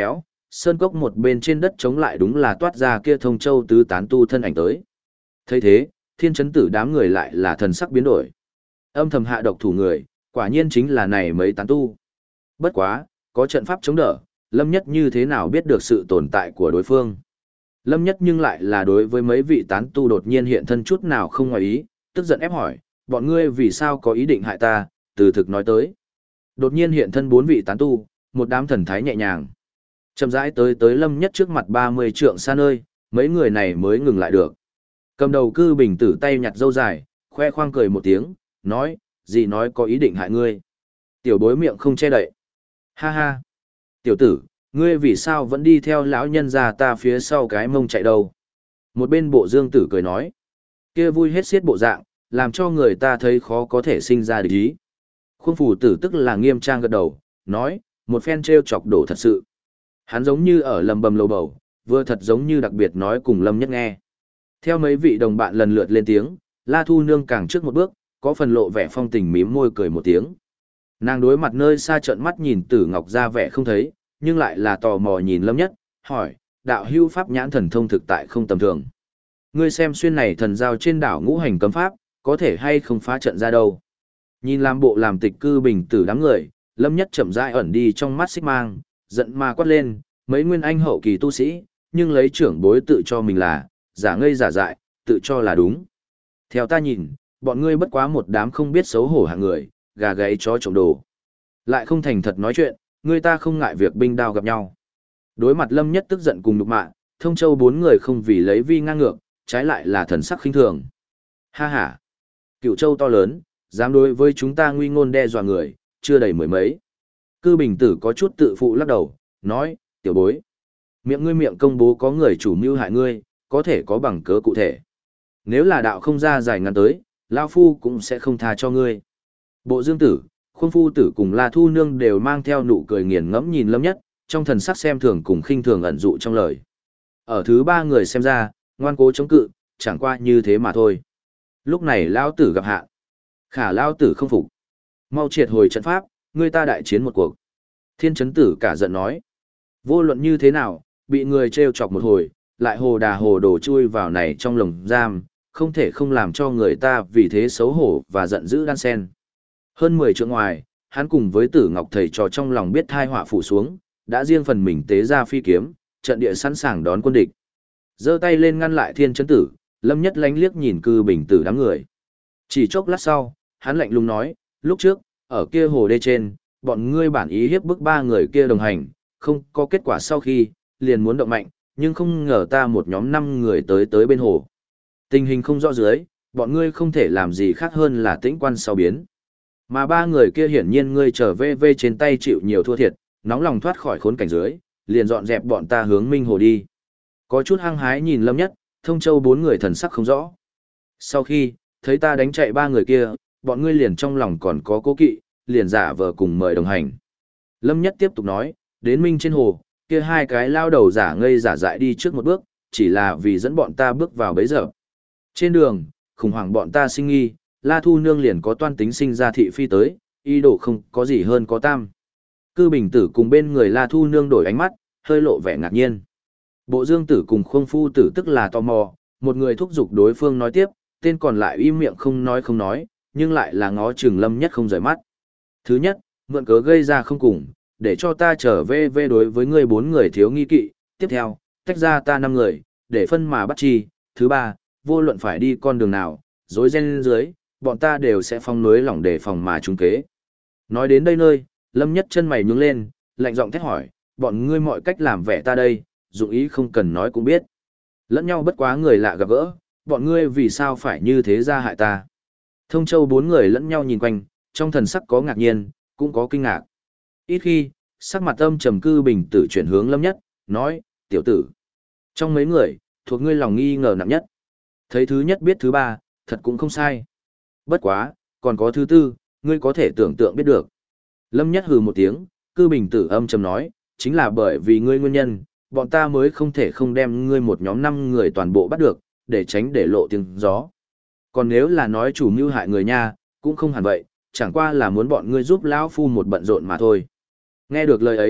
S1: sơn cốc một bên trên đất trống lại đúng là toát ra kia Thông Châu tứ tán tu thân ảnh tới. Thấy thế, Thiên Chấn Tử đám người lại là thần sắc biến đổi. Âm thầm hạ độc thủ người, quả nhiên chính là này mấy tán tu. Bất quá, có trận pháp chống đỡ, Lâm Nhất như thế nào biết được sự tồn tại của đối phương. Lâm Nhất nhưng lại là đối với mấy vị tán tu đột nhiên hiện thân chút nào không ngoài ý, tức giận ép hỏi, bọn ngươi vì sao có ý định hại ta, từ thực nói tới. Đột nhiên hiện thân 4 vị tán tu, một đám thần thái nhẹ nhàng. Chậm rãi tới Lâm Nhất trước mặt 30 trượng xa nơi, mấy người này mới ngừng lại được. Cầm đầu Cư Bình Tử tay nhặt râu dài, khoe khoang cười một tiếng, nói, gì nói có ý định hại ngươi. Tiểu bối miệng không che đậy. Ha ha. Tiểu tử, ngươi vì sao vẫn đi theo lão nhân già ta phía sau cái mông chạy đâu? Một bên Bộ Dương Tử cười nói, kia vui hết xiết bộ dạng, làm cho người ta thấy khó có thể sinh ra địch ý. Khuôn Phủ Tử tức là nghiêm trang gật đầu, nói, một phen trêu chọc đổ thật sự. Hắn giống như ở lầm bầm lầu bầu, vừa thật giống như đặc biệt nói cùng Lâm Nhất nghe. Theo mấy vị đồng bạn lần lượt lên tiếng, La Thu Nương càng trước một bước, có phần lộ vẻ phong tình mím môi cười một tiếng. Nàng đối mặt nơi xa trợn mắt nhìn Tử Ngọc ra vẻ không thấy, nhưng lại là tò mò nhìn Lâm Nhất, hỏi, đạo hưu pháp nhãn thần thông thực tại không tầm thường. Ngươi xem xuyên này thần giao trên đảo ngũ hành cấm pháp, có thể hay không phá trận ra đâu. Nhìn làm bộ làm tịch Cư Bình Tử đám người, Lâm Nhất chậm rãi ẩn đi trong mắt xích mang, giận mà quát lên, mấy nguyên anh hậu kỳ tu sĩ, nhưng lấy trưởng bối tự cho mình là, giả ngây giả dại, tự cho là đúng. Theo ta nhìn, bọn ngươi bất quá một đám không biết xấu hổ hạng người, gà gáy chó trộm đồ. Lại không thành thật nói chuyện, người ta không ngại việc binh đao gặp nhau. Đối mặt Lâm Nhất tức giận cùng nhục mạ, Thông Châu 4 người không vì lấy vi ngang ngược, trái lại là thần sắc khinh thường. Ha ha! Cựu Châu to lớn, dám đối với chúng ta nguy ngôn đe dọa người, chưa đầy mười mấy. Cư Bình Tử có chút tự phụ lắc đầu, nói, tiểu bối. Miệng ngươi miệng công bố có người chủ mưu hại ngươi, có thể có bằng cớ cụ thể. Nếu là đạo không ra giải ngắn tới, Lao Phu cũng sẽ không tha cho ngươi. Bộ Dương Tử, Khuôn Phu Tử cùng La Thu Nương đều mang theo nụ cười nghiền ngẫm nhìn Lâm Nhất, trong thần sắc xem thường cùng khinh thường ẩn dụ trong lời. Ở thứ 3 người xem ra, ngoan cố chống cự, chẳng qua như thế mà thôi. Lúc này Lao Tử gặp hạ. Khả Lao Tử không phục. Mau triệt hồi trận pháp, người ta đại chiến một cuộc. Thiên Chấn Tử cả giận nói. Vô luận như thế nào, bị người trêu chọc một hồi, lại hồ đà hồ đồ chui vào này trong lồng giam, không thể không làm cho người ta vì thế xấu hổ và giận dữ đan sen. Hơn 10 trượng ngoài, hắn cùng với Tử Ngọc thầy trò trong lòng biết thai họa phủ xuống, đã riêng phần mình tế ra phi kiếm, trận địa sẵn sàng đón quân địch. Giơ tay lên ngăn lại Thiên Chấn Tử, Lâm Nhất lánh liếc nhìn Cư Bình Tử đám người. Chỉ chốc lát sau, hắn lạnh lùng nói, lúc trước, ở kia hồ đê trên, bọn ngươi bản ý hiếp bức 3 người kia đồng hành, không có kết quả sau khi, liền muốn động mạnh, nhưng không ngờ ta một nhóm 5 người tới bên hồ. Tình hình không rõ dưới, bọn ngươi không thể làm gì khác hơn là tĩnh quan sau biến. Mà 3 người kia hiển nhiên ngươi trở về trên tay chịu nhiều thua thiệt, nóng lòng thoát khỏi khốn cảnh dưới, liền dọn dẹp bọn ta hướng Minh Hồ đi. Có chút hăng hái nhìn Lâm Nhất, Thông Châu 4 người thần sắc không rõ. Sau khi, thấy ta đánh chạy 3 người kia, bọn ngươi liền trong lòng còn có cố kỵ, liền giả vờ cùng mời đồng hành. Lâm Nhất tiếp tục nói, đến Minh trên hồ, kia 2 cái lao đầu giả ngây giả dại đi trước một bước, chỉ là vì dẫn bọn ta bước vào bấy giờ. Trên đường, khủng hoảng bọn ta sinh nghi, La Thu Nương liền có toan tính sinh ra thị phi tới, ý đồ không có gì hơn có tam. Cư Bình Tử cùng bên người La Thu Nương đổi ánh mắt, hơi lộ vẻ ngạc nhiên. Bộ Dương Tử cùng Khuông Phu Tử tức là tò mò, một người thúc giục đối phương nói tiếp, tên còn lại im miệng không nói, nhưng lại là ngó chừng Lâm Nhất không rời mắt. Thứ nhất, mượn cớ gây ra không cùng, để cho ta trở về đối với ngươi 4 người thiếu nghi kỵ. Tiếp theo, tách ra ta 5 người, để phân mà bắt chi. Thứ 3, vô luận phải đi con đường nào, dối ren dưới, bọn ta đều sẽ phong núi lỏng để phòng mà trúng kế. Nói đến đây nơi, Lâm Nhất chân mày nhướng lên, lạnh giọng thét hỏi, bọn ngươi mọi cách làm vẻ ta đây, dụng ý không cần nói cũng biết. Lẫn nhau bất quá người lạ gặp gỡ, bọn ngươi vì sao phải như thế ra hại ta. Thông Châu 4 người lẫn nhau nhìn quanh, trong thần sắc có ngạc nhiên, cũng có kinh ngạc. Ít khi, sắc mặt âm trầm Cư Bình Tử chuyển hướng Lâm Nhất, nói, tiểu tử. Trong mấy người, thuộc ngươi lòng nghi ngờ nặng nhất. Thấy thứ nhất biết thứ 3, thật cũng không sai. Bất quá, còn có thứ 4, ngươi có thể tưởng tượng biết được. Lâm Nhất hừ một tiếng, Cư Bình Tử âm trầm nói, chính là bởi vì ngươi nguyên nhân, bọn ta mới không thể không đem ngươi một nhóm 5 người toàn bộ bắt được, để tránh để lộ tiếng gió. Còn nếu là nói chủ mưu hại người nha, cũng không hẳn vậy, chẳng qua là muốn bọn ngươi giúp lão phu một bận rộn mà thôi. Nghe được lời ấy,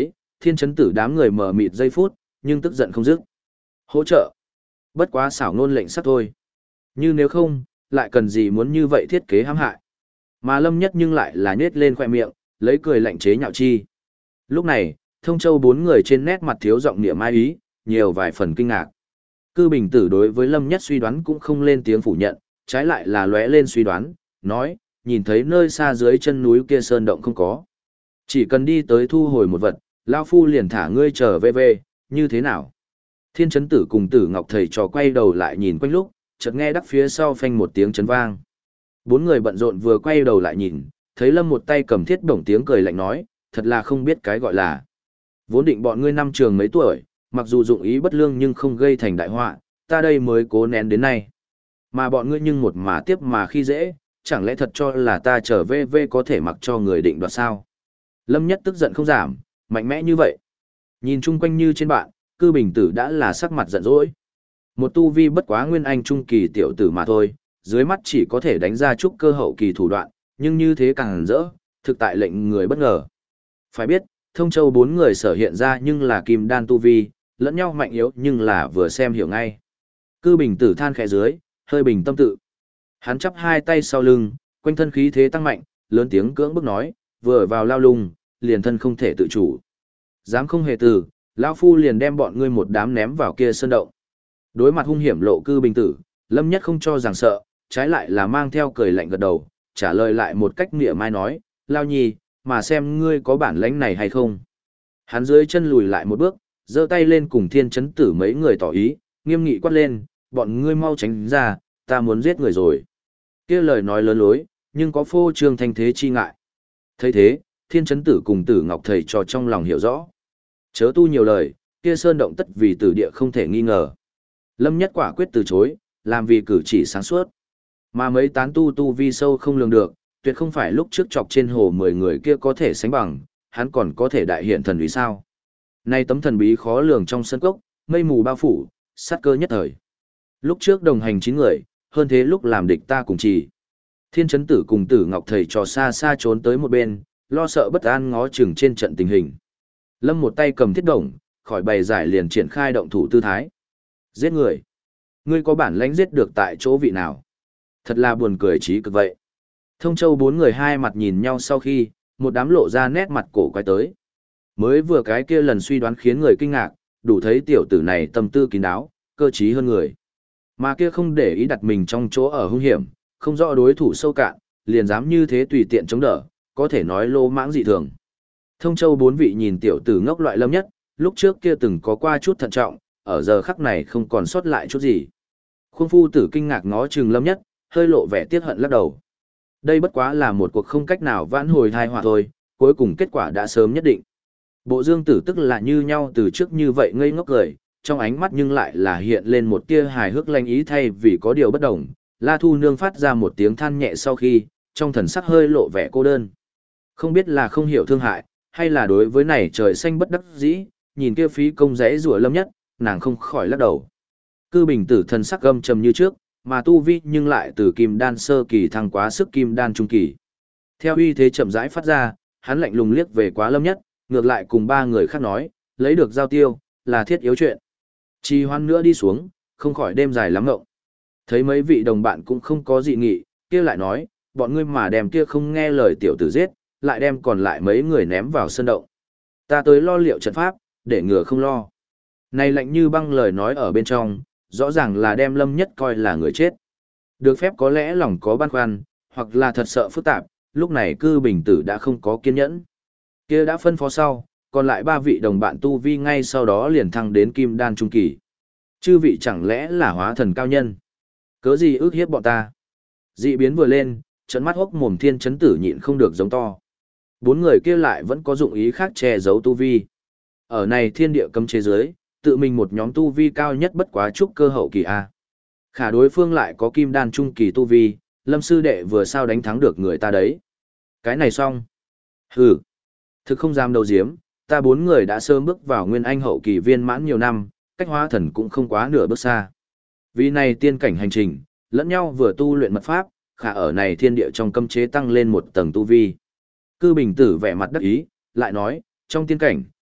S1: Thiên chấn tử đám người mờ mịt giây phút, nhưng tức giận không dứt. Hỗ trợ. Bất quá xảo ngôn lệnh sắc thôi. Như nếu không, lại cần gì muốn như vậy thiết kế hãm hại. Mà Lâm Nhất nhưng lại là nhếch lên khoe miệng, lấy cười lạnh chế nhạo chi. Lúc này, Thông Châu bốn người trên nét mặt thiếu giọng niệm ai ý, nhiều vài phần kinh ngạc. Cư Bình Tử đối với Lâm Nhất suy đoán cũng không lên tiếng phủ nhận, trái lại là lóe lên suy đoán, nói, nhìn thấy nơi xa dưới chân núi kia sơn động không có. Chỉ cần đi tới thu hồi một vật, Lao Phu liền thả ngươi trở về, như thế nào? Thiên chấn tử cùng Tử Ngọc thầy trò quay đầu lại nhìn quanh lúc, chợt nghe đắc phía sau phanh một tiếng chấn vang. Bốn người bận rộn vừa quay đầu lại nhìn, thấy Lâm một tay cầm thiết bổng tiếng cười lạnh nói, thật là không biết cái gọi là. Vốn định bọn ngươi năm trường mấy tuổi, mặc dù dụng ý bất lương nhưng không gây thành đại họa, ta đây mới cố nén đến nay. Mà bọn ngươi nhưng một mà tiếp mà khi dễ, chẳng lẽ thật cho là ta trở về có thể mặc cho người định đoạt sao? Lâm Nhất tức giận không giảm, mạnh mẽ như vậy. Nhìn chung quanh như trên bạn, Cư Bình Tử đã là sắc mặt giận dỗi. Một tu vi bất quá nguyên anh trung kỳ tiểu tử mà thôi, dưới mắt chỉ có thể đánh ra chút cơ hậu kỳ thủ đoạn, nhưng như thế càng rỡ, thực tại lệnh người bất ngờ. Phải biết, Thông Châu bốn người sở hiện ra nhưng là kim đan tu vi, lẫn nhau mạnh yếu nhưng là vừa xem hiểu ngay. Cư Bình Tử than khẽ dưới, hơi bình tâm tự. Hắn chắp hai tay sau lưng, quanh thân khí thế tăng mạnh, lớn tiếng cưỡng bức nói, vừa vào lao lung, liền thân không thể tự chủ. Dám không hề từ, lão phu liền đem bọn ngươi một đám ném vào kia sơn động. Đối mặt hung hiểm lộ Cư Bình Tử, Lâm Nhất không cho rằng sợ, trái lại là mang theo cười lạnh gật đầu, trả lời lại một cách mỉa mai nói, Lao Nhi, mà xem ngươi có bản lãnh này hay không. Hắn dưới chân lùi lại một bước, giơ tay lên cùng Thiên chấn tử mấy người tỏ ý, nghiêm nghị quát lên, bọn ngươi mau tránh ra, ta muốn giết người rồi. Kia lời nói lớn lối, nhưng có phô trương thanh thế chi ngại. Thấy thế, Thiên chấn tử cùng Tử Ngọc thầy cho trong lòng hiểu rõ. Chớ tu nhiều lời, kia sơn động tất vì tử địa không thể nghi ngờ. Lâm Nhất quả quyết từ chối, làm vì cử chỉ sáng suốt. Mà mấy tán tu vi sâu không lường được, tuyệt không phải lúc trước chọc trên hồ 10 người kia có thể sánh bằng, hắn còn có thể đại hiện thần uy sao. Nay tấm thần bí khó lường trong sân cốc, mây mù bao phủ, sát cơ nhất thời. Lúc trước đồng hành 9 người, hơn thế lúc làm địch ta cùng trì. Thiên chấn tử cùng Tử Ngọc thầy trò xa xa trốn tới một bên, lo sợ bất an ngó chừng trên trận tình hình. Lâm một tay cầm thiết đồng, khỏi bày giải liền triển khai động thủ tư thái. Giết người. Ngươi có bản lãnh giết được tại chỗ vị nào? Thật là buồn cười trí cực vậy. Thông Châu bốn người hai mặt nhìn nhau sau khi, một đám lộ ra nét mặt cổ quay tới. Mới vừa cái kia lần suy đoán khiến người kinh ngạc, đủ thấy tiểu tử này tâm tư kín đáo, cơ trí hơn người. Mà kia không để ý đặt mình trong chỗ ở hung hiểm, không rõ đối thủ sâu cạn, liền dám như thế tùy tiện chống đỡ, có thể nói lô mãng dị thường. Thông Châu bốn vị nhìn tiểu tử ngốc loại Lâm Nhất, lúc trước kia từng có qua chút thận trọng, ở giờ khắc này không còn sót lại chút gì. Khuôn phu tử kinh ngạc ngó chừng Lâm Nhất, hơi lộ vẻ tiếc hận lắc đầu. Đây bất quá là một cuộc không cách nào vãn hồi tai họa thôi, cuối cùng kết quả đã sớm nhất định. Bộ Dương Tử tức là như nhau từ trước như vậy ngây ngốc cười, trong ánh mắt nhưng lại là hiện lên một tia hài hước lanh ý thay vì có điều bất đồng. La Thu Nương phát ra một tiếng than nhẹ sau khi, trong thần sắc hơi lộ vẻ cô đơn. Không biết là không hiểu thương hại, hay là đối với này trời xanh bất đắc dĩ, nhìn kia phí công rẽ rủa Lâm Nhất, nàng không khỏi lắc đầu. Cư Bình Tử thần sắc gâm trầm như trước, mà tu vi nhưng lại từ kim đan sơ kỳ thăng quá sức kim đan trung kỳ. Theo uy thế chậm rãi phát ra, hắn lạnh lùng liếc về quá Lâm Nhất, ngược lại cùng ba người khác nói, lấy được giao tiêu, là thiết yếu chuyện. Trì hoãn nữa đi xuống, không khỏi đêm dài lắm ngộng. Thấy mấy vị đồng bạn cũng không có dị nghị, kia lại nói, bọn ngươi mà đem kia không nghe lời tiểu tử giết, lại đem còn lại mấy người ném vào sân động. Ta tới lo liệu trận pháp, để ngừa không lo. Này lạnh như băng lời nói ở bên trong, rõ ràng là đem Lâm Nhất coi là người chết. Được phép có lẽ lòng có băn khoăn, hoặc là thật sợ phức tạp, lúc này Cư Bình Tử đã không có kiên nhẫn. Kia đã phân phó sau, còn lại ba vị đồng bạn tu vi ngay sau đó liền thăng đến kim đan trung kỳ. Chư vị chẳng lẽ là hóa thần cao nhân? Cớ gì ước hiếp bọn ta? Dị biến vừa lên, trấn mắt hốc mồm Thiên chấn tử nhịn không được giống to. Bốn người kia lại vẫn có dụng ý khác che giấu tu vi. Ở này thiên địa cấm chế giới, tự mình một nhóm tu vi cao nhất bất quá trúc cơ hậu kỳ A. Khả đối phương lại có kim đan trung kỳ tu vi, Lâm sư đệ vừa sao đánh thắng được người ta đấy. Cái này xong. Hừ. Thực không dám đầu diếm, ta bốn người đã sớm bước vào nguyên anh hậu kỳ viên mãn nhiều năm, cách hóa thần cũng không quá nửa bước xa. Vì này tiên cảnh hành trình, lẫn nhau vừa tu luyện mật pháp, khả ở này thiên địa trong cấm chế tăng lên một tầng tu vi. Cư Bình Tử vẻ mặt đắc ý, lại nói, trong tiên cảnh,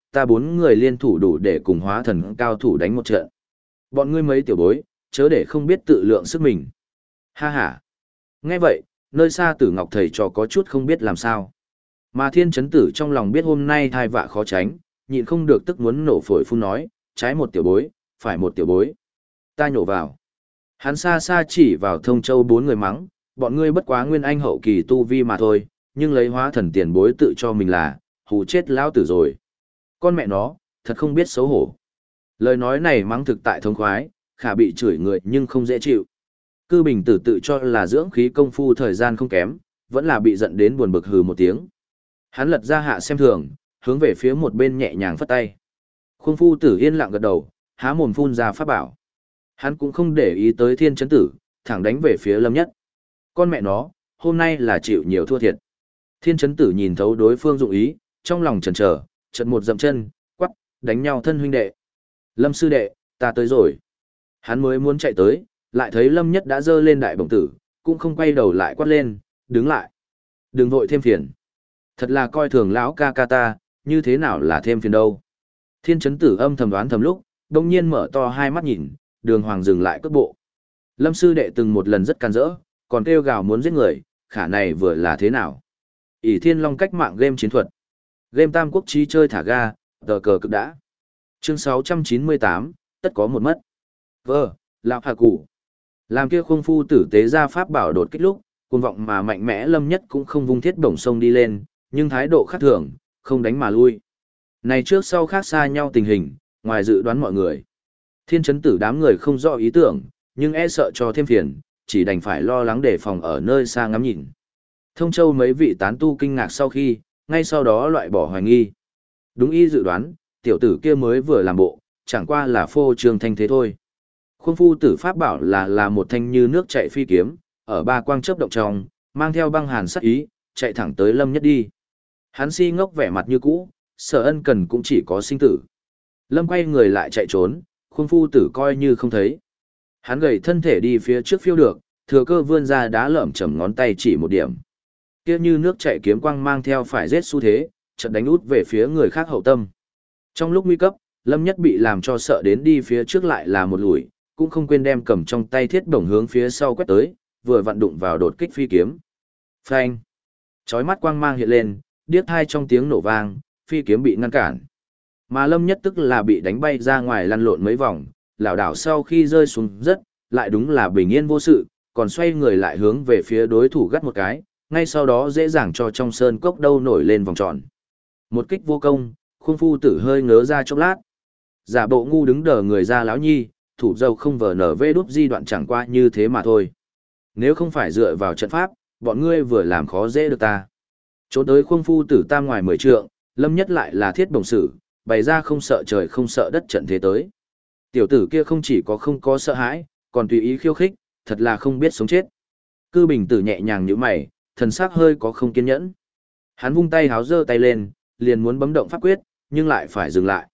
S1: ta 4 người liên thủ đủ để cùng hóa thần cao thủ đánh một trận. Bọn ngươi mấy tiểu bối, chớ để không biết tự lượng sức mình. Ha ha. Nghe vậy, nơi xa Tử Ngọc thầy trò có chút không biết làm sao. Mà Thiên Chấn Tử trong lòng biết hôm nay thai vạ khó tránh, nhịn không được tức muốn nổ phổi phun nói, trái một tiểu bối, phải một tiểu bối. Ta nhổ vào. Hắn xa xa chỉ vào Thông Châu 4 người mắng, bọn ngươi bất quá nguyên anh hậu kỳ tu vi mà thôi, nhưng lấy hóa thần tiền bối tự cho mình là, hù chết lão tử rồi. Con mẹ nó, thật không biết xấu hổ. Lời nói này mắng thực tại thông khoái, khả bị chửi người nhưng không dễ chịu. Cư Bình Tử tự cho là dưỡng khí công phu thời gian không kém, vẫn là bị giận đến buồn bực hừ một tiếng. Hắn lật ra hạ xem thường, hướng về phía một bên nhẹ nhàng phất tay. Khung Phu Tử yên lặng gật đầu, há mồm phun ra pháp bảo. Hắn cũng không để ý tới Thiên Chấn Tử, thẳng đánh về phía Lâm Nhất. Con mẹ nó, hôm nay là chịu nhiều thua thiệt. Thiên Chấn Tử nhìn thấu đối phương dụng ý, trong lòng chần chờ, chợt một dậm chân, quắc, đánh nhau thân huynh đệ. Lâm sư đệ, ta tới rồi. Hắn mới muốn chạy tới, lại thấy Lâm Nhất đã giơ lên đại bổng tử, cũng không quay đầu lại quát lên, đứng lại. Đừng vội thêm phiền. Thật là coi thường lão ca ca ta, như thế nào là thêm phiền đâu. Thiên Chấn Tử âm thầm đoán thầm lúc, đông nhiên mở to hai mắt nhìn, Đường Hoàng dừng lại cước bộ. Lâm sư đệ từng một lần rất can dỡ, còn kêu gào muốn giết người, khả này vừa là thế nào? ỷ Thiên Long cách mạng game chiến thuật. Game Tam Quốc trí chơi thả ga, tờ cờ cực đã. Chương 698, tất có một mất. Lão hà cụ. Làm kia Khung Phu Tử tế ra pháp bảo đột kích lúc, cuồng vọng mà mạnh mẽ Lâm Nhất cũng không vung thiết bổng sông đi lên, nhưng thái độ khác thường, không đánh mà lui. Này trước sau khác xa nhau tình hình, ngoài dự đoán mọi người. Thiên Chấn Tử đám người không rõ ý tưởng, nhưng e sợ cho thêm phiền, chỉ đành phải lo lắng đề phòng ở nơi xa ngắm nhìn. Thông Châu mấy vị tán tu kinh ngạc sau khi, ngay sau đó loại bỏ hoài nghi. Đúng y dự đoán, tiểu tử kia mới vừa làm bộ, chẳng qua là phô trương thanh thế thôi. Khung Phu Tử pháp bảo là một thanh như nước chạy phi kiếm, ở ba quang chớp động trong, mang theo băng hàn sát ý, chạy thẳng tới Lâm Nhất đi. Hắn si ngốc vẻ mặt như cũ, Sở Ân cần cũng chỉ có sinh tử. Lâm quay người lại chạy trốn, Khung Phu Tử coi như không thấy. Hắn gầy thân thể đi phía trước phiêu được, thừa cơ vươn ra đá lởm chầm ngón tay chỉ một điểm. Kia như nước chảy kiếm quang mang theo phải giết xu thế, chợt đánh út về phía người khác hậu tâm. Trong lúc nguy cấp, Lâm Nhất bị làm cho sợ đến đi phía trước lại là một lùi, cũng không quên đem cầm trong tay thiết bổng hướng phía sau quét tới, vừa vặn đụng vào đột kích phi kiếm. Phanh! Chói mắt quang mang hiện lên, điếc tai trong tiếng nổ vang, phi kiếm bị ngăn cản. Mà Lâm Nhất tức là bị đánh bay ra ngoài lăn lộn mấy vòng, lảo đảo sau khi rơi xuống đất, lại đúng là bình yên vô sự, còn xoay người lại hướng về phía đối thủ gắt một cái, ngay sau đó dễ dàng cho trong sơn cốc đâu nổi lên vòng tròn. Một kích vô công, Khung Phu Tử hơi ngớ ra chốc lát. Giả bộ ngu đứng đờ người ra lão nhi, thủ dâu không vờ nở vê đúp di đoạn chẳng qua như thế mà thôi. Nếu không phải dựa vào trận pháp, bọn ngươi vừa làm khó dễ được ta. Trốn tới Khung Phu Tử tam ngoài 10 trượng, Lâm Nhất lại là thiết bổng sử, bày ra không sợ trời không sợ đất trận thế tới. Tiểu tử kia không chỉ có không có sợ hãi, còn tùy ý khiêu khích, thật là không biết sống chết. Cư Bình Tử nhẹ nhàng nhíu mày, thần sắc hơi có không kiên nhẫn. Hắn vung tay háo giơ tay lên, liền muốn bấm động pháp quyết, nhưng lại phải dừng lại.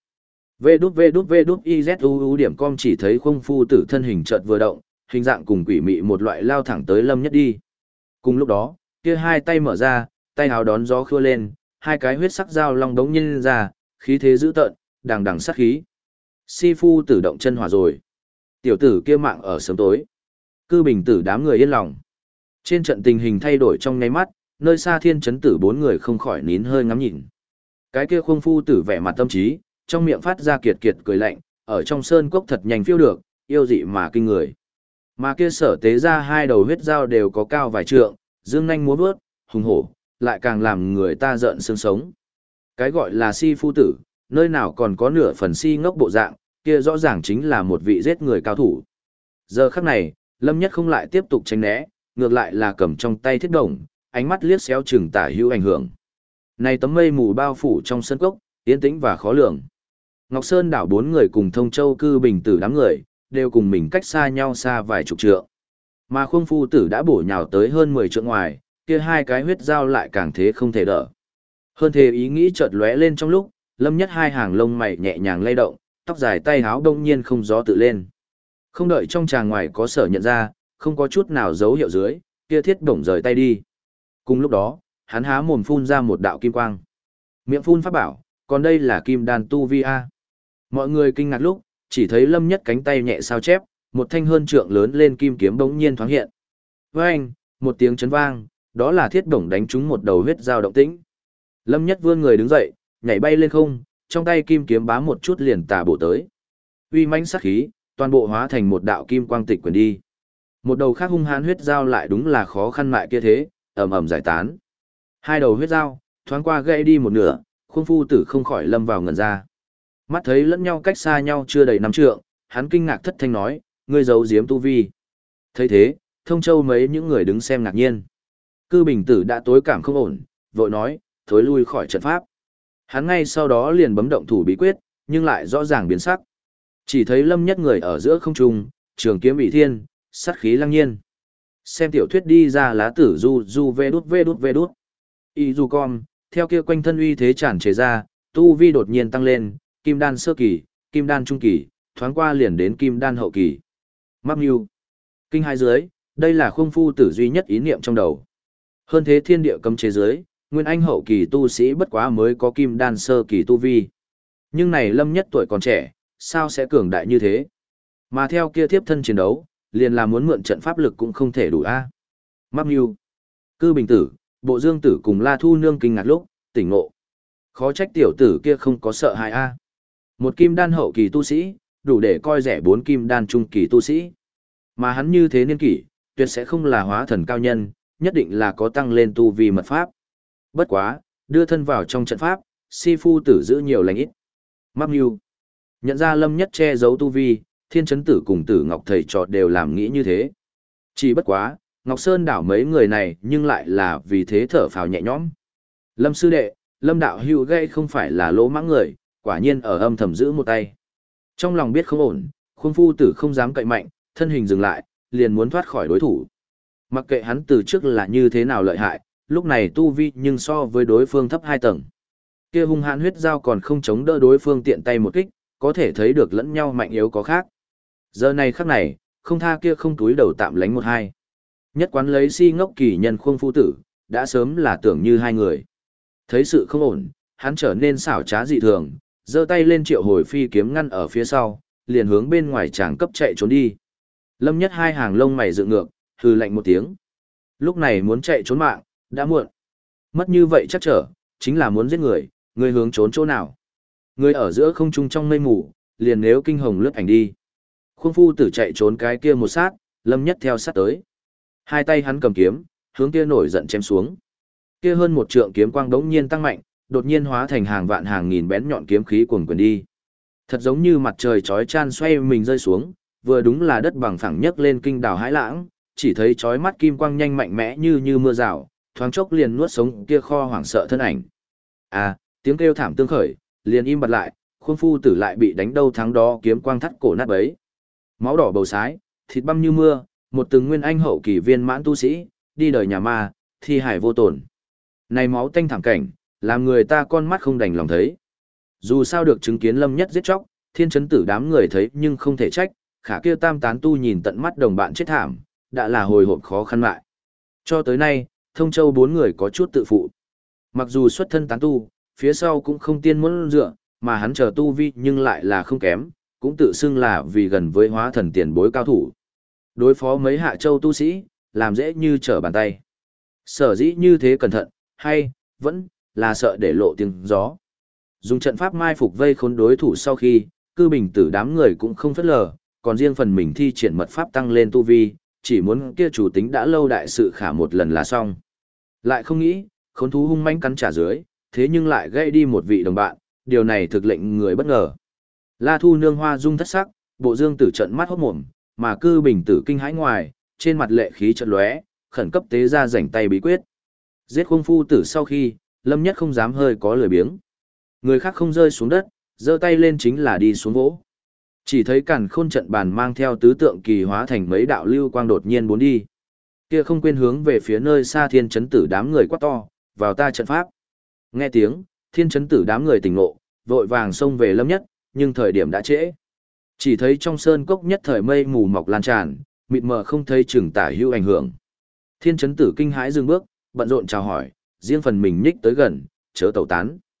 S1: vđvđvizu.com chỉ thấy Khung Phu Tử thân hình chợt vừa động, hình dạng cùng quỷ mị một loại lao thẳng tới Lâm Nhất đi. Cùng lúc đó, kia hai tay mở ra, tay háo đón gió khua lên, hai cái huyết sắc dao long đống nhiên ra, khí thế dữ tợn, đằng đằng sát khí. Si Phu Tử động chân hỏa rồi. Tiểu tử kia mạng ở sớm tối. Cư Bình Tử đám người yên lòng. Trên trận tình hình thay đổi trong nháy mắt, nơi xa Thiên Chấn Tử 4 người không khỏi nín hơi ngắm nhìn. Cái kia Khung Phu Tử vẻ mặt tâm trí, trong miệng phát ra kiệt kiệt cười lạnh, ở trong sơn cốc thật nhanh phiêu được, yêu dị mà kinh người. Mà kia Sở tế ra hai đầu huyết dao đều có cao vài trượng, dương nhanh múa vớt, hùng hổ, lại càng làm người ta giận xương sống. Cái gọi là Si Phu Tử, nơi nào còn có nửa phần si ngốc bộ dạng, kia rõ ràng chính là một vị giết người cao thủ. Giờ khắc này, Lâm Nhất không lại tiếp tục tránh né, ngược lại là cầm trong tay thiết đồng, ánh mắt liếc xéo chừng tả hữu ảnh hưởng. Này tấm mây mù bao phủ trong sân cốc, yên tĩnh và khó lường. Ngọc Sơn đảo 4 người cùng Thông Châu Cư Bình Tử đám người, đều cùng mình cách xa nhau xa vài chục trượng. Mà Khung Phu Tử đã bổ nhào tới hơn 10 trượng ngoài, kia hai cái huyết dao lại càng thế không thể đỡ. Hơn thế ý nghĩ chợt lóe lên trong lúc, Lâm Nhất hai hàng lông mày nhẹ nhàng lay động, tóc dài tay háo đông nhiên không gió tự lên. Không đợi trong tràng ngoài có Sở nhận ra, không có chút nào dấu hiệu dưới, kia thiết bổng rời tay đi. Cùng lúc đó, hắn há mồm phun ra một đạo kim quang. Miệng phun pháp bảo, còn đây là kim đan tu vi a. Mọi người kinh ngạc lúc, chỉ thấy Lâm Nhất cánh tay nhẹ sao chép, một thanh hơn trượng lớn lên kim kiếm bỗng nhiên thoáng hiện. Với anh, một tiếng chấn vang, đó là thiết bổng đánh trúng một đầu huyết dao động tĩnh. Lâm Nhất vươn người đứng dậy, nhảy bay lên không, trong tay kim kiếm bám một chút liền tà bổ tới. Uy mãnh sát khí, toàn bộ hóa thành một đạo kim quang tịch quyển đi. Một đầu khác hung hãn huyết dao lại đúng là khó khăn mại kia thế, ầm ầm giải tán. Hai đầu huyết dao, thoáng qua gãy đi một nửa, Khuôn Phu Tử không khỏi lâm vào ngẩn ra. Mắt thấy lẫn nhau cách xa nhau chưa đầy 5 trượng, hắn kinh ngạc thất thanh nói, ngươi giấu giếm tu vi. Thấy thế, Thông Châu mấy những người đứng xem ngạc nhiên. Cư Bình Tử đã tối cảm không ổn, vội nói, thối lui khỏi trận pháp. Hắn ngay sau đó liền bấm động thủ bí quyết, nhưng lại rõ ràng biến sắc. Chỉ thấy Lâm Nhất người ở giữa không trung, trường kiếm bị thiên, sát khí lăng nhiên. Xem tiểu thuyết đi ra lá tử du vê đút. Y du con, theo kia quanh thân uy thế tràn trề ra, tu vi đột nhiên tăng lên, kim đan sơ kỳ, kim đan trung kỳ, thoáng qua liền đến kim đan hậu kỳ. Mắc mưu. Kinh hai dưới, đây là Khuôn Phu Tử duy nhất ý niệm trong đầu. Hơn thế thiên địa cấm chế dưới, nguyên anh hậu kỳ tu sĩ bất quá mới có kim đan sơ kỳ tu vi. Nhưng này Lâm Nhất tuổi còn trẻ, sao sẽ cường đại như thế? Mà theo kia thiếp thân chiến đấu, liền là muốn mượn trận pháp lực cũng không thể đủ a. Mắc mưu. Cư Bình Tử, Bộ Dương Tử cùng La Thu Nương kinh ngạc lúc, tỉnh ngộ. Khó trách tiểu tử kia không có sợ hãi a. Một kim đan hậu kỳ tu sĩ, đủ để coi rẻ 4 kim đan trung kỳ tu sĩ. Mà hắn như thế niên kỷ, tuyệt sẽ không là hóa thần cao nhân, nhất định là có tăng lên tu vi mật pháp. Bất quá, đưa thân vào trong trận pháp, si phu tử giữ nhiều lành ít. Mắc mưu. Nhận ra Lâm Nhất che giấu tu vi, Thiên Chấn Tử cùng Tử Ngọc thầy trò đều làm nghĩ như thế. Chỉ bất quá, Ngọc Sơn đảo mấy người này nhưng lại là vì thế thở phào nhẹ nhõm. Lâm sư đệ, Lâm đạo hữu gây không phải là lỗ mãng người, quả nhiên ở âm thầm giữ một tay. Trong lòng biết không ổn, Khuôn Phu Tử không dám cậy mạnh, thân hình dừng lại, liền muốn thoát khỏi đối thủ. Mặc kệ hắn từ trước là như thế nào lợi hại, lúc này tu vi nhưng so với đối phương thấp 2 tầng. Kia hung hãn huyết dao còn không chống đỡ đối phương tiện tay một kích, có thể thấy được lẫn nhau mạnh yếu có khác. Giờ này khắc này, không tha kia không túi đầu tạm lánh 1-2. Nhất quán lấy si ngốc kỳ nhân Khuôn Phu Tử, đã sớm là tưởng như hai người. Thấy sự không ổn, hắn trở nên xảo trá dị thường, giơ tay lên triệu hồi phi kiếm ngăn ở phía sau, liền hướng bên ngoài tràng cấp chạy trốn đi. Lâm Nhất hai hàng lông mày dựng ngược, hừ lạnh một tiếng. Lúc này muốn chạy trốn mạng, đã muộn. Mất như vậy chắc trở, chính là muốn giết người hướng trốn chỗ nào. Người ở giữa không trung trong mây mù, liền nếu kinh hồng lướt ảnh đi. Khuôn Phu Tử chạy trốn cái kia một sát, Lâm Nhất theo sát tới. Hai tay hắn cầm kiếm, hướng kia nổi giận chém xuống. Kia hơn 1 trượng kiếm quang đống nhiên tăng mạnh, đột nhiên hóa thành hàng vạn hàng nghìn bén nhọn kiếm khí cuồn cuộn đi. Thật giống như mặt trời chói chan xoay mình rơi xuống, vừa đúng là đất bằng phẳng nhấc lên kinh đảo hãi lãng, chỉ thấy chói mắt kim quang nhanh mạnh mẽ như mưa rào, thoáng chốc liền nuốt sống kia kho hoảng sợ thân ảnh. À, tiếng kêu thảm tương khởi, liền im bặt lại, Khuôn Phu Tử lại bị đánh đâu thắng đó kiếm quang thắt cổ nát bấy. Máu đỏ bầu sái, thịt băm như mưa, một từng nguyên anh hậu kỳ viên mãn tu sĩ, đi đời nhà ma, thi hải vô tổn. Này máu tanh thảm cảnh, làm người ta con mắt không đành lòng thấy. Dù sao được chứng kiến Lâm Nhất giết chóc, Thiên Chấn Tử đám người thấy nhưng không thể trách, khả kia tam tán tu nhìn tận mắt đồng bạn chết thảm, đã là hồi hộp khó khăn lại. Cho tới nay, Thông Châu 4 người có chút tự phụ. Mặc dù xuất thân tán tu, phía sau cũng không tiên muốn dựa, mà hắn chờ tu vi nhưng lại là không kém, cũng tự xưng là vì gần với hóa thần tiền bối cao thủ. Đối phó mấy Hạ Châu tu sĩ, làm dễ như trở bàn tay. Sở dĩ như thế cẩn thận, hay, vẫn, là sợ để lộ tiếng gió. Dùng trận pháp mai phục vây khốn đối thủ sau khi, Cư Bình Tử đám người cũng không phất lờ, còn riêng phần mình thi triển mật pháp tăng lên tu vi, chỉ muốn kia chủ tính đã lâu đại sự khả một lần là xong. Lại không nghĩ, khốn thú hung manh cắn trả dưới, thế nhưng lại gây đi một vị đồng bạn, điều này thực lệnh người bất ngờ. La Thu Nương hoa dung thất sắc, Bộ Dương Tử trận mắt hốt mồm, mà Cư Bình Tử kinh hãi ngoài, trên mặt lệ khí chợt lóe, khẩn cấp tế ra rảnh tay bí quyết. Giết Khuôn Phu Tử sau khi, Lâm Nhất không dám hơi có lười biếng. Người khác không rơi xuống đất, giơ tay lên chính là đi xuống vỗ. Chỉ thấy Càn Khôn trận bàn mang theo tứ tượng kỳ hóa thành mấy đạo lưu quang đột nhiên bốn đi. Kia không quên hướng về phía nơi xa Thiên Chấn Tử đám người quát to, vào ta trận pháp. Nghe tiếng, Thiên Chấn Tử đám người tỉnh ngộ, vội vàng xông về Lâm Nhất, nhưng thời điểm đã trễ. Chỉ thấy trong sơn cốc nhất thời mây mù mọc lan tràn, mịt mờ không thấy chừng tả hữu ảnh hưởng. Thiên Chấn Tử kinh hãi dừng bước, bận rộn chào hỏi, riêng phần mình nhích tới gần, chớ tẩu tán.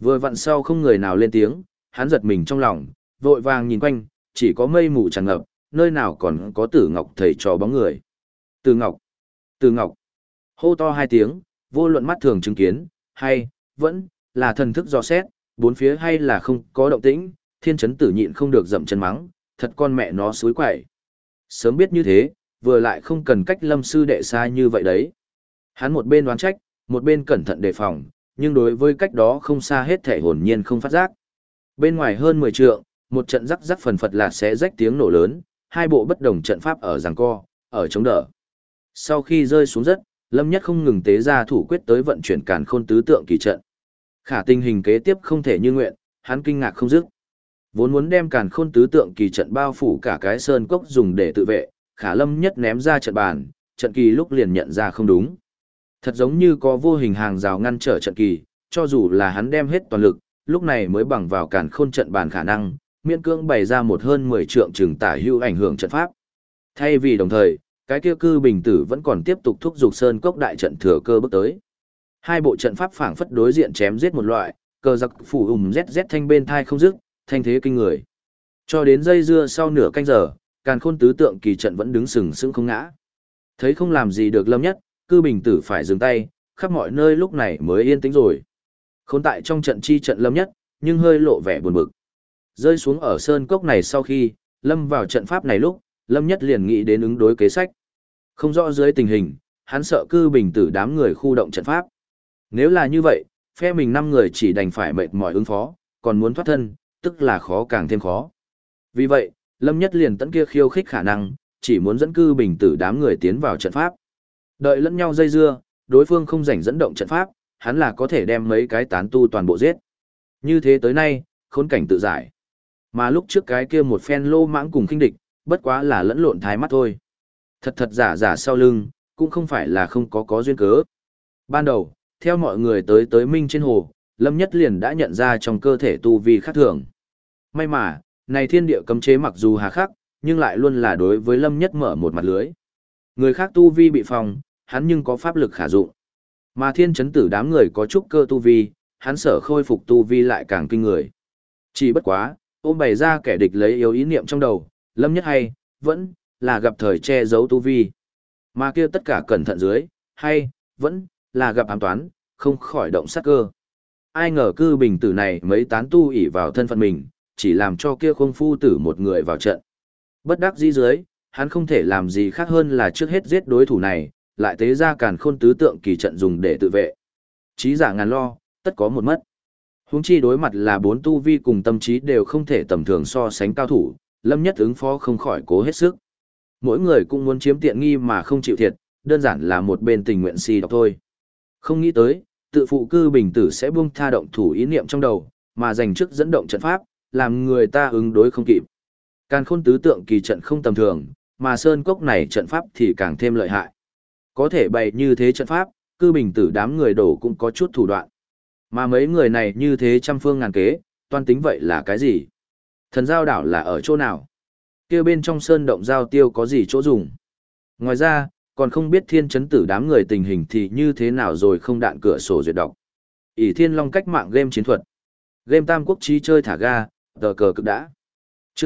S1: Vừa vặn sau không người nào lên tiếng, hắn giật mình trong lòng, vội vàng nhìn quanh, chỉ có mây mù tràn ngập, nơi nào còn có Tử Ngọc thầy trò bóng người. Tử Ngọc! Tử Ngọc! Hô to hai tiếng, vô luận mắt thường chứng kiến, hay, vẫn, là thần thức dò xét, bốn phía hay là không có động tĩnh, Thiên Chấn Tử nhịn không được dậm chân mắng, thật con mẹ nó suối quậy. Sớm biết như thế, vừa lại không cần cách Lâm sư đệ xa như vậy đấy. Hắn một bên đoán trách, một bên cẩn thận đề phòng, nhưng đối với cách đó không xa hết thể hồn nhiên không phát giác. Bên ngoài hơn 10 trượng, một trận rắc rắc phần phật là sẽ rách tiếng nổ lớn, hai bộ bất đồng trận pháp ở giằng co, ở chống đỡ. Sau khi rơi xuống đất, Lâm Nhất không ngừng tế ra thủ quyết tới vận chuyển càn khôn tứ tượng kỳ trận. Khả tình hình kế tiếp không thể như nguyện, hắn kinh ngạc không dứt. Vốn muốn đem càn khôn tứ tượng kỳ trận bao phủ cả cái sơn cốc dùng để tự vệ, Khả Lâm Nhất ném ra trận bàn, trận kỳ lúc liền nhận ra không đúng. Thật giống như có vô hình hàng rào ngăn trở trận kỳ, cho dù là hắn đem hết toàn lực, lúc này mới bằng vào càn khôn trận bàn khả năng, miễn cưỡng bày ra một hơn 10 trượng chừng tả hữu ảnh hưởng trận pháp. Thay vì đồng thời, cái kia cư bình tử vẫn còn tiếp tục thúc giục sơn cốc đại trận thừa cơ bước tới. Hai bộ trận pháp phảng phất đối diện chém giết một loại, cờ giặc phủ ZZ thanh bên thai không dứt, thanh thế kinh người. Cho đến dây dưa sau nửa canh giờ, càn khôn tứ tượng kỳ trận vẫn đứng sừng sững không ngã. Thấy không làm gì được Lâm Nhất, cư bình tử phải dừng tay, khắp mọi nơi lúc này mới yên tĩnh rồi. Khốn tại trong trận chi trận Lâm Nhất, nhưng hơi lộ vẻ buồn bực. Rơi xuống ở sơn cốc này sau khi, lâm vào trận pháp này lúc, Lâm Nhất liền nghĩ đến ứng đối kế sách. Không rõ dưới tình hình, hắn sợ cư bình tử đám người khu động trận pháp. Nếu là như vậy, phe mình 5 người chỉ đành phải mệt mỏi ứng phó, còn muốn thoát thân, tức là khó càng thêm khó. Vì vậy, Lâm Nhất liền tận kia khiêu khích khả năng, chỉ muốn dẫn cư bình tử đám người tiến vào trận pháp. Đợi lẫn nhau dây dưa, đối phương không rảnh dẫn động trận pháp, hắn là có thể đem mấy cái tán tu toàn bộ giết. Như thế tới nay, khốn cảnh tự giải. Mà lúc trước cái kia một phen lô mãng cùng khinh địch, bất quá là lẫn lộn thái mắt thôi. Thật thật giả giả sau lưng, cũng không phải là không có duyên cớ. Ban đầu, theo mọi người tới minh trên hồ, Lâm Nhất liền đã nhận ra trong cơ thể tu vi khác thường. May mà, này thiên địa cấm chế mặc dù hà khắc, nhưng lại luôn là đối với Lâm Nhất mở một mặt lưới. Người khác tu vi bị phòng, hắn nhưng có pháp lực khả dụng. Mà Thiên Chấn Tử đám người có chút cơ tu vi, hắn sở khôi phục tu vi lại càng kinh người. Chỉ bất quá, ôm bày ra kẻ địch lấy yếu ý niệm trong đầu, Lâm Nhất hay, vẫn, là gặp thời che giấu tu vi. Mà kia tất cả cẩn thận dưới, hay, vẫn, là gặp ám toán, không khỏi động sát cơ. Ai ngờ cư bình tử này mấy tán tu ỷ vào thân phận mình, chỉ làm cho kia khung phu tử một người vào trận. Bất đắc dĩ dưới, hắn không thể làm gì khác hơn là trước hết giết đối thủ này, lại tế ra càn khôn tứ tượng kỳ trận dùng để tự vệ. Chí giả ngàn lo, tất có một mất. Huống chi đối mặt là 4 tu vi cùng tâm trí đều không thể tầm thường so sánh cao thủ, Lâm Nhất ứng phó không khỏi cố hết sức. Mỗi người cũng muốn chiếm tiện nghi mà không chịu thiệt, đơn giản là một bên tình nguyện si độc thôi. Không nghĩ tới, tự phụ cư bình tử sẽ buông tha động thủ ý niệm trong đầu, mà dành trước dẫn động trận pháp, làm người ta ứng đối không kịp. Càn khôn tứ tượng kỳ trận không tầm thường, mà sơn cốc này trận pháp thì càng thêm lợi hại. Có thể bày như thế trận pháp, cư bình tử đám người đổ cũng có chút thủ đoạn. Mà mấy người này như thế trăm phương ngàn kế, toan tính vậy là cái gì? Thần giao đảo là ở chỗ nào? Kia bên trong sơn động giao tiêu có gì chỗ dùng? Ngoài ra, còn không biết Thiên Chấn Tử đám người tình hình thì như thế nào rồi không đạn cửa sổ duyệt đọc. ỷ Thiên Long cách mạng game chiến thuật. Game Tam Quốc trí chơi thả ga, tờ cờ cực đã. Chương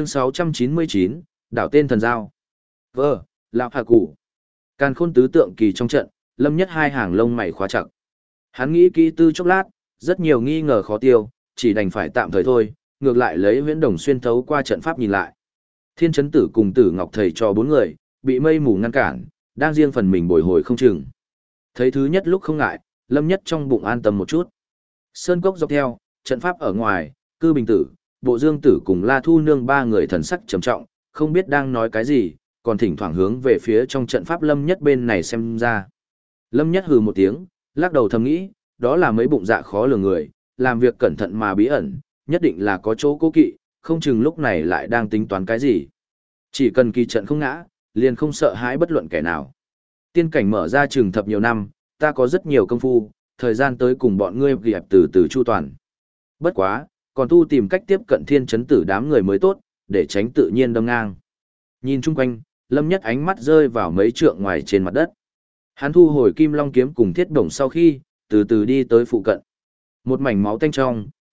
S1: 699, đảo tên thần giao. Lão hà cụ. Càn khôn tứ tượng kỳ trong trận, Lâm Nhất hai hàng lông mày khóa chặt. Hắn nghĩ kỹ tư chốc lát, rất nhiều nghi ngờ khó tiêu, chỉ đành phải tạm thời thôi, ngược lại lấy huyễn đồng xuyên thấu qua trận pháp nhìn lại. Thiên Chấn Tử cùng Tử Ngọc thầy cho 4 người, bị mây mù ngăn cản, đang riêng phần mình bồi hồi không chừng. Thấy thứ nhất lúc không ngại, Lâm Nhất trong bụng an tâm một chút. Sơn cốc dọc theo, trận pháp ở ngoài, cư bình tử, bộ dương tử cùng La Thu Nương 3 người thần sắc trầm trọng, không biết đang nói cái gì, còn thỉnh thoảng hướng về phía trong trận pháp Lâm Nhất bên này xem ra. Lâm Nhất hừ một tiếng, lắc đầu thầm nghĩ, đó là mấy bụng dạ khó lường người, làm việc cẩn thận mà bí ẩn, nhất định là có chỗ cố kỵ, không chừng lúc này lại đang tính toán cái gì. Chỉ cần kỳ trận không ngã, liền không sợ hãi bất luận kẻ nào. Tiên cảnh mở ra trường thập nhiều năm, ta có rất nhiều công phu, thời gian tới cùng bọn ngươi ghi từ từ chu toàn. Bất quá, còn tu tìm cách tiếp cận Thiên Chấn Tử đám người mới tốt, để tránh tự nhiên đâm ngang. Nhìn chung quanh, Lâm Nhất ánh mắt rơi vào mấy trượng ngoài trên mặt đất. Hắn thu hồi Kim Long kiếm cùng thiết đồng sau khi, từ từ đi tới phụ cận. Một mảnh máu tanh trong,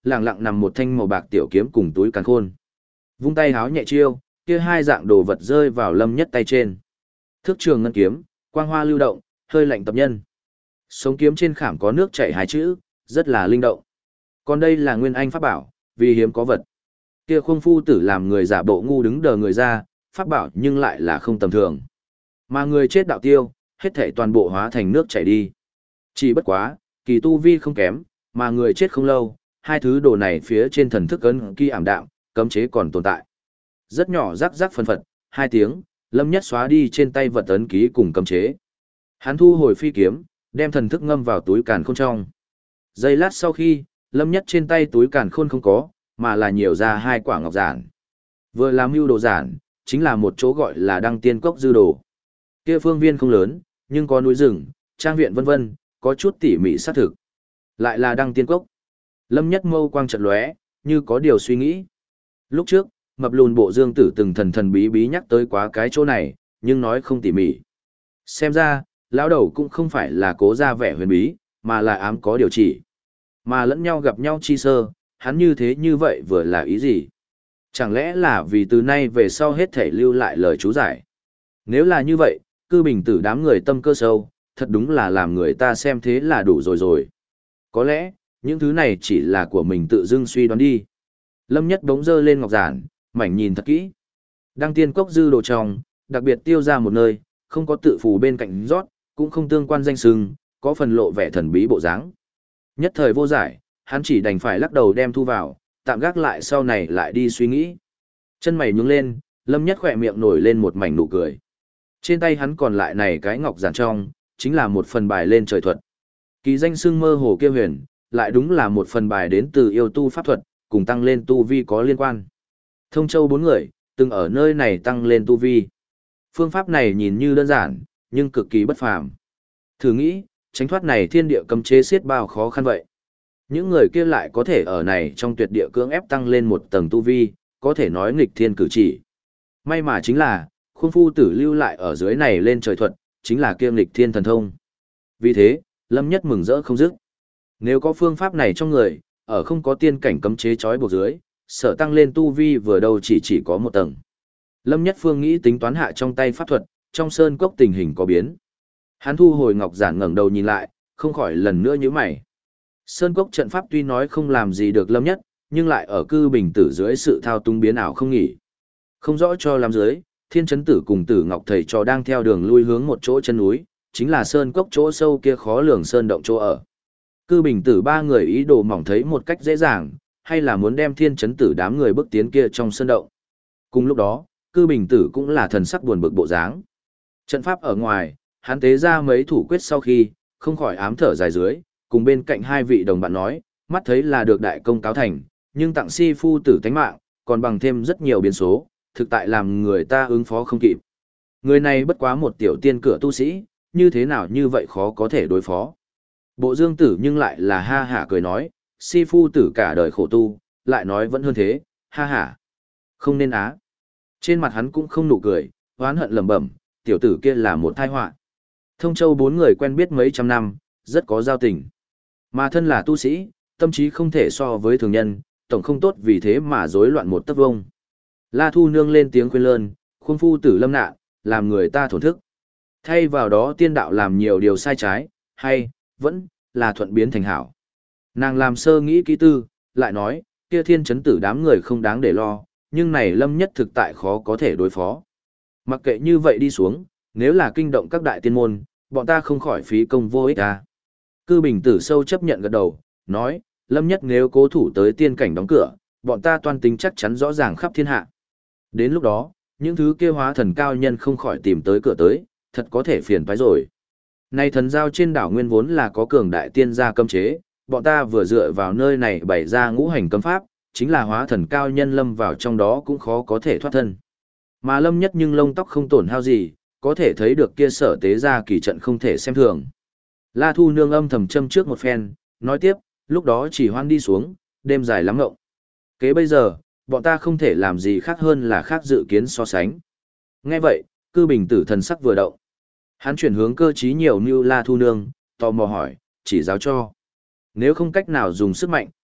S1: lẳng lặng nằm một thanh màu bạc tiểu kiếm cùng túi càn khôn. Vung tay háo nhẹ chiêu, kia hai dạng đồ vật rơi vào Lâm Nhất tay trên. Thước trường ngân kiếm, quang hoa lưu động, hơi lạnh tập nhân. Sống kiếm trên khảm có nước chảy hai chữ, rất là linh động. Còn đây là nguyên anh pháp bảo, vì hiếm có vật. Kia Khung phu tử làm người giả bộ ngu đứng đờ người ra, pháp bảo nhưng lại là không tầm thường. Mà người chết đạo tiêu, hết thảy toàn bộ hóa thành nước chảy đi. Chỉ bất quá, kỳ tu vi không kém, mà người chết không lâu, hai thứ đồ này phía trên thần thức ấn ký ảm đạm, cấm chế còn tồn tại. Rất nhỏ rắc rắc phân phật, hai tiếng, Lâm Nhất xóa đi trên tay vật ấn ký cùng cấm chế. Hắn thu hồi phi kiếm, đem thần thức ngâm vào túi càn khôn trong. Giây lát sau khi, Lâm Nhất trên tay túi càn khôn không có, mà là nhiều ra hai quả ngọc giản. Vừa làm mưu đồ giản, chính là một chỗ gọi là Đăng Tiên Cốc dư đồ. Kia phương viên không lớn, nhưng có núi rừng, trang viện vân vân, có chút tỉ mỉ xác thực. Lại là Đăng Tiên Cốc. Lâm Nhất mâu quang chợt lóe, như có điều suy nghĩ. Lúc trước, mập lùn bộ Dương Tử từng thần thần bí bí nhắc tới quá cái chỗ này, nhưng nói không tỉ mỉ. Xem ra, lão đầu cũng không phải là cố ra vẻ huyền bí, mà là ám có điều chỉ. Mà lẫn nhau gặp nhau chi sơ, hắn như thế như vậy vừa là ý gì? Chẳng lẽ là vì từ nay về sau hết thể lưu lại lời chú giải? Nếu là như vậy, cư bình tử đám người tâm cơ sâu, thật đúng là làm người ta xem thế là đủ rồi. Có lẽ, những thứ này chỉ là của mình tự dưng suy đoán đi. Lâm Nhất bỗng dơ lên ngọc giản, mảnh nhìn thật kỹ. Đăng Tiên Cốc dư đồ trong, đặc biệt tiêu ra một nơi, không có tự phù bên cạnh rót, cũng không tương quan danh sừng, có phần lộ vẻ thần bí bộ dáng. Nhất thời vô giải, hắn chỉ đành phải lắc đầu đem thu vào, tạm gác lại sau này lại đi suy nghĩ. Chân mày nhướng lên, Lâm Nhất khỏe miệng nổi lên một mảnh nụ cười. Trên tay hắn còn lại này cái ngọc giản trong, chính là một phần bài lên trời thuật. Kỳ danh xưng mơ hồ kia huyền, lại đúng là một phần bài đến từ yêu tu pháp thuật, cùng tăng lên tu vi có liên quan. Thông Châu bốn người, từng ở nơi này tăng lên tu vi. Phương pháp này nhìn như đơn giản, nhưng cực kỳ bất phàm. Thử nghĩ, tránh thoát này thiên địa cấm chế xiết bao khó khăn vậy. Những người kia lại có thể ở này trong tuyệt địa cưỡng ép tăng lên một tầng tu vi, có thể nói nghịch thiên cử chỉ. May mà chính là, Khung phu tử lưu lại ở dưới này lên trời thuật, chính là kiêm nghịch thiên thần thông. Vì thế, Lâm Nhất mừng rỡ không dứt. Nếu có phương pháp này trong người, ở không có tiên cảnh cấm chế trói buộc dưới, sở tăng lên tu vi vừa đâu chỉ có một tầng. Lâm Nhất phương nghĩ tính toán hạ trong tay pháp thuật, trong sơn cốc tình hình có biến. Hắn thu hồi ngọc giản ngẩng đầu nhìn lại, không khỏi lần nữa nhíu mày. Sơn cốc trận pháp tuy nói không làm gì được Lâm Nhất, nhưng lại ở cư bình tử dưới sự thao túng biến ảo không nghỉ. Không rõ cho làm dưới, Thiên Chấn Tử cùng Tử Ngọc thầy trò đang theo đường lui hướng một chỗ chân núi, chính là sơn cốc chỗ sâu kia khó lường sơn động chỗ ở. Cư bình tử ba người ý đồ mỏng thấy một cách dễ dàng, hay là muốn đem Thiên Chấn Tử đám người bước tiến kia trong sơn động. Cùng lúc đó, cư bình tử cũng là thần sắc buồn bực bộ dáng. Trận pháp ở ngoài, hắn tế ra mấy thủ quyết sau khi, không khỏi ám thở dài dưới, cùng bên cạnh hai vị đồng bạn nói, mắt thấy là được đại công cáo thành, nhưng tặng si phu tử tánh mạng, còn bằng thêm rất nhiều biến số, thực tại làm người ta ứng phó không kịp. Người này bất quá một tiểu tiên cửa tu sĩ, như thế nào như vậy khó có thể đối phó. Bộ Dương Tử nhưng lại là ha hả cười nói, si phu tử cả đời khổ tu, lại nói vẫn hơn thế, ha hả. Không nên á. Trên mặt hắn cũng không nụ cười, oán hận lẩm bẩm, tiểu tử kia là một tai họa. Thông Châu bốn người quen biết mấy trăm năm, rất có giao tình. Mà thân là tu sĩ, tâm trí không thể so với thường nhân, tổng không tốt vì thế mà rối loạn một tấc vông. La Thu Nương lên tiếng khuyên lơn, Khung phu tử lâm nạn, làm người ta thổn thức. Thay vào đó tiên đạo làm nhiều điều sai trái, hay, vẫn, là thuận biến thành hảo. Nàng làm sơ nghĩ kỹ tư, lại nói, kia Thiên Chấn Tử đám người không đáng để lo, nhưng này Lâm Nhất thực tại khó có thể đối phó. Mặc kệ như vậy đi xuống, nếu là kinh động các đại tiên môn, bọn ta không khỏi phí công vô ích à. Cư bình tử sâu chấp nhận gật đầu, nói, Lâm Nhất nếu cố thủ tới tiên cảnh đóng cửa, bọn ta toan tính chắc chắn rõ ràng khắp thiên hạ. Đến lúc đó, những thứ kia hóa thần cao nhân không khỏi tìm tới cửa tới, thật có thể phiền toái rồi. Nay thần giao trên đảo nguyên vốn là có cường đại tiên gia cấm chế, bọn ta vừa dựa vào nơi này bày ra ngũ hành cấm pháp, chính là hóa thần cao nhân lâm vào trong đó cũng khó có thể thoát thân. Mà Lâm Nhất nhưng lông tóc không tổn hao gì, có thể thấy được kia sở tế ra kỳ trận không thể xem thường. La Thu Nương âm thầm châm trước một phen, nói tiếp, lúc đó chỉ hoan đi xuống, đêm dài lắm ngộng. Kế bây giờ, bọn ta không thể làm gì khác hơn là khác dự kiến so sánh. Nghe vậy, cư bình tử thần sắc vừa động. Hắn chuyển hướng cơ trí nhiều như La Thu Nương, tò mò hỏi, chỉ giáo cho. Nếu không cách nào dùng sức mạnh,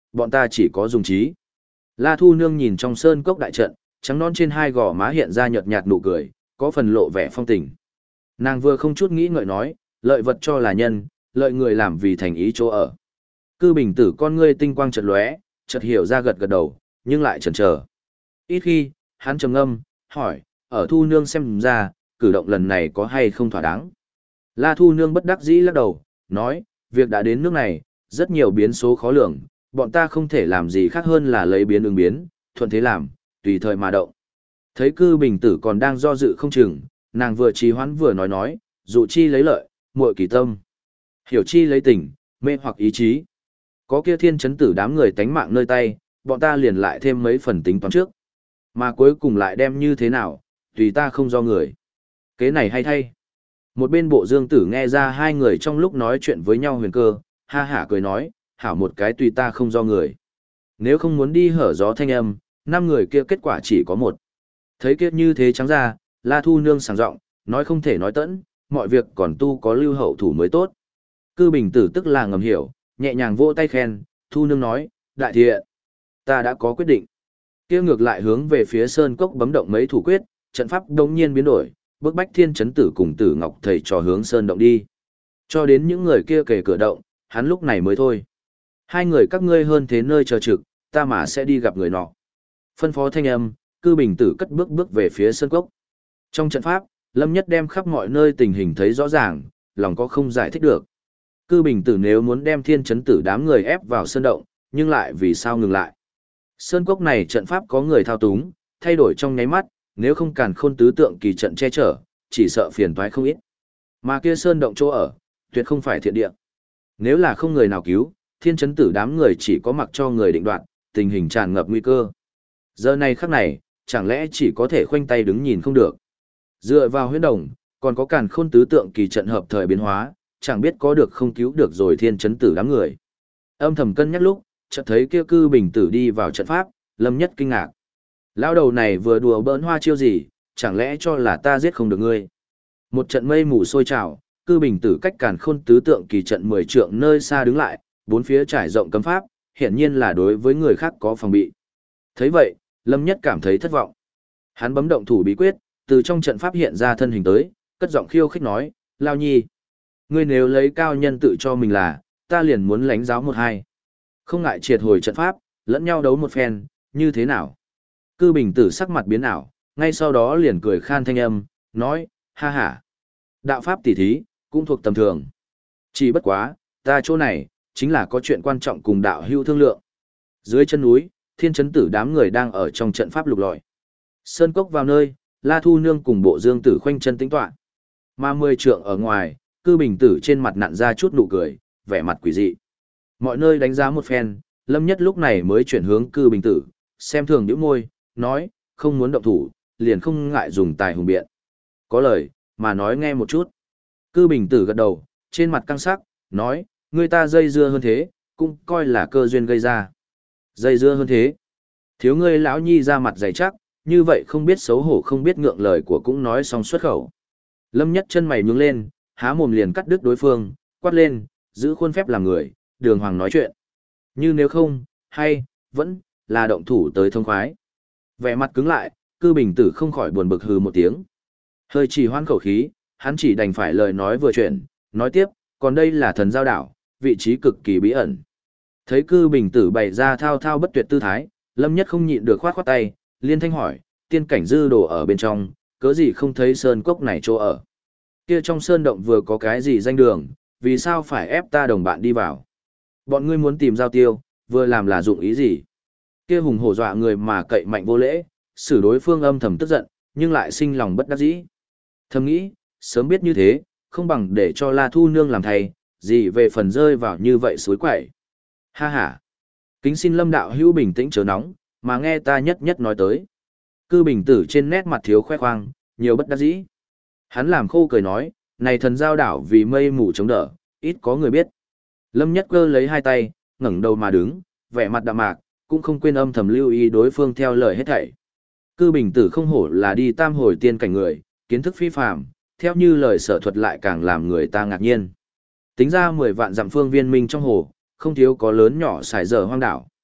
S1: bọn ta chỉ có dùng trí. La Thu Nương nhìn trong sơn cốc đại trận, trắng non trên hai gò má hiện ra nhợt nhạt nụ cười, có phần lộ vẻ phong tình. Nàng vừa không chút nghĩ ngợi nói, lợi vật cho là nhân, lợi người làm vì thành ý chỗ ở. Cư Bình Tử con ngươi tinh quang chợt lóe, chợt hiểu ra gật gật đầu, nhưng lại chần chờ. Ít khi, hắn trầm ngâm, hỏi, ở Thu Nương xem ra, cử động lần này có hay không thỏa đáng. La Thu Nương bất đắc dĩ lắc đầu, nói, việc đã đến nước này, rất nhiều biến số khó lường, bọn ta không thể làm gì khác hơn là lấy biến ứng biến, thuận thế làm, tùy thời mà động. Thấy Cư Bình Tử còn đang do dự không chừng, nàng vừa trì hoãn vừa nói, dụ chi lấy lợi, muội kỳ tâm. Hiểu chi lấy tình, mê hoặc ý chí. Có kia thiên chấn tử đám người tánh mạng nơi tay, bọn ta liền lại thêm mấy phần tính toán trước. Mà cuối cùng lại đem như thế nào, tùy ta không do người. Kế này hay thay. Một bên Bộ Dương Tử nghe ra hai người trong lúc nói chuyện với nhau huyền cơ, ha hả cười nói, hảo một cái tùy ta không do người. Nếu không muốn đi hở gió thanh âm, 5 người kia kết quả chỉ có một. Thấy kiếp như thế trắng ra, La Thu Nương sảng giọng, nói không thể nói tẫn, mọi việc còn tu có lưu hậu thủ mới tốt. Cư Bình Tử tức là ngầm hiểu, nhẹ nhàng vỗ tay khen, Thu Nương nói, đại thiện, ta đã có quyết định. Kia ngược lại hướng về phía sơn cốc bấm động mấy thủ quyết, trận pháp đống nhiên biến đổi, bước bách thiên chấn tử cùng Tử Ngọc thầy trò hướng sơn động đi. Cho đến những người kia kề cửa động, hắn lúc này mới thôi. Hai người các ngươi hơn thế nơi chờ trực, ta mà sẽ đi gặp người nọ. Phân phó thanh âm, Cư Bình Tử cất bước về phía sơn cốc. Trong trận pháp, Lâm Nhất đem khắp mọi nơi tình hình thấy rõ ràng, lòng có không giải thích được. Cư Bình Tử nếu muốn đem thiên chấn tử đám người ép vào sơn động, nhưng lại vì sao ngừng lại. Sơn cốc này trận pháp có người thao túng, thay đổi trong nháy mắt, nếu không càn khôn tứ tượng kỳ trận che chở, chỉ sợ phiền toái không ít. Mà kia sơn động chỗ ở, tuyệt không phải thiện địa. Nếu là không người nào cứu, thiên chấn tử đám người chỉ có mặc cho người định đoạt, tình hình tràn ngập nguy cơ. Giờ này khắc này, chẳng lẽ chỉ có thể khoanh tay đứng nhìn không được. Dựa vào huyễn đồng, còn có càn khôn tứ tượng kỳ trận hợp thời biến hóa, chẳng biết có được không cứu được rồi thiên chấn tử đám người. Âm thầm cân nhắc lúc, chợt thấy kia Cư Bình Tử đi vào trận pháp, Lâm Nhất kinh ngạc. Lão đầu này vừa đùa bỡn hoa chiêu gì, chẳng lẽ cho là ta giết không được ngươi. Một trận mây mù sôi trào, Cư Bình Tử cách càn khôn tứ tượng kỳ trận 10 trượng nơi xa đứng lại, bốn phía trải rộng cấm pháp, hiển nhiên là đối với người khác có phòng bị. Thấy vậy, Lâm Nhất cảm thấy thất vọng. Hắn bấm động thủ bí quyết, từ trong trận pháp hiện ra thân hình tới, cất giọng khiêu khích nói, Lao Nhi, ngươi nếu lấy cao nhân tự cho mình là, ta liền muốn lãnh giáo một hai. Không ngại triệt hồi trận pháp, lẫn nhau đấu một phen, như thế nào? Cư Bình Tử sắc mặt biến ảo, ngay sau đó liền cười khan thanh âm, nói, ha ha. Đạo pháp tỉ thí, cũng thuộc tầm thường. Chỉ bất quá, ta chỗ này, chính là có chuyện quan trọng cùng đạo hữu thương lượng. Dưới chân núi, thiên chấn tử đám người đang ở trong trận pháp lục lọi. Sơn cốc vào nơi, La Thu Nương cùng Bộ Dương Tử khoanh chân tĩnh tọa. Mà 10 trượng ở ngoài, Cư Bình Tử trên mặt nặn ra chút nụ cười, vẻ mặt quỷ dị. Mọi nơi đánh giá một phen, Lâm Nhất lúc này mới chuyển hướng Cư Bình Tử, xem thường nhíu môi, nói, không muốn động thủ, liền không ngại dùng tài hùng biện. Có lời, mà nói nghe một chút. Cư Bình Tử gật đầu, trên mặt căng sắc, nói, người ta dây dưa hơn thế, cũng coi là cơ duyên gây ra. Dây dưa hơn thế. Thiếu ngươi lão nhi ra mặt dày chắc, như vậy không biết xấu hổ không biết ngượng lời của cũng nói xong xuất khẩu. Lâm Nhất chân mày nhướng lên, há mồm liền cắt đứt đối phương, quát lên, giữ khuôn phép làm người, đường hoàng nói chuyện. Như nếu không, hay, vẫn, là động thủ tới thông khoái. Vẻ mặt cứng lại, Cư Bình Tử không khỏi buồn bực hừ một tiếng. Hơi trì hoãn khẩu khí, hắn chỉ đành phải lời nói vừa chuyển, nói tiếp, còn đây là thần giao đảo, vị trí cực kỳ bí ẩn. Thấy Cư Bình Tử bày ra thao thao bất tuyệt tư thái, Lâm Nhất không nhịn được khoát khoát tay, liên thanh hỏi, tiên cảnh dư đồ ở bên trong, cớ gì không thấy sơn cốc này chỗ ở. Kia trong sơn động vừa có cái gì danh đường, vì sao phải ép ta đồng bạn đi vào. Bọn ngươi muốn tìm giao tiêu, vừa làm là dụng ý gì. Kia hùng hổ dọa người mà cậy mạnh vô lễ, xử đối phương âm thầm tức giận, nhưng lại sinh lòng bất đắc dĩ. Thầm nghĩ, sớm biết như thế, không bằng để cho La Thu Nương làm thầy, gì về phần rơi vào như vậy suối quẩy. Ha ha. Kính xin Lâm đạo hữu bình tĩnh chớ nóng, mà nghe ta nhất nhất nói tới. Cư Bình Tử trên nét mặt thiếu khoe khoang, nhiều bất đắc dĩ. Hắn làm khô cười nói, này thần giao đảo vì mây mù chống đỡ, ít có người biết. Lâm Nhất cơ lấy hai tay, ngẩng đầu mà đứng, vẻ mặt đạm mạc, cũng không quên âm thầm lưu ý đối phương theo lời hết thảy. Cư Bình Tử không hổ là đi tam hồi tiên cảnh người, kiến thức phi phàm, theo như lời sở thuật lại càng làm người ta ngạc nhiên. Tính ra 10 vạn dặm phương viên minh trong hồ, không thiếu có lớn nhỏ xài dở hoang đảo,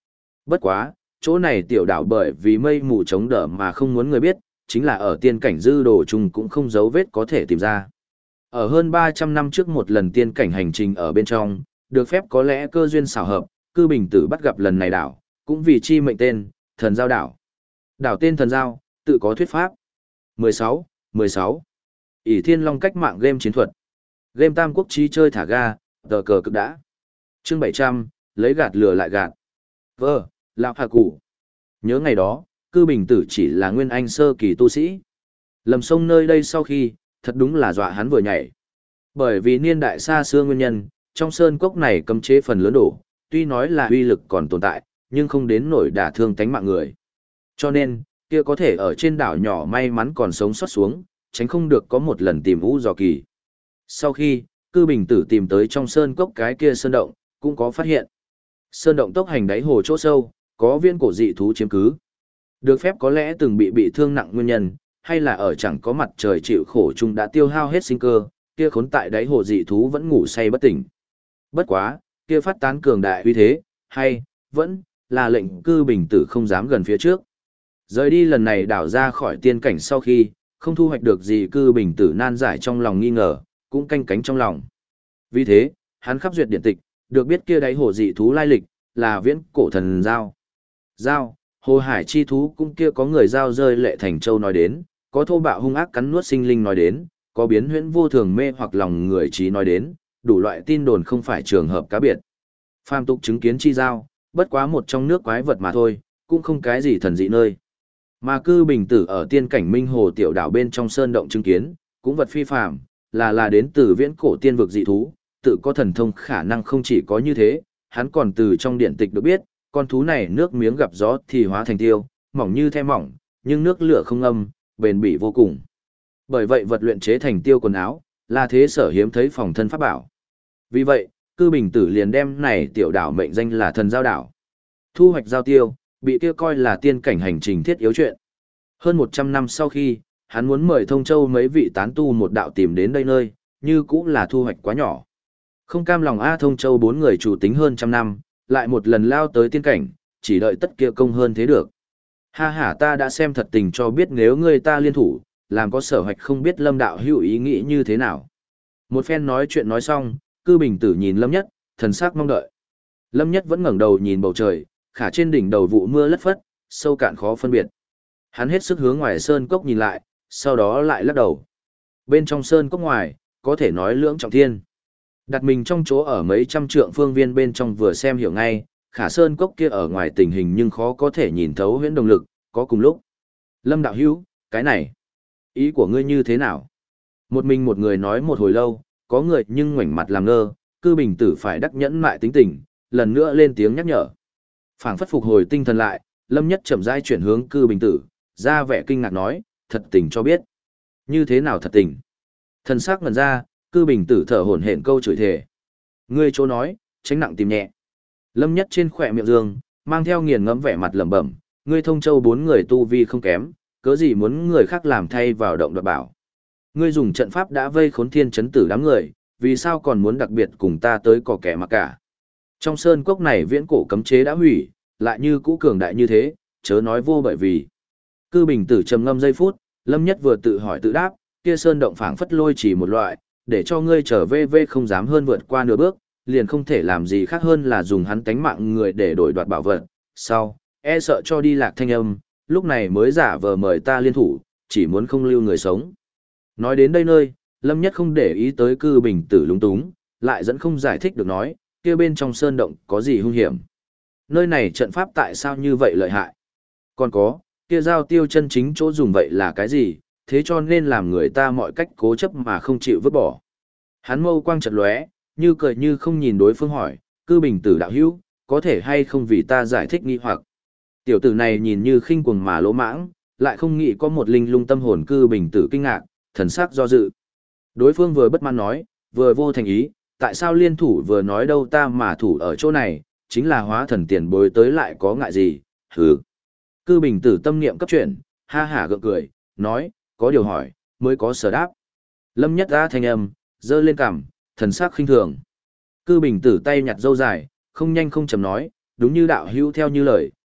S1: Bất quá, chỗ này tiểu đảo bởi vì mây mù chống đỡ mà không muốn người biết, chính là ở tiên cảnh dư đồ chung cũng không dấu vết có thể tìm ra. Ở hơn 300 năm trước một lần tiên cảnh hành trình ở bên trong, được phép có lẽ cơ duyên xảo hợp, cư bình tử bắt gặp lần này đảo, cũng vì chi mệnh tên, thần giao đảo. Đảo tên thần giao, tự có thuyết pháp. 16. ỷ Thiên Long cách mạng game chiến thuật. Game tam quốc trí chơi thả ga, tờ cờ cực đã. Chương 700, lấy gạt lừa lại gạt. Lão Hà Cụ. Nhớ ngày đó, cư bình tử chỉ là nguyên anh sơ kỳ tu sĩ. Lầm sông nơi đây sau khi, thật đúng là dọa hắn vừa nhảy. Bởi vì niên đại xa xưa nguyên nhân, trong sơn cốc này cấm chế phần lớn đổ, tuy nói là uy lực còn tồn tại, nhưng không đến nổi đả thương tánh mạng người. Cho nên, kia có thể ở trên đảo nhỏ may mắn còn sống sót xuống, tránh không được có một lần tìm vũ dò kỳ. Sau khi, cư bình tử tìm tới trong sơn cốc cái kia sơn động, cũng có phát hiện. Sơn động tốc hành đáy hồ chỗ sâu, có viên cổ dị thú chiếm cứ. Được phép có lẽ từng bị thương nặng nguyên nhân, hay là ở chẳng có mặt trời chịu khổ chung đã tiêu hao hết sinh cơ, kia khốn tại đáy hồ dị thú vẫn ngủ say bất tỉnh. Bất quá, kia phát tán cường đại uy thế, hay, vẫn, là lệnh cư bình tử không dám gần phía trước. Rời đi lần này đảo ra khỏi tiên cảnh sau khi, không thu hoạch được gì cư bình tử nan giải trong lòng nghi ngờ, cũng canh cánh trong lòng. Vì thế, hắn khắp duyệt điện tịch, được biết kia đáy hồ dị thú lai lịch, là viễn cổ thần giao. Giao, hồ hải chi thú cũng kia có người giao rơi lệ thành châu nói đến, có thô bạo hung ác cắn nuốt sinh linh nói đến, có biến huyễn vô thường mê hoặc lòng người trí nói đến, đủ loại tin đồn không phải trường hợp cá biệt. Phàm tục chứng kiến chi giao, bất quá một trong nước quái vật mà thôi, cũng không cái gì thần dị nơi. Mà cư bình tử ở tiên cảnh minh hồ tiểu đảo bên trong sơn động chứng kiến, cũng vật phi phàm, là đến từ viễn cổ tiên vực dị thú, tự có thần thông khả năng không chỉ có như thế, hắn còn từ trong điện tịch được biết, con thú này nước miếng gặp gió thì hóa thành tiêu, mỏng như the mỏng, nhưng nước lửa không âm, bền bỉ vô cùng. Bởi vậy vật luyện chế thành tiêu quần áo, là thế sở hiếm thấy phòng thân pháp bảo. Vì vậy, cư bình tử liền đem này tiểu đảo mệnh danh là thần giao đảo. Thu hoạch giao tiêu, bị kia coi là tiên cảnh hành trình thiết yếu chuyện. Hơn 100 năm sau khi, hắn muốn mời Thông Châu mấy vị tán tu một đạo tìm đến đây nơi, như cũng là thu hoạch quá nhỏ. Không cam lòng A Thông Châu 4 người chủ tính hơn trăm năm, lại một lần lao tới tiên cảnh, chỉ đợi tất kia công hơn thế được. Ha ha, ta đã xem thật tình cho biết nếu người ta liên thủ, làm có sở hoạch không biết Lâm đạo hữu ý nghĩ như thế nào. Một phen nói chuyện nói xong, cư bình tử nhìn Lâm Nhất, thần sắc mong đợi. Lâm Nhất vẫn ngẩng đầu nhìn bầu trời, khả trên đỉnh đầu vụ mưa lất phất, sâu cạn khó phân biệt. Hắn hết sức hướng ngoài sơn cốc nhìn lại, sau đó lại lắc đầu. Bên trong sơn cốc ngoài, có thể nói lưỡng trọng thiên. Đặt mình trong chỗ ở mấy trăm trượng phương viên bên trong vừa xem hiểu ngay, khả sơn cốc kia ở ngoài tình hình nhưng khó có thể nhìn thấu huyễn động lực, có cùng lúc. Lâm đạo hữu, cái này, ý của ngươi như thế nào? Một mình một người nói một hồi lâu, có người nhưng ngoảnh mặt làm ngơ, cư bình tử phải đắc nhẫn mại tính tình, lần nữa lên tiếng nhắc nhở. Phảng phất phục hồi tinh thần lại, Lâm Nhất chậm rãi chuyển hướng cư bình tử, ra vẻ kinh ngạc nói, thật tình cho biết. Như thế nào thật tình? Thần sắc ngẩn ra, cư bình tử thở hổn hển câu chửi thề. Ngươi chỗ nói, tránh nặng tìm nhẹ. Lâm Nhất trên khỏe miệng dương, mang theo nghiền ngẫm vẻ mặt lẩm bẩm, ngươi Thông Châu 4 người tu vi không kém, cớ gì muốn người khác làm thay vào động đoạt bảo. Ngươi dùng trận pháp đã vây khốn thiên chấn tử đám người, vì sao còn muốn đặc biệt cùng ta tới cò kẻ mà cả. Trong sơn cốc này viễn cổ cấm chế đã hủy, lại như cũ cường đại như thế, chớ nói vô bởi vì. Cư bình tử trầm ngâm giây phút, Lâm Nhất vừa tự hỏi tự đáp, kia sơn động phảng phất lôi chỉ một loại, để cho ngươi trở về không dám hơn vượt qua nửa bước, liền không thể làm gì khác hơn là dùng hắn tánh mạng người để đổi đoạt bảo vật. Sau, e sợ cho đi lạc thanh âm, lúc này mới giả vờ mời ta liên thủ, chỉ muốn không lưu người sống. Nói đến đây nơi, Lâm Nhất không để ý tới cư bình tử lúng túng, lại dẫn không giải thích được nói, kia bên trong sơn động có gì hung hiểm. Nơi này trận pháp tại sao như vậy lợi hại? Còn có, kia giao tiêu chân chính chỗ dùng vậy là cái gì, thế cho nên làm người ta mọi cách cố chấp mà không chịu vứt bỏ. Hắn mâu quang chật lóe, như cười như không nhìn đối phương hỏi, cư bình tử đạo hữu, có thể hay không vì ta giải thích nghi hoặc. Tiểu tử này nhìn như khinh cuồng mà lỗ mãng, lại không nghĩ có một linh lung tâm hồn cư bình tử kinh ngạc, thần sắc do dự. Đối phương vừa bất mãn nói, vừa vô thành ý, tại sao liên thủ vừa nói đâu ta mà thủ ở chỗ này, chính là hóa thần tiền bối tới lại có ngại gì, hừ. Cư bình tử tâm niệm cấp chuyển, ha hả gượng cười, nói, có điều hỏi, mới có sở đáp. Lâm Nhất ra thanh âm, dơ lên cằm, thần sắc khinh thường. Cư bình tử tay nhặt dâu dài, không nhanh không chậm nói, đúng như đạo hữu theo như lời,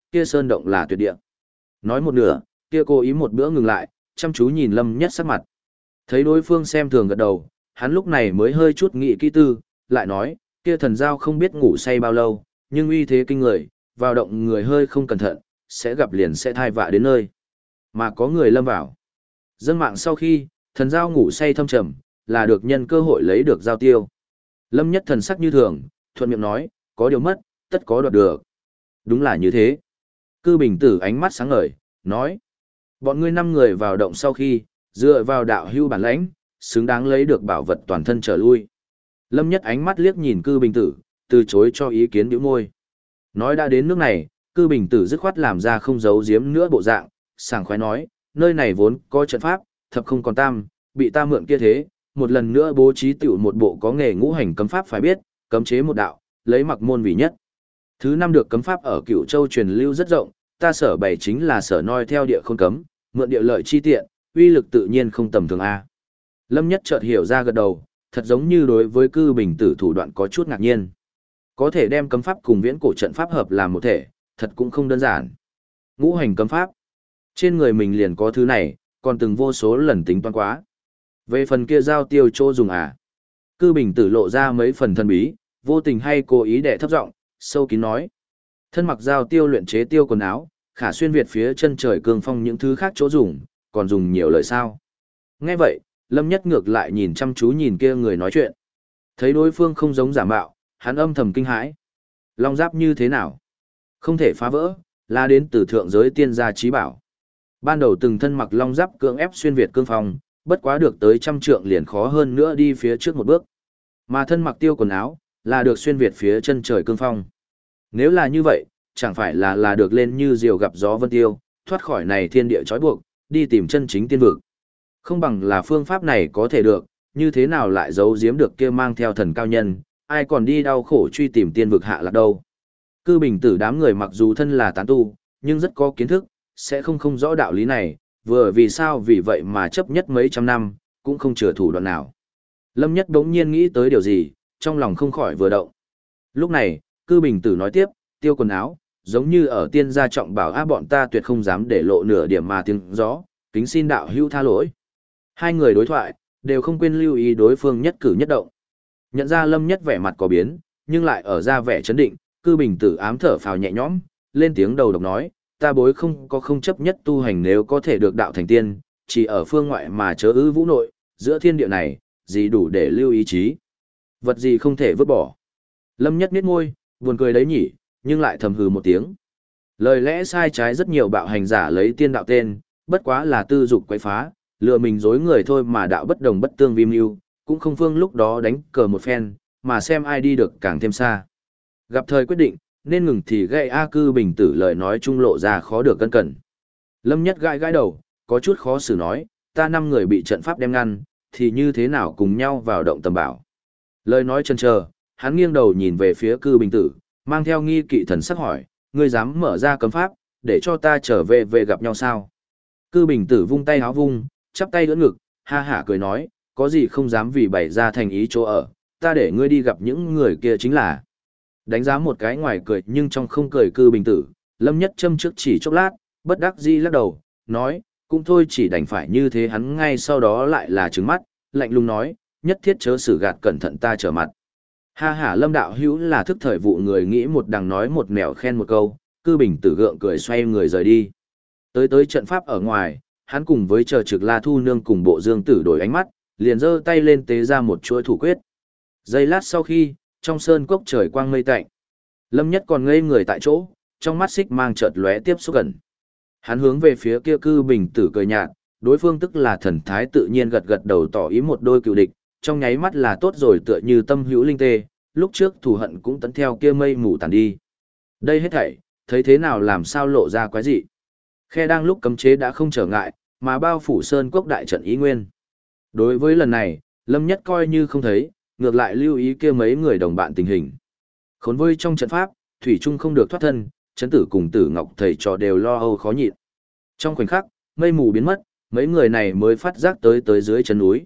S1: kia sơn động là tuyệt địa. Nói một nửa, kia cố ý một bữa ngừng lại, chăm chú nhìn Lâm Nhất sắc mặt. Thấy đối phương xem thường gật đầu, hắn lúc này mới hơi chút nghĩ kỹ tư, lại nói, kia thần giao không biết ngủ say bao lâu, nhưng uy thế kinh người, vào động người hơi không cẩn thận, sẽ gặp liền sẽ thai vạ đến nơi. Mà có người lâm vào. Dân mạng sau khi, thần giao ngủ say thâm trầm, là được nhân cơ hội lấy được giao tiêu. Lâm Nhất thần sắc như thường, thuận miệng nói, có điều mất, tất có đoạt được. Đúng là như thế. Cư Bình Tử ánh mắt sáng ngời, nói. Bọn ngươi 5 người vào động sau khi, dựa vào đạo hưu bản lãnh, xứng đáng lấy được bảo vật toàn thân trở lui. Lâm Nhất ánh mắt liếc nhìn Cư Bình Tử, từ chối cho ý kiến bĩu môi. Nói đã đến nước này, Cư Bình Tử dứt khoát làm ra không giấu giếm nữa bộ dạng, sảng khoái nói, nơi này vốn có trận pháp, thập không còn tam, bị ta mượn kia thế, một lần nữa bố trí tiểu một bộ có nghề ngũ hành cấm pháp phải biết, cấm chế một đạo, lấy mặc môn vì nhất. Thứ 5 được cấm pháp ở Cửu Châu truyền lưu rất rộng, ta sở bày chính là sở noi theo địa khôn cấm, mượn địa lợi chi tiện, uy lực tự nhiên không tầm thường a. Lâm Nhất chợt hiểu ra gật đầu, thật giống như đối với Cư Bình Tử thủ đoạn có chút ngạc nhiên. Có thể đem cấm pháp cùng viễn cổ trận pháp hợp làm một thể, thật cũng không đơn giản. Ngũ hành cấm pháp. Trên người mình liền có thứ này, còn từng vô số lần tính toán quá. Về phần kia giao tiêu chỗ dùng à? Cư Bình Tử lộ ra mấy phần thân bí, vô tình hay cố ý để thấp giọng, sâu kín nói. Thân mặc giao tiêu luyện chế tiêu quần áo, khả xuyên việt phía chân trời cương phong những thứ khác chỗ dùng, còn dùng nhiều lời sao. Nghe vậy, Lâm Nhất ngược lại nhìn chăm chú nhìn kia người nói chuyện. Thấy đối phương không giống giả mạo, hắn âm thầm kinh hãi. Long giáp như thế nào? Không thể phá vỡ, là đến từ thượng giới tiên gia trí bảo. Ban đầu từng thân mặc long giáp cưỡng ép xuyên việt cương phong, bất quá được tới 100 trượng liền khó hơn nữa đi phía trước một bước. Mà thân mặc tiêu quần áo, là được xuyên việt phía chân trời cương phong. Nếu là như vậy, chẳng phải là được lên như diều gặp gió vân tiêu, thoát khỏi này thiên địa trói buộc, đi tìm chân chính tiên vực. Không bằng là phương pháp này có thể được, như thế nào lại giấu giếm được kia mang theo thần cao nhân, ai còn đi đau khổ truy tìm tiên vực hạ lạc đâu. Cư Bình Tử đám người mặc dù thân là tán tu, nhưng rất có kiến thức, sẽ không rõ đạo lý này, vừa vì sao vì vậy mà chấp nhất mấy trăm năm, cũng không chừa thủ đoạn nào. Lâm Nhất đống nhiên nghĩ tới điều gì, trong lòng không khỏi vừa động. Lúc này, Cư Bình Tử nói tiếp, tiêu quần áo, giống như ở tiên gia trọng bảo bọn ta tuyệt không dám để lộ nửa điểm mà tiếng gió, kính xin đạo hữu tha lỗi. Hai người đối thoại, đều không quên lưu ý đối phương nhất cử nhất động. Nhận ra Lâm Nhất vẻ mặt có biến, nhưng lại ở ra vẻ chấn định, Cư Bình Tử ám thở phào nhẹ nhõm, lên tiếng đầu độc nói, ta bối không chấp nhất tu hành nếu có thể được đạo thành tiên, chỉ ở phương ngoại mà chớ ư vũ nội, giữa thiên địa này, gì đủ để lưu ý chí. Vật gì không thể vứt bỏ. Lâm Nhất nhếch môi, buồn cười đấy nhỉ, nhưng lại thầm hừ một tiếng. Lời lẽ sai trái rất nhiều bạo hành giả lấy tiên đạo tên, bất quá là tư dục quấy phá, lừa mình dối người thôi mà đạo bất đồng bất tương vi mưu, cũng không phương lúc đó đánh cờ một phen, mà xem ai đi được càng thêm xa. Gặp thời quyết định, nên ngừng thì gây Cư Bình Tử lời nói trung lộ ra khó được cân cẩn. Lâm Nhất gãi gãi đầu, có chút khó xử nói, ta 5 người bị trận pháp đem ngăn, thì như thế nào cùng nhau vào động tầm bảo. Lời nói chần chờ, hắn nghiêng đầu nhìn về phía Cư Bình Tử, mang theo nghi kỵ thần sắc hỏi, ngươi dám mở ra cấm pháp, để cho ta trở về gặp nhau sao? Cư Bình Tử vung tay háo vung, chắp tay ưỡn ngực, ha hả cười nói, có gì không dám vì bày ra thành ý chỗ ở, ta để ngươi đi gặp những người kia chính là. Đánh giá một cái ngoài cười nhưng trong không cười Cư Bình Tử, Lâm Nhất châm trước chỉ chốc lát, bất đắc dĩ lắc đầu, nói, cũng thôi chỉ đành phải như thế. Hắn ngay sau đó lại là trừng mắt, lạnh lùng nói, nhất thiết chớ xử gạt cẩn thận ta trở mặt. Ha hả Lâm đạo hữu là thức thời vụ người nghĩ một đằng nói một nẻo khen một câu, Cư Bình Tử gượng cười xoay người rời đi. Tới trận pháp ở ngoài, hắn cùng với chờ trực La Thu Nương cùng Bộ Dương Tử đổi ánh mắt, liền giơ tay lên tế ra một chuỗi thủ quyết. Giây lát sau khi, trong sơn cốc trời quang mây tạnh. Lâm Nhất còn ngây người tại chỗ, trong mắt xích mang chợt lóe tiếp xúc gần. Hắn hướng về phía kia Cư Bình Tử cười nhạt, đối phương tức là thần thái tự nhiên gật gật đầu tỏ ý một đôi cựu địch, trong nháy mắt là tốt rồi tựa như tâm hữu linh tê, lúc trước thù hận cũng tấn theo kia mây mù tàn đi. Đây hết thảy, thấy thế nào làm sao lộ ra quái dị. Khe đang lúc cấm chế đã không trở ngại, mà bao phủ sơn quốc đại trận ý nguyên. Đối với lần này, Lâm Nhất coi như không thấy, ngược lại lưu ý kia mấy người đồng bạn tình hình. Khốn vơi trong trận pháp, Thủy Trung không được thoát thân, Trấn Tử cùng Tử Ngọc thầy trò đều lo âu khó nhịn. Trong khoảnh khắc, mây mù biến mất, mấy người này mới phát giác tới dưới chân núi.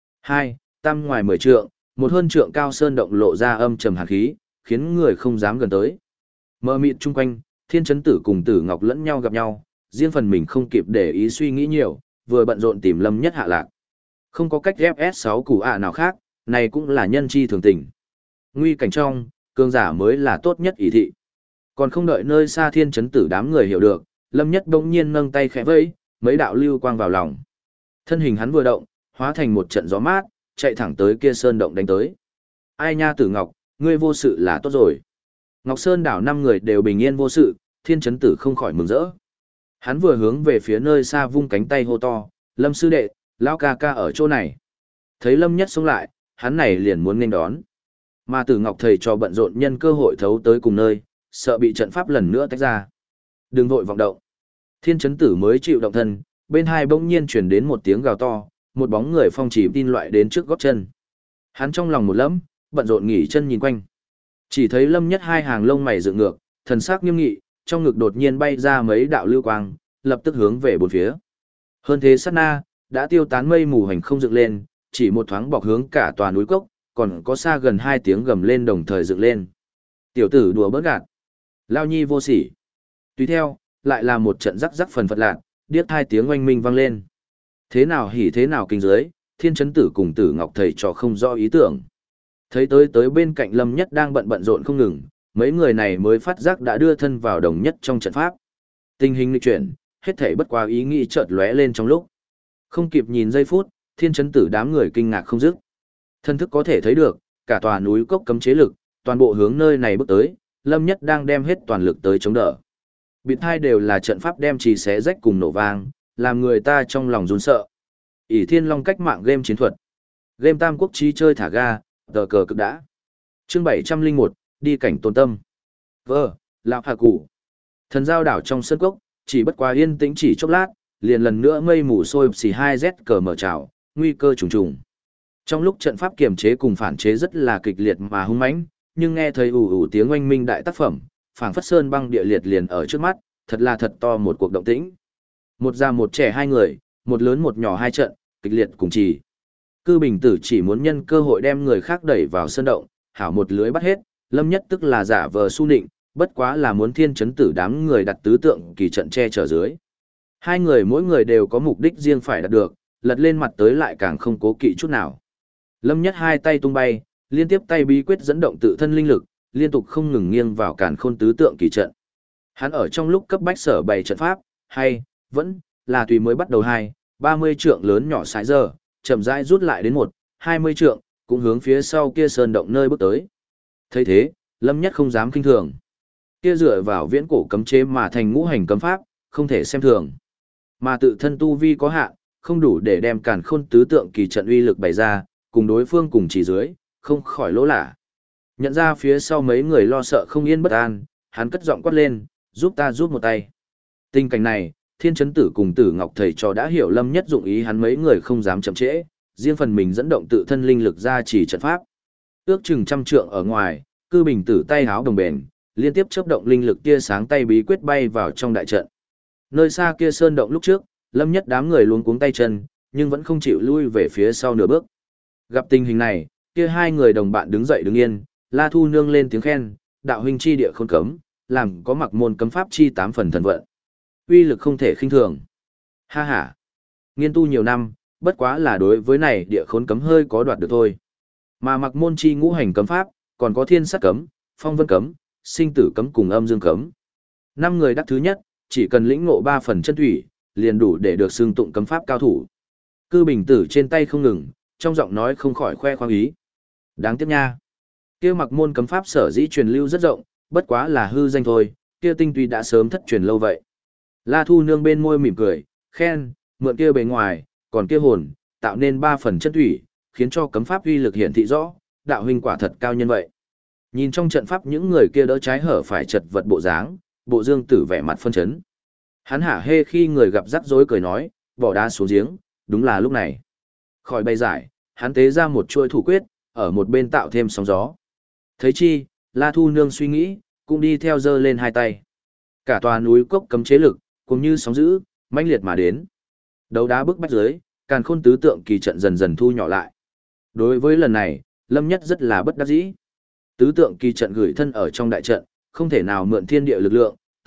S1: 2, tam ngoài 10 trượng, một hơn trượng cao sơn động lộ ra âm trầm hàn khí, khiến người không dám gần tới. Mờ mịt chung quanh, Thiên Chấn Tử cùng Tử Ngọc lẫn nhau gặp nhau, riêng phần mình không kịp để ý suy nghĩ nhiều, vừa bận rộn tìm Lâm Nhất hạ lạc. Không có cách ghép S6 củ ạ nào khác, này cũng là nhân chi thường tình. Nguy cảnh trong, cường giả mới là tốt nhất ý thị. Còn không đợi nơi xa Thiên Chấn Tử đám người hiểu được, Lâm Nhất bỗng nhiên nâng tay khẽ vẫy, mấy đạo lưu quang vào lòng. Thân hình hắn vừa động, hóa thành một trận gió mát, chạy thẳng tới kia sơn động đánh tới. Ai nha Tử Ngọc, ngươi vô sự là tốt rồi. Ngọc Sơn đảo 5 người đều bình yên vô sự, Thiên Chấn Tử không khỏi mừng rỡ. Hắn vừa hướng về phía nơi xa vung cánh tay hô to, Lâm sư đệ, lão ca ca ở chỗ này. Thấy Lâm Nhất xông lại, hắn này liền muốn nghênh đón. Mà Tử Ngọc thầy cho bận rộn nhân cơ hội thấu tới cùng nơi, sợ bị trận pháp lần nữa tách ra. Đừng vội vọng động. Thiên Chấn Tử mới chịu động thân, bên hai bỗng nhiên truyền đến một tiếng gào to, một bóng người phong chỉ tin loại đến trước gót chân. Hắn trong lòng một lẫm, bận rộn nghỉ chân nhìn quanh. Chỉ thấy Lâm Nhất hai hàng lông mày dựng ngược, thần sắc nghiêm nghị, trong ngực đột nhiên bay ra mấy đạo lưu quang, lập tức hướng về bốn phía. Hơn thế sát na, đã tiêu tán mây mù hành không dựng lên, chỉ một thoáng bọc hướng cả tòa núi cốc, còn có xa gần 2 tiếng gầm lên đồng thời dựng lên. Tiểu tử đùa bỡn gạt, lao nhi vô sỉ. Tùy theo, lại là một trận rắc rắc phần phật lạc, điếc 2 tiếng oanh minh vang lên. Thế nào hỉ thế nào kinh giới, Thiên Chấn Tử cùng Tử Ngọc thầy trò không rõ ý tưởng. Thấy tới bên cạnh Lâm Nhất đang bận rộn không ngừng, mấy người này mới phát giác đã đưa thân vào đồng nhất trong trận pháp. Tình hình nghịch chuyển, hết thảy bất quá ý nghĩ chợt lóe lên trong lúc. Không kịp nhìn giây phút, Thiên Chấn Tử đám người kinh ngạc không dứt. Thân thức có thể thấy được, cả tòa núi cốc cấm chế lực, toàn bộ hướng nơi này bước tới, Lâm Nhất đang đem hết toàn lực tới chống đỡ. Bịt hai đều là trận pháp đem trì xé rách cùng nổ vang, làm người ta trong lòng run sợ. ỷ Thiên Long cách mạng game chiến thuật. Game Tam Quốc trí chơi thả ga, tờ cờ cực đã. Chương 701, đi cảnh tôn tâm. Lão hà cụ. Thần giao đảo trong sân cốc, chỉ bất quá yên tĩnh chỉ chốc lát, liền lần nữa mây mù sôi xì 2Z cờ mở trào, nguy cơ trùng trùng. Trong lúc trận pháp kiềm chế cùng phản chế rất là kịch liệt mà hung mãnh, nhưng nghe thấy ù ù tiếng oanh minh đại tác phẩm, phảng phất sơn băng địa liệt liền ở trước mắt, thật là thật to một cuộc động tĩnh. Một già một trẻ 2 người, một lớn một nhỏ 2 trận, kịch liệt cùng trì. Cư Bình Tử chỉ muốn nhân cơ hội đem người khác đẩy vào sân động, hảo một lưới bắt hết, Lâm Nhất tức là giả vờ su nịnh, bất quá là muốn Thiên Chấn Tử đám người đặt tứ tượng kỳ trận che chở dưới. 2 người mỗi người đều có mục đích riêng phải đạt được, lật lên mặt tới lại càng không cố kỵ chút nào. Lâm Nhất 2 tay tung bay, liên tiếp tay bí quyết dẫn động tự thân linh lực, liên tục không ngừng nghiêng vào càn khôn tứ tượng kỳ trận. Hắn ở trong lúc cấp bách sở bày trận pháp, hay vẫn là tùy mới bắt đầu 30 trượng lớn nhỏ sải giờ, chậm rãi rút lại đến 20 trượng, cũng hướng phía sau kia sơn động nơi bước tới. Thấy thế, Lâm Nhất không dám kinh thường. Kia dựa vào viễn cổ cấm chế mà thành ngũ hành cấm pháp, không thể xem thường. Mà tự thân tu vi có hạn, không đủ để đem càn khôn tứ tượng kỳ trận uy lực bày ra, cùng đối phương cùng chỉ dưới, không khỏi lỗ lạ. Nhận ra phía sau mấy người lo sợ không yên bất an, hắn cất giọng quát lên, giúp ta giúp một tay. Tình cảnh này, Thiên Chấn Tử cùng Tử Ngọc thầy trò đã hiểu Lâm Nhất dụng ý, hắn mấy người không dám chậm trễ, riêng phần mình dẫn động tự thân linh lực ra chỉ trận pháp. Ước chừng 100 trượng ở ngoài, Cư Bình Tử tay háo đồng bền, liên tiếp chớp động linh lực tia sáng tay bí quyết bay vào trong đại trận. Nơi xa kia sơn động lúc trước, Lâm Nhất đám người luống cuống tay chân, nhưng vẫn không chịu lui về phía sau nửa bước. Gặp tình hình này, kia 2 người đồng bạn đứng dậy đứng yên, La Thu Nương lên tiếng khen, đạo huynh chi địa khôn cấm, làm có mặc môn cấm pháp chi 8 phần thần vận. Uy lực không thể khinh thường. Ha ha. Nghiên tu nhiều năm, bất quá là đối với này địa khốn cấm hơi có đoạt được thôi. Mà mặc môn chi ngũ hành cấm pháp, còn có thiên sát cấm, phong vân cấm, sinh tử cấm cùng âm dương cấm. 5 người đắc thứ nhất, chỉ cần lĩnh ngộ 3 phần chân thủy, liền đủ để được xưng tụng cấm pháp cao thủ. Cư Bình Tử trên tay không ngừng, trong giọng nói không khỏi khoe khoang ý. Đáng tiếc nha. Kia mặc môn cấm pháp sở dĩ truyền lưu rất rộng, bất quá là hư danh thôi, kia tinh túy đã sớm thất truyền lâu vậy. La Thu Nương bên môi mỉm cười, khen, mượn kia bề ngoài, còn kia hồn, tạo nên 3 phần chân thủy, khiến cho cấm pháp uy lực hiển thị rõ, đạo huynh quả thật cao nhân vậy. Nhìn trong trận pháp những người kia đỡ trái hở phải chật vật bộ dáng, Bộ Dương Tử vẻ mặt phân chấn. Hắn hả hê khi người gặp rắc rối cười nói, bỏ đá xuống giếng, đúng là lúc này. Khỏi bay giải, hắn tế ra một chuôi thủ quyết, ở một bên tạo thêm sóng gió. Thấy chi, La Thu Nương suy nghĩ, cũng đi theo giơ lên 2 tay. Cả tòa núi cốc cấm chế lực, cũng như sóng dữ, mãnh liệt mà đến. Đấu đá bức bách dưới, càn khôn tứ tượng kỳ trận dần dần thu nhỏ lại. Đối với lần này, Lâm Nhất rất là bất đắc dĩ. Tứ tượng kỳ trận gửi thân ở trong đại trận, không thể nào mượn thiên địa lực lượng,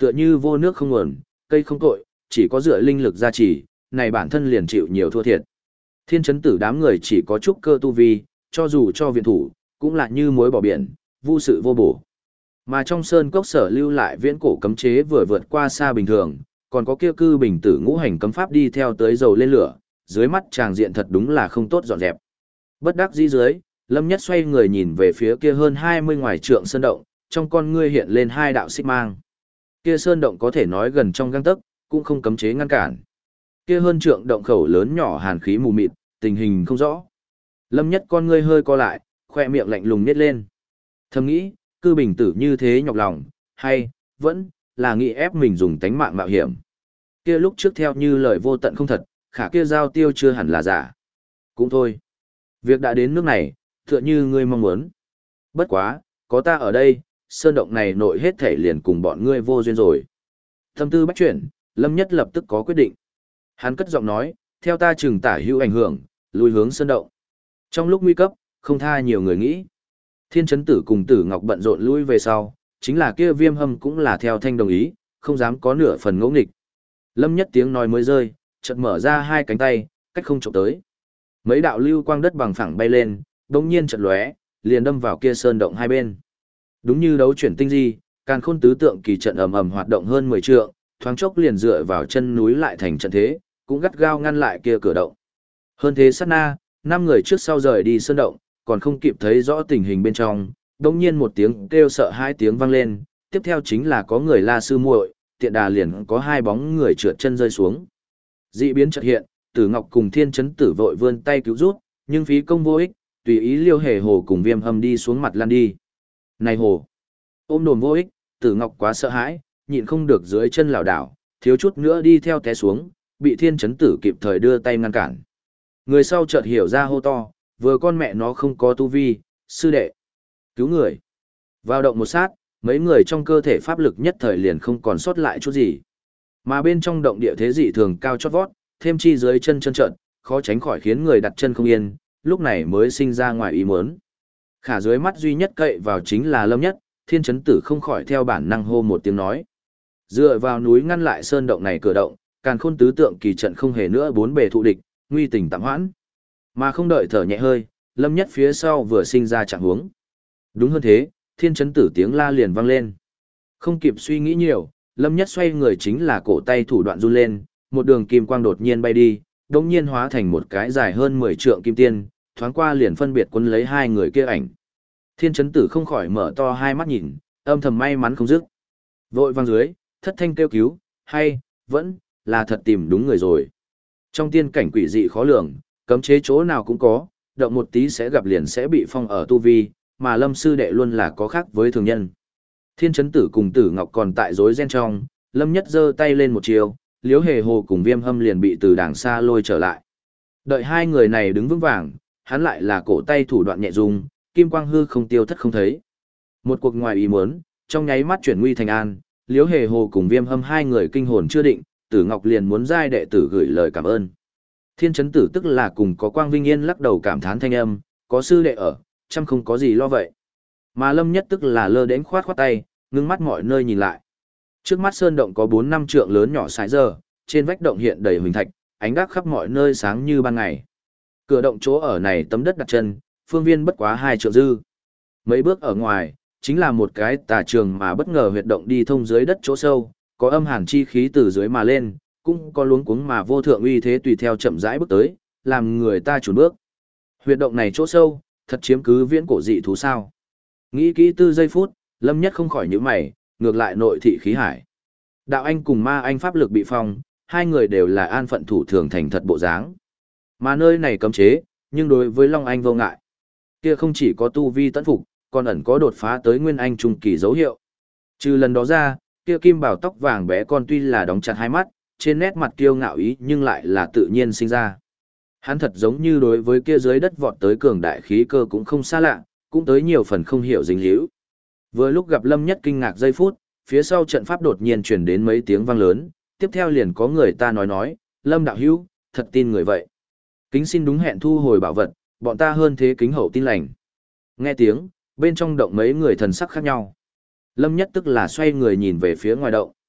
S1: tựa như vô nước không nguồn, cây không cội, chỉ có dựa linh lực gia trì, này bản thân liền chịu nhiều thua thiệt. Thiên chấn tử đám người chỉ có chút cơ tu vi, cho dù cho viện thủ, cũng là như muối bỏ biển, vô sự vô bổ. Mà trong sơn cốc sở lưu lại viễn cổ cấm chế vừa vượt qua xa bình thường, còn có kia cư bình tử ngũ hành cấm pháp đi theo tới dầu lên lửa, dưới mắt tràng diện thật đúng là không tốt dọn dẹp. Bất đắc dĩ dưới, Lâm Nhất xoay người nhìn về phía kia hơn 20 ngoài trượng sơn động, trong con ngươi hiện lên hai đạo xích mang. Kia sơn động có thể nói gần trong gang tấc, cũng không cấm chế ngăn cản. Kia hơn trượng động khẩu lớn nhỏ hàn khí mù mịt, tình hình không rõ. Lâm Nhất con ngươi hơi co lại, khoe miệng lạnh lùng nhếch lên. Thầm nghĩ, cư bình tử như thế nhọc lòng, hay, vẫn, là nghĩ ép mình dùng tánh mạng mạo hiểm. Kia lúc trước theo như lời vô tận không thật, khả kia giao tiêu chưa hẳn là giả. Cũng thôi. Việc đã đến nước này, tựa như ngươi mong muốn. Bất quá, có ta ở đây, sơn động này nội hết thể liền cùng bọn ngươi vô duyên rồi. Tâm tư bách chuyển, Lâm Nhất lập tức có quyết định. Hắn cất giọng nói, theo ta trừng tả hữu ảnh hưởng, lùi hướng sơn động. Trong lúc nguy cấp, không tha nhiều người nghĩ. Thiên chấn tử cùng Tử Ngọc bận rộn lui về sau, chính là kia Viêm Hâm cũng là theo thanh đồng ý, không dám có nửa phần ngỗ nghịch. Lâm Nhất tiếng nói mới rơi, chợt mở ra hai cánh tay, cách không chụp tới. Mấy đạo lưu quang đất bằng phẳng bay lên, đống nhiên chợt lóe, liền đâm vào kia sơn động hai bên. Đúng như đấu chuyển tinh di, càn khôn tứ tượng kỳ trận ầm ầm hoạt động hơn 10 trượng, thoáng chốc liền dựa vào chân núi lại thành trận thế, cũng gắt gao ngăn lại kia cửa động. Hơn thế sát na, 5 người trước sau rời đi sơn động, còn không kịp thấy rõ tình hình bên trong, đống nhiên một tiếng kêu sợ hai tiếng vang lên, tiếp theo chính là có người la sư muội, tiện đà liền có hai bóng người trượt chân rơi xuống. Dị biến chợt hiện, Tử Ngọc cùng Thiên chấn tử vội vươn tay cứu rút, nhưng phí công vô ích, tùy ý Liêu Hề Hồ cùng Viêm Hâm đi xuống mặt lăn đi. Này Hồ! Ôm đồn vô ích, Tử Ngọc quá sợ hãi, nhịn không được dưới chân lảo đảo, thiếu chút nữa đi theo té xuống, bị Thiên chấn tử kịp thời đưa tay ngăn cản. Người sau chợt hiểu ra hô to, vừa con mẹ nó không có tu vi, sư đệ. Cứu người! Vào động một sát, mấy người trong cơ thể pháp lực nhất thời liền không còn sót lại chút gì. Mà bên trong động địa thế dị thường cao chót vót, thêm chi dưới chân trơn trợn, khó tránh khỏi khiến người đặt chân không yên, lúc này mới sinh ra ngoài ý muốn. Khả dưới mắt duy nhất cậy vào chính là Lâm Nhất, Thiên chấn tử không khỏi theo bản năng hô một tiếng nói. Dựa vào núi ngăn lại sơn động này cửa động, càn khôn tứ tượng kỳ trận không hề nữa bốn bề thụ địch, nguy tình tạm hoãn. Mà không đợi thở nhẹ hơi, Lâm Nhất phía sau vừa sinh ra trạng huống. Đúng hơn thế, Thiên chấn tử tiếng la liền vang lên. Không kịp suy nghĩ nhiều, Lâm Nhất xoay người chính là cổ tay thủ đoạn run lên, một đường kim quang đột nhiên bay đi, đột nhiên hóa thành một cái dài hơn 10 trượng kim tiên, thoáng qua liền phân biệt quấn lấy hai người kia ảnh. Thiên chấn tử không khỏi mở to hai mắt nhìn, âm thầm may mắn không dứt. Vội vang dưới, thất thanh kêu cứu, hay, vẫn, là thật tìm đúng người rồi. Trong tiên cảnh quỷ dị khó lường, cấm chế chỗ nào cũng có, động một tí sẽ gặp liền sẽ bị phong ở tu vi, mà Lâm sư đệ luôn là có khác với thường nhân. Thiên chấn tử cùng Tử Ngọc còn tại rối ren trong, Lâm Nhất giơ tay lên một chiều, Liễu Hề Hồ cùng Viêm Hâm liền bị từ đàng xa lôi trở lại. Đợi hai người này đứng vững vàng, hắn lại là cổ tay thủ đoạn nhẹ dùng, kim quang hư không tiêu thất không thấy. Một cuộc ngoài ý muốn, trong nháy mắt chuyển nguy thành an, Liễu Hề Hồ cùng Viêm Hâm hai người kinh hồn chưa định, Tử Ngọc liền muốn giai đệ tử gửi lời cảm ơn. Thiên chấn tử tức là cùng có Quang Vinh Yên lắc đầu cảm thán thanh âm, có sư đệ ở, chăm không có gì lo vậy. Mà Lâm Nhất tức là lơ đến khoát khoát tay, ngưng mắt mọi nơi nhìn lại. Trước mắt sơn động có 4-5 trượng lớn nhỏ sải giờ, trên vách động hiện đầy huỳnh thạch, ánh đác khắp mọi nơi sáng như ban ngày. Cửa động chỗ ở này tấm đất đặt chân, phương viên bất quá 2 trượng dư. Mấy bước ở ngoài, chính là một cái tà trường mà bất ngờ huyệt động đi thông dưới đất chỗ sâu, có âm hàn chi khí từ dưới mà lên, cũng có luống cuống mà vô thượng uy thế tùy theo chậm rãi bước tới, làm người ta chùn bước. Huyệt động này chỗ sâu, thật chiếm cứ viễn cổ dị thú sao? Nghĩ kỹ tư giây phút, Lâm Nhất không khỏi nhíu mày, ngược lại nội thị khí hải. Đạo anh cùng ma anh pháp lực bị phong, hai người đều là an phận thủ thường thành thật bộ dáng. Mà nơi này cấm chế, nhưng đối với Long Anh vô ngại. Kia không chỉ có tu vi tấn phục, còn ẩn có đột phá tới nguyên anh trung kỳ dấu hiệu. Trừ lần đó ra, kia kim bảo tóc vàng bé con tuy là đóng chặt hai mắt, trên nét mặt kiêu ngạo ý nhưng lại là tự nhiên sinh ra. Hắn thật giống như đối với kia dưới đất vọt tới cường đại khí cơ cũng không xa lạ, cũng tới nhiều phần không hiểu dính líu. Vừa lúc gặp Lâm Nhất kinh ngạc giây phút, phía sau trận pháp đột nhiên truyền đến mấy tiếng vang lớn, tiếp theo liền có người ta nói, Lâm đạo hữu, thật tin người vậy. Kính xin đúng hẹn thu hồi bảo vật, bọn ta hơn thế kính hậu tin lành. Nghe tiếng, bên trong động mấy người thần sắc khác nhau. Lâm Nhất tức là xoay người nhìn về phía ngoài động.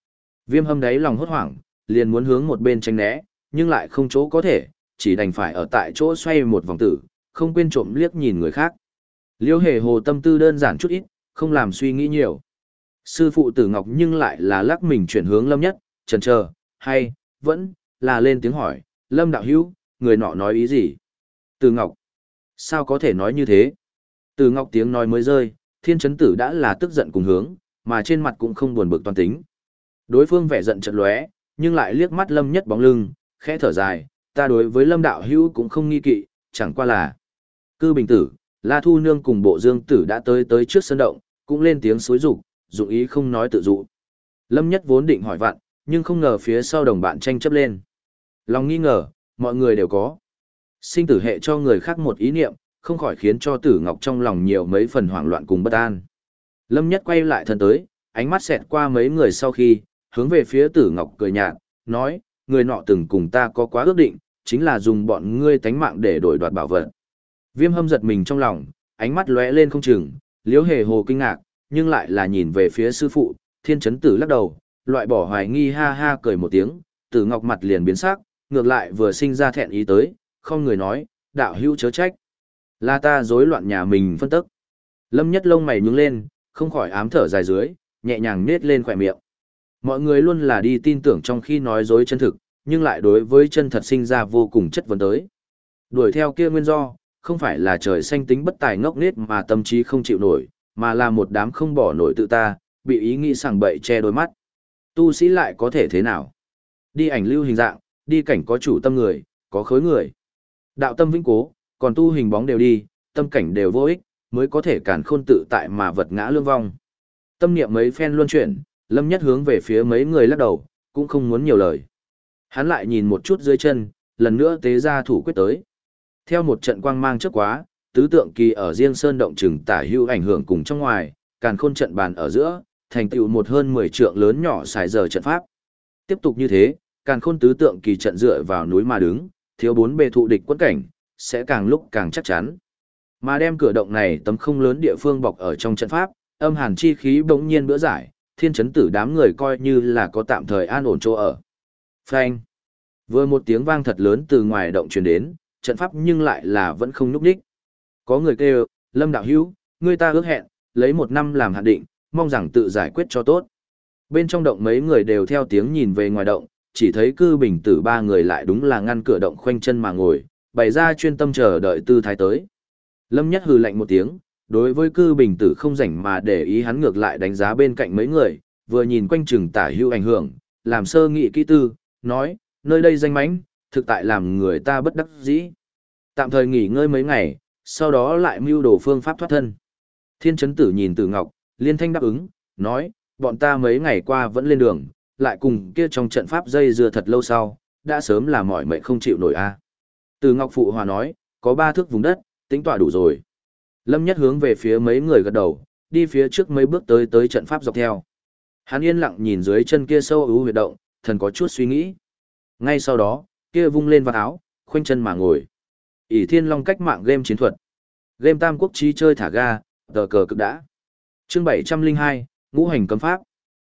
S1: Viêm Hâm đáy lòng hốt hoảng, liền muốn hướng một bên tránh né, nhưng lại không chỗ có thể, chỉ đành phải ở tại chỗ xoay một vòng tử, không quên trộm liếc nhìn người khác. Liêu Hề Hồ tâm tư đơn giản chút ít, không làm suy nghĩ nhiều. Sư phụ Tử Ngọc nhưng lại là lắc mình chuyển hướng Lâm Nhất, chần chờ, hay, vẫn, là lên tiếng hỏi, Lâm đạo hữu, người nọ nói ý gì? Tử Ngọc, sao có thể nói như thế? Tử Ngọc tiếng nói mới rơi, Thiên Chấn Tử đã là tức giận cùng hướng, mà trên mặt cũng không buồn bực toan tính. Đối phương vẻ giận chợt lóe, nhưng lại liếc mắt Lâm Nhất bóng lưng, khẽ thở dài, ta đối với Lâm đạo hữu cũng không nghi kỵ, chẳng qua là Cư Bình Tử, La Thu Nương cùng Bộ Dương Tử đã tới trước sân động, cũng lên tiếng xối rục, dụng ý không nói tự dụ. Lâm Nhất vốn định hỏi vặn, nhưng không ngờ phía sau đồng bạn tranh chấp lên. Lòng nghi ngờ, mọi người đều có. Sinh tử hệ cho người khác một ý niệm, không khỏi khiến cho Tử Ngọc trong lòng nhiều mấy phần hoảng loạn cùng bất an. Lâm Nhất quay lại thân tới, ánh mắt xẹt qua mấy người sau khi, hướng về phía Tử Ngọc cười nhạt, nói, người nọ từng cùng ta có quá ước định, chính là dùng bọn ngươi tánh mạng để đổi đoạt bảo vật. Viêm Hâm giật mình trong lòng, ánh mắt lóe lên không chừng, Liễu Hề Hồ kinh ngạc, nhưng lại là nhìn về phía sư phụ, Thiên Chấn Tử lắc đầu, loại bỏ hoài nghi ha ha cười một tiếng, Tử Ngọc mặt liền biến sắc, ngược lại vừa sinh ra thẹn ý tới, không người nói, đạo hữu chớ trách. Là ta rối loạn nhà mình phân tức. Lâm Nhất lông mày nhướng lên, không khỏi ám thở dài dưới, nhẹ nhàng nết lên khỏe miệng. Mọi người luôn là đi tin tưởng trong khi nói dối chân thực, nhưng lại đối với chân thật sinh ra vô cùng chất vấn tới. Đuổi theo kia nguyên do, không phải là trời xanh tính bất tài ngốc nghếch mà tâm trí không chịu nổi, mà là một đám không bỏ nổi tự ta, bị ý nghĩ sảng bậy che đôi mắt. Tu sĩ lại có thể thế nào? Đi ảnh lưu hình dạng, đi cảnh có chủ tâm người, có khối người. Đạo tâm vĩnh cố, còn tu hình bóng đều đi, tâm cảnh đều vô ích, mới có thể cản khôn tự tại mà vật ngã lương vong. Tâm niệm mấy phen luân chuyển, Lâm Nhất hướng về phía mấy người lắc đầu, cũng không muốn nhiều lời. Hắn lại nhìn một chút dưới chân, lần nữa tế ra thủ quyết tới. Theo một trận quang mang trước quá, tứ tượng kỳ ở riêng sơn động trừng tả hữu ảnh hưởng cùng trong ngoài, càn khôn trận bàn ở giữa, thành tựu một hơn 10 trượng lớn nhỏ xài giờ trận pháp. Tiếp tục như thế, càn khôn tứ tượng kỳ trận dựa vào núi mà đứng, thiếu 4 bề thụ địch quẫn cảnh, sẽ càng lúc càng chắc chắn. Mà đem cửa động này tấm không lớn địa phương bọc ở trong trận pháp, âm hàn chi khí bỗng nhiên bữa giải, Thiên Chấn Tử đám người coi như là có tạm thời an ổn chỗ ở. Phanh! Vừa một tiếng vang thật lớn từ ngoài động truyền đến, trận pháp nhưng lại là vẫn không nhúc nhích. Có người kêu, Lâm đạo hữu, người ta ước hẹn, lấy 1 năm làm hạn định, mong rằng tự giải quyết cho tốt. Bên trong động mấy người đều theo tiếng nhìn về ngoài động, chỉ thấy Cư Bình Tử 3 người lại đúng là ngăn cửa động khoanh chân mà ngồi, bày ra chuyên tâm chờ đợi tư thái tới. Lâm Nhất hừ lạnh một tiếng, đối với Cư Bình Tử không rảnh mà để ý hắn ngược lại đánh giá bên cạnh mấy người, vừa nhìn quanh chừng tả hữu ảnh hưởng, làm sơ nghị kỹ tư, nói, nơi đây danh mánh, thực tại làm người ta bất đắc dĩ. Tạm thời nghỉ ngơi mấy ngày, sau đó lại mưu đồ phương pháp thoát thân. Thiên Chấn Tử nhìn Tử Ngọc, liên thanh đáp ứng, nói, bọn ta mấy ngày qua vẫn lên đường, lại cùng kia trong trận pháp dây dưa thật lâu sau, đã sớm là mỏi mệt không chịu nổi a. Tử Ngọc phụ hòa nói, có 3 thước vùng đất, tính tọa đủ rồi. Lâm Nhất hướng về phía mấy người gật đầu, đi phía trước mấy bước tới trận pháp dọc theo. Hắn yên lặng nhìn dưới chân kia sâu ưu huyệt động, thần có chút suy nghĩ. Ngay sau đó, kia vung lên vạt áo, khoanh chân mà ngồi. ỷ Thiên Long cách mạng game chiến thuật. Game tam quốc trí chơi thả ga, tờ cờ cực đã. Chương 702, ngũ hành cấm pháp.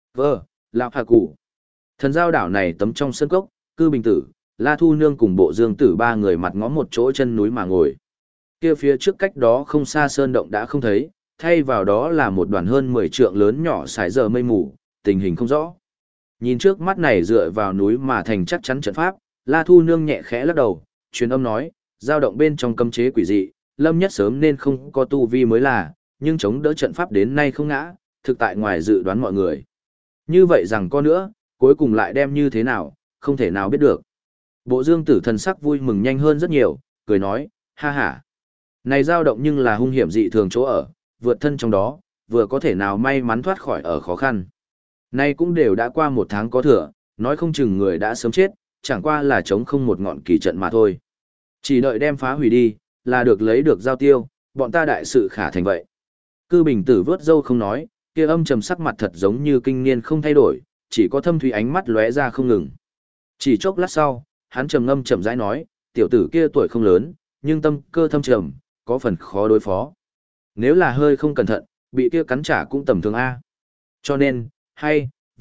S1: Lão Hà Cụ. Thần giao đảo này tấm trong sân cốc, Cư Bình Tử, La Thu Nương cùng Bộ Dương Tử 3 người mặt ngó một chỗ chân núi mà ngồi. Kia phía trước cách đó không xa sơn động đã không thấy, thay vào đó là một đoàn hơn 10 trượng lớn nhỏ sải giờ mây mù, tình hình không rõ. Nhìn trước mắt này dựa vào núi mà thành chắc chắn trận pháp, La Thu Nương nhẹ khẽ lắc đầu, truyền âm nói, dao động bên trong cấm chế quỷ dị, Lâm Nhất sớm nên không có tu vi mới là, nhưng chống đỡ trận pháp đến nay không ngã, thực tại ngoài dự đoán mọi người. Như vậy rằng có nữa, cuối cùng lại đem như thế nào, không thể nào biết được. Bộ Dương Tử thần sắc vui mừng nhanh hơn rất nhiều, cười nói, ha ha. Này dao động nhưng là hung hiểm dị thường chỗ ở, vượt thân trong đó, vừa có thể nào may mắn thoát khỏi ở khó khăn. Nay cũng đều đã qua 1 tháng có thừa, nói không chừng người đã sớm chết, chẳng qua là chống không một ngọn kỳ trận mà thôi. Chỉ đợi đem phá hủy đi, là được lấy được giao tiêu, bọn ta đại sự khả thành vậy. Cư Bình Tử vớt râu không nói, kia âm trầm sắc mặt thật giống như kinh niên không thay đổi, chỉ có thâm thủy ánh mắt lóe ra không ngừng. Chỉ chốc lát sau, hắn trầm ngâm chậm rãi nói, tiểu tử kia tuổi không lớn, nhưng tâm cơ thâm trầm, có phần khó đối phó. Nếu là hơi không cẩn thận, bị kia cắn trả cũng tầm thường A. Cho nên, hay, vẫn,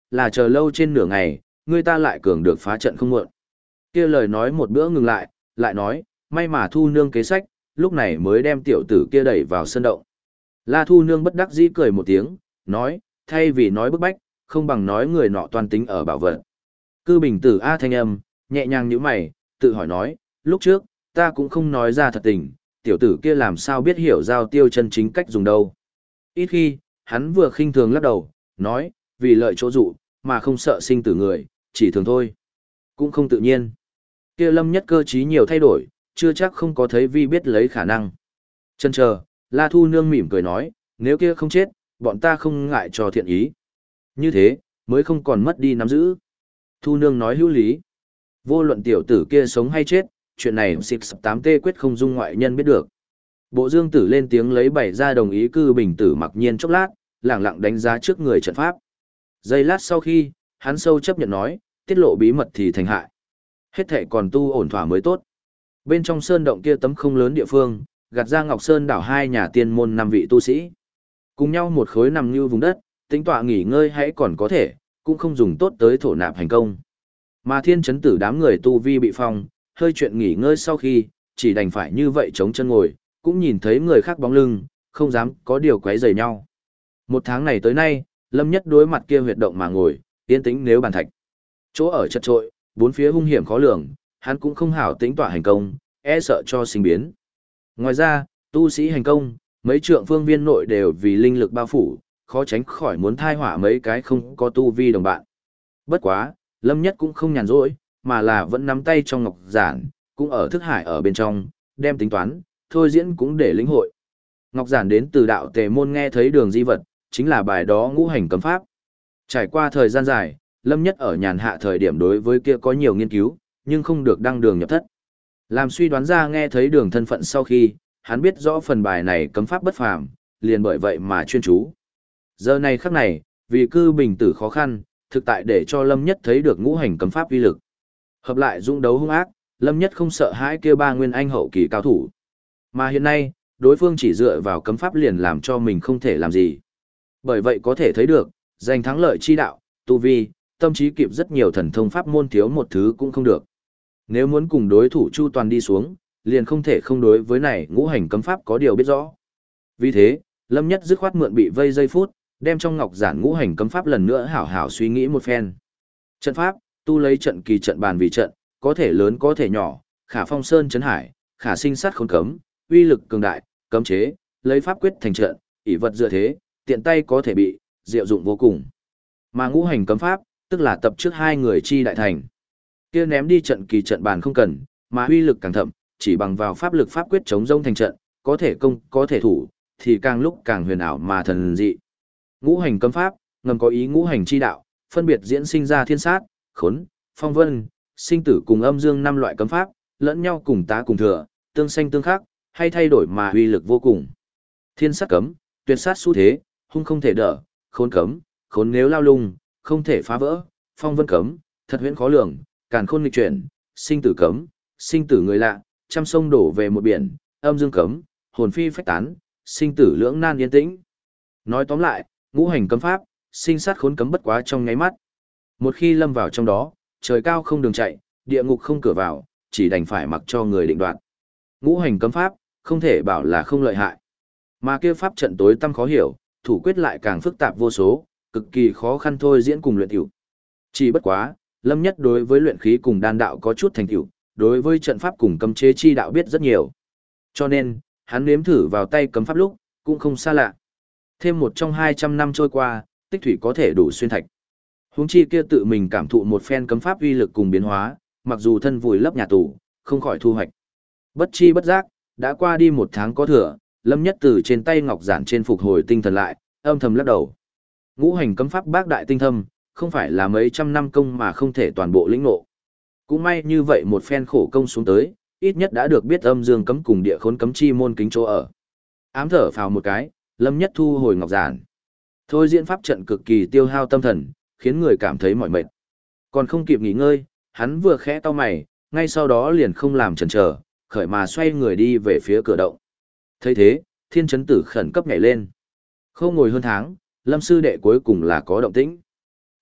S1: là chờ lâu trên nửa ngày, ngươi ta lại cường được phá trận không muộn. Kia lời nói một bữa ngừng lại nói, may mà Thu Nương kế sách, lúc này mới đem tiểu tử kia đẩy vào sân động. La Thu Nương bất đắc dĩ cười một tiếng, nói, thay vì nói bức bách, không bằng nói người nọ toan tính ở bảo vật. Cư Bình Tử A thanh âm, nhẹ nhàng nhíu mày, tự hỏi nói, lúc trước, ta cũng không nói ra thật tình, tiểu tử kia làm sao biết hiểu giao tiêu chân chính cách dùng đâu. Ít khi, hắn vừa khinh thường lắc đầu, nói, vì lợi chỗ dụ, mà không sợ sinh tử người, chỉ thường thôi. Cũng không tự nhiên. Kia Lâm Nhất cơ trí nhiều thay đổi, chưa chắc không có thấy vi biết lấy khả năng. Chân chờ, La Thu Nương mỉm cười nói, nếu kia không chết, bọn ta không ngại cho thiện ý. Như thế, mới không còn mất đi nắm giữ. Thu Nương nói hữu lý. Vô luận tiểu tử kia sống hay chết, chuyện này xịp 8T quyết không dung ngoại nhân biết được. Bộ Dương Tử lên tiếng lấy bày ra đồng ý. Cư Bình Tử mặc nhiên chốc lát, lẳng lặng đánh giá trước người trận pháp. Giây lát sau khi, hắn sâu chấp nhận nói, tiết lộ bí mật thì thành hại. Hết thệ còn tu ổn thỏa mới tốt. Bên trong sơn động kia tấm không lớn địa phương, gạt ra Ngọc Sơn đảo hai nhà tiên môn 5 vị tu sĩ. Cùng nhau một khối nằm như vùng đất, tính tọa nghỉ ngơi hãy còn có thể, cũng không dùng tốt tới thổ nạp hành công. Mà Thiên Chấn Tử đám người tu vi bị phong, hơi chuyện nghỉ ngơi sau khi, chỉ đành phải như vậy chống chân ngồi, cũng nhìn thấy người khác bóng lưng, không dám có điều quấy rầy nhau. Một tháng này tới nay, Lâm Nhất đối mặt kia huyệt động mà ngồi, yên tĩnh nếu bàn thạch. Chỗ ở chật trội, bốn phía hung hiểm khó lường, hắn cũng không hảo tính tỏa hành công, e sợ cho sinh biến. Ngoài ra, tu sĩ hành công, mấy trượng phương viên nội đều vì linh lực bao phủ, khó tránh khỏi muốn thai họa mấy cái không có tu vi đồng bạn. Bất quá, Lâm Nhất cũng không nhàn rỗi, mà là vẫn nắm tay trong ngọc giản, cũng ở thức hải ở bên trong, đem tính toán, thôi diễn cũng để lĩnh hội. Ngọc giản đến từ đạo Tề môn nghe thấy đường di vật, chính là bài đó ngũ hành cấm pháp. Trải qua thời gian dài, Lâm Nhất ở nhàn hạ thời điểm đối với kia có nhiều nghiên cứu, nhưng không được đăng đường nhập thất. Làm suy đoán ra nghe thấy đường thân phận sau khi, hắn biết rõ phần bài này cấm pháp bất phàm, liền bởi vậy mà chuyên chú. Giờ này khắc này, vì Cư Bình Tử khó khăn, thực tại để cho Lâm Nhất thấy được ngũ hành cấm pháp uy lực. Hợp lại dũng đấu hung ác, Lâm Nhất không sợ hãi kia ba nguyên anh hậu kỳ cao thủ. Mà hiện nay, đối phương chỉ dựa vào cấm pháp liền làm cho mình không thể làm gì. Bởi vậy có thể thấy được, giành thắng lợi chi đạo, tu vi, tâm trí kịp rất nhiều thần thông pháp môn thiếu một thứ cũng không được. Nếu muốn cùng đối thủ chu toàn đi xuống, liền không thể không đối với này ngũ hành cấm pháp có điều biết rõ. Vì thế, Lâm Nhất dứt khoát mượn bị vây giây phút, đem trong ngọc giản ngũ hành cấm pháp lần nữa hảo hảo suy nghĩ một phen. Trận pháp, tu lấy trận kỳ trận bàn vì trận, có thể lớn có thể nhỏ, khả phong sơn chấn hải, khả sinh sát khốn cấm, uy lực cường đại, cấm chế, lấy pháp quyết thành trận, ỷ vật dựa thế, tiện tay có thể bị, diệu dụng vô cùng. Mà ngũ hành cấm pháp, tức là tập trước hai người chi đại thành. Kia ném đi trận kỳ trận bàn không cần, mà uy lực càng thậm, chỉ bằng vào pháp lực pháp quyết chống rông thành trận, có thể công, có thể thủ, thì càng lúc càng huyền ảo mà thần dị. Ngũ hành cấm pháp, ngầm có ý ngũ hành chi đạo, phân biệt diễn sinh ra thiên sát, khốn, phong vân, sinh tử cùng âm dương 5 loại cấm pháp, lẫn nhau cùng tá cùng thừa, tương xanh tương khắc, hay thay đổi mà uy lực vô cùng. Thiên sát cấm, tuyệt sát xu thế, hung không thể đỡ, khốn cấm, khốn nếu lao lung, không thể phá vỡ, phong vân cấm, thật huyễn khó lường, càn khôn nghịch chuyển, sinh tử cấm, sinh tử người lạ, trăm sông đổ về một biển, âm dương cấm, hồn phi phách tán, sinh tử lưỡng nan yên tĩnh. Nói tóm lại, ngũ hành cấm pháp, sinh sát khốn cấm bất quá trong nháy mắt. Một khi lâm vào trong đó, trời cao không đường chạy, địa ngục không cửa vào, chỉ đành phải mặc cho người định đoạt. Ngũ hành cấm pháp, không thể bảo là không lợi hại. Mà kia pháp trận tối tăm khó hiểu, thủ quyết lại càng phức tạp vô số, cực kỳ khó khăn thôi diễn cùng luyện tiểu. Chỉ bất quá, Lâm Nhất đối với luyện khí cùng đan đạo có chút thành tựu, đối với trận pháp cùng cấm chế chi đạo biết rất nhiều. Cho nên, hắn nếm thử vào tay cấm pháp lúc, cũng không xa lạ. Thêm một trong 200 năm trôi qua, tích thủy có thể đủ xuyên thạch. Huống chi kia tự mình cảm thụ một phen cấm pháp uy lực cùng biến hóa, mặc dù thân vùi lấp nhà tù, không khỏi thu hoạch. Bất chi bất giác, đã qua đi một tháng có thừa, Lâm Nhất từ trên tay ngọc giản trên phục hồi tinh thần lại, âm thầm lắc đầu. Ngũ hành cấm pháp bác đại tinh thâm, không phải là mấy trăm năm công mà không thể toàn bộ lĩnh ngộ. Cũng may như vậy một phen khổ công xuống tới, ít nhất đã được biết âm dương cấm cùng địa khốn cấm chi môn kính chỗ ở. Ám thở phào một cái, Lâm Nhất thu hồi ngọc giản. Thôi diễn pháp trận cực kỳ tiêu hao tâm thần, khiến người cảm thấy mỏi mệt. Còn không kịp nghỉ ngơi, hắn vừa khẽ cau mày, ngay sau đó liền không làm chần chờ, khởi mà xoay người đi về phía cửa động. Thấy thế, Thiên Chấn Tử khẩn cấp nhảy lên. Không ngồi hơn tháng, Lâm sư đệ cuối cùng là có động tĩnh.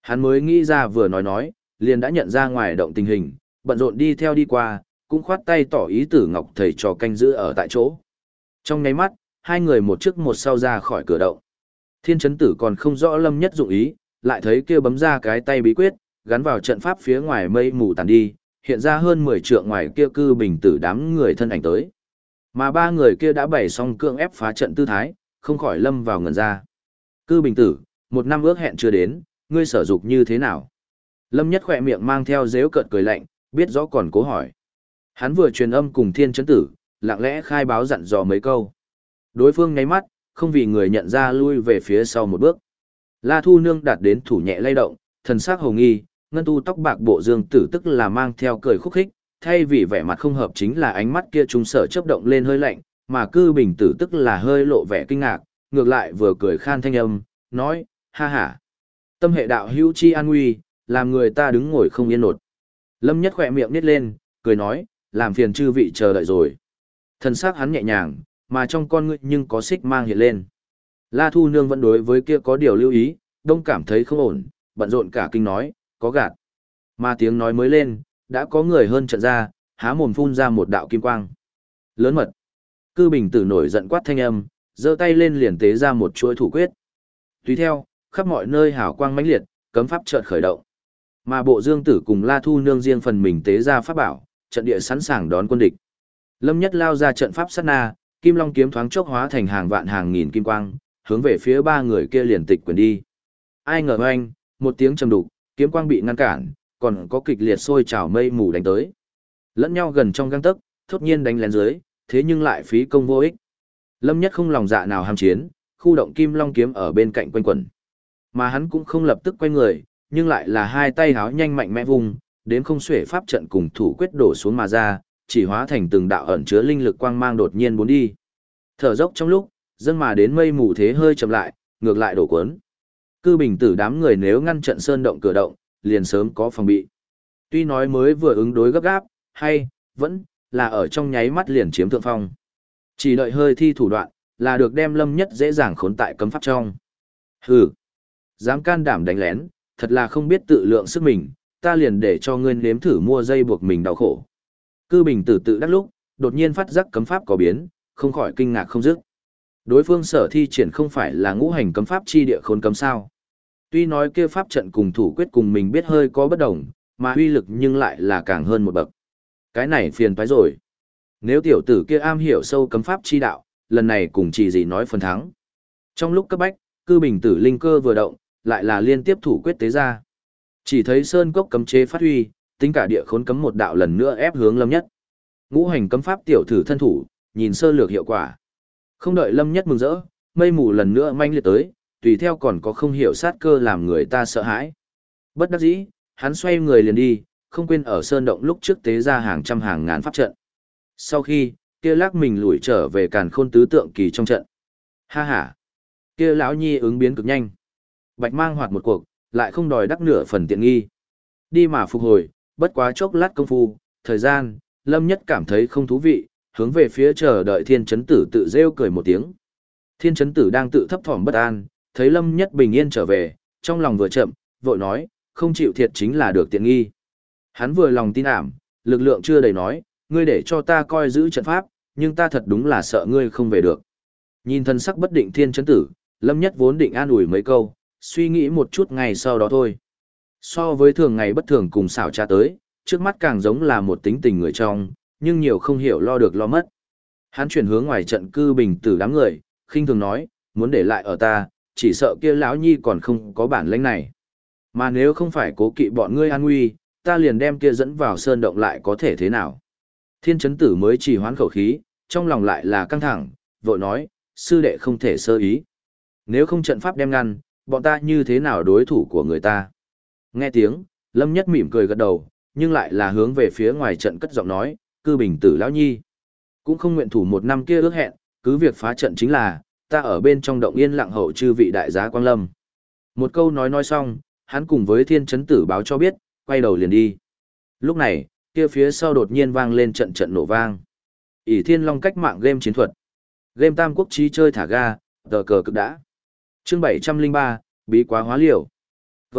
S1: Hắn mới nghĩ ra vừa nói, liền đã nhận ra ngoài động tình hình, bận rộn đi theo đi qua, cũng khoát tay tỏ ý Tử Ngọc thầy trò canh giữ ở tại chỗ. Trong nháy mắt, hai người một trước một sau ra khỏi cửa động. Thiên Chấn Tử còn không rõ Lâm Nhất dụng ý, lại thấy kia bấm ra cái tay bí quyết, gắn vào trận pháp phía ngoài mây mù tàn đi, hiện ra hơn 10 trượng ngoài kia cư bình tử đám người thân ảnh tới. Mà ba người kia đã bày xong cưỡng ép phá trận tư thái, không khỏi lâm vào ngẩn ra. Cư bình tử, một năm ước hẹn chưa đến, ngươi sở dục như thế nào? Lâm Nhất khỏe miệng mang theo dếu cợt cười lạnh, biết rõ còn cố hỏi. Hắn vừa truyền âm cùng Thiên Chấn Tử, lặng lẽ khai báo dặn dò mấy câu. Đối phương nháy mắt, không vì người nhận ra lui về phía sau một bước. La Thu Nương đạt đến thủ nhẹ lay động, thần sắc hồng nghi, ngân tu tóc bạc bộ dương tử tức là mang theo cười khúc khích, thay vì vẻ mặt không hợp chính là ánh mắt kia trung sở chớp động lên hơi lạnh, mà cư bình tử tức là hơi lộ vẻ kinh ngạc, ngược lại vừa cười khan thanh âm, nói, ha ha. Tâm hệ đạo hữu chi an nguy, làm người ta đứng ngồi không yên nột. Lâm Nhất khỏe miệng nít lên, cười nói, làm phiền chư vị chờ đợi rồi. Thần sắc hắn nhẹ nhàng, mà trong con ngươi nhưng có xích mang hiện lên. La Thu Nương vẫn đối với kia có điều lưu ý, đông cảm thấy không ổn, bận rộn cả kinh nói, có gạt. Mà tiếng nói mới lên, đã có người hơn trận ra, há mồm phun ra một đạo kim quang. Lớn mật. Cư bình tử nổi giận quát thanh âm, giơ tay lên liền tế ra một chuỗi thủ quyết. Tùy theo, khắp mọi nơi hào quang mãnh liệt, cấm pháp chợt khởi động. Mà bộ dương tử cùng La Thu Nương riêng phần mình tế ra pháp bảo, trận địa sẵn sàng đón quân địch. Lâm Nhất lao ra trận pháp sát na, kim long kiếm thoáng chốc hóa thành hàng vạn hàng nghìn kim quang, hướng về phía ba người kia liền tịch quyền đi. Ai ngờ oanh, một tiếng trầm đục, kiếm quang bị ngăn cản, còn có kịch liệt sôi trào mây mù đánh tới. Lẫn nhau gần trong gang tấc, thốt nhiên đánh lén dưới, thế nhưng lại phí công vô ích. Lâm Nhất không lòng dạ nào ham chiến, khu động kim long kiếm ở bên cạnh quanh quẩn. Mà hắn cũng không lập tức quay người, nhưng lại là hai tay háo nhanh mạnh mẽ vùng, đến không xuể pháp trận cùng thủ quyết đổ xuống mà ra, chỉ hóa thành từng đạo ẩn chứa linh lực quang mang đột nhiên bốn đi. Thở dốc trong lúc, dâng mà đến mây mù thế hơi chậm lại, ngược lại đổ cuốn. Cư bình tử đám người nếu ngăn trận sơn động cửa động, liền sớm có phòng bị. Tuy nói mới vừa ứng đối gấp gáp, hay, vẫn, là ở trong nháy mắt liền chiếm thượng phong. Chỉ đợi hơi thi thủ đoạn, là được đem Lâm Nhất dễ dàng khốn tại cấm pháp trong. Hừ, dám can đảm đánh lén, thật là không biết tự lượng sức mình, ta liền để cho ngươi nếm thử mua dây buộc mình đau khổ. Cư bình tử tự đắc lúc, đột nhiên phát giác cấm pháp có biến, không khỏi kinh ngạc không dứt. Đối phương sở thi triển không phải là ngũ hành cấm pháp chi địa khốn cấm sao. Tuy nói kia pháp trận cùng thủ quyết cùng mình biết hơi có bất đồng, mà uy lực nhưng lại là càng hơn một bậc. Cái này phiền toái rồi. Nếu tiểu tử kia am hiểu sâu cấm pháp chi đạo, lần này cùng chỉ gì nói phần thắng. Trong lúc cấp bách, cư bình tử linh cơ vừa động, lại là liên tiếp thủ quyết tế ra. Chỉ thấy sơn cốc cấm chế phát huy, tính cả địa khốn cấm một đạo lần nữa ép hướng Lâm Nhất. Ngũ hành cấm pháp tiểu thử thân thủ, nhìn sơ lược hiệu quả. Không đợi Lâm Nhất mừng rỡ, mây mù lần nữa manh liệt tới, tùy theo còn có không hiểu sát cơ làm người ta sợ hãi. Bất đắc dĩ, hắn xoay người liền đi, không quên ở sơn động lúc trước tế ra hàng trăm hàng ngàn pháp trận. Sau khi, kia lắc mình lùi trở về càn khôn tứ tượng kỳ trong trận. Ha ha, kia lão nhi ứng biến cực nhanh. Bạch mang hoạt một cuộc, lại không đòi đắc nửa phần tiện nghi. Đi mà phục hồi, bất quá chốc lát công phu, thời gian, Lâm Nhất cảm thấy không thú vị, hướng về phía chờ đợi Thiên Chấn Tử tự rêu cười một tiếng. Thiên Chấn Tử đang tự thấp thỏm bất an, thấy Lâm Nhất bình yên trở về, trong lòng vừa chậm, vội nói, không chịu thiệt chính là được tiện nghi. Hắn vừa lòng tin ảm, lực lượng chưa đầy nói, ngươi để cho ta coi giữ trận pháp, nhưng ta thật đúng là sợ ngươi không về được. Nhìn thân sắc bất định Thiên Chấn Tử, Lâm Nhất vốn định an ủi mấy câu, suy nghĩ một chút ngày sau đó thôi. So với thường ngày bất thường cùng xảo tra tới, trước mắt càng giống là một tính tình người trong, nhưng nhiều không hiểu lo được lo mất. Hắn chuyển hướng ngoài trận cư bình tử đám người, khinh thường nói, muốn để lại ở ta, chỉ sợ kia lão nhi còn không có bản lĩnh này. Mà nếu không phải cố kỵ bọn ngươi an nguy, ta liền đem kia dẫn vào sơn động lại có thể thế nào. Thiên Chấn Tử mới chỉ hoán khẩu khí, trong lòng lại là căng thẳng, vội nói, sư đệ không thể sơ ý. Nếu không trận pháp đem ngăn, bọn ta như thế nào đối thủ của người ta. Nghe tiếng, Lâm Nhất mỉm cười gật đầu, nhưng lại là hướng về phía ngoài trận cất giọng nói, cư bình tử lão nhi. Cũng không nguyện thủ một năm kia ước hẹn, cứ việc phá trận chính là, ta ở bên trong động yên lặng hậu chư vị đại giá Quang Lâm. Một câu nói xong, hắn cùng với Thiên Chấn Tử báo cho biết, quay đầu liền đi. Lúc này, kia phía sau đột nhiên vang lên trận trận nổ vang. ỷ Thiên Long cách mạng game chiến thuật. Game Tam Quốc trí chơi thả ga, tờ cờ cực đã. Chương 703, bí quá hóa liều.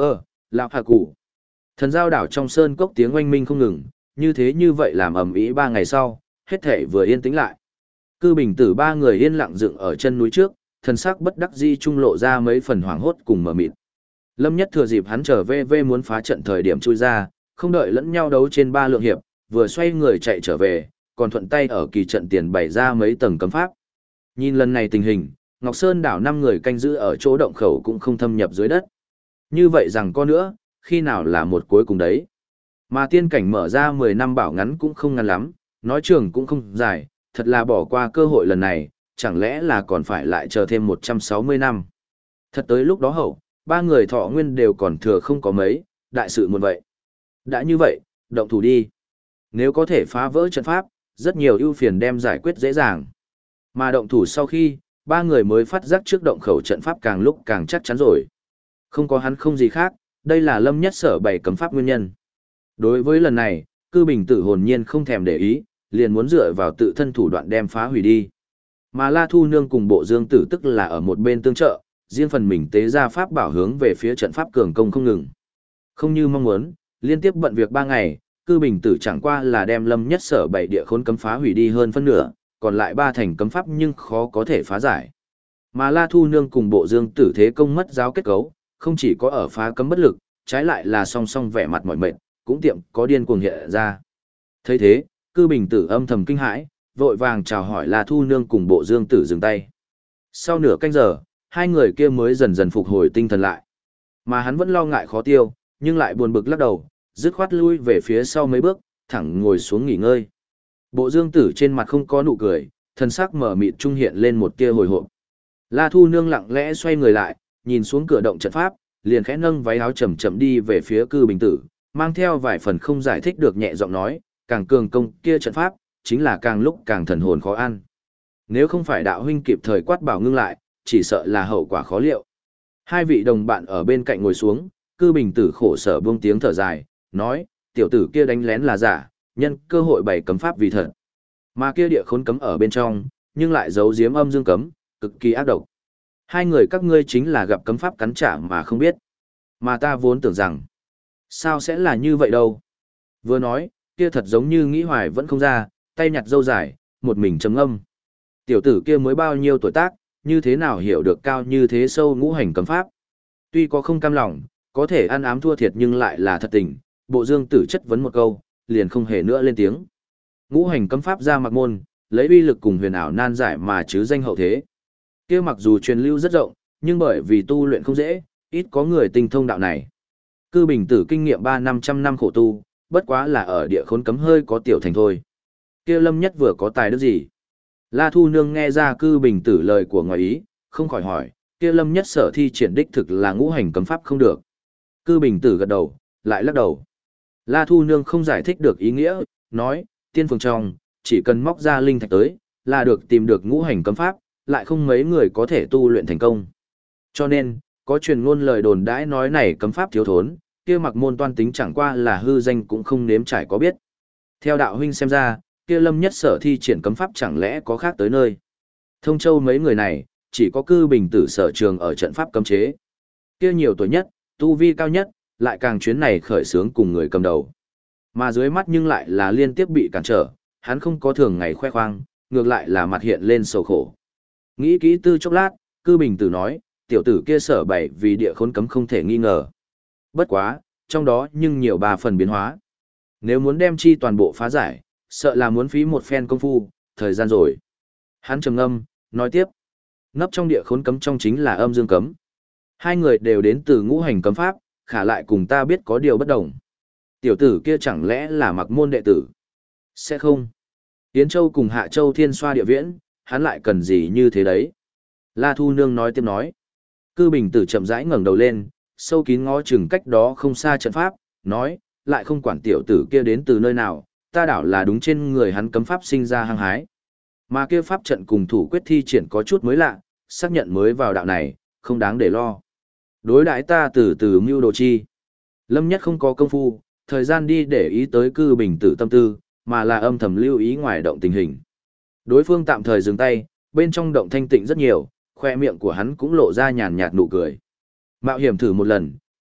S1: Lão Hà Cụ. Thần giao đảo trong sơn cốc tiếng oanh minh không ngừng, như vậy làm ầm ĩ 3 ngày sau, hết thể vừa yên tĩnh lại. Cư Bình Tử ba người yên lặng dựng ở chân núi trước, thần sắc bất đắc dĩ trung lộ ra mấy phần hoảng hốt cùng mờ mịt. Lâm Nhất thừa dịp hắn trở về muốn phá trận thời điểm chui ra, không đợi lẫn nhau đấu trên 3 lượng hiệp, vừa xoay người chạy trở về, còn thuận tay ở kỳ trận tiền bày ra mấy tầng cấm pháp. Nhìn lần này tình hình, Ngọc Sơn đảo 5 người canh giữ ở chỗ động khẩu cũng không thâm nhập dưới đất. Như vậy rằng có nữa, khi nào là một cuối cùng đấy. Mà tiên cảnh mở ra 10 năm bảo ngắn cũng không ngắn lắm, nói trường cũng không dài, thật là bỏ qua cơ hội lần này, chẳng lẽ là còn phải lại chờ thêm 160 năm. Thật tới lúc đó hậu, 3 người thọ nguyên đều còn thừa không có mấy, đại sự muôn vậy. Đã như vậy, động thủ đi. Nếu có thể phá vỡ trận pháp, rất nhiều ưu phiền đem giải quyết dễ dàng. Mà động thủ sau khi, 3 người mới phát giác trước động khẩu trận pháp càng lúc càng chắc chắn rồi. Không có hắn không gì khác, đây là Lâm Nhất sở bày cấm pháp nguyên nhân. Đối với lần này, Cư Bình Tử hồn nhiên không thèm để ý, liền muốn dựa vào tự thân thủ đoạn đem phá hủy đi. Mà La Thu Nương cùng Bộ Dương Tử tức là ở một bên tương trợ, riêng phần mình tế ra pháp bảo hướng về phía trận pháp cường công không ngừng. Không như mong muốn, liên tiếp bận việc 3 ngày, Cư Bình Tử chẳng qua là đem Lâm Nhất sở bảy địa khốn cấm phá hủy đi hơn phân nửa, còn lại 3 thành cấm pháp nhưng khó có thể phá giải. Mà La Thu Nương cùng Bộ Dương Tử thế công mất giáo kết cấu, không chỉ có ở phá cấm bất lực, trái lại là song song vẻ mặt mỏi mệt, cũng tiệm có điên cuồng hiện ra. Thấy thế, Cư Bình Tử âm thầm kinh hãi, vội vàng chào hỏi La Thu Nương cùng Bộ Dương Tử dừng tay. Sau nửa canh giờ, hai người kia mới dần dần phục hồi tinh thần lại. Mà hắn vẫn lo ngại khó tiêu, nhưng lại buồn bực lắc đầu, dứt khoát lui về phía sau mấy bước, thẳng ngồi xuống nghỉ ngơi. Bộ Dương Tử trên mặt không có nụ cười, thân sắc mở mịt trung hiện lên một tia hồi hộp. La Thu Nương lặng lẽ xoay người lại, nhìn xuống cửa động trận pháp, liền khẽ nâng váy áo chậm chậm đi về phía Cư Bình Tử, mang theo vài phần không giải thích được nhẹ giọng nói, càng cường công kia trận pháp, chính là càng lúc càng thần hồn khó ăn. Nếu không phải đạo huynh kịp thời quát bảo ngưng lại, chỉ sợ là hậu quả khó liệu. Hai vị đồng bạn ở bên cạnh ngồi xuống, Cư Bình Tử khổ sở buông tiếng thở dài, nói, tiểu tử kia đánh lén là giả, nhân cơ hội bày cấm pháp vì thật. Mà kia địa khốn cấm ở bên trong, nhưng lại giấu giếm âm dương cấm, cực kỳ ác độc. Hai người các ngươi chính là gặp cấm pháp cắn trả mà không biết. Mà ta vốn tưởng rằng, sao sẽ là như vậy đâu. Vừa nói, kia thật giống như nghĩ hoài vẫn không ra, tay nhặt râu dài, một mình trầm ngâm. Tiểu tử kia mới bao nhiêu tuổi tác, như thế nào hiểu được cao như thế sâu ngũ hành cấm pháp. Tuy có không cam lòng, có thể ăn ám thua thiệt nhưng lại là thật tình, Bộ Dương Tử chất vấn một câu, liền không hề nữa lên tiếng. Ngũ hành cấm pháp ra mặc môn, lấy uy lực cùng huyền ảo nan giải mà chứ danh hậu thế. Kia mặc dù truyền lưu rất rộng, nhưng bởi vì tu luyện không dễ, ít có người tinh thông đạo này. Cư Bình Tử kinh nghiệm 300-500 năm khổ tu, bất quá là ở địa khốn cấm hơi có tiểu thành thôi. Kia Lâm Nhất vừa có tài đức gì? La Thu Nương nghe ra Cư Bình Tử lời của ngoài ý, không khỏi hỏi, kia Lâm Nhất sở thi triển đích thực là ngũ hành cấm pháp không được. Cư Bình Tử gật đầu, lại lắc đầu. La Thu Nương không giải thích được ý nghĩa, nói, tiên phường trong, chỉ cần móc ra linh thạch tới, là được tìm được ngũ hành cấm pháp, lại không mấy người có thể tu luyện thành công. Cho nên, có truyền ngôn lời đồn đãi nói này cấm pháp thiếu thốn, kia mặc môn toan tính chẳng qua là hư danh cũng không nếm trải có biết. Theo đạo huynh xem ra, kia Lâm Nhất sở thi triển cấm pháp chẳng lẽ có khác tới nơi. Thông Châu mấy người này, chỉ có Cư Bình Tử sở trường ở trận pháp cấm chế. Kia nhiều tuổi nhất, tu vi cao nhất, lại càng chuyến này khởi sướng cùng người cầm đầu. Mà dưới mắt nhưng lại là liên tiếp bị cản trở, hắn không có thường ngày khoe khoang, ngược lại là mặt hiện lên sầu khổ. Nghĩ kỹ tư chốc lát, Cư Bình Tử nói, tiểu tử kia sở bày vì địa khốn cấm không thể nghi ngờ. Bất quá, trong đó nhưng nhiều 3 phần biến hóa. Nếu muốn đem chi toàn bộ phá giải, sợ là muốn phí một phen công phu, thời gian rồi. Hắn trầm ngâm, nói tiếp. Nấp trong địa khốn cấm trong chính là âm dương cấm. Hai người đều đến từ ngũ hành cấm pháp, khả lại cùng ta biết có điều bất đồng. Tiểu tử kia chẳng lẽ là mặc môn đệ tử? Sẽ không. Yến Châu cùng Hạ Châu thiên xoa địa viễn, hắn lại cần gì như thế đấy? La Thu Nương nói tiếp nói. Cư Bình Tử chậm rãi ngẩng đầu lên, sâu kín ngó chừng cách đó không xa trận pháp, nói, lại không quản tiểu tử kia đến từ nơi nào, ta đảo là đúng trên người hắn cấm pháp sinh ra hăng hái. Mà kia pháp trận cùng thủ quyết thi triển có chút mới lạ, xác nhận mới vào đạo này, không đáng để lo. Đối đãi ta từ từ mưu đồ chi. Lâm Nhất không có công phu, thời gian đi để ý tới Cư Bình Tử tâm tư, mà là âm thầm lưu ý ngoài động tình hình. Đối phương tạm thời dừng tay, bên trong động thanh tịnh rất nhiều, khoe miệng của hắn cũng lộ ra nhàn nhạt nụ cười. Mạo hiểm thử một lần,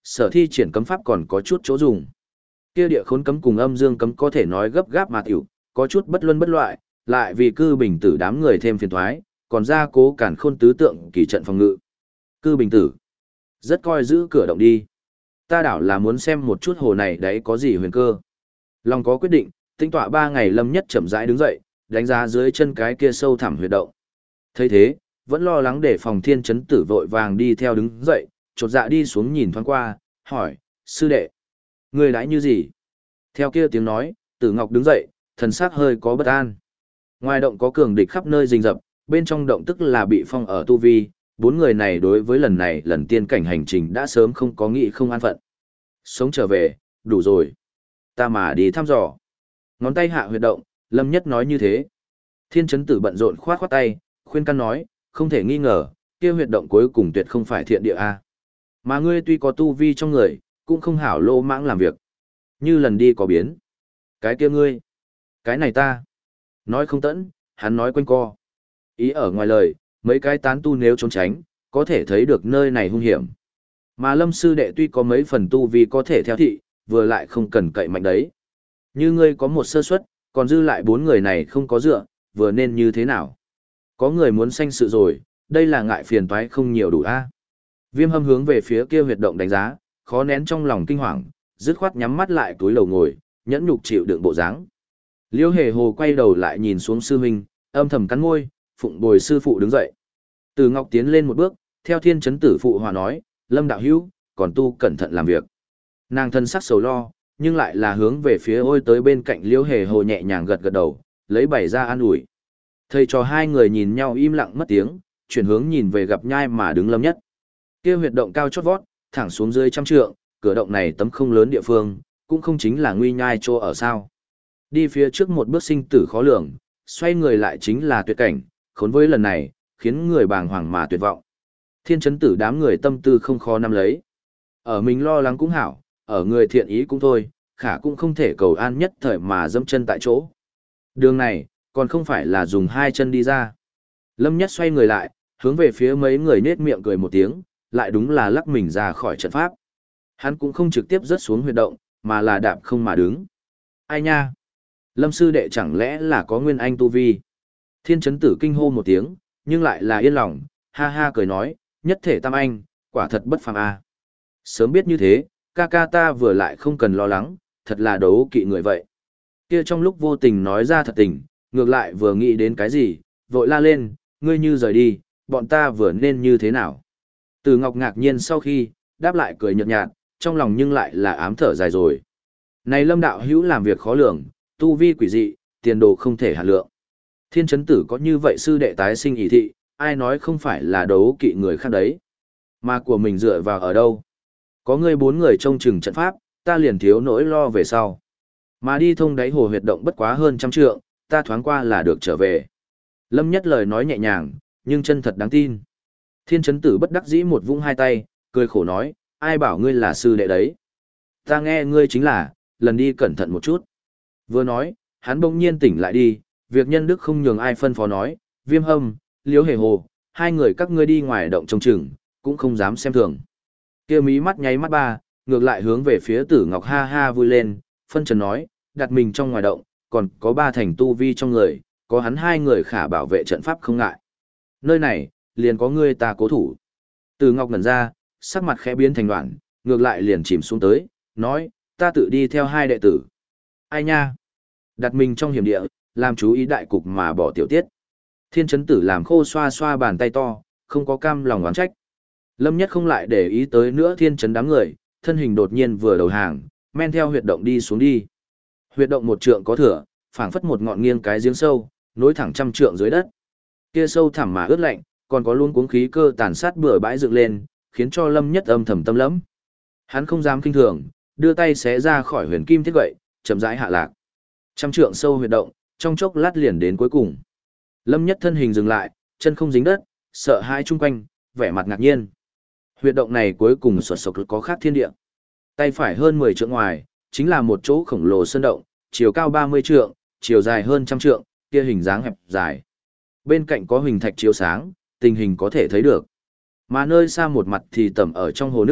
S1: sở thi triển cấm pháp còn có chút chỗ dùng. Kia địa khốn cấm cùng âm dương cấm có thể nói gấp gáp mà tiểu, có chút bất luân bất loại, lại vì cư bình tử đám người thêm phiền toái, còn ra cố cản khôn tứ tượng kỳ trận phòng ngự. Cư bình tử, rất coi giữ cửa động đi. Ta đảo là muốn xem một chút hồ này đấy có gì huyền cơ. Long có quyết định, tinh tọa 3 ngày Lâm Nhất chậm rãi đứng dậy, đánh giá dưới chân cái kia sâu thẳm huyệt động. Thấy thế, vẫn lo lắng để phòng Thiên Chấn Tử vội vàng đi theo đứng dậy, chột dạ đi xuống nhìn thoáng qua, hỏi, sư đệ, người đãi như gì? Theo kia tiếng nói, Tử Ngọc đứng dậy, thần sắc hơi có bất an. Ngoài động có cường địch khắp nơi rình rập, bên trong động tức là bị phong ở tu vi, 4 người này đối với lần này lần tiên cảnh hành trình đã sớm không có nghĩ không an phận. Sống trở về, đủ rồi. Ta mà đi thăm dò. Ngón tay hạ huyệt động, Lâm Nhất nói như thế. Thiên Chấn Tử bận rộn khoát khoát tay, khuyên can nói, không thể nghi ngờ, kia huyệt động cuối cùng tuyệt không phải thiện địa a. Mà ngươi tuy có tu vi trong người, cũng không hảo lô mãng làm việc. Như lần đi có biến. Cái kia ngươi, cái này ta. Nói không tẫn, hắn nói quanh co. Ý ở ngoài lời, mấy cái tán tu nếu trốn tránh, có thể thấy được nơi này hung hiểm. Mà Lâm sư đệ tuy có mấy phần tu vi có thể theo thị, vừa lại không cần cậy mạnh đấy. Như ngươi có một sơ suất, còn dư lại 4 người này không có dựa, vừa nên như thế nào? Có người muốn sanh sự rồi, đây là ngại phiền toái không nhiều đủ a. Viêm Hâm hướng về phía kia huyệt động đánh giá, khó nén trong lòng kinh hoàng, dứt khoát nhắm mắt lại túi lầu ngồi, nhẫn nhục chịu đựng bộ dáng. Liêu Hề Hồ quay đầu lại nhìn xuống sư huynh, âm thầm cắn môi, phụng bồi sư phụ đứng dậy. Từ Ngọc tiến lên một bước, theo Thiên Chấn Tử phụ hòa nói, Lâm đạo hữu, còn tu cẩn thận làm việc. Nàng thân sắc sầu lo, nhưng lại là hướng về phía ôi tới bên cạnh Liêu Hề Hồ nhẹ nhàng gật gật đầu, lấy bày ra an ủi. Thầy trò hai người nhìn nhau im lặng mất tiếng, chuyển hướng nhìn về gặp nhai mà đứng Lâm Nhất. Kia huyệt động cao chót vót, thẳng xuống dưới 100 trượng, cửa động này tấm không lớn địa phương, cũng không chính là nguy nhai chỗ ở sao. Đi phía trước một bước sinh tử khó lường, xoay người lại chính là tuyệt cảnh, khốn với lần này, khiến người bàng hoàng mà tuyệt vọng. Thiên Chấn Tử đám người tâm tư không khó nắm lấy. Ở mình lo lắng cũng hảo, ở người thiện ý cũng thôi, khả cũng không thể cầu an nhất thời mà dẫm chân tại chỗ. Đường này, còn không phải là dùng 2 chân đi ra. Lâm Nhất xoay người lại, hướng về phía mấy người nết miệng cười một tiếng, lại đúng là lắc mình ra khỏi trận pháp. Hắn cũng không trực tiếp rớt xuống huyệt động, mà là đạp không mà đứng. Ai nha? Lâm sư đệ chẳng lẽ là có nguyên anh tu vi? Thiên Chấn Tử kinh hô một tiếng, nhưng lại là yên lòng, ha ha cười nói, nhất thể tam anh, quả thật bất phàm a. Sớm biết như thế, ca ca ta vừa lại không cần lo lắng, thật là đấu kỵ người vậy. Kia trong lúc vô tình nói ra thật tình, ngược lại vừa nghĩ đến cái gì, vội la lên, ngươi như rời đi, bọn ta vừa nên như thế nào? Từ Ngọc ngạc nhiên sau khi, đáp lại cười nhợt nhạt, trong lòng nhưng lại là ám thở dài rồi. Này Lâm đạo hữu làm việc khó lường, tu vi quỷ dị, tiền đồ không thể hạn lượng. Thiên Chấn Tử có như vậy sư đệ tái sinh ý thị, ai nói không phải là đấu kỵ người khác đấy. Mà của mình dựa vào ở đâu? Có ngươi 4 người trông chừng trận pháp, ta liền thiếu nỗi lo về sau. Mà đi thông đáy hồ huyệt động bất quá hơn 100 trượng, ta thoáng qua là được trở về. Lâm Nhất lời nói nhẹ nhàng, nhưng chân thật đáng tin. Thiên Chấn Tử bất đắc dĩ một vung hai tay, cười khổ nói, ai bảo ngươi là sư đệ đấy. Ta nghe ngươi chính là, lần đi cẩn thận một chút. Vừa nói, hắn bỗng nhiên tỉnh lại đi, việc nhân đức không nhường ai phân phó nói, Viêm Hâm, Liễu Hề Hồ, 2 người các ngươi đi ngoài động trông chừng, cũng không dám xem thường. Kia mí mắt nháy mắt ba, ngược lại hướng về phía Tử Ngọc ha ha vui lên, phân trần nói, đặt mình trong ngoài động, còn có 3 thành tu vi trong người, có hắn 2 người khả bảo vệ trận pháp không ngại. Nơi này, liền có ngươi ta cố thủ. Tử Ngọc ngẩn ra, sắc mặt khẽ biến thành đoạn, ngược lại liền chìm xuống tới, nói, ta tự đi theo 2 đệ tử. Ai nha? Đặt mình trong hiểm địa, làm chú ý đại cục mà bỏ tiểu tiết. Thiên Chấn Tử làm khô xoa xoa bàn tay to, không có cam lòng oán trách. Lâm Nhất không lại để ý tới nữa Thiên Chấn đám người, thân hình đột nhiên vừa đầu hàng, men theo huyệt động đi xuống đi. Huyệt động 1 trượng có thửa, phảng phất một ngọn nghiêng cái giếng sâu, nối thẳng 100 trượng dưới đất. Kia sâu thẳm mà ướt lạnh, còn có luôn cuống khí cơ tàn sát bừa bãi dựng lên, khiến cho Lâm Nhất âm thầm tâm lẫm. Hắn không dám kinh thường, đưa tay xé ra khỏi huyền kim thiết gậy, chậm rãi hạ lạc. 100 trượng sâu huyệt động, trong chốc lát liền đến cuối cùng. Lâm Nhất thân hình dừng lại, chân không dính đất, sợ hãi chung quanh, vẻ mặt ngạc nhiên. Huyệt động này cuối cùng sột sộc có khác thiên địa. Tay phải hơn 10 trượng ngoài, chính là một chỗ khổng lồ sơn động, chiều cao 30 trượng, chiều dài hơn 100 trượng, kia hình dáng hẹp dài. Bên cạnh có huỳnh thạch chiếu sáng, tình hình có thể thấy được. Mà nơi xa một mặt thì tẩm ở trong hồ nước,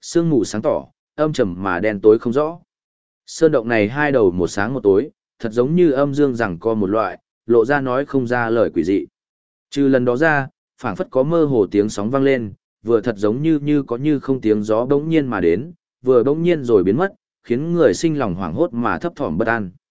S1: sương mù sáng tỏ, âm trầm mà đen tối không rõ. Sơn động này hai đầu một sáng một tối, thật giống như âm dương rằng co một loại, lộ ra nói không ra lời quỷ dị. Trừ lần đó ra, phảng phất có mơ hồ tiếng sóng vang lên, vừa thật giống như có như không tiếng gió bỗng nhiên mà đến, vừa bỗng nhiên rồi biến mất, khiến người sinh lòng hoảng hốt mà thấp thỏm bất an.